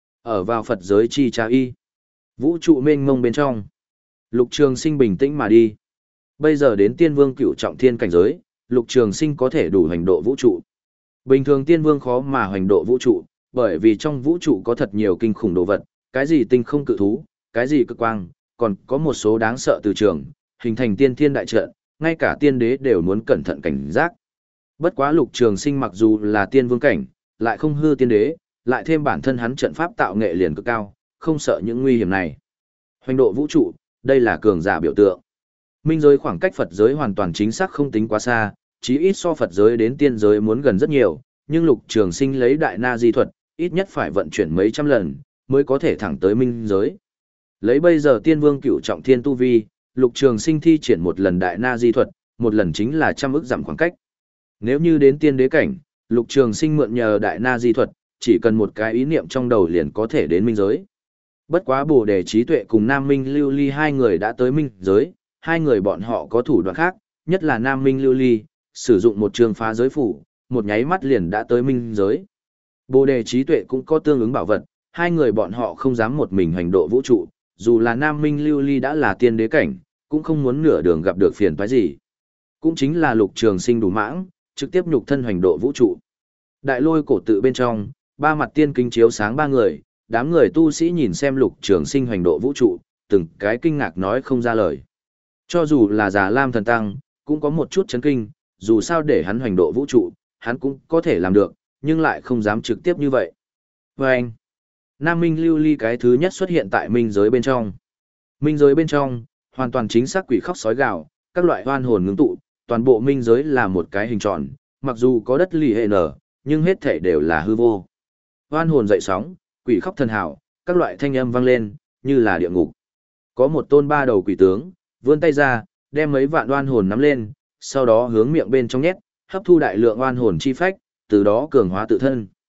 Ở vào Phật giới chi trà y. Vũ trụ mênh mông bên trong. Lục Trường Sinh bình tĩnh mà đi. Bây giờ đến tiên vương cửu trọng thiên cảnh giới, Lục Trường Sinh có thể đủ hành độ vũ trụ. Bình thường tiên vương khó mà hành độ vũ trụ, bởi vì trong vũ trụ có thật nhiều kinh khủng đồ vật, cái gì tinh không cự thú, cái gì cực quang, còn có một số đáng sợ từ trường, hình thành tiên thiên đại trận, ngay cả tiên đế đều muốn cẩn thận cảnh giác. Bất quá Lục Trường Sinh mặc dù là tiên vương cảnh, lại không hư tiên đế, lại thêm bản thân hắn trận pháp tạo nghệ liền cực cao, không sợ những nguy hiểm này. Hoành độ vũ trụ, đây là cường giả biểu tượng. Minh giới khoảng cách Phật giới hoàn toàn chính xác không tính quá xa, chí ít so Phật giới đến tiên giới muốn gần rất nhiều, nhưng Lục Trường Sinh lấy đại na di thuật, ít nhất phải vận chuyển mấy trăm lần, mới có thể thẳng tới minh giới. Lấy bây giờ tiên vương cửu trọng thiên tu vi, Lục Trường Sinh thi triển một lần đại na di thuật, một lần chính là trăm ức dặm khoảng cách. Nếu như đến tiên đế cảnh, Lục Trường Sinh mượn nhờ đại na di thuật, chỉ cần một cái ý niệm trong đầu liền có thể đến minh giới. Bất quá Bồ Đề Trí Tuệ cùng Nam Minh Lưu Ly hai người đã tới minh giới, hai người bọn họ có thủ đoạn khác, nhất là Nam Minh Lưu Ly, sử dụng một trường phá giới phủ, một nháy mắt liền đã tới minh giới. Bồ Đề Trí Tuệ cũng có tương ứng bảo vật, hai người bọn họ không dám một mình hành độ vũ trụ, dù là Nam Minh Lưu Ly đã là tiên đế cảnh, cũng không muốn nửa đường gặp được phiền toái gì. Cũng chính là Lục Trường Sinh đủ mãng, trực tiếp nhục thân hành độ vũ trụ. Đại lôi cổ tự bên trong, ba mặt tiên kính chiếu sáng ba người, đám người tu sĩ nhìn xem Lục Trường Sinh hành độ vũ trụ, từng cái kinh ngạc nói không ra lời. Cho dù là Già Lam thần tăng, cũng có một chút chấn kinh, dù sao để hắn hành độ vũ trụ, hắn cũng có thể làm được, nhưng lại không dám trực tiếp như vậy. Và anh, Nam Minh Lưu Ly cái thứ nhất xuất hiện tại minh giới bên trong. Minh giới bên trong, hoàn toàn chính xác quỷ khóc sói gào, các loại oan hồn ngưng tụ, toàn bộ minh giới là một cái hình tròn, mặc dù có đất lì hệ nở, nhưng hết thể đều là hư vô. Oan hồn dậy sóng, quỷ khóc thần hào, các loại thanh âm vang lên, như là địa ngục. Có một tôn ba đầu quỷ tướng, vươn tay ra, đem mấy vạn oan hồn nắm lên, sau đó hướng miệng bên trong nhét, hấp thu đại lượng oan hồn chi phách, từ đó cường hóa tự thân.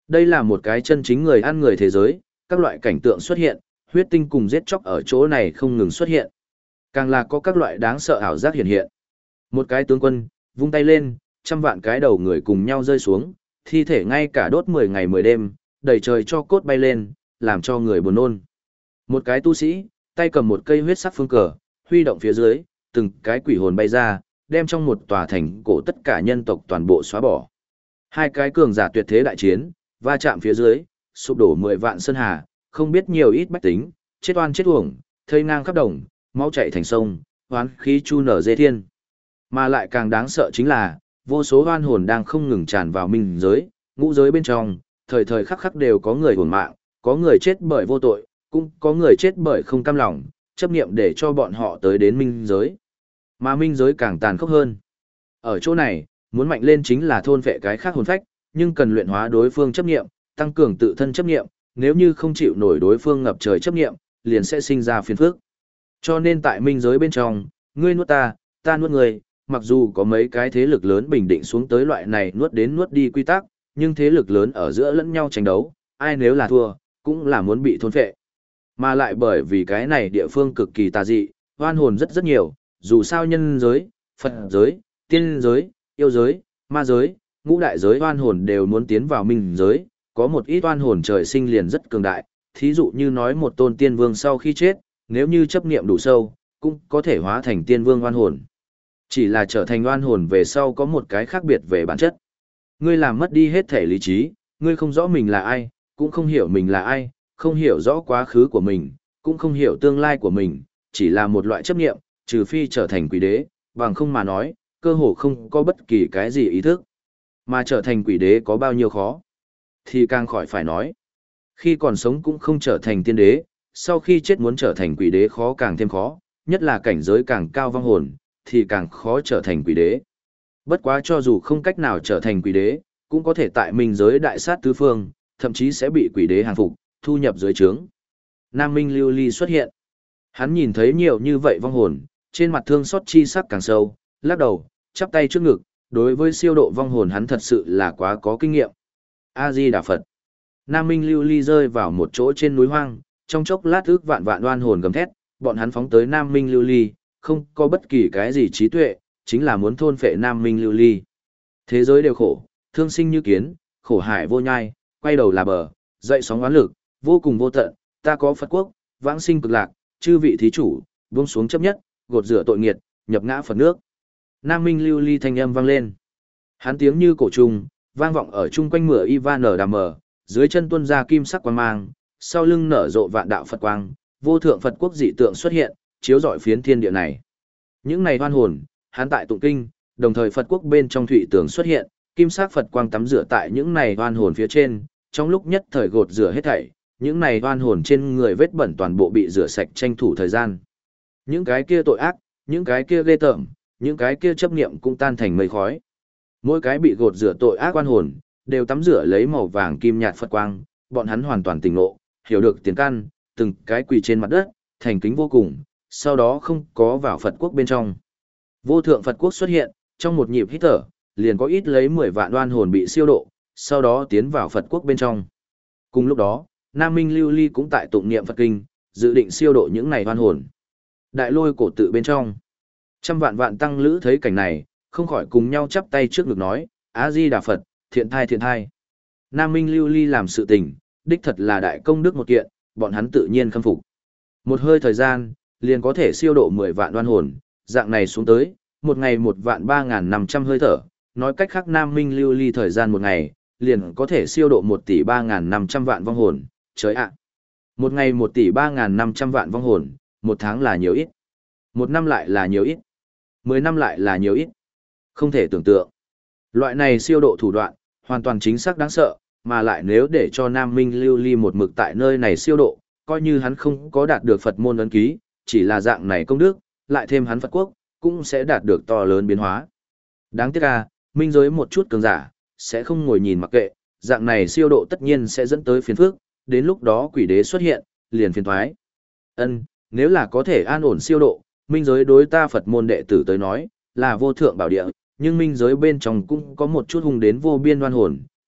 Đây là một cái chân chính người ăn người thế giới, các loại cảnh tượng xuất hiện, huyết tinh cùng giết chóc ở chỗ này không ngừng xuất hiện. Càng là có các loại đáng sợ ảo giác hiện hiện. Một cái tướng quân, vung tay lên, trăm vạn cái đầu người cùng nhau rơi xuống, thi thể ngay cả đốt mười ngày mười đêm, đầy trời cho cốt bay lên, làm cho người buồn nôn. Một cái tu sĩ, tay cầm một cây huyết sắc phương cờ, huy động phía dưới, từng cái quỷ hồn bay ra, đem trong một tòa thành cổ tất cả nhân tộc toàn bộ xóa bỏ. Hai cái cường giả tuyệt thế đại chiến, va chạm phía dưới, sụp đổ mười vạn sơn hà, không biết nhiều ít bách tính, chết oan chết uổng, thây ngang khắp đồng, máu chảy thành sông, hoán khí chu nở dê thiên. Mà lại càng đáng sợ chính là, vô số oan hồn đang không ngừng tràn vào minh giới, ngũ giới bên trong, thời thời khắc khắc đều có người hồn mạng, có người chết bởi vô tội, cũng có người chết bởi không cam lòng, chấp niệm để cho bọn họ tới đến minh giới. Mà minh giới càng tàn khốc hơn. Ở chỗ này, muốn mạnh lên chính là thôn vệ cái khác hồn phách, nhưng cần luyện hóa đối phương chấp niệm, tăng cường tự thân chấp niệm, nếu như không chịu nổi đối phương ngập trời chấp niệm, liền sẽ sinh ra phiền phức. Cho nên tại minh giới bên trong, ngươi nuốt ta, ta nuốt ngươi, mặc dù có mấy cái thế lực lớn bình định xuống tới loại này nuốt đến nuốt đi quy tắc, nhưng thế lực lớn ở giữa lẫn nhau tranh đấu, ai nếu là thua, cũng là muốn bị thôn phệ. Mà lại bởi vì cái này địa phương cực kỳ tà dị, oan hồn rất rất nhiều, dù sao nhân giới, Phật giới, tiên giới, yêu giới, ma giới, ngũ đại giới oan hồn đều muốn tiến vào minh giới, có một ít oan hồn trời sinh liền rất cường đại, thí dụ như nói một tôn tiên vương sau khi chết, nếu như chấp niệm đủ sâu, cũng có thể hóa thành tiên vương oan hồn. Chỉ là trở thành oan hồn về sau có một cái khác biệt về bản chất. Ngươi làm mất đi hết thể lý trí, ngươi không rõ mình là ai, cũng không hiểu mình là ai, không hiểu rõ quá khứ của mình, cũng không hiểu tương lai của mình, chỉ là một loại chấp niệm, trừ phi trở thành quỷ đế, bằng không mà nói, cơ hồ không có bất kỳ cái gì ý thức. Mà trở thành quỷ đế có bao nhiêu khó, thì càng khỏi phải nói. Khi còn sống cũng không trở thành tiên đế, sau khi chết muốn trở thành quỷ đế khó càng thêm khó, nhất là cảnh giới càng cao vong hồn, thì càng khó trở thành quỷ đế. Bất quá cho dù không cách nào trở thành quỷ đế, cũng có thể tại minh giới đại sát tứ phương, thậm chí sẽ bị quỷ đế hàng phục, thu nhập dưới trướng. Nam Minh Lưu Ly xuất hiện. Hắn nhìn thấy nhiều như vậy vong hồn, trên mặt thương xót chi sắc càng sâu, lắc đầu, chắp tay trước ngực, đối với siêu độ vong hồn hắn thật sự là quá có kinh nghiệm. A-di Đà Phật. Nam Minh Lưu Ly rơi vào một chỗ trên núi hoang, trong chốc lát ước vạn vạn oan hồn gầm thét, bọn hắn phóng tới Nam Minh Lưu Ly, không có bất kỳ cái gì trí tuệ, chính là muốn thôn phệ Nam Minh Lưu Ly. Thế giới đều khổ, thương sinh như kiến, khổ hải vô nhai, quay đầu là bờ, dậy sóng oán lực, vô cùng vô tận, ta có Phật quốc, vãng sinh cực lạc, chư vị thí chủ, buông xuống chấp nhất, gột rửa tội nghiệt, nhập ngã Phật nước. Nam Minh Lưu Ly thanh âm vang lên. Hắn tiếng như cổ trùng, vang vọng ở chung quanh mửa Ivan nở đàm mờ, dưới chân tuôn ra kim sắc quang mang, sau lưng nở rộ vạn đạo Phật quang, vô thượng Phật quốc dị tượng xuất hiện, chiếu rọi phiến thiên địa này. Những này oan hồn, hắn tại tụng kinh, đồng thời Phật quốc bên trong thủy tường xuất hiện, kim sắc Phật quang tắm rửa tại những này oan hồn phía trên, trong lúc nhất thời gột rửa hết thảy, những này oan hồn trên người vết bẩn toàn bộ bị rửa sạch tranh thủ thời gian. Những cái kia tội ác, những cái kia ghê tởm, những cái kia chấp niệm cũng tan thành mây khói. Mỗi cái bị gột rửa tội ác oan hồn, đều tắm rửa lấy màu vàng kim nhạt Phật quang, bọn hắn hoàn toàn tỉnh ngộ, hiểu được tiền căn, từng cái quỳ trên mặt đất, thành kính vô cùng, sau đó không có vào Phật quốc bên trong. Vô thượng Phật quốc xuất hiện, trong một nhịp hít thở, liền có ít lấy mười vạn oan hồn bị siêu độ, sau đó tiến vào Phật quốc bên trong. Cùng lúc đó, Nam Minh Lưu Ly cũng tại tụng niệm Phật kinh, dự định siêu độ những này oan hồn. Đại lôi cổ tự bên trong, trăm vạn vạn tăng lữ thấy cảnh này, không khỏi cùng nhau chắp tay trước ngực nói, A-di Đà Phật, thiện thai thiện thai. Nam Minh Lưu Ly làm sự tình, đích thật là đại công đức một kiện, bọn hắn tự nhiên khâm phục. Một hơi thời gian, liền có thể siêu độ mười vạn oan hồn, dạng này xuống tới, một ngày một vạn ba ngàn năm trăm hơi thở, nói cách khác Nam Minh Lưu Ly thời gian một ngày, liền có thể siêu độ một tỷ ba ngàn năm trăm vạn vong hồn, trời ạ. Một ngày một tỷ ba ngàn năm trăm vạn vong hồn, một tháng là nhiều ít. Một năm lại là nhiều ít. Mười năm lại là nhiều ít. Không thể tưởng tượng. Loại này siêu độ thủ đoạn, hoàn toàn chính xác đáng sợ, mà lại nếu để cho Nam Minh Lưu Ly một mực tại nơi này siêu độ, coi như hắn không có đạt được Phật môn ấn ký, chỉ là dạng này công đức, lại thêm hắn Phật quốc, cũng sẽ đạt được to lớn biến hóa. Đáng tiếc à, minh giới một chút cường giả, sẽ không ngồi nhìn mặc kệ, dạng này siêu độ tất nhiên sẽ dẫn tới phiền phức, đến lúc đó quỷ đế xuất hiện, liền phiền thoái. Ân, nếu là có thể an ổn siêu độ, minh giới đối ta Phật môn đệ tử tới nói, là vô thượng bảo địa, nhưng minh giới bên trong cũng có một chút hung đến vô biên đoan hồn,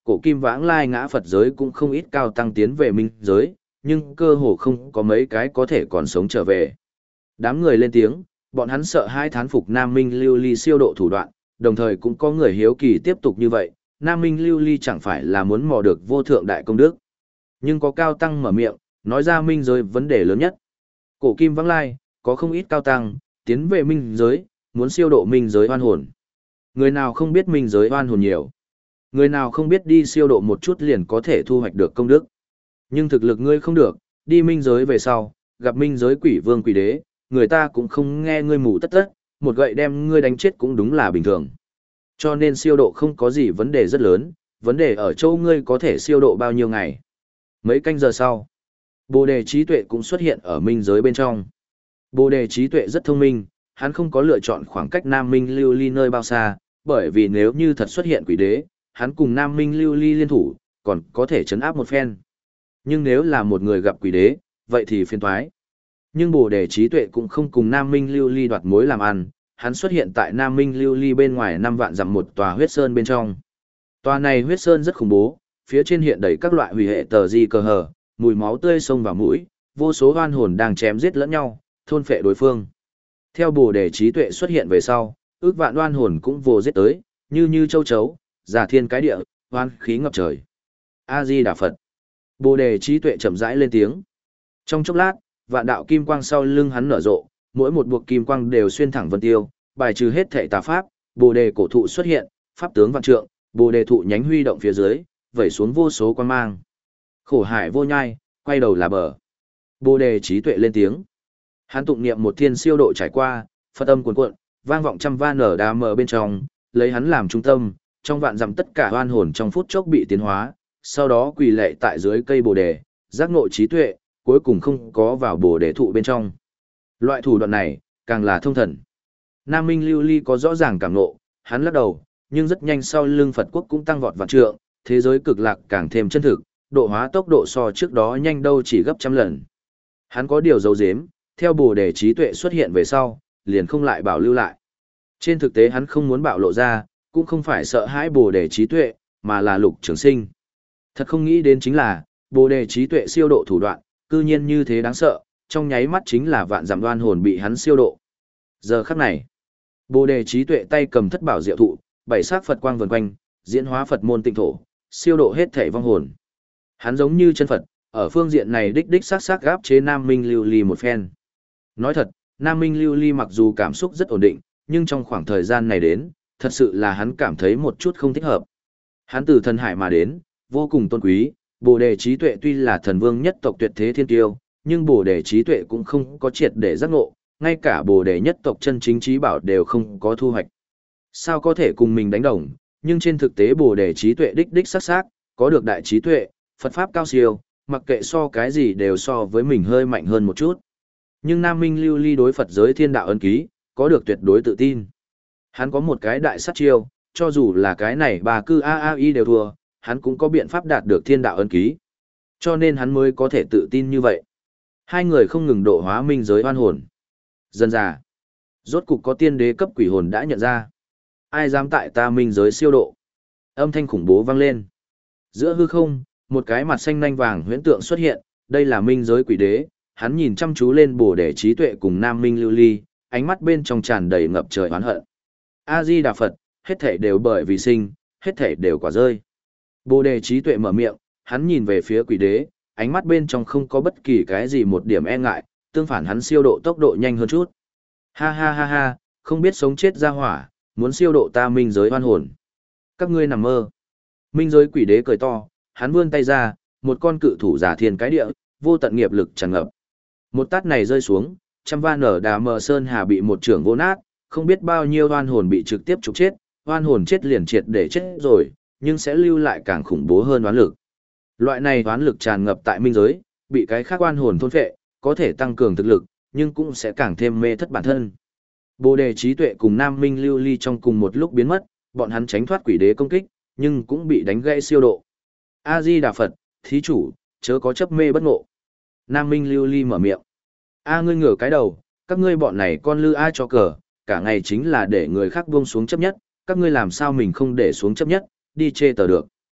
Cổ kim vãng lai ngã Phật giới cũng không ít cao tăng tiến về minh giới, nhưng cơ hồ không có mấy cái có thể còn sống trở về. Đám người lên tiếng, bọn hắn sợ hai thán phục Nam Minh Lưu Ly siêu độ thủ đoạn, đồng thời cũng có người hiếu kỳ tiếp tục như vậy, Nam Minh Lưu Ly chẳng phải là muốn mò được vô thượng đại công đức. Nhưng có cao tăng mở miệng, nói ra minh giới vấn đề lớn nhất. Cổ kim vãng lai, có không ít cao tăng, tiến về minh giới, muốn siêu độ minh giới oan hồn. Người nào không biết minh giới oan hồn nhiều. Người nào không biết đi siêu độ một chút liền có thể thu hoạch được công đức. Nhưng thực lực ngươi không được, đi minh giới về sau, gặp minh giới quỷ vương quỷ đế, người ta cũng không nghe ngươi mù tất tất, một gậy đem ngươi đánh chết cũng đúng là bình thường. Cho nên siêu độ không có gì vấn đề rất lớn, vấn đề ở chỗ ngươi có thể siêu độ bao nhiêu ngày. Mấy canh giờ sau, Bồ đề trí tuệ cũng xuất hiện ở minh giới bên trong. Bồ đề trí tuệ rất thông minh, hắn không có lựa chọn khoảng cách Nam Minh Lưu Ly nơi bao xa, bởi vì nếu như thật xuất hiện quỷ đế, hắn cùng Nam Minh Lưu Ly liên thủ, còn có thể chấn áp một phen. Nhưng nếu là một người gặp quỷ đế, vậy thì phiền toái. Nhưng Bồ đề trí tuệ cũng không cùng Nam Minh Lưu Ly đoạt mối làm ăn, hắn xuất hiện tại Nam Minh Lưu Ly bên ngoài năm vạn dặm một tòa huyết sơn bên trong. Tòa này huyết sơn rất khủng bố, phía trên hiện đầy các loại hủy hệ tờ di cờ hờ, mùi máu tươi xông vào mũi, vô số oan hồn đang chém giết lẫn nhau, thôn phệ đối phương. Theo Bồ đề trí tuệ xuất hiện về sau, ước vạn oan hồn cũng vô giết tới, như như châu chấu, giả thiên cái địa, oan khí ngập trời. A Di Đà Phật. Bồ đề trí tuệ chậm rãi lên tiếng. Trong chốc lát, vạn đạo kim quang sau lưng hắn nở rộ, mỗi một buộc kim quang đều xuyên thẳng vân tiêu, bài trừ hết thảy tà pháp, Bồ đề cổ thụ xuất hiện, pháp tướng vạn trượng, Bồ đề thụ nhánh huy động phía dưới, vẩy xuống vô số quang mang. Khổ hải vô nhai, quay đầu là bờ. Bồ đề trí tuệ lên tiếng. Hắn tụng niệm một thiên siêu độ trải qua, Phật âm cuồn cuộn, vang vọng trăm va nở đà mờ bên trong, lấy hắn làm trung tâm, trong vạn dặm tất cả oan hồn trong phút chốc bị tiến hóa, sau đó quỳ lạy tại dưới cây bồ đề, giác ngộ trí tuệ, cuối cùng không có vào bồ đề thụ bên trong. Loại thủ đoạn này, càng là thông thần. Nam Minh Lưu Ly có rõ ràng cảm ngộ, hắn lắc đầu, nhưng rất nhanh sau lưng Phật quốc cũng tăng vọt vạn trượng, thế giới cực lạc càng thêm chân thực, độ hóa tốc độ so trước đó nhanh đâu chỉ gấp trăm lần. Hắn có điều giấu giếm, theo bồ đề trí tuệ xuất hiện về sau, liền không lại bảo lưu lại. Trên thực tế hắn không muốn bạo lộ ra, cũng không phải sợ hãi bồ đề trí tuệ, mà là Lục Trường Sinh. Thật không nghĩ đến chính là, bồ đề trí tuệ siêu độ thủ đoạn, cư nhiên như thế đáng sợ, trong nháy mắt chính là vạn dặm đoan hồn bị hắn siêu độ. Giờ khắc này, bồ đề trí tuệ tay cầm thất bảo diệu thụ, bảy sắc Phật quang vần quanh, diễn hóa Phật môn tịnh thổ, siêu độ hết thể vong hồn. Hắn giống như chân Phật, ở phương diện này đích đích sắc sắc gáp chế Nam Minh Lưu Ly một phen. Nói thật, Nam Minh Lưu Ly mặc dù cảm xúc rất ổn định, nhưng trong khoảng thời gian này đến, thật sự là hắn cảm thấy một chút không thích hợp. Hắn từ thần hải mà đến, vô cùng tôn quý, Bồ đề trí tuệ tuy là thần vương nhất tộc tuyệt thế thiên kiêu, nhưng Bồ đề trí tuệ cũng không có triệt để giác ngộ, ngay cả Bồ đề nhất tộc chân chính trí bảo đều không có thu hoạch. Sao có thể cùng mình đánh đồng, nhưng trên thực tế Bồ đề trí tuệ đích đích sắc sắc, có được đại trí tuệ, Phật pháp cao siêu, mặc kệ so cái gì đều so với mình hơi mạnh hơn một chút. Nhưng Nam Minh Lưu Ly đối Phật giới thiên đạo ân ký, có được tuyệt đối tự tin. Hắn có một cái đại sát chiêu, cho dù là cái này bà cư a a i đều thua, hắn cũng có biện pháp đạt được thiên đạo ân ký. Cho nên hắn mới có thể tự tin như vậy. Hai người không ngừng độ hóa minh giới oan hồn. Dần dà, rốt cục có tiên đế cấp quỷ hồn đã nhận ra. Ai dám tại ta minh giới siêu độ? Âm thanh khủng bố vang lên. Giữa hư không, một cái mặt xanh nanh vàng huyễn tượng xuất hiện, đây là minh giới quỷ đế, hắn nhìn chăm chú lên Bồ đề trí tuệ cùng Nam Minh Lưu Ly, ánh mắt bên trong tràn đầy ngập trời oán hận. A Di Đà Phật, hết thảy đều bởi vì sinh, hết thảy đều quả rơi. Bồ đề trí tuệ mở miệng, hắn nhìn về phía quỷ đế, ánh mắt bên trong không có bất kỳ cái gì một điểm e ngại, tương phản hắn siêu độ tốc độ nhanh hơn chút. Ha ha ha ha, không biết sống chết ra hỏa, muốn siêu độ ta minh giới oan hồn. Các ngươi nằm mơ. Minh giới quỷ đế cười to, hắn vươn tay ra, một con cự thủ giả thiên cái địa, vô tận nghiệp lực tràn ngập. Một tát này rơi xuống, trăm va nở đà mờ sơn hà bị một trưởng vô nát, không biết bao nhiêu oan hồn bị trực tiếp trục chết, oan hồn chết liền triệt để chết rồi, nhưng sẽ lưu lại càng khủng bố hơn oán lực. Loại này oán lực tràn ngập tại minh giới, bị cái khác oan hồn thôn phệ, có thể tăng cường thực lực, nhưng cũng sẽ càng thêm mê thất bản thân. Bồ đề trí tuệ cùng Nam Minh Lưu Ly trong cùng một lúc biến mất, bọn hắn tránh thoát quỷ đế công kích, nhưng cũng bị đánh gãy siêu độ. A Di Đà Phật, thí chủ, chớ có chấp mê bất ngộ. Nam Minh Lưu Ly mở miệng. A ngươi ngửa cái đầu, các ngươi bọn này con lư ai cho cờ, cả ngày chính là để người khác buông xuống chấp nhất, các ngươi làm sao mình không để xuống chấp nhất, đi chê tờ được.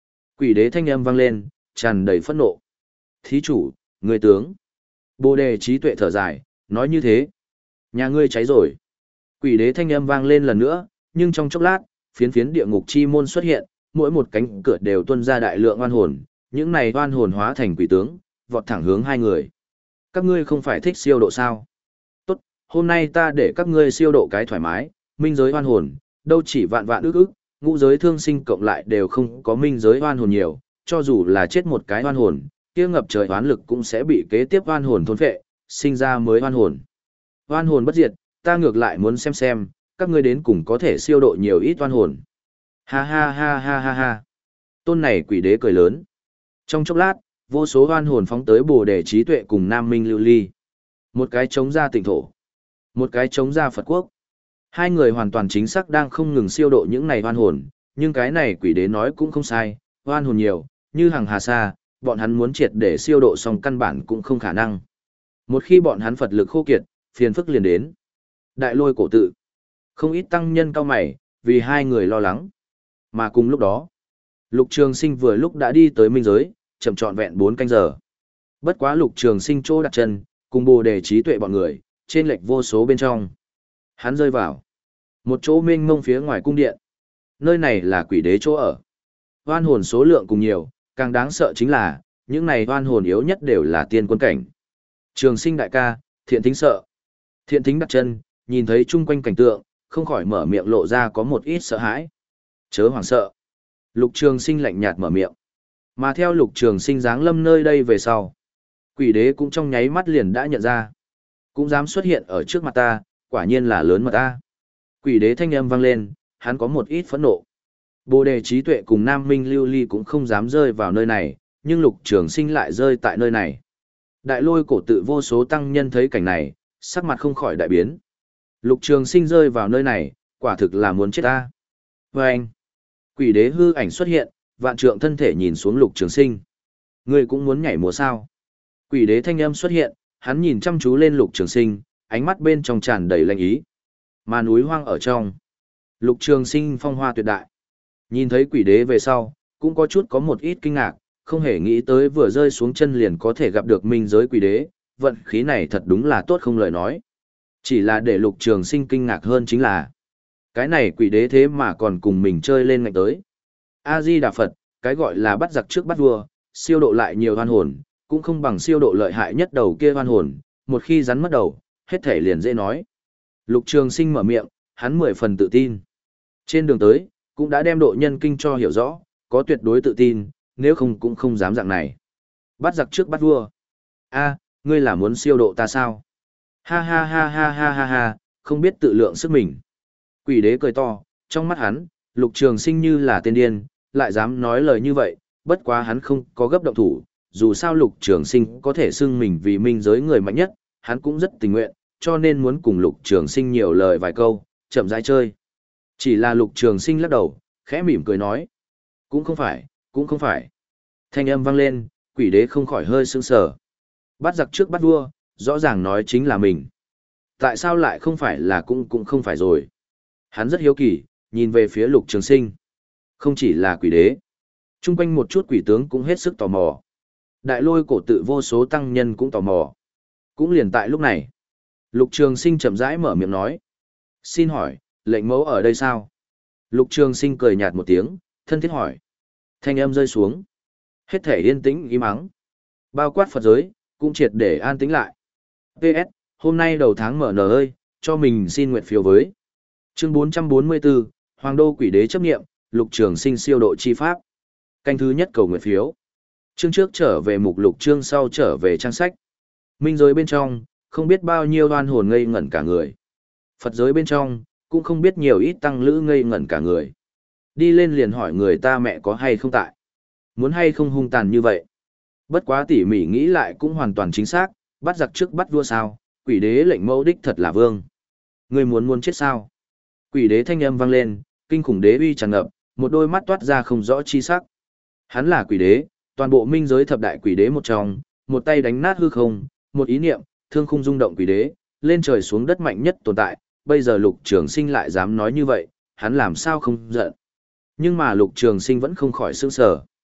Quỷ đế thanh âm vang lên, tràn đầy phẫn nộ. Thí chủ, người tướng. Bồ đề trí tuệ thở dài, nói như thế. Nhà ngươi cháy rồi. Quỷ đế thanh âm vang lên lần nữa, nhưng trong chốc lát, phiến phiến địa ngục chi môn xuất hiện, mỗi một cánh cửa đều tuôn ra đại lượng oan hồn, những này oan hồn hóa thành quỷ tướng, vọt thẳng hướng hai người. Các ngươi không phải thích siêu độ sao? Tốt, hôm nay ta để các ngươi siêu độ cái thoải mái, minh giới oan hồn, đâu chỉ vạn vạn ức ức, ngũ giới thương sinh cộng lại đều không có minh giới oan hồn nhiều, cho dù là chết một cái oan hồn, kia ngập trời oán lực cũng sẽ bị kế tiếp oan hồn thôn phệ, sinh ra mới oan hồn. Oan hồn bất diệt, ta ngược lại muốn xem xem, các ngươi đến cùng có thể siêu độ nhiều ít oan hồn. Ha ha ha ha ha ha. Tôn này quỷ đế cười lớn. Trong chốc lát, vô số oan hồn phóng tới Bồ Đề trí tuệ cùng Nam Minh Lưu Ly. Một cái chống ra tỉnh thổ, một cái chống ra Phật quốc. Hai người hoàn toàn chính xác đang không ngừng siêu độ những này oan hồn, nhưng cái này quỷ đế nói cũng không sai, oan hồn nhiều, như hàng hà sa, bọn hắn muốn triệt để siêu độ xong căn bản cũng không khả năng. Một khi bọn hắn Phật lực khô kiệt, phiền phức liền đến. Đại lôi cổ tự. Không ít tăng nhân cao mày, vì hai người lo lắng. Mà cùng lúc đó, Lục Trường Sinh vừa lúc đã đi tới minh giới, chậm trọn vẹn bốn canh giờ. Bất quá Lục Trường Sinh chỗ đặt chân, cùng Bồ Đề trí tuệ bọn người, trên lệch vô số bên trong. Hắn rơi vào một chỗ mênh mông phía ngoài cung điện. Nơi này là quỷ đế chỗ ở. Oan hồn số lượng cùng nhiều, càng đáng sợ chính là, những này oan hồn yếu nhất đều là tiên quân cảnh. Trường Sinh đại ca, Thiện Thính sợ. Thiện Thính đặt chân, nhìn thấy chung quanh cảnh tượng, không khỏi mở miệng lộ ra có một ít sợ hãi. Chớ hoảng sợ. Lục Trường Sinh lạnh nhạt mở miệng. Mà theo Lục Trường Sinh giáng lâm nơi đây về sau, quỷ đế cũng trong nháy mắt liền đã nhận ra. Cũng dám xuất hiện ở trước mặt ta, quả nhiên là lớn mật ta. Quỷ đế thanh âm vang lên, hắn có một ít phẫn nộ. Bồ Đề trí tuệ cùng Nam Minh Lưu Ly cũng không dám rơi vào nơi này, nhưng Lục Trường Sinh lại rơi tại nơi này. Đại lôi cổ tự vô số tăng nhân thấy cảnh này, sắc mặt không khỏi đại biến. Lục Trường Sinh rơi vào nơi này, quả thực là muốn chết ta. Và anh, quỷ đế hư ảnh xuất hiện, vạn trượng thân thể nhìn xuống Lục Trường Sinh. Ngươi cũng muốn nhảy múa sao? Quỷ đế thanh âm xuất hiện, hắn nhìn chăm chú lên Lục Trường Sinh, ánh mắt bên trong tràn đầy lạnh ý. Mà núi hoang ở trong, Lục Trường Sinh phong hoa tuyệt đại. Nhìn thấy quỷ đế về sau, cũng có chút có một ít kinh ngạc, không hề nghĩ tới vừa rơi xuống chân liền có thể gặp được minh giới quỷ đế, vận khí này thật đúng là tốt không lời nói. Chỉ là để Lục Trường Sinh kinh ngạc hơn chính là, cái này quỷ đế thế mà còn cùng mình chơi lên ngạch tới. A-di-đà Phật, cái gọi là bắt giặc trước bắt vua, siêu độ lại nhiều oan hồn, cũng không bằng siêu độ lợi hại nhất đầu kia oan hồn, một khi rắn mất đầu, hết thể liền dễ nói. Lục Trường Sinh mở miệng, hắn mười phần tự tin. Trên đường tới, cũng đã đem độ nhân kinh cho hiểu rõ, có tuyệt đối tự tin, nếu không cũng không dám dạng này. Bắt giặc trước bắt vua. A, ngươi là muốn siêu độ ta sao? Ha ha ha ha ha ha ha, không biết tự lượng sức mình. Quỷ đế cười to, trong mắt hắn, Lục Trường Sinh như là tên điên, lại dám nói lời như vậy, bất quá hắn không có gấp động thủ, dù sao Lục Trường Sinh có thể xưng mình vì minh giới người mạnh nhất, hắn cũng rất tình nguyện, cho nên muốn cùng Lục Trường Sinh nhiều lời vài câu, chậm rãi chơi. Chỉ là Lục Trường Sinh lắc đầu, khẽ mỉm cười nói, cũng không phải, cũng không phải. Thanh âm vang lên, quỷ đế không khỏi hơi sững sờ. Bắt giặc trước bắt vua, rõ ràng nói chính là mình. Tại sao lại không phải là cũng cũng không phải rồi? Hắn rất hiếu kỳ, nhìn về phía Lục Trường Sinh. Không chỉ là quỷ đế, chung quanh một chút quỷ tướng cũng hết sức tò mò. Đại lôi cổ tự vô số tăng nhân cũng tò mò. Cũng liền tại lúc này, Lục Trường Sinh chậm rãi mở miệng nói. Xin hỏi, lệnh mẫu ở đây sao? Lục Trường Sinh cười nhạt một tiếng, thân thiết hỏi. Thanh âm rơi xuống. Hết thể yên tĩnh im ắng. Bao quát Phật giới, cũng triệt để an tĩnh lại. pê ét, hôm nay đầu tháng mở nở ơi, cho mình xin nguyện phiếu với. Chương bốn trăm bốn mươi tư, Hoàng đô quỷ đế chấp nghiệm, Lục Trường Sinh siêu độ chi pháp. Canh thứ nhất cầu nguyện phiếu. Chương trước trở về mục lục, chương sau trở về trang sách. Minh giới bên trong, không biết bao nhiêu oan hồn ngây ngẩn cả người. Phật giới bên trong, cũng không biết nhiều ít tăng lữ ngây ngẩn cả người. Đi lên liền hỏi người ta mẹ có hay không tại. Muốn hay không hung tàn như vậy. Bất quá tỉ mỉ nghĩ lại cũng hoàn toàn chính xác, bắt giặc trước bắt vua sao, quỷ đế lệnh mẫu đích thật là vương. Người muốn muốn chết sao? Quỷ đế thanh âm vang lên, kinh khủng đế uy tràn ngập, một đôi mắt toát ra không rõ chi sắc. Hắn là quỷ đế, toàn bộ minh giới thập đại quỷ đế một trong, một tay đánh nát hư không, một ý niệm, thương khung rung động quỷ đế, lên trời xuống đất mạnh nhất tồn tại, bây giờ Lục Trường Sinh lại dám nói như vậy, hắn làm sao không giận. Nhưng mà Lục Trường Sinh vẫn không khỏi sửng sở.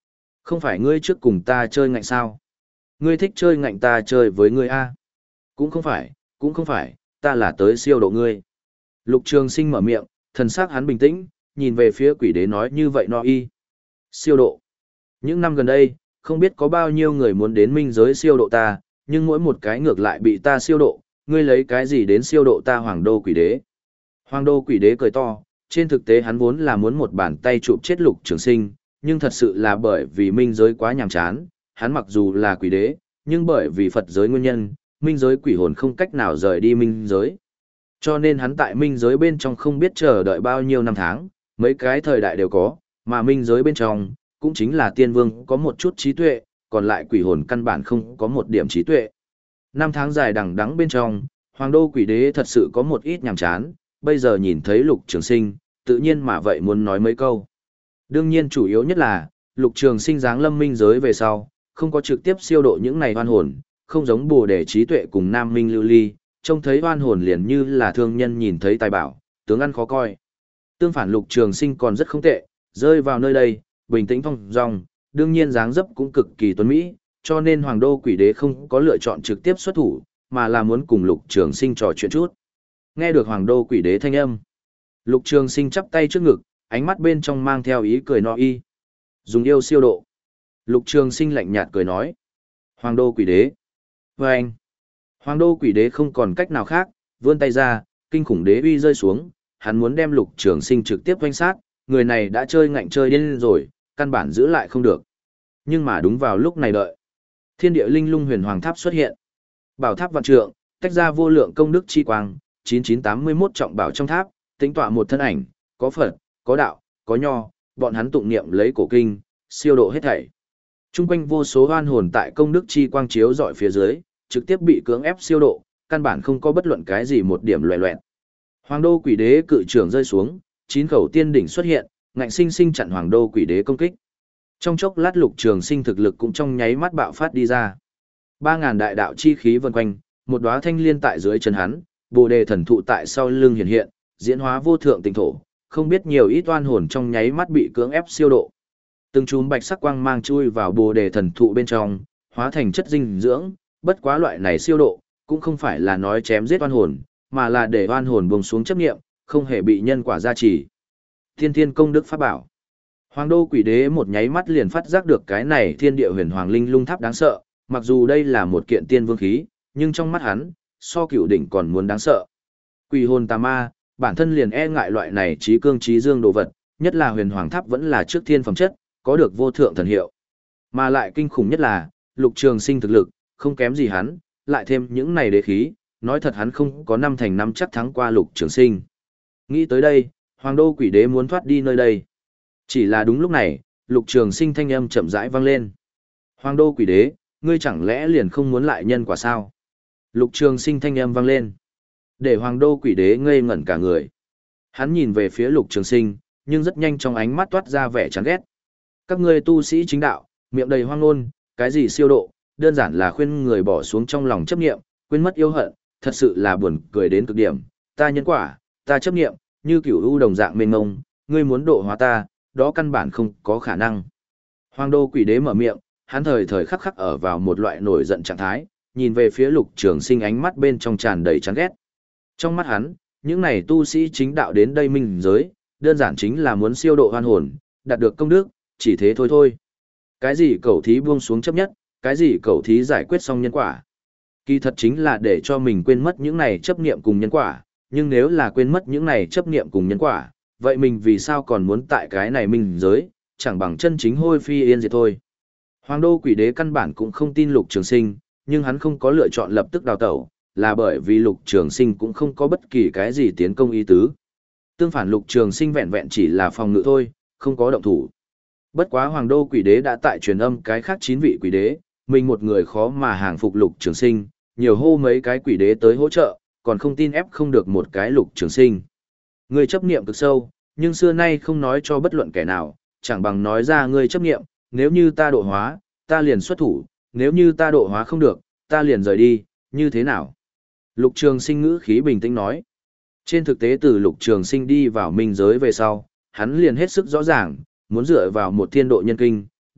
Không phải ngươi trước cùng ta chơi ngạnh sao? Ngươi thích chơi ngạnh ta chơi với ngươi a? Cũng không phải, cũng không phải, ta là tới siêu độ ngươi. Lục Trường Sinh mở miệng, thần sắc hắn bình tĩnh, nhìn về phía quỷ đế nói như vậy no y. Siêu độ. Những năm gần đây, không biết có bao nhiêu người muốn đến minh giới siêu độ ta, nhưng mỗi một cái ngược lại bị ta siêu độ, ngươi lấy cái gì đến siêu độ ta Hoàng Đô quỷ đế? Hoàng Đô quỷ đế cười to, trên thực tế hắn vốn là muốn một bàn tay chụp chết Lục Trường Sinh, nhưng thật sự là bởi vì minh giới quá nhàm chán, hắn mặc dù là quỷ đế, nhưng bởi vì Phật giới nguyên nhân, minh giới quỷ hồn không cách nào rời đi minh giới. Cho nên hắn tại minh giới bên trong không biết chờ đợi bao nhiêu năm tháng, mấy cái thời đại đều có, mà minh giới bên trong, cũng chính là tiên vương có một chút trí tuệ, còn lại quỷ hồn căn bản không có một điểm trí tuệ. Năm tháng dài đằng đẵng bên trong, Hoàng Đô quỷ đế thật sự có một ít nhàm chán, bây giờ nhìn thấy Lục Trường Sinh, tự nhiên mà vậy muốn nói mấy câu. Đương nhiên chủ yếu nhất là, Lục Trường Sinh giáng lâm minh giới về sau, không có trực tiếp siêu độ những này oan hồn, không giống Bồ Đề trí tuệ cùng Nam Minh Lưu Ly, trông thấy oan hồn liền như là thương nhân nhìn thấy tài bảo, tướng ăn khó coi. Tương phản Lục Trường Sinh còn rất không tệ, rơi vào nơi đây, bình tĩnh phong dong, đương nhiên dáng dấp cũng cực kỳ tuấn mỹ, cho nên Hoàng Đô quỷ đế không có lựa chọn trực tiếp xuất thủ, mà là muốn cùng Lục Trường Sinh trò chuyện chút. Nghe được Hoàng Đô quỷ đế thanh âm, Lục Trường Sinh chắp tay trước ngực, ánh mắt bên trong mang theo ý cười no y. Dùng yêu siêu độ. Lục Trường Sinh lạnh nhạt cười nói. Hoàng Đô quỷ đế. Và anh. Hoàng Đô quỷ đế không còn cách nào khác, vươn tay ra, kinh khủng đế uy rơi xuống, hắn muốn đem Lục Trường Sinh trực tiếp quanh sát, người này đã chơi ngạnh chơi điên rồi, căn bản giữ lại không được. Nhưng mà đúng vào lúc này đợi. Thiên địa linh lung huyền hoàng tháp xuất hiện. Bảo tháp vạn trượng, tách ra vô lượng công đức chi quang, chín chín tám mươi mốt trọng bảo trong tháp, tính tọa một thân ảnh, có Phật, có đạo, có nho, bọn hắn tụng niệm lấy cổ kinh, siêu độ hết thảy. Trung quanh vô số oan hồn tại công đức chi quang chiếu dọi phía dưới, trực tiếp bị cưỡng ép siêu độ, căn bản không có bất luận cái gì một điểm loè loẹt. Hoàng Đô quỷ đế cự trưởng rơi xuống, chín khẩu tiên đỉnh xuất hiện, ngạnh sinh sinh chặn Hoàng Đô quỷ đế công kích. Trong chốc lát Lục Trường Sinh thực lực cũng trong nháy mắt bạo phát đi ra. Ba ngàn đại đạo chi khí vần quanh, một đóa thanh liên tại dưới chân hắn, Bồ Đề thần thụ tại sau lưng hiện hiện, diễn hóa vô thượng tinh thổ, không biết nhiều ít oan hồn trong nháy mắt bị cưỡng ép siêu độ. Từng chùm bạch sắc quang mang chui vào Bồ Đề thần thụ bên trong, hóa thành chất dinh dưỡng, bất quá loại này siêu độ, cũng không phải là nói chém giết oan hồn, mà là để oan hồn buông xuống chấp niệm, không hề bị nhân quả gia trì. Thiên Thiên công đức pháp bảo. Hoàng Đô quỷ đế một nháy mắt liền phát giác được cái này Thiên Địa Huyền Hoàng Linh Lung Tháp đáng sợ, mặc dù đây là một kiện tiên vương khí, nhưng trong mắt hắn, so cửu đỉnh còn muốn đáng sợ. Quỷ hồn tà ma, bản thân liền e ngại loại này trí cương trí dương đồ vật, nhất là Huyền Hoàng Tháp vẫn là trước thiên phẩm chất, có được vô thượng thần hiệu. Mà lại kinh khủng nhất là, Lục Trường Sinh thực lực, không kém gì hắn, lại thêm những này đế khí, nói thật hắn không có năm thành năm chắc thắng qua Lục Trường Sinh. Nghĩ tới đây, Hoàng Đô quỷ đế muốn thoát đi nơi đây. Chỉ là đúng lúc này, Lục Trường Sinh thanh âm chậm rãi vang lên. Hoàng Đô quỷ đế, ngươi chẳng lẽ liền không muốn lại nhân quả sao? Lục Trường Sinh thanh âm vang lên. Để Hoàng Đô quỷ đế ngây ngẩn cả người. Hắn nhìn về phía Lục Trường Sinh, nhưng rất nhanh trong ánh mắt toát ra vẻ chán ghét. Các ngươi tu sĩ chính đạo, miệng đầy hoang ngôn, cái gì siêu độ, đơn giản là khuyên người bỏ xuống trong lòng chấp niệm, quên mất yêu hận, thật sự là buồn cười đến cực điểm. Ta nhân quả, ta chấp niệm, như kiểu u đồng dạng mênh mông, ngươi muốn độ hóa ta, đó căn bản không có khả năng. Hoàng Đô quỷ đế mở miệng, hắn thời thời khắc khắc ở vào một loại nổi giận trạng thái, nhìn về phía Lục Trường Sinh ánh mắt bên trong tràn đầy chán ghét. Trong mắt hắn, những này tu sĩ chính đạo đến đây minh giới, đơn giản chính là muốn siêu độ oan hồn, đạt được công đức, chỉ thế thôi thôi. Cái gì cẩu thí buông xuống chấp nhất, cái gì cẩu thí giải quyết xong nhân quả. Kỳ thật chính là để cho mình quên mất những này chấp niệm cùng nhân quả, nhưng nếu là quên mất những này chấp niệm cùng nhân quả, vậy mình vì sao còn muốn tại cái này minh giới, chẳng bằng chân chính hôi phi yên diệt thôi. Hoàng Đô quỷ đế căn bản cũng không tin Lục Trường Sinh, nhưng hắn không có lựa chọn lập tức đào tẩu, là bởi vì Lục Trường Sinh cũng không có bất kỳ cái gì tiến công ý tứ. Tương phản Lục Trường Sinh vẹn vẹn chỉ là phòng ngự thôi, không có động thủ. Bất quá Hoàng Đô quỷ đế đã tại truyền âm cái khác chín vị quỷ đế, mình một người khó mà hàng phục Lục Trường Sinh, nhiều hô mấy cái quỷ đế tới hỗ trợ, còn không tin ép không được một cái Lục Trường Sinh. Ngươi chấp niệm cực sâu, nhưng xưa nay không nói cho bất luận kẻ nào, chẳng bằng nói ra ngươi chấp niệm, nếu như ta độ hóa, ta liền xuất thủ, nếu như ta độ hóa không được, ta liền rời đi, như thế nào? Lục Trường Sinh ngữ khí bình tĩnh nói. Trên thực tế từ Lục Trường Sinh đi vào minh giới về sau, hắn liền hết sức rõ ràng, muốn dựa vào một thiên độ nhân kinh,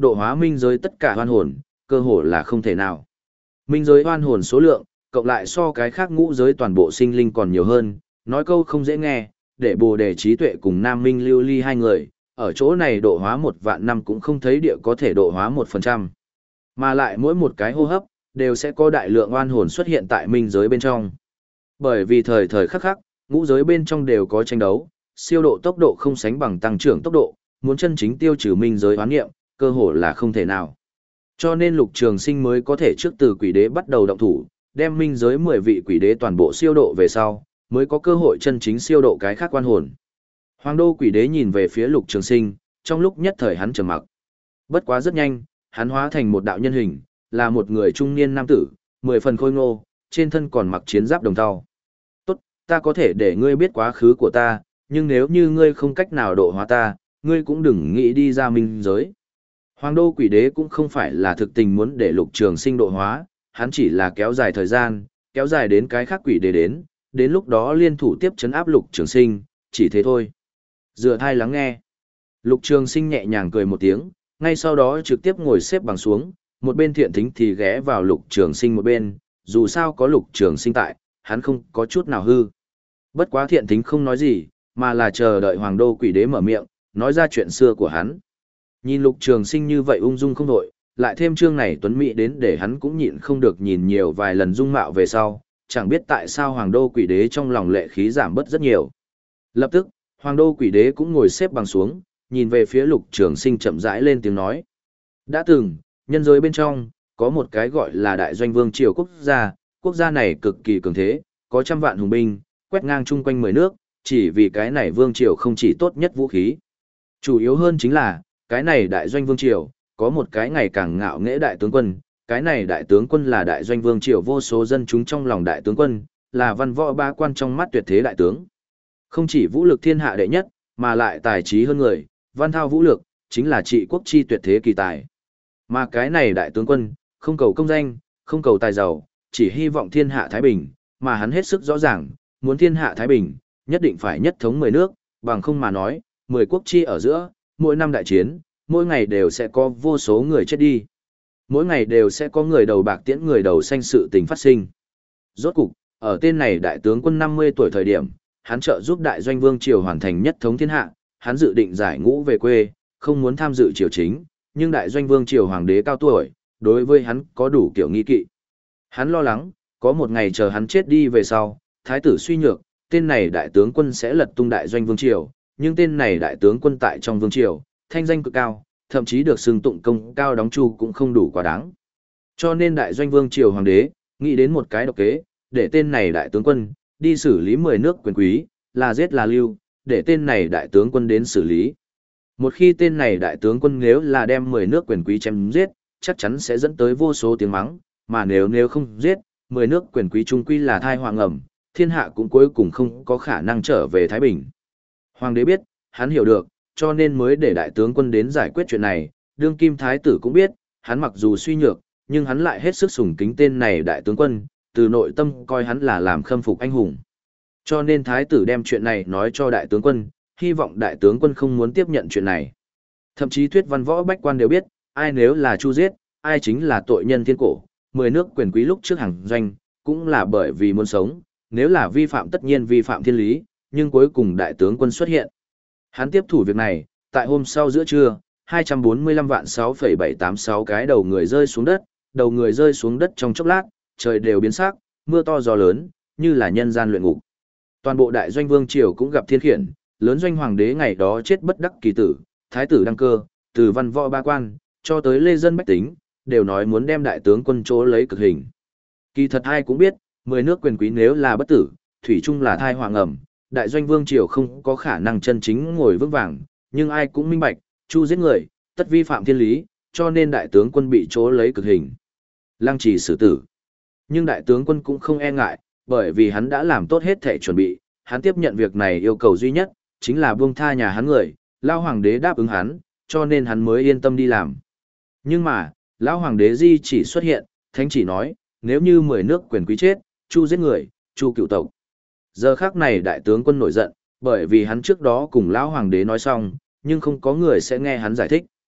độ hóa minh giới tất cả oan hồn, cơ hồ là không thể nào. Minh giới oan hồn số lượng, cộng lại so cái khác ngũ giới toàn bộ sinh linh còn nhiều hơn, nói câu không dễ nghe, để Bồ Đề trí tuệ cùng Nam Minh Lưu Ly hai người, ở chỗ này độ hóa một vạn năm cũng không thấy địa có thể độ hóa một phần trăm. Mà lại mỗi một cái hô hấp, đều sẽ có đại lượng oan hồn xuất hiện tại minh giới bên trong. Bởi vì thời thời khắc khắc, ngũ giới bên trong đều có tranh đấu, siêu độ tốc độ không sánh bằng tăng trưởng tốc độ, muốn chân chính tiêu trừ minh giới oán nghiệm, cơ hồ là không thể nào. Cho nên Lục Trường Sinh mới có thể trước từ quỷ đế bắt đầu động thủ, đem minh giới mười vị quỷ đế toàn bộ siêu độ về sau, mới có cơ hội chân chính siêu độ cái khác quan hồn. Hoàng đô quỷ đế nhìn về phía Lục Trường Sinh, trong lúc nhất thời hắn trầm mặc. Bất quá rất nhanh, hắn hóa thành một đạo nhân hình, là một người trung niên nam tử, mười phần khôi ngô, trên thân còn mặc chiến giáp đồng thau. Tốt, ta có thể để ngươi biết quá khứ của ta, nhưng nếu như ngươi không cách nào độ hóa ta, ngươi cũng đừng nghĩ đi ra minh giới. Hoàng đô quỷ đế cũng không phải là thực tình muốn để Lục Trường Sinh độ hóa, hắn chỉ là kéo dài thời gian, kéo dài đến cái khác quỷ đế đến, đến lúc đó liên thủ tiếp trấn áp Lục Trường Sinh, chỉ thế thôi. Dựa thai lắng nghe. Lục Trường Sinh nhẹ nhàng cười một tiếng, ngay sau đó trực tiếp ngồi xếp bằng xuống, một bên Thiện Thính thì ghé vào Lục Trường Sinh một bên, dù sao có Lục Trường Sinh tại, hắn không có chút nào hư. Bất quá Thiện Thính không nói gì, mà là chờ đợi Hoàng đô quỷ đế mở miệng, nói ra chuyện xưa của hắn. Nhìn Lục Trường Sinh như vậy ung dung không đổi, lại thêm chương này tuấn mỹ đến để hắn cũng nhịn không được nhìn nhiều vài lần dung mạo về sau, chẳng biết tại sao Hoàng đô quỷ đế trong lòng lệ khí giảm bớt rất nhiều. Lập tức, Hoàng đô quỷ đế cũng ngồi xếp bằng xuống, nhìn về phía Lục Trường Sinh chậm rãi lên tiếng nói. Đã từng, nhân giới bên trong, có một cái gọi là Đại Doanh Vương Triều quốc gia, quốc gia này cực kỳ cường thế, có trăm vạn hùng binh, quét ngang chung quanh mười nước, chỉ vì cái này Vương Triều không chỉ tốt nhất vũ khí. Chủ yếu hơn chính là, cái này Đại Doanh Vương Triều, có một cái ngày càng ngạo nghễ đại tướng quân, cái này đại tướng quân là Đại Doanh Vương Triều vô số dân chúng trong lòng đại tướng quân, là văn võ ba quan trong mắt tuyệt thế đại tướng. Không chỉ vũ lực thiên hạ đệ nhất, mà lại tài trí hơn người, văn thao vũ lực, chính là trị quốc chi tuyệt thế kỳ tài. Mà cái này đại tướng quân, không cầu công danh, không cầu tài giàu, chỉ hy vọng thiên hạ thái bình, mà hắn hết sức rõ ràng, muốn thiên hạ thái bình, nhất định phải nhất thống mười nước, bằng không mà nói, mười quốc chi ở giữa, mỗi năm đại chiến, mỗi ngày đều sẽ có vô số người chết đi. Mỗi ngày đều sẽ có người đầu bạc tiễn người đầu xanh sự tình phát sinh. Rốt cục, ở tên này đại tướng quân năm mươi tuổi thời điểm, hắn trợ giúp Đại Doanh Vương Triều hoàn thành nhất thống thiên hạ, hắn dự định giải ngũ về quê, không muốn tham dự triều chính, nhưng Đại Doanh Vương Triều hoàng đế cao tuổi, đối với hắn có đủ kiểu nghi kỵ. Hắn lo lắng, có một ngày chờ hắn chết đi về sau, thái tử suy nhược, tên này đại tướng quân sẽ lật tung Đại Doanh Vương Triều, nhưng tên này đại tướng quân tại trong Vương Triều, thanh danh cực cao, thậm chí được xưng tụng công cao đóng chu cũng không đủ quá đáng. Cho nên Đại Doanh Vương Triều hoàng đế, nghĩ đến một cái độc kế, để tên này đại tướng quân, đi xử lý mười nước quyền quý, là giết là lưu, để tên này đại tướng quân đến xử lý. Một khi tên này đại tướng quân nếu là đem mười nước quyền quý chém giết, chắc chắn sẽ dẫn tới vô số tiếng mắng, mà nếu nếu không giết, mười nước quyền quý chung quy là thai họa ngầm, thiên hạ cũng cuối cùng không có khả năng trở về Thái Bình. Hoàng đế biết, hắn hiểu được, cho nên mới để đại tướng quân đến giải quyết chuyện này, đương kim thái tử cũng biết, hắn mặc dù suy nhược, nhưng hắn lại hết sức sủng kính tên này đại tướng quân, từ nội tâm coi hắn là làm khâm phục anh hùng. Cho nên thái tử đem chuyện này nói cho đại tướng quân, hy vọng đại tướng quân không muốn tiếp nhận chuyện này. Thậm chí thuyết văn võ bách quan đều biết, ai nếu là chu giết, ai chính là tội nhân thiên cổ, mười nước quyền quý lúc trước hàng doanh, cũng là bởi vì muốn sống, nếu là vi phạm tất nhiên vi phạm thiên lý, nhưng cuối cùng đại tướng quân xuất hiện. Hắn tiếp thủ việc này, tại hôm sau giữa trưa, hai trăm bốn mươi lăm vạn sáu phẩy bảy tám sáu cái đầu người rơi xuống đất, đầu người rơi xuống đất trong chốc lát, trời đều biến sắc, mưa to gió lớn, như là nhân gian luyện ngục. Toàn bộ Đại Doanh Vương Triều cũng gặp thiên khiển, lớn doanh hoàng đế ngày đó chết bất đắc kỳ tử, thái tử đăng cơ, từ văn võ ba quan, cho tới lê dân bách tính, đều nói muốn đem đại tướng quân chỗ lấy cực hình. Kỳ thật ai cũng biết, mười nước quyền quý nếu là bất tử, thủy chung là thai hoàng ẩm, Đại Doanh Vương Triều không có khả năng chân chính ngồi vững vàng, nhưng ai cũng minh bạch, chu giết người, tất vi phạm thiên lý, cho nên đại tướng quân bị chỗ lấy cực hình. Lăng trì xử tử. Nhưng đại tướng quân cũng không e ngại, bởi vì hắn đã làm tốt hết thể chuẩn bị, hắn tiếp nhận việc này yêu cầu duy nhất, chính là buông tha nhà hắn người, Lão Hoàng đế đáp ứng hắn, cho nên hắn mới yên tâm đi làm. Nhưng mà, Lão Hoàng đế di chỉ xuất hiện, thánh chỉ nói, nếu như mười nước quyền quý chết, chu giết người, chu cựu tộc. Giờ khác này đại tướng quân nổi giận, bởi vì hắn trước đó cùng Lão Hoàng đế nói xong, nhưng không có người sẽ nghe hắn giải thích.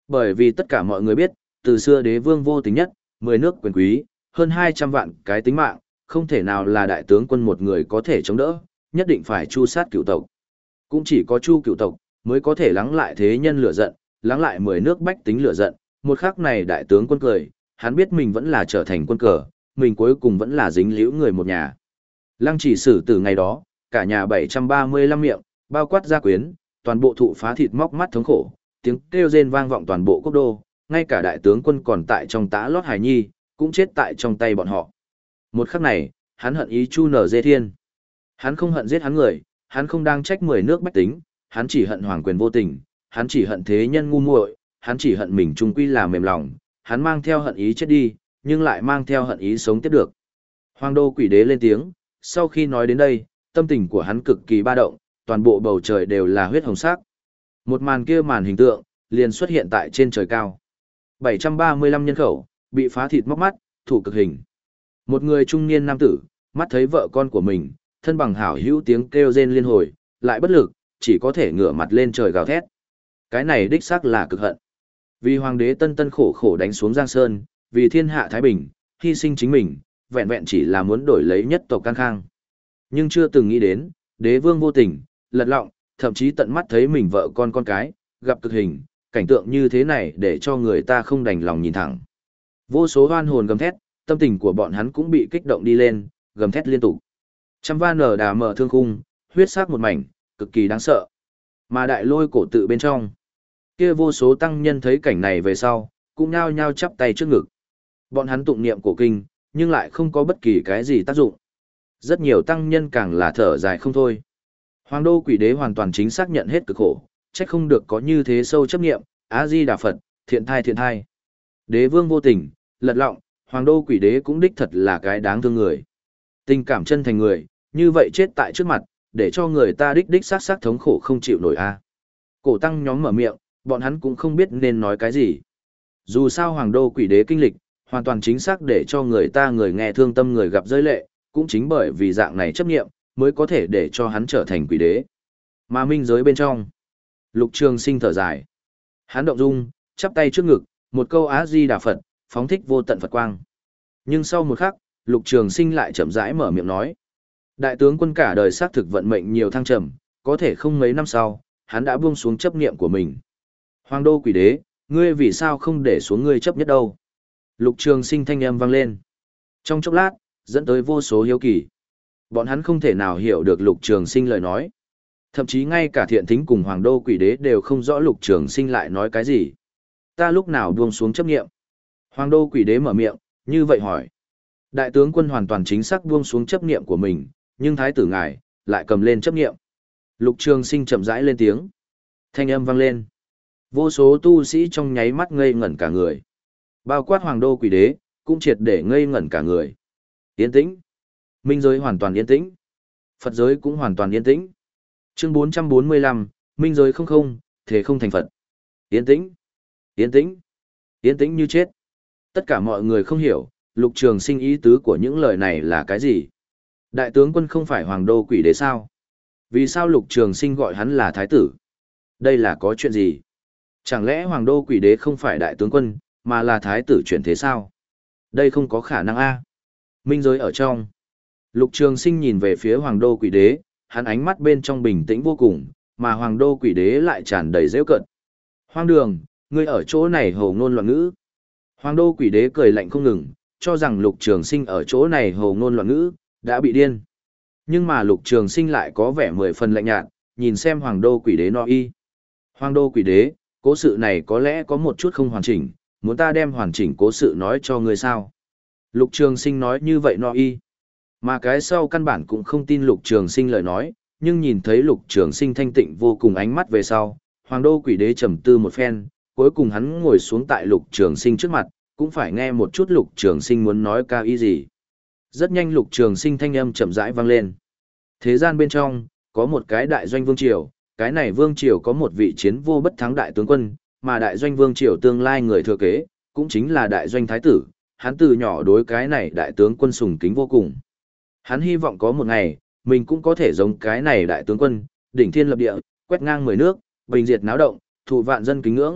Bởi vì tất cả mọi người biết, từ xưa đế vương vô tình nhất, mười nước quyền quý, hơn hai trăm vạn cái tính mạng, không thể nào là đại tướng quân một người có thể chống đỡ, nhất định phải chu sát cựu tộc. Cũng chỉ có chu cựu tộc, mới có thể lắng lại thế nhân lửa giận, lắng lại mười nước bách tính lửa giận. Một khắc này đại tướng quân cười, hắn biết mình vẫn là trở thành quân cờ, mình cuối cùng vẫn là dính liễu người một nhà. Lăng Chỉ xử từ ngày đó, cả nhà bảy trăm ba mươi lăm miệng, bao quát gia quyến, toàn bộ thụ phá thịt móc mắt thống khổ, tiếng kêu rên vang vọng toàn bộ quốc đô, ngay cả đại tướng quân còn tại trong tã lót hài nhi, cũng chết tại trong tay bọn họ. Một khắc này, hắn hận ý Chu Nở Dê Thiên. Hắn không hận giết hắn người, hắn không đang trách mười nước bách tính, hắn chỉ hận hoàng quyền vô tình, hắn chỉ hận thế nhân ngu muội, hắn chỉ hận mình trung quy là mềm lòng, hắn mang theo hận ý chết đi, nhưng lại mang theo hận ý sống tiếp được. Hoàng đô quỷ đế lên tiếng, sau khi nói đến đây, tâm tình của hắn cực kỳ ba động, toàn bộ bầu trời đều là huyết hồng sắc. Một màn kia màn hình tượng, liền xuất hiện tại trên trời cao. bảy trăm ba mươi lăm nhân khẩu, bị phá thịt móc mắt, thủ cực hình. Một người trung niên nam tử, mắt thấy vợ con của mình, thân bằng hảo hữu tiếng kêu rên liên hồi, lại bất lực, chỉ có thể ngửa mặt lên trời gào thét. Cái này đích xác là cực hận. Vì hoàng đế tân tân khổ khổ đánh xuống Giang Sơn, vì thiên hạ Thái Bình, hy sinh chính mình, vẹn vẹn chỉ là muốn đổi lấy nhất tộc can khang. Nhưng chưa từng nghĩ đến, đế vương vô tình, lật lọng, thậm chí tận mắt thấy mình vợ con con cái, gặp cực hình, cảnh tượng như thế này để cho người ta không đành lòng nhìn thẳng. Vô số hoan hồn gầm thét, tâm tình của bọn hắn cũng bị kích động đi lên, gầm thét liên tục. Trăm va nở đà mở thương khung, huyết sắc một mảnh, cực kỳ đáng sợ. Mà đại lôi cổ tự bên trong, kia vô số tăng nhân thấy cảnh này về sau, cũng nhao nhao chắp tay trước ngực. Bọn hắn tụng niệm cổ kinh, nhưng lại không có bất kỳ cái gì tác dụng. Rất nhiều tăng nhân càng là thở dài không thôi. Hoàng đô quỷ đế hoàn toàn chính xác nhận hết cực khổ, trách không được có như thế sâu chấp niệm, A-di-đà Phật, thiện thai thiện thai. Đế vương vô tình, lật lọng, hoàng đô quỷ đế cũng đích thật là cái đáng thương người. Tình cảm chân thành người, như vậy chết tại trước mặt, để cho người ta đích đích sát sát thống khổ không chịu nổi a. Cổ tăng nhóm mở miệng, bọn hắn cũng không biết nên nói cái gì. Dù sao hoàng đô quỷ đế kinh lịch, hoàn toàn chính xác để cho người ta người nghe thương tâm người gặp rơi lệ, cũng chính bởi vì dạng này chấp nghiệm, mới có thể để cho hắn trở thành quỷ đế. Mà minh giới bên trong, Lục Trường Sinh thở dài. Hắn động dung, chắp tay trước ngực, một câu A-di-đà Phật, phóng thích vô tận Phật quang. Nhưng sau một khắc, Lục Trường Sinh lại chậm rãi mở miệng nói. Đại tướng quân cả đời xác thực vận mệnh nhiều thăng trầm, có thể không mấy năm sau, hắn đã buông xuống chấp niệm của mình. Hoàng đô quỷ đế, ngươi vì sao không để xuống ngươi chấp nhất đâu? Lục Trường Sinh thanh âm vang lên. Trong chốc lát, dẫn tới vô số hiếu kỳ. Bọn hắn không thể nào hiểu được Lục Trường Sinh lời nói. Thậm chí ngay cả Thiện Thính cùng Hoàng đô quỷ đế đều không rõ Lục Trường Sinh lại nói cái gì. Ta lúc nào buông xuống chấp niệm? Hoàng đô quỷ đế mở miệng, như vậy hỏi. Đại tướng quân hoàn toàn chính xác buông xuống chấp niệm của mình, nhưng thái tử ngài lại cầm lên chấp niệm. Lục Trường Sinh chậm rãi lên tiếng. Thanh âm vang lên. Vô số tu sĩ trong nháy mắt ngây ngẩn cả người. Bao quát hoàng đô quỷ đế, cũng triệt để ngây ngẩn cả người. Yên tĩnh. Minh giới hoàn toàn yên tĩnh. Phật giới cũng hoàn toàn yên tĩnh. Chương bốn trăm bốn mươi lăm, Minh giới không không, thế không thành Phật. Yên tĩnh. Yên tĩnh. Yên tĩnh như chết. Tất cả mọi người không hiểu, Lục Trường Sinh ý tứ của những lời này là cái gì. Đại tướng quân không phải hoàng đô quỷ đế sao? Vì sao Lục Trường Sinh gọi hắn là thái tử? Đây là có chuyện gì? Chẳng lẽ hoàng đô quỷ đế không phải đại tướng quân, mà là thái tử chuyển thế sao? Đây không có khả năng a. Minh giới ở trong. Lục Trường Sinh nhìn về phía hoàng đô quỷ đế, hắn ánh mắt bên trong bình tĩnh vô cùng, mà hoàng đô quỷ đế lại tràn đầy giễu cợt. Hoang đường, ngươi ở chỗ này hồ ngôn loạn ngữ. Hoàng đô quỷ đế cười lạnh không ngừng, cho rằng Lục Trường Sinh ở chỗ này hồ ngôn loạn ngữ, đã bị điên. Nhưng mà Lục Trường Sinh lại có vẻ mười phần lạnh nhạt, nhìn xem hoàng đô quỷ đế no y. Hoàng đô quỷ đế, cố sự này có lẽ có một chút không hoàn chỉnh, muốn ta đem hoàn chỉnh cố sự nói cho ngươi sao? Lục Trường Sinh nói như vậy no y. Mà cái sau căn bản cũng không tin Lục Trường Sinh lời nói, nhưng nhìn thấy Lục Trường Sinh thanh tịnh vô cùng ánh mắt về sau, hoàng đô quỷ đế trầm tư một phen, cuối cùng hắn ngồi xuống tại Lục Trường Sinh trước mặt, cũng phải nghe một chút Lục Trường Sinh muốn nói cao ý gì. Rất nhanh Lục Trường Sinh thanh âm chậm rãi vang lên. Thế gian bên trong, có một cái đại doanh vương triều, cái này vương triều có một vị chiến vô bất thắng đại tướng quân, mà đại doanh vương triều tương lai người thừa kế, cũng chính là đại doanh thái tử, hắn từ nhỏ đối cái này đại tướng quân sùng kính vô cùng. Hắn hy vọng có một ngày, mình cũng có thể giống cái này đại tướng quân, đỉnh thiên lập địa, quét ngang mười nước, bình diệt náo động, thụ vạn dân kính ngưỡng,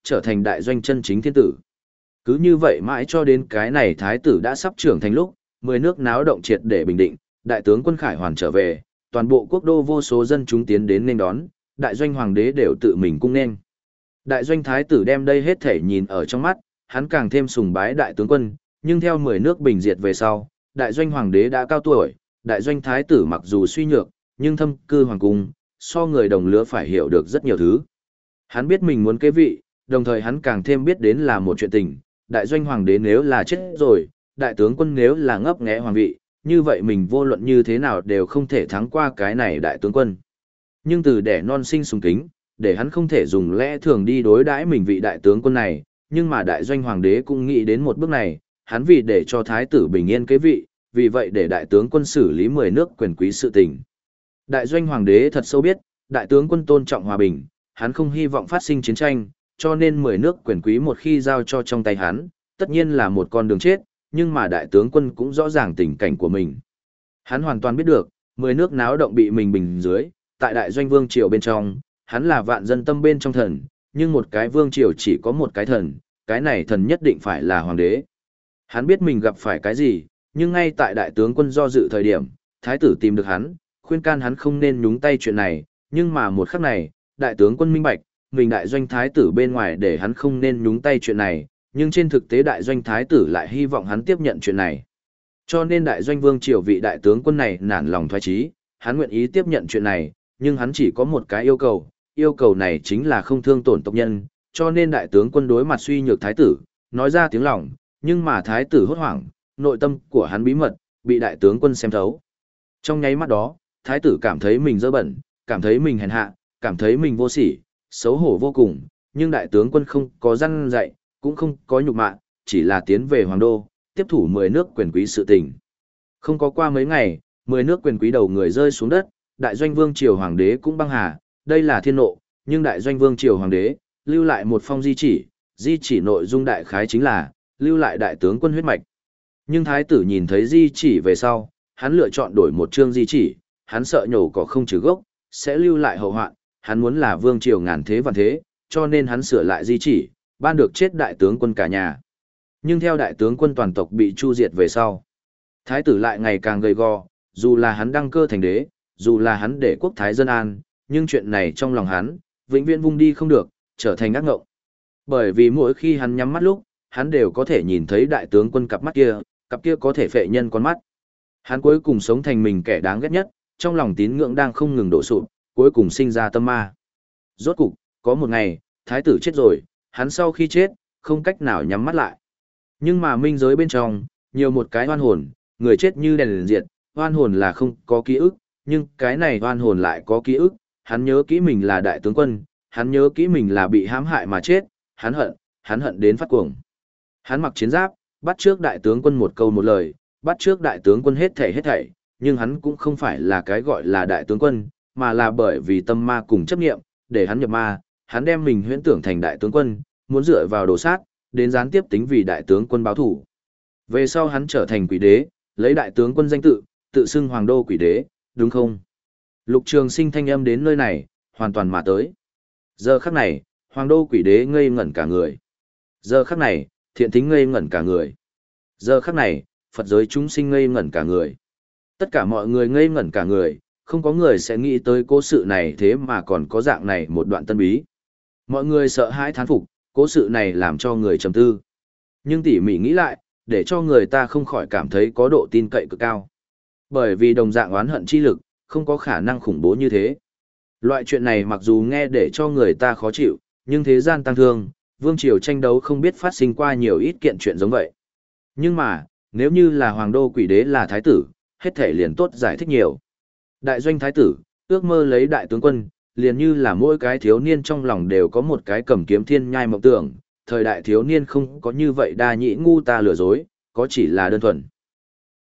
trở thành đại doanh chân chính thiên tử. Cứ như vậy mãi cho đến cái này thái tử đã sắp trưởng thành lúc, mười nước náo động triệt để bình định, đại tướng quân Khải Hoàn trở về, toàn bộ quốc đô vô số dân chúng tiến đến nên đón, đại doanh hoàng đế đều tự mình cung nên. Đại doanh thái tử đem đây hết thể nhìn ở trong mắt, hắn càng thêm sùng bái đại tướng quân, nhưng theo mười nước bình diệt về sau, đại doanh hoàng đế đã cao tuổi, đại doanh thái tử mặc dù suy nhược, nhưng thâm cư hoàng cung, so người đồng lứa phải hiểu được rất nhiều thứ. Hắn biết mình muốn kế vị, đồng thời hắn càng thêm biết đến là một chuyện tình, đại doanh hoàng đế nếu là chết rồi, đại tướng quân nếu là ngấp nghé hoàng vị, như vậy mình vô luận như thế nào đều không thể thắng qua cái này đại tướng quân. Nhưng từ đẻ non sinh sùng kính, để hắn không thể dùng lẽ thường đi đối đãi mình vị đại tướng quân này, nhưng mà đại doanh hoàng đế cũng nghĩ đến một bước này, hắn vì để cho thái tử bình yên kế vị, vì vậy để đại tướng quân xử lý mười nước quyền quý sự tình. Đại doanh hoàng đế thật sâu biết, đại tướng quân tôn trọng hòa bình, hắn không hy vọng phát sinh chiến tranh, cho nên mười nước quyền quý một khi giao cho trong tay hắn, tất nhiên là một con đường chết, nhưng mà đại tướng quân cũng rõ ràng tình cảnh của mình. Hắn hoàn toàn biết được, mười nước náo động bị mình bình dưới, tại đại doanh vương triều bên trong, hắn là vạn dân tâm bên trong thần, nhưng một cái vương triều chỉ có một cái thần, cái này thần nhất định phải là hoàng đế. Hắn biết mình gặp phải cái gì, nhưng ngay tại đại tướng quân do dự thời điểm, thái tử tìm được hắn, khuyên can hắn không nên nhúng tay chuyện này, nhưng mà một khắc này, đại tướng quân minh bạch, mình đại doanh thái tử bên ngoài để hắn không nên nhúng tay chuyện này, nhưng trên thực tế đại doanh thái tử lại hy vọng hắn tiếp nhận chuyện này. Cho nên đại doanh vương triều vị đại tướng quân này nản lòng thoái chí, hắn nguyện ý tiếp nhận chuyện này, nhưng hắn chỉ có một cái yêu cầu, yêu cầu này chính là không thương tổn tộc nhân, cho nên đại tướng quân đối mặt suy nhược thái tử, nói ra tiếng lòng, nhưng mà thái tử hốt hoảng, nội tâm của hắn bí mật, bị đại tướng quân xem thấu. Trong nháy mắt đó, thái tử cảm thấy mình dơ bẩn, cảm thấy mình hèn hạ, cảm thấy mình vô sỉ, xấu hổ vô cùng, nhưng đại tướng quân không có răn dạy, cũng không có nhục mạ, chỉ là tiến về hoàng đô, tiếp thủ mười nước quyền quý sự tình. Không có qua mấy ngày, mười nước quyền quý đầu người rơi xuống đất, đại doanh vương triều hoàng đế cũng băng hà, đây là thiên nộ, nhưng đại doanh vương triều hoàng đế lưu lại một phong di chỉ, di chỉ nội dung đại khái chính là lưu lại đại tướng quân huyết mạch. Nhưng thái tử nhìn thấy di chỉ về sau, hắn lựa chọn đổi một chương di chỉ, hắn sợ nhổ cỏ không trừ gốc, sẽ lưu lại hậu hoạn, hắn muốn là vương triều ngàn thế vạn thế, cho nên hắn sửa lại di chỉ, ban được chết đại tướng quân cả nhà. Nhưng theo đại tướng quân toàn tộc bị chu diệt về sau, thái tử lại ngày càng gầy gò, dù là hắn đăng cơ thành đế, dù là hắn để quốc thái dân an, nhưng chuyện này trong lòng hắn, vĩnh viễn vung đi không được, trở thành ác ngộng. Bởi vì mỗi khi hắn nhắm mắt lúc, hắn đều có thể nhìn thấy đại tướng quân cặp mắt kia, cặp kia có thể phệ nhân con mắt. Hắn cuối cùng sống thành mình kẻ đáng ghét nhất, trong lòng tín ngưỡng đang không ngừng đổ sụp, cuối cùng sinh ra tâm ma. Rốt cục, có một ngày, thái tử chết rồi, hắn sau khi chết, không cách nào nhắm mắt lại. Nhưng mà minh giới bên trong, nhiều một cái oan hồn, người chết như đèn liền diệt, oan hồn là không có ký ức, nhưng cái này oan hồn lại có ký ức, hắn nhớ kỹ mình là đại tướng quân, hắn nhớ kỹ mình là bị hãm hại mà chết, hắn hận, hắn hận đến phát cuồng. Hắn mặc chiến giáp, bắt trước đại tướng quân một câu một lời, bắt trước đại tướng quân hết thảy hết thảy, nhưng hắn cũng không phải là cái gọi là đại tướng quân, mà là bởi vì tâm ma cùng chấp niệm, để hắn nhập ma, hắn đem mình huyễn tưởng thành đại tướng quân, muốn dựa vào đồ sát, đến gián tiếp tính vì đại tướng quân báo thủ. Về sau hắn trở thành quỷ đế, lấy đại tướng quân danh tự, tự xưng hoàng đô quỷ đế, đúng không? Lục Trường Sinh thanh âm đến nơi này, hoàn toàn mà tới. Giờ khắc này, hoàng đô quỷ đế ngây ngẩn cả người. Giờ khắc này, thiện thính ngây ngẩn cả người. Giờ khắc này, Phật giới chúng sinh ngây ngẩn cả người. Tất cả mọi người ngây ngẩn cả người, không có người sẽ nghĩ tới cố sự này thế mà còn có dạng này một đoạn tân bí. Mọi người sợ hãi thán phục, cố sự này làm cho người trầm tư. Nhưng tỉ mỉ nghĩ lại, để cho người ta không khỏi cảm thấy có độ tin cậy cực cao. Bởi vì đồng dạng oán hận chi lực, không có khả năng khủng bố như thế. Loại chuyện này mặc dù nghe để cho người ta khó chịu, nhưng thế gian tăng thương, vương triều tranh đấu không biết phát sinh qua nhiều ít kiện chuyện giống vậy. Nhưng mà, nếu như là hoàng đô quỷ đế là thái tử, hết thể liền tốt giải thích nhiều. Đại doanh thái tử, ước mơ lấy đại tướng quân, liền như là mỗi cái thiếu niên trong lòng đều có một cái cầm kiếm thiên nhai mộng tưởng, thời đại thiếu niên không có như vậy đa nhĩ ngu ta lừa dối, có chỉ là đơn thuần.